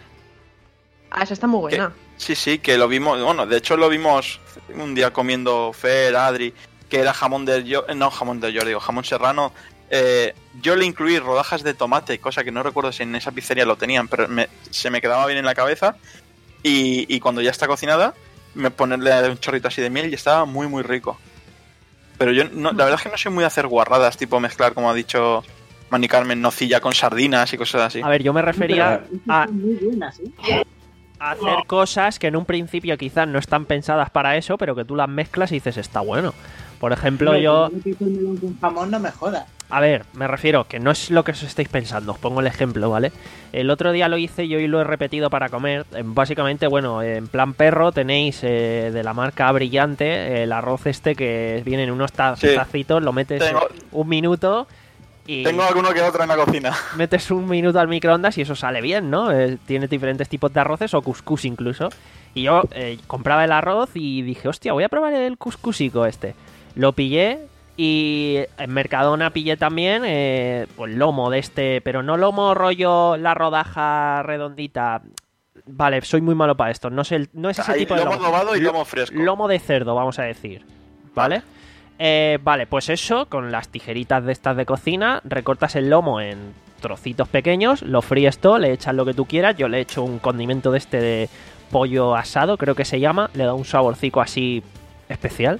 Ah, esa está muy buena. Sí, sí, que lo vimos... Bueno, de hecho lo vimos un día comiendo Fer, Adri, que era jamón de york... No, jamón de york, digo, jamón serrano. Eh, yo le incluí rodajas de tomate, cosa que no recuerdo si en esa pizzería lo tenían, pero me- se me quedaba bien en la cabeza. Y, y cuando ya está cocinada, me ponerle un chorrito así de miel y estaba muy, muy rico. Pero yo, no, la verdad es que no soy muy de hacer guarradas, tipo mezclar, como ha dicho Mani Carmen, nocilla con sardinas y cosas así. A ver, yo me refería a, Son muy buenas, ¿eh? a hacer cosas que en un principio quizás no están pensadas para eso, pero que tú las mezclas y dices, está bueno. Por ejemplo, yo... Con jamón no me jodas. A ver, me refiero que no es lo que os estáis pensando. Os pongo el ejemplo, ¿vale? El otro día lo hice y hoy lo he repetido para comer. Eh, Básicamente, bueno, en plan perro tenéis eh, de la marca Brillante eh, el arroz este que viene en unos ta- Sí. tacitos, lo metes Tengo- eh, un minuto y Tengo alguno que otro en la cocina. metes un minuto al microondas y eso sale bien, ¿no? Eh, tiene diferentes tipos de arroces o cuscús incluso. Y yo eh, compraba el arroz y dije, hostia, voy a probar el cuscúsico este. Lo pillé y en Mercadona pillé también eh, pues lomo de este, pero no lomo rollo la rodaja redondita. Vale, soy muy malo para esto. No sé, el- no es ese Hay tipo de lomo lomo. adobado y Lo- lomo fresco. Lomo de cerdo, vamos a decir. ¿Vale? Eh, vale, pues eso, con las tijeritas de estas de cocina, recortas el lomo en trocitos pequeños, lo fríes todo, le echas lo que tú quieras. Yo le echo un condimento de este de pollo asado, creo que se llama, le da un saborcico así especial.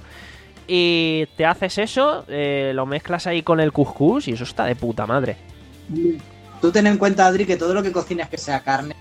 Y te haces eso, eh, lo mezclas ahí con el cuscús y eso está de puta madre. Tú ten en cuenta, Adri, que todo lo que cocinas que sea carne,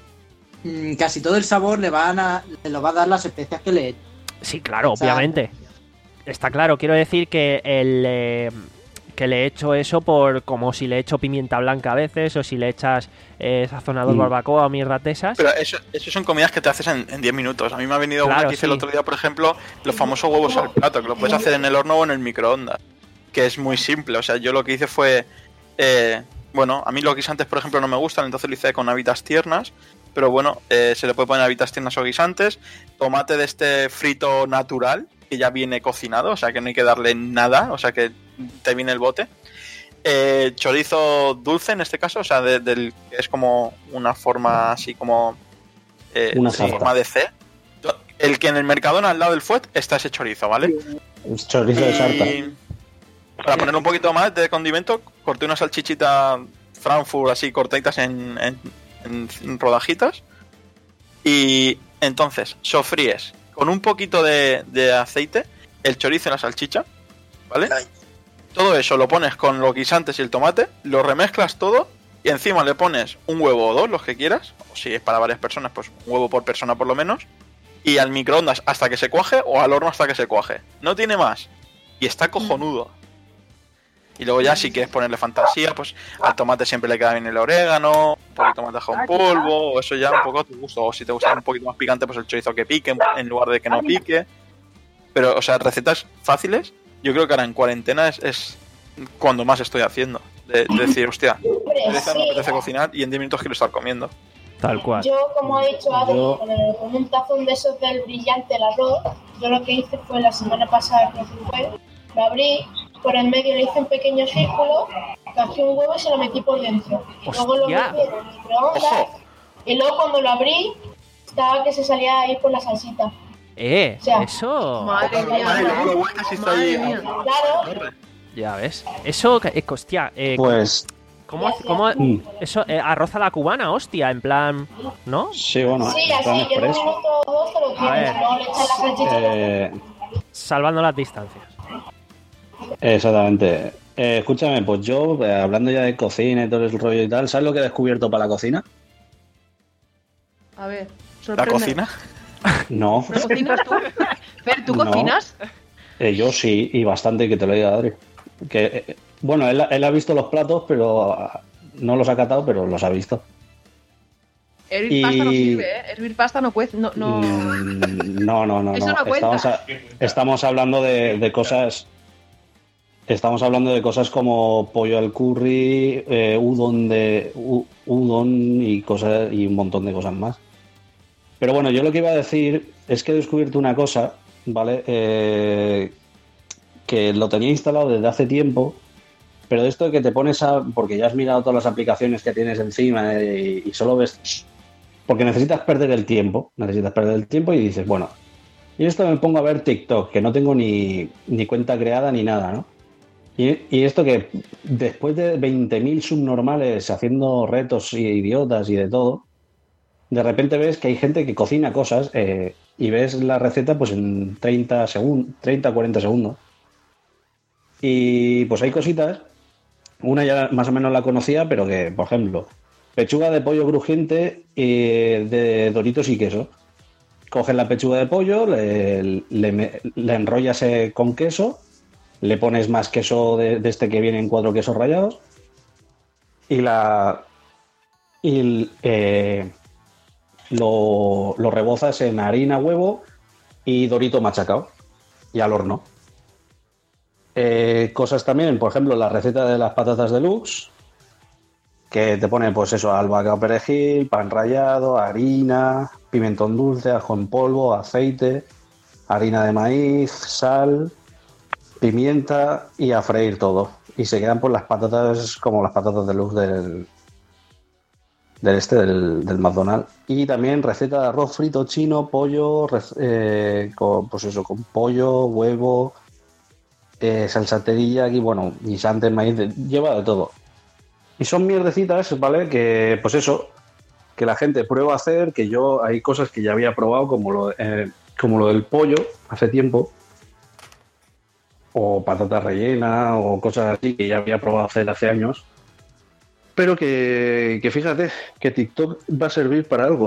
mm, casi todo el sabor le van a, le lo va a dar las especias que le Sí, claro, O sea, obviamente. Está claro, quiero decir que el eh, que le he hecho eso por como si le echo pimienta blanca a veces o si le echas eh, sazonador Mm. barbacoa o mierdas de esas. Pero eso, eso son comidas que te haces en en diez minutos. A mí me ha venido Claro, una que hice el sí. otro día, por ejemplo, los famosos huevos al plato, que lo puedes hacer en el horno o en el microondas. Que es muy simple. O sea, yo lo que hice fue... eh, bueno, a mí los guisantes, por ejemplo, no me gustan, entonces lo hice con habitas tiernas. Pero bueno, eh, se le puede poner habitas tiernas o guisantes. Tomate de este frito natural, que ya viene cocinado, o sea que no hay que darle nada, o sea que te viene el bote. eh, chorizo dulce en este caso, o sea, de, del que es como una forma así como eh, Una sí, sarta. forma de C. El que en el Mercadona al lado del fuet está ese chorizo, ¿vale? Es chorizo de sarta. Y para poner un poquito más de condimento, corté una salchichita Frankfurt así cortaditas en, en, en rodajitas. Y entonces sofríes con un poquito de, de aceite el chorizo y la salchicha, ¿vale? Todo eso lo pones con los guisantes y el tomate, lo remezclas todo y encima le pones un huevo o dos, los que quieras, o si es para varias personas, pues un huevo por persona por lo menos, y al microondas hasta que se cuaje o al horno hasta que se cuaje. No tiene más. Y está cojonudo. Y luego ya si quieres ponerle fantasía, pues al tomate siempre le queda bien el orégano, un poquito más de ajo en polvo, o eso ya un poco a tu gusto. O si te gusta un poquito más picante, pues el chorizo que pique en lugar de que no pique. Pero, o sea, recetas fáciles, yo creo que ahora en cuarentena es, es cuando más estoy haciendo. De, de decir, hostia, Hombre, me sí. apetece cocinar y en diez minutos quiero estar comiendo. Tal cual. Yo, como ha dicho Adri, Yo- con, el- con un tazón de esos del brillante el arroz, yo lo que hice fue la semana pasada, creo que fue, lo abrí, por el medio le hice un pequeño círculo, cogí un huevo y se lo metí por dentro. Luego lo ¡Hostia! metí en el microondas ¡Ojo! y luego cuando lo abrí, estaba que se salía ahí por la salsita. Eh, O sea, eso. Madre mía. Vale, luego lo vueltas y está Madre ahí. mía. Claro, Ya ves. Eso, eh, hostia, eh, Pues ¿cómo, cómo, Mm. eso, eh, arroz a la cubana, hostia, en plan, ¿no? sí, bueno, sí, en plan así que en un express. minuto o dos te lo A tienes, ver. luego le echas la salchicha. Eh, Salvando las distancias. exactamente. Eh, escúchame, pues yo, eh, hablando ya de cocina y todo el rollo y tal, ¿sabes lo que he descubierto para la cocina? A ver, ¿La sorprende. cocina? No, ¿No cocinas tú? Fer, ¿tú No. cocinas? eh, yo sí, y bastante, que te lo diga Adri. Que, eh, bueno, él, él ha visto los platos, pero ah, no los ha catado, pero los ha visto. Hervir Y- pasta no sirve, ¿eh? Hervir pasta no cuece. No, no... Mm, no, no, no. Eso no. no cuenta. Estamos, a- estamos hablando de, de cosas. Estamos hablando de cosas como pollo al curry, eh, udon de u- udon y cosas y un montón de cosas más. Pero bueno, yo lo que iba a decir es que he descubierto una cosa, ¿vale? Eh, que lo tenía instalado desde hace tiempo, pero de esto de que te pones a... porque ya has mirado todas las aplicaciones que tienes encima y, y solo ves... porque necesitas perder el tiempo, necesitas perder el tiempo y dices, bueno, y esto me pongo a ver TikTok, que no tengo ni, ni cuenta creada ni nada, ¿no? Y, y esto que después de veinte mil subnormales haciendo retos y idiotas y de todo, de repente ves que hay gente que cocina cosas eh, y ves la receta pues en treinta segundos, treinta, cuarenta segundos. Y pues hay cositas, una ya más o menos la conocía, pero que, por ejemplo, pechuga de pollo crujiente eh, de Doritos y queso. Coges la pechuga de pollo, le, le, me- le enrollas eh, con queso, le pones más queso de, de este que viene en cuatro quesos rallados y la y eh, lo, lo rebozas en harina, huevo y dorito machacado y al horno. Eh, cosas también, por ejemplo, la receta de las patatas deluxe, que te pone pues eso, albahaca o perejil, pan rallado, harina, pimentón dulce, ajo en polvo, aceite, harina de maíz, sal, pimienta y a freír todo. Y se quedan pues las patatas como las patatas deluxe del, del este, del, del McDonald's. Y también receta de arroz frito chino, pollo, rec- eh, con, pues eso, con pollo, huevo, eh, salsa teriyaki, bueno, guisante, maíz, de- lleva de todo. Y son mierdecitas, ¿vale? Que, pues eso, que la gente prueba a hacer, que yo hay cosas que ya había probado, como lo, eh, como lo del pollo, hace tiempo, o patata rellena, o cosas así, que ya había probado hacer hace años. Pero que, que fíjate, que TikTok va a servir para algo.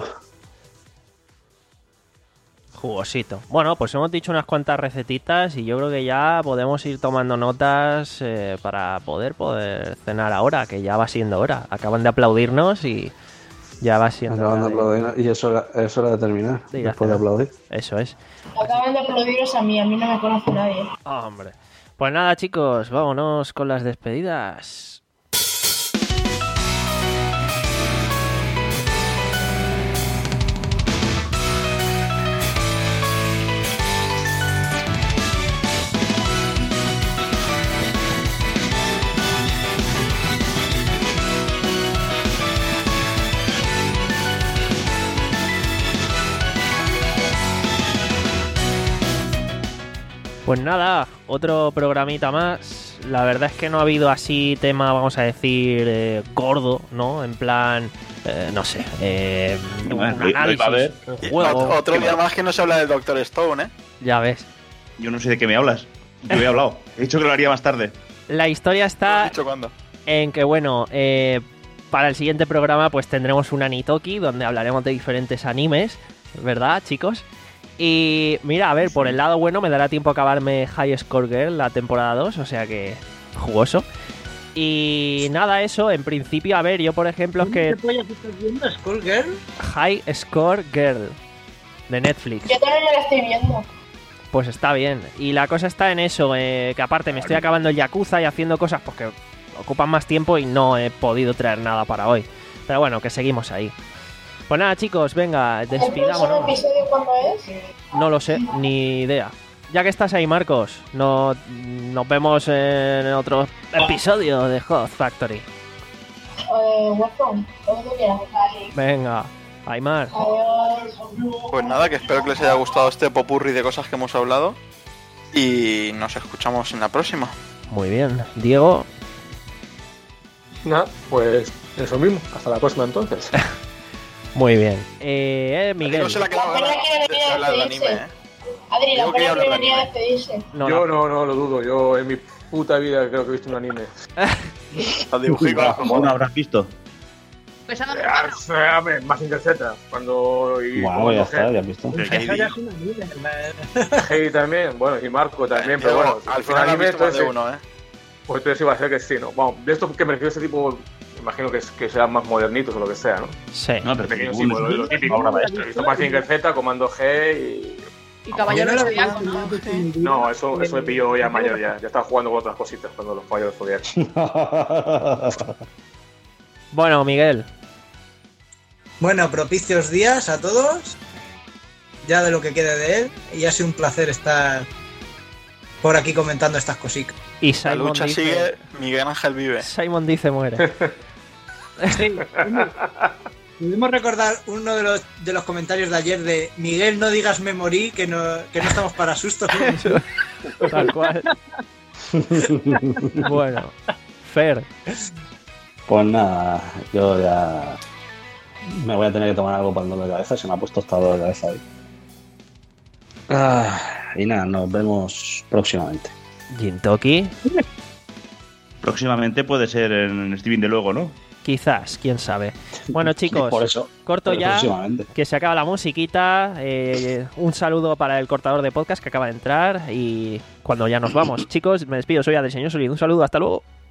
Jugosito. Bueno, pues hemos dicho unas cuantas recetitas y yo creo que ya podemos ir tomando notas eh, para poder poder cenar ahora, que ya va siendo hora. Acaban de aplaudirnos y ya va siendo Acaban de hora de- aplaudir, y es hora, es hora de terminar, de ir a después de cenar. aplaudir. Eso es. Acaban de aplaudiros a mí, a mí no me conoce nadie. Hombre. Pues nada, chicos, vámonos con las despedidas. Pues nada, otro programita más. La verdad es que no ha habido así tema, vamos a decir, eh, gordo, ¿no? En plan, eh, no sé, eh, un Bueno, lo- lo análisis, iba a ver. un Y juego. ot- Otro día más que no se habla del Doctor Stone, ¿eh? Ya ves. Yo no sé de qué me hablas. Yo he hablado. He dicho que lo haría más tarde. La historia ¿Has está dicho cuándo? en que, bueno, eh, para el siguiente programa pues tendremos un Anitoki donde hablaremos de diferentes animes, ¿verdad, chicos? Y mira, a ver, por el lado bueno me dará tiempo a acabarme High Score Girl la temporada dos, o sea que jugoso. Y nada, eso, en principio, a ver, yo por ejemplo es que ¿Qué pollas estás viendo, Skullgirl? High Score Girl de Netflix, Yo también me la estoy viendo. pues está bien. Y la cosa está en eso, eh, que aparte me estoy acabando el Yakuza y haciendo cosas pues que ocupan más tiempo y no he podido traer nada para hoy. Pero bueno, que seguimos ahí. Pues nada, chicos, venga, ¿El próximo despidámonos. episodio cuándo es? No lo sé, ni idea. Ya que estás ahí, Marcos, no, nos vemos en otro episodio de Hot Factory. O de Warzone, lo que tú quieras. Venga, Aymar. Adiós. Pues nada, que espero que les haya gustado este popurri de cosas que hemos hablado. Y nos escuchamos en la próxima. Muy bien. Diego. Nada, pues eso mismo. Hasta la próxima entonces. Muy bien. Eh, eh, Miguel. No se la ha quedado La ganas pena que de venía a hablar de despedirse. anime, ¿eh? Adri, la Digo que pena hablar que de venía a anime. No, despedirse. Yo no. no, no lo dudo. Yo en mi puta vida creo que he visto un anime. Al dibujico, a los ¿Cómo no cojones. habrás visto? Pues anda, Ah, a ver, más Z. Cuando. Y Bueno, ya está, ya has visto. Hey también, bueno, y Marco también, pero Diego, bueno. si al fuera final has anime, visto más de entonces- uno, ¿eh? Pues entonces iba a ser que sí, ¿no? Vamos, de esto que me refiero a ese tipo, imagino que, es- que sean más modernitos o lo que sea, ¿no? Sí. No, pero Pequeños que sí, lo, lo ninguno- típico. obra He maestra. visto Mazinger Z, Comando G y. y Caballero Yo no del la Zodiaco, ¿no? No, eso, eso me pilló ya mayor, ya. Ya estaba jugando con otras cositas cuando los fallos de Zodiac. Bueno, Miguel. Bueno, propicios días a todos. Ya de lo que quede de él. Y ha sido un placer estar por aquí comentando estas cositas. Y La Simon lucha dice... sigue, Miguel Ángel vive. Simon dice muere. Sí. Pudimos recordar uno de los, de los comentarios de ayer de Miguel, no digas me morí, que no, que no estamos para sustos. Tal cual. Bueno. Fer. Pues nada, yo ya me voy a tener que tomar algo para el dolor de cabeza, se me ha puesto hasta dolor de cabeza hoy. Ah, y nada, nos vemos próximamente. Jintoki. Próximamente puede ser en streaming de luego, ¿no? Quizás, quién sabe. Bueno, chicos, Por eso, corto pero ya, próximamente. que se acaba la musiquita. eh, un saludo para el cortador de podcast que acaba de entrar. Y cuando ya nos vamos, chicos, me despido. Soy Adri Señor Solid. Un saludo, hasta luego.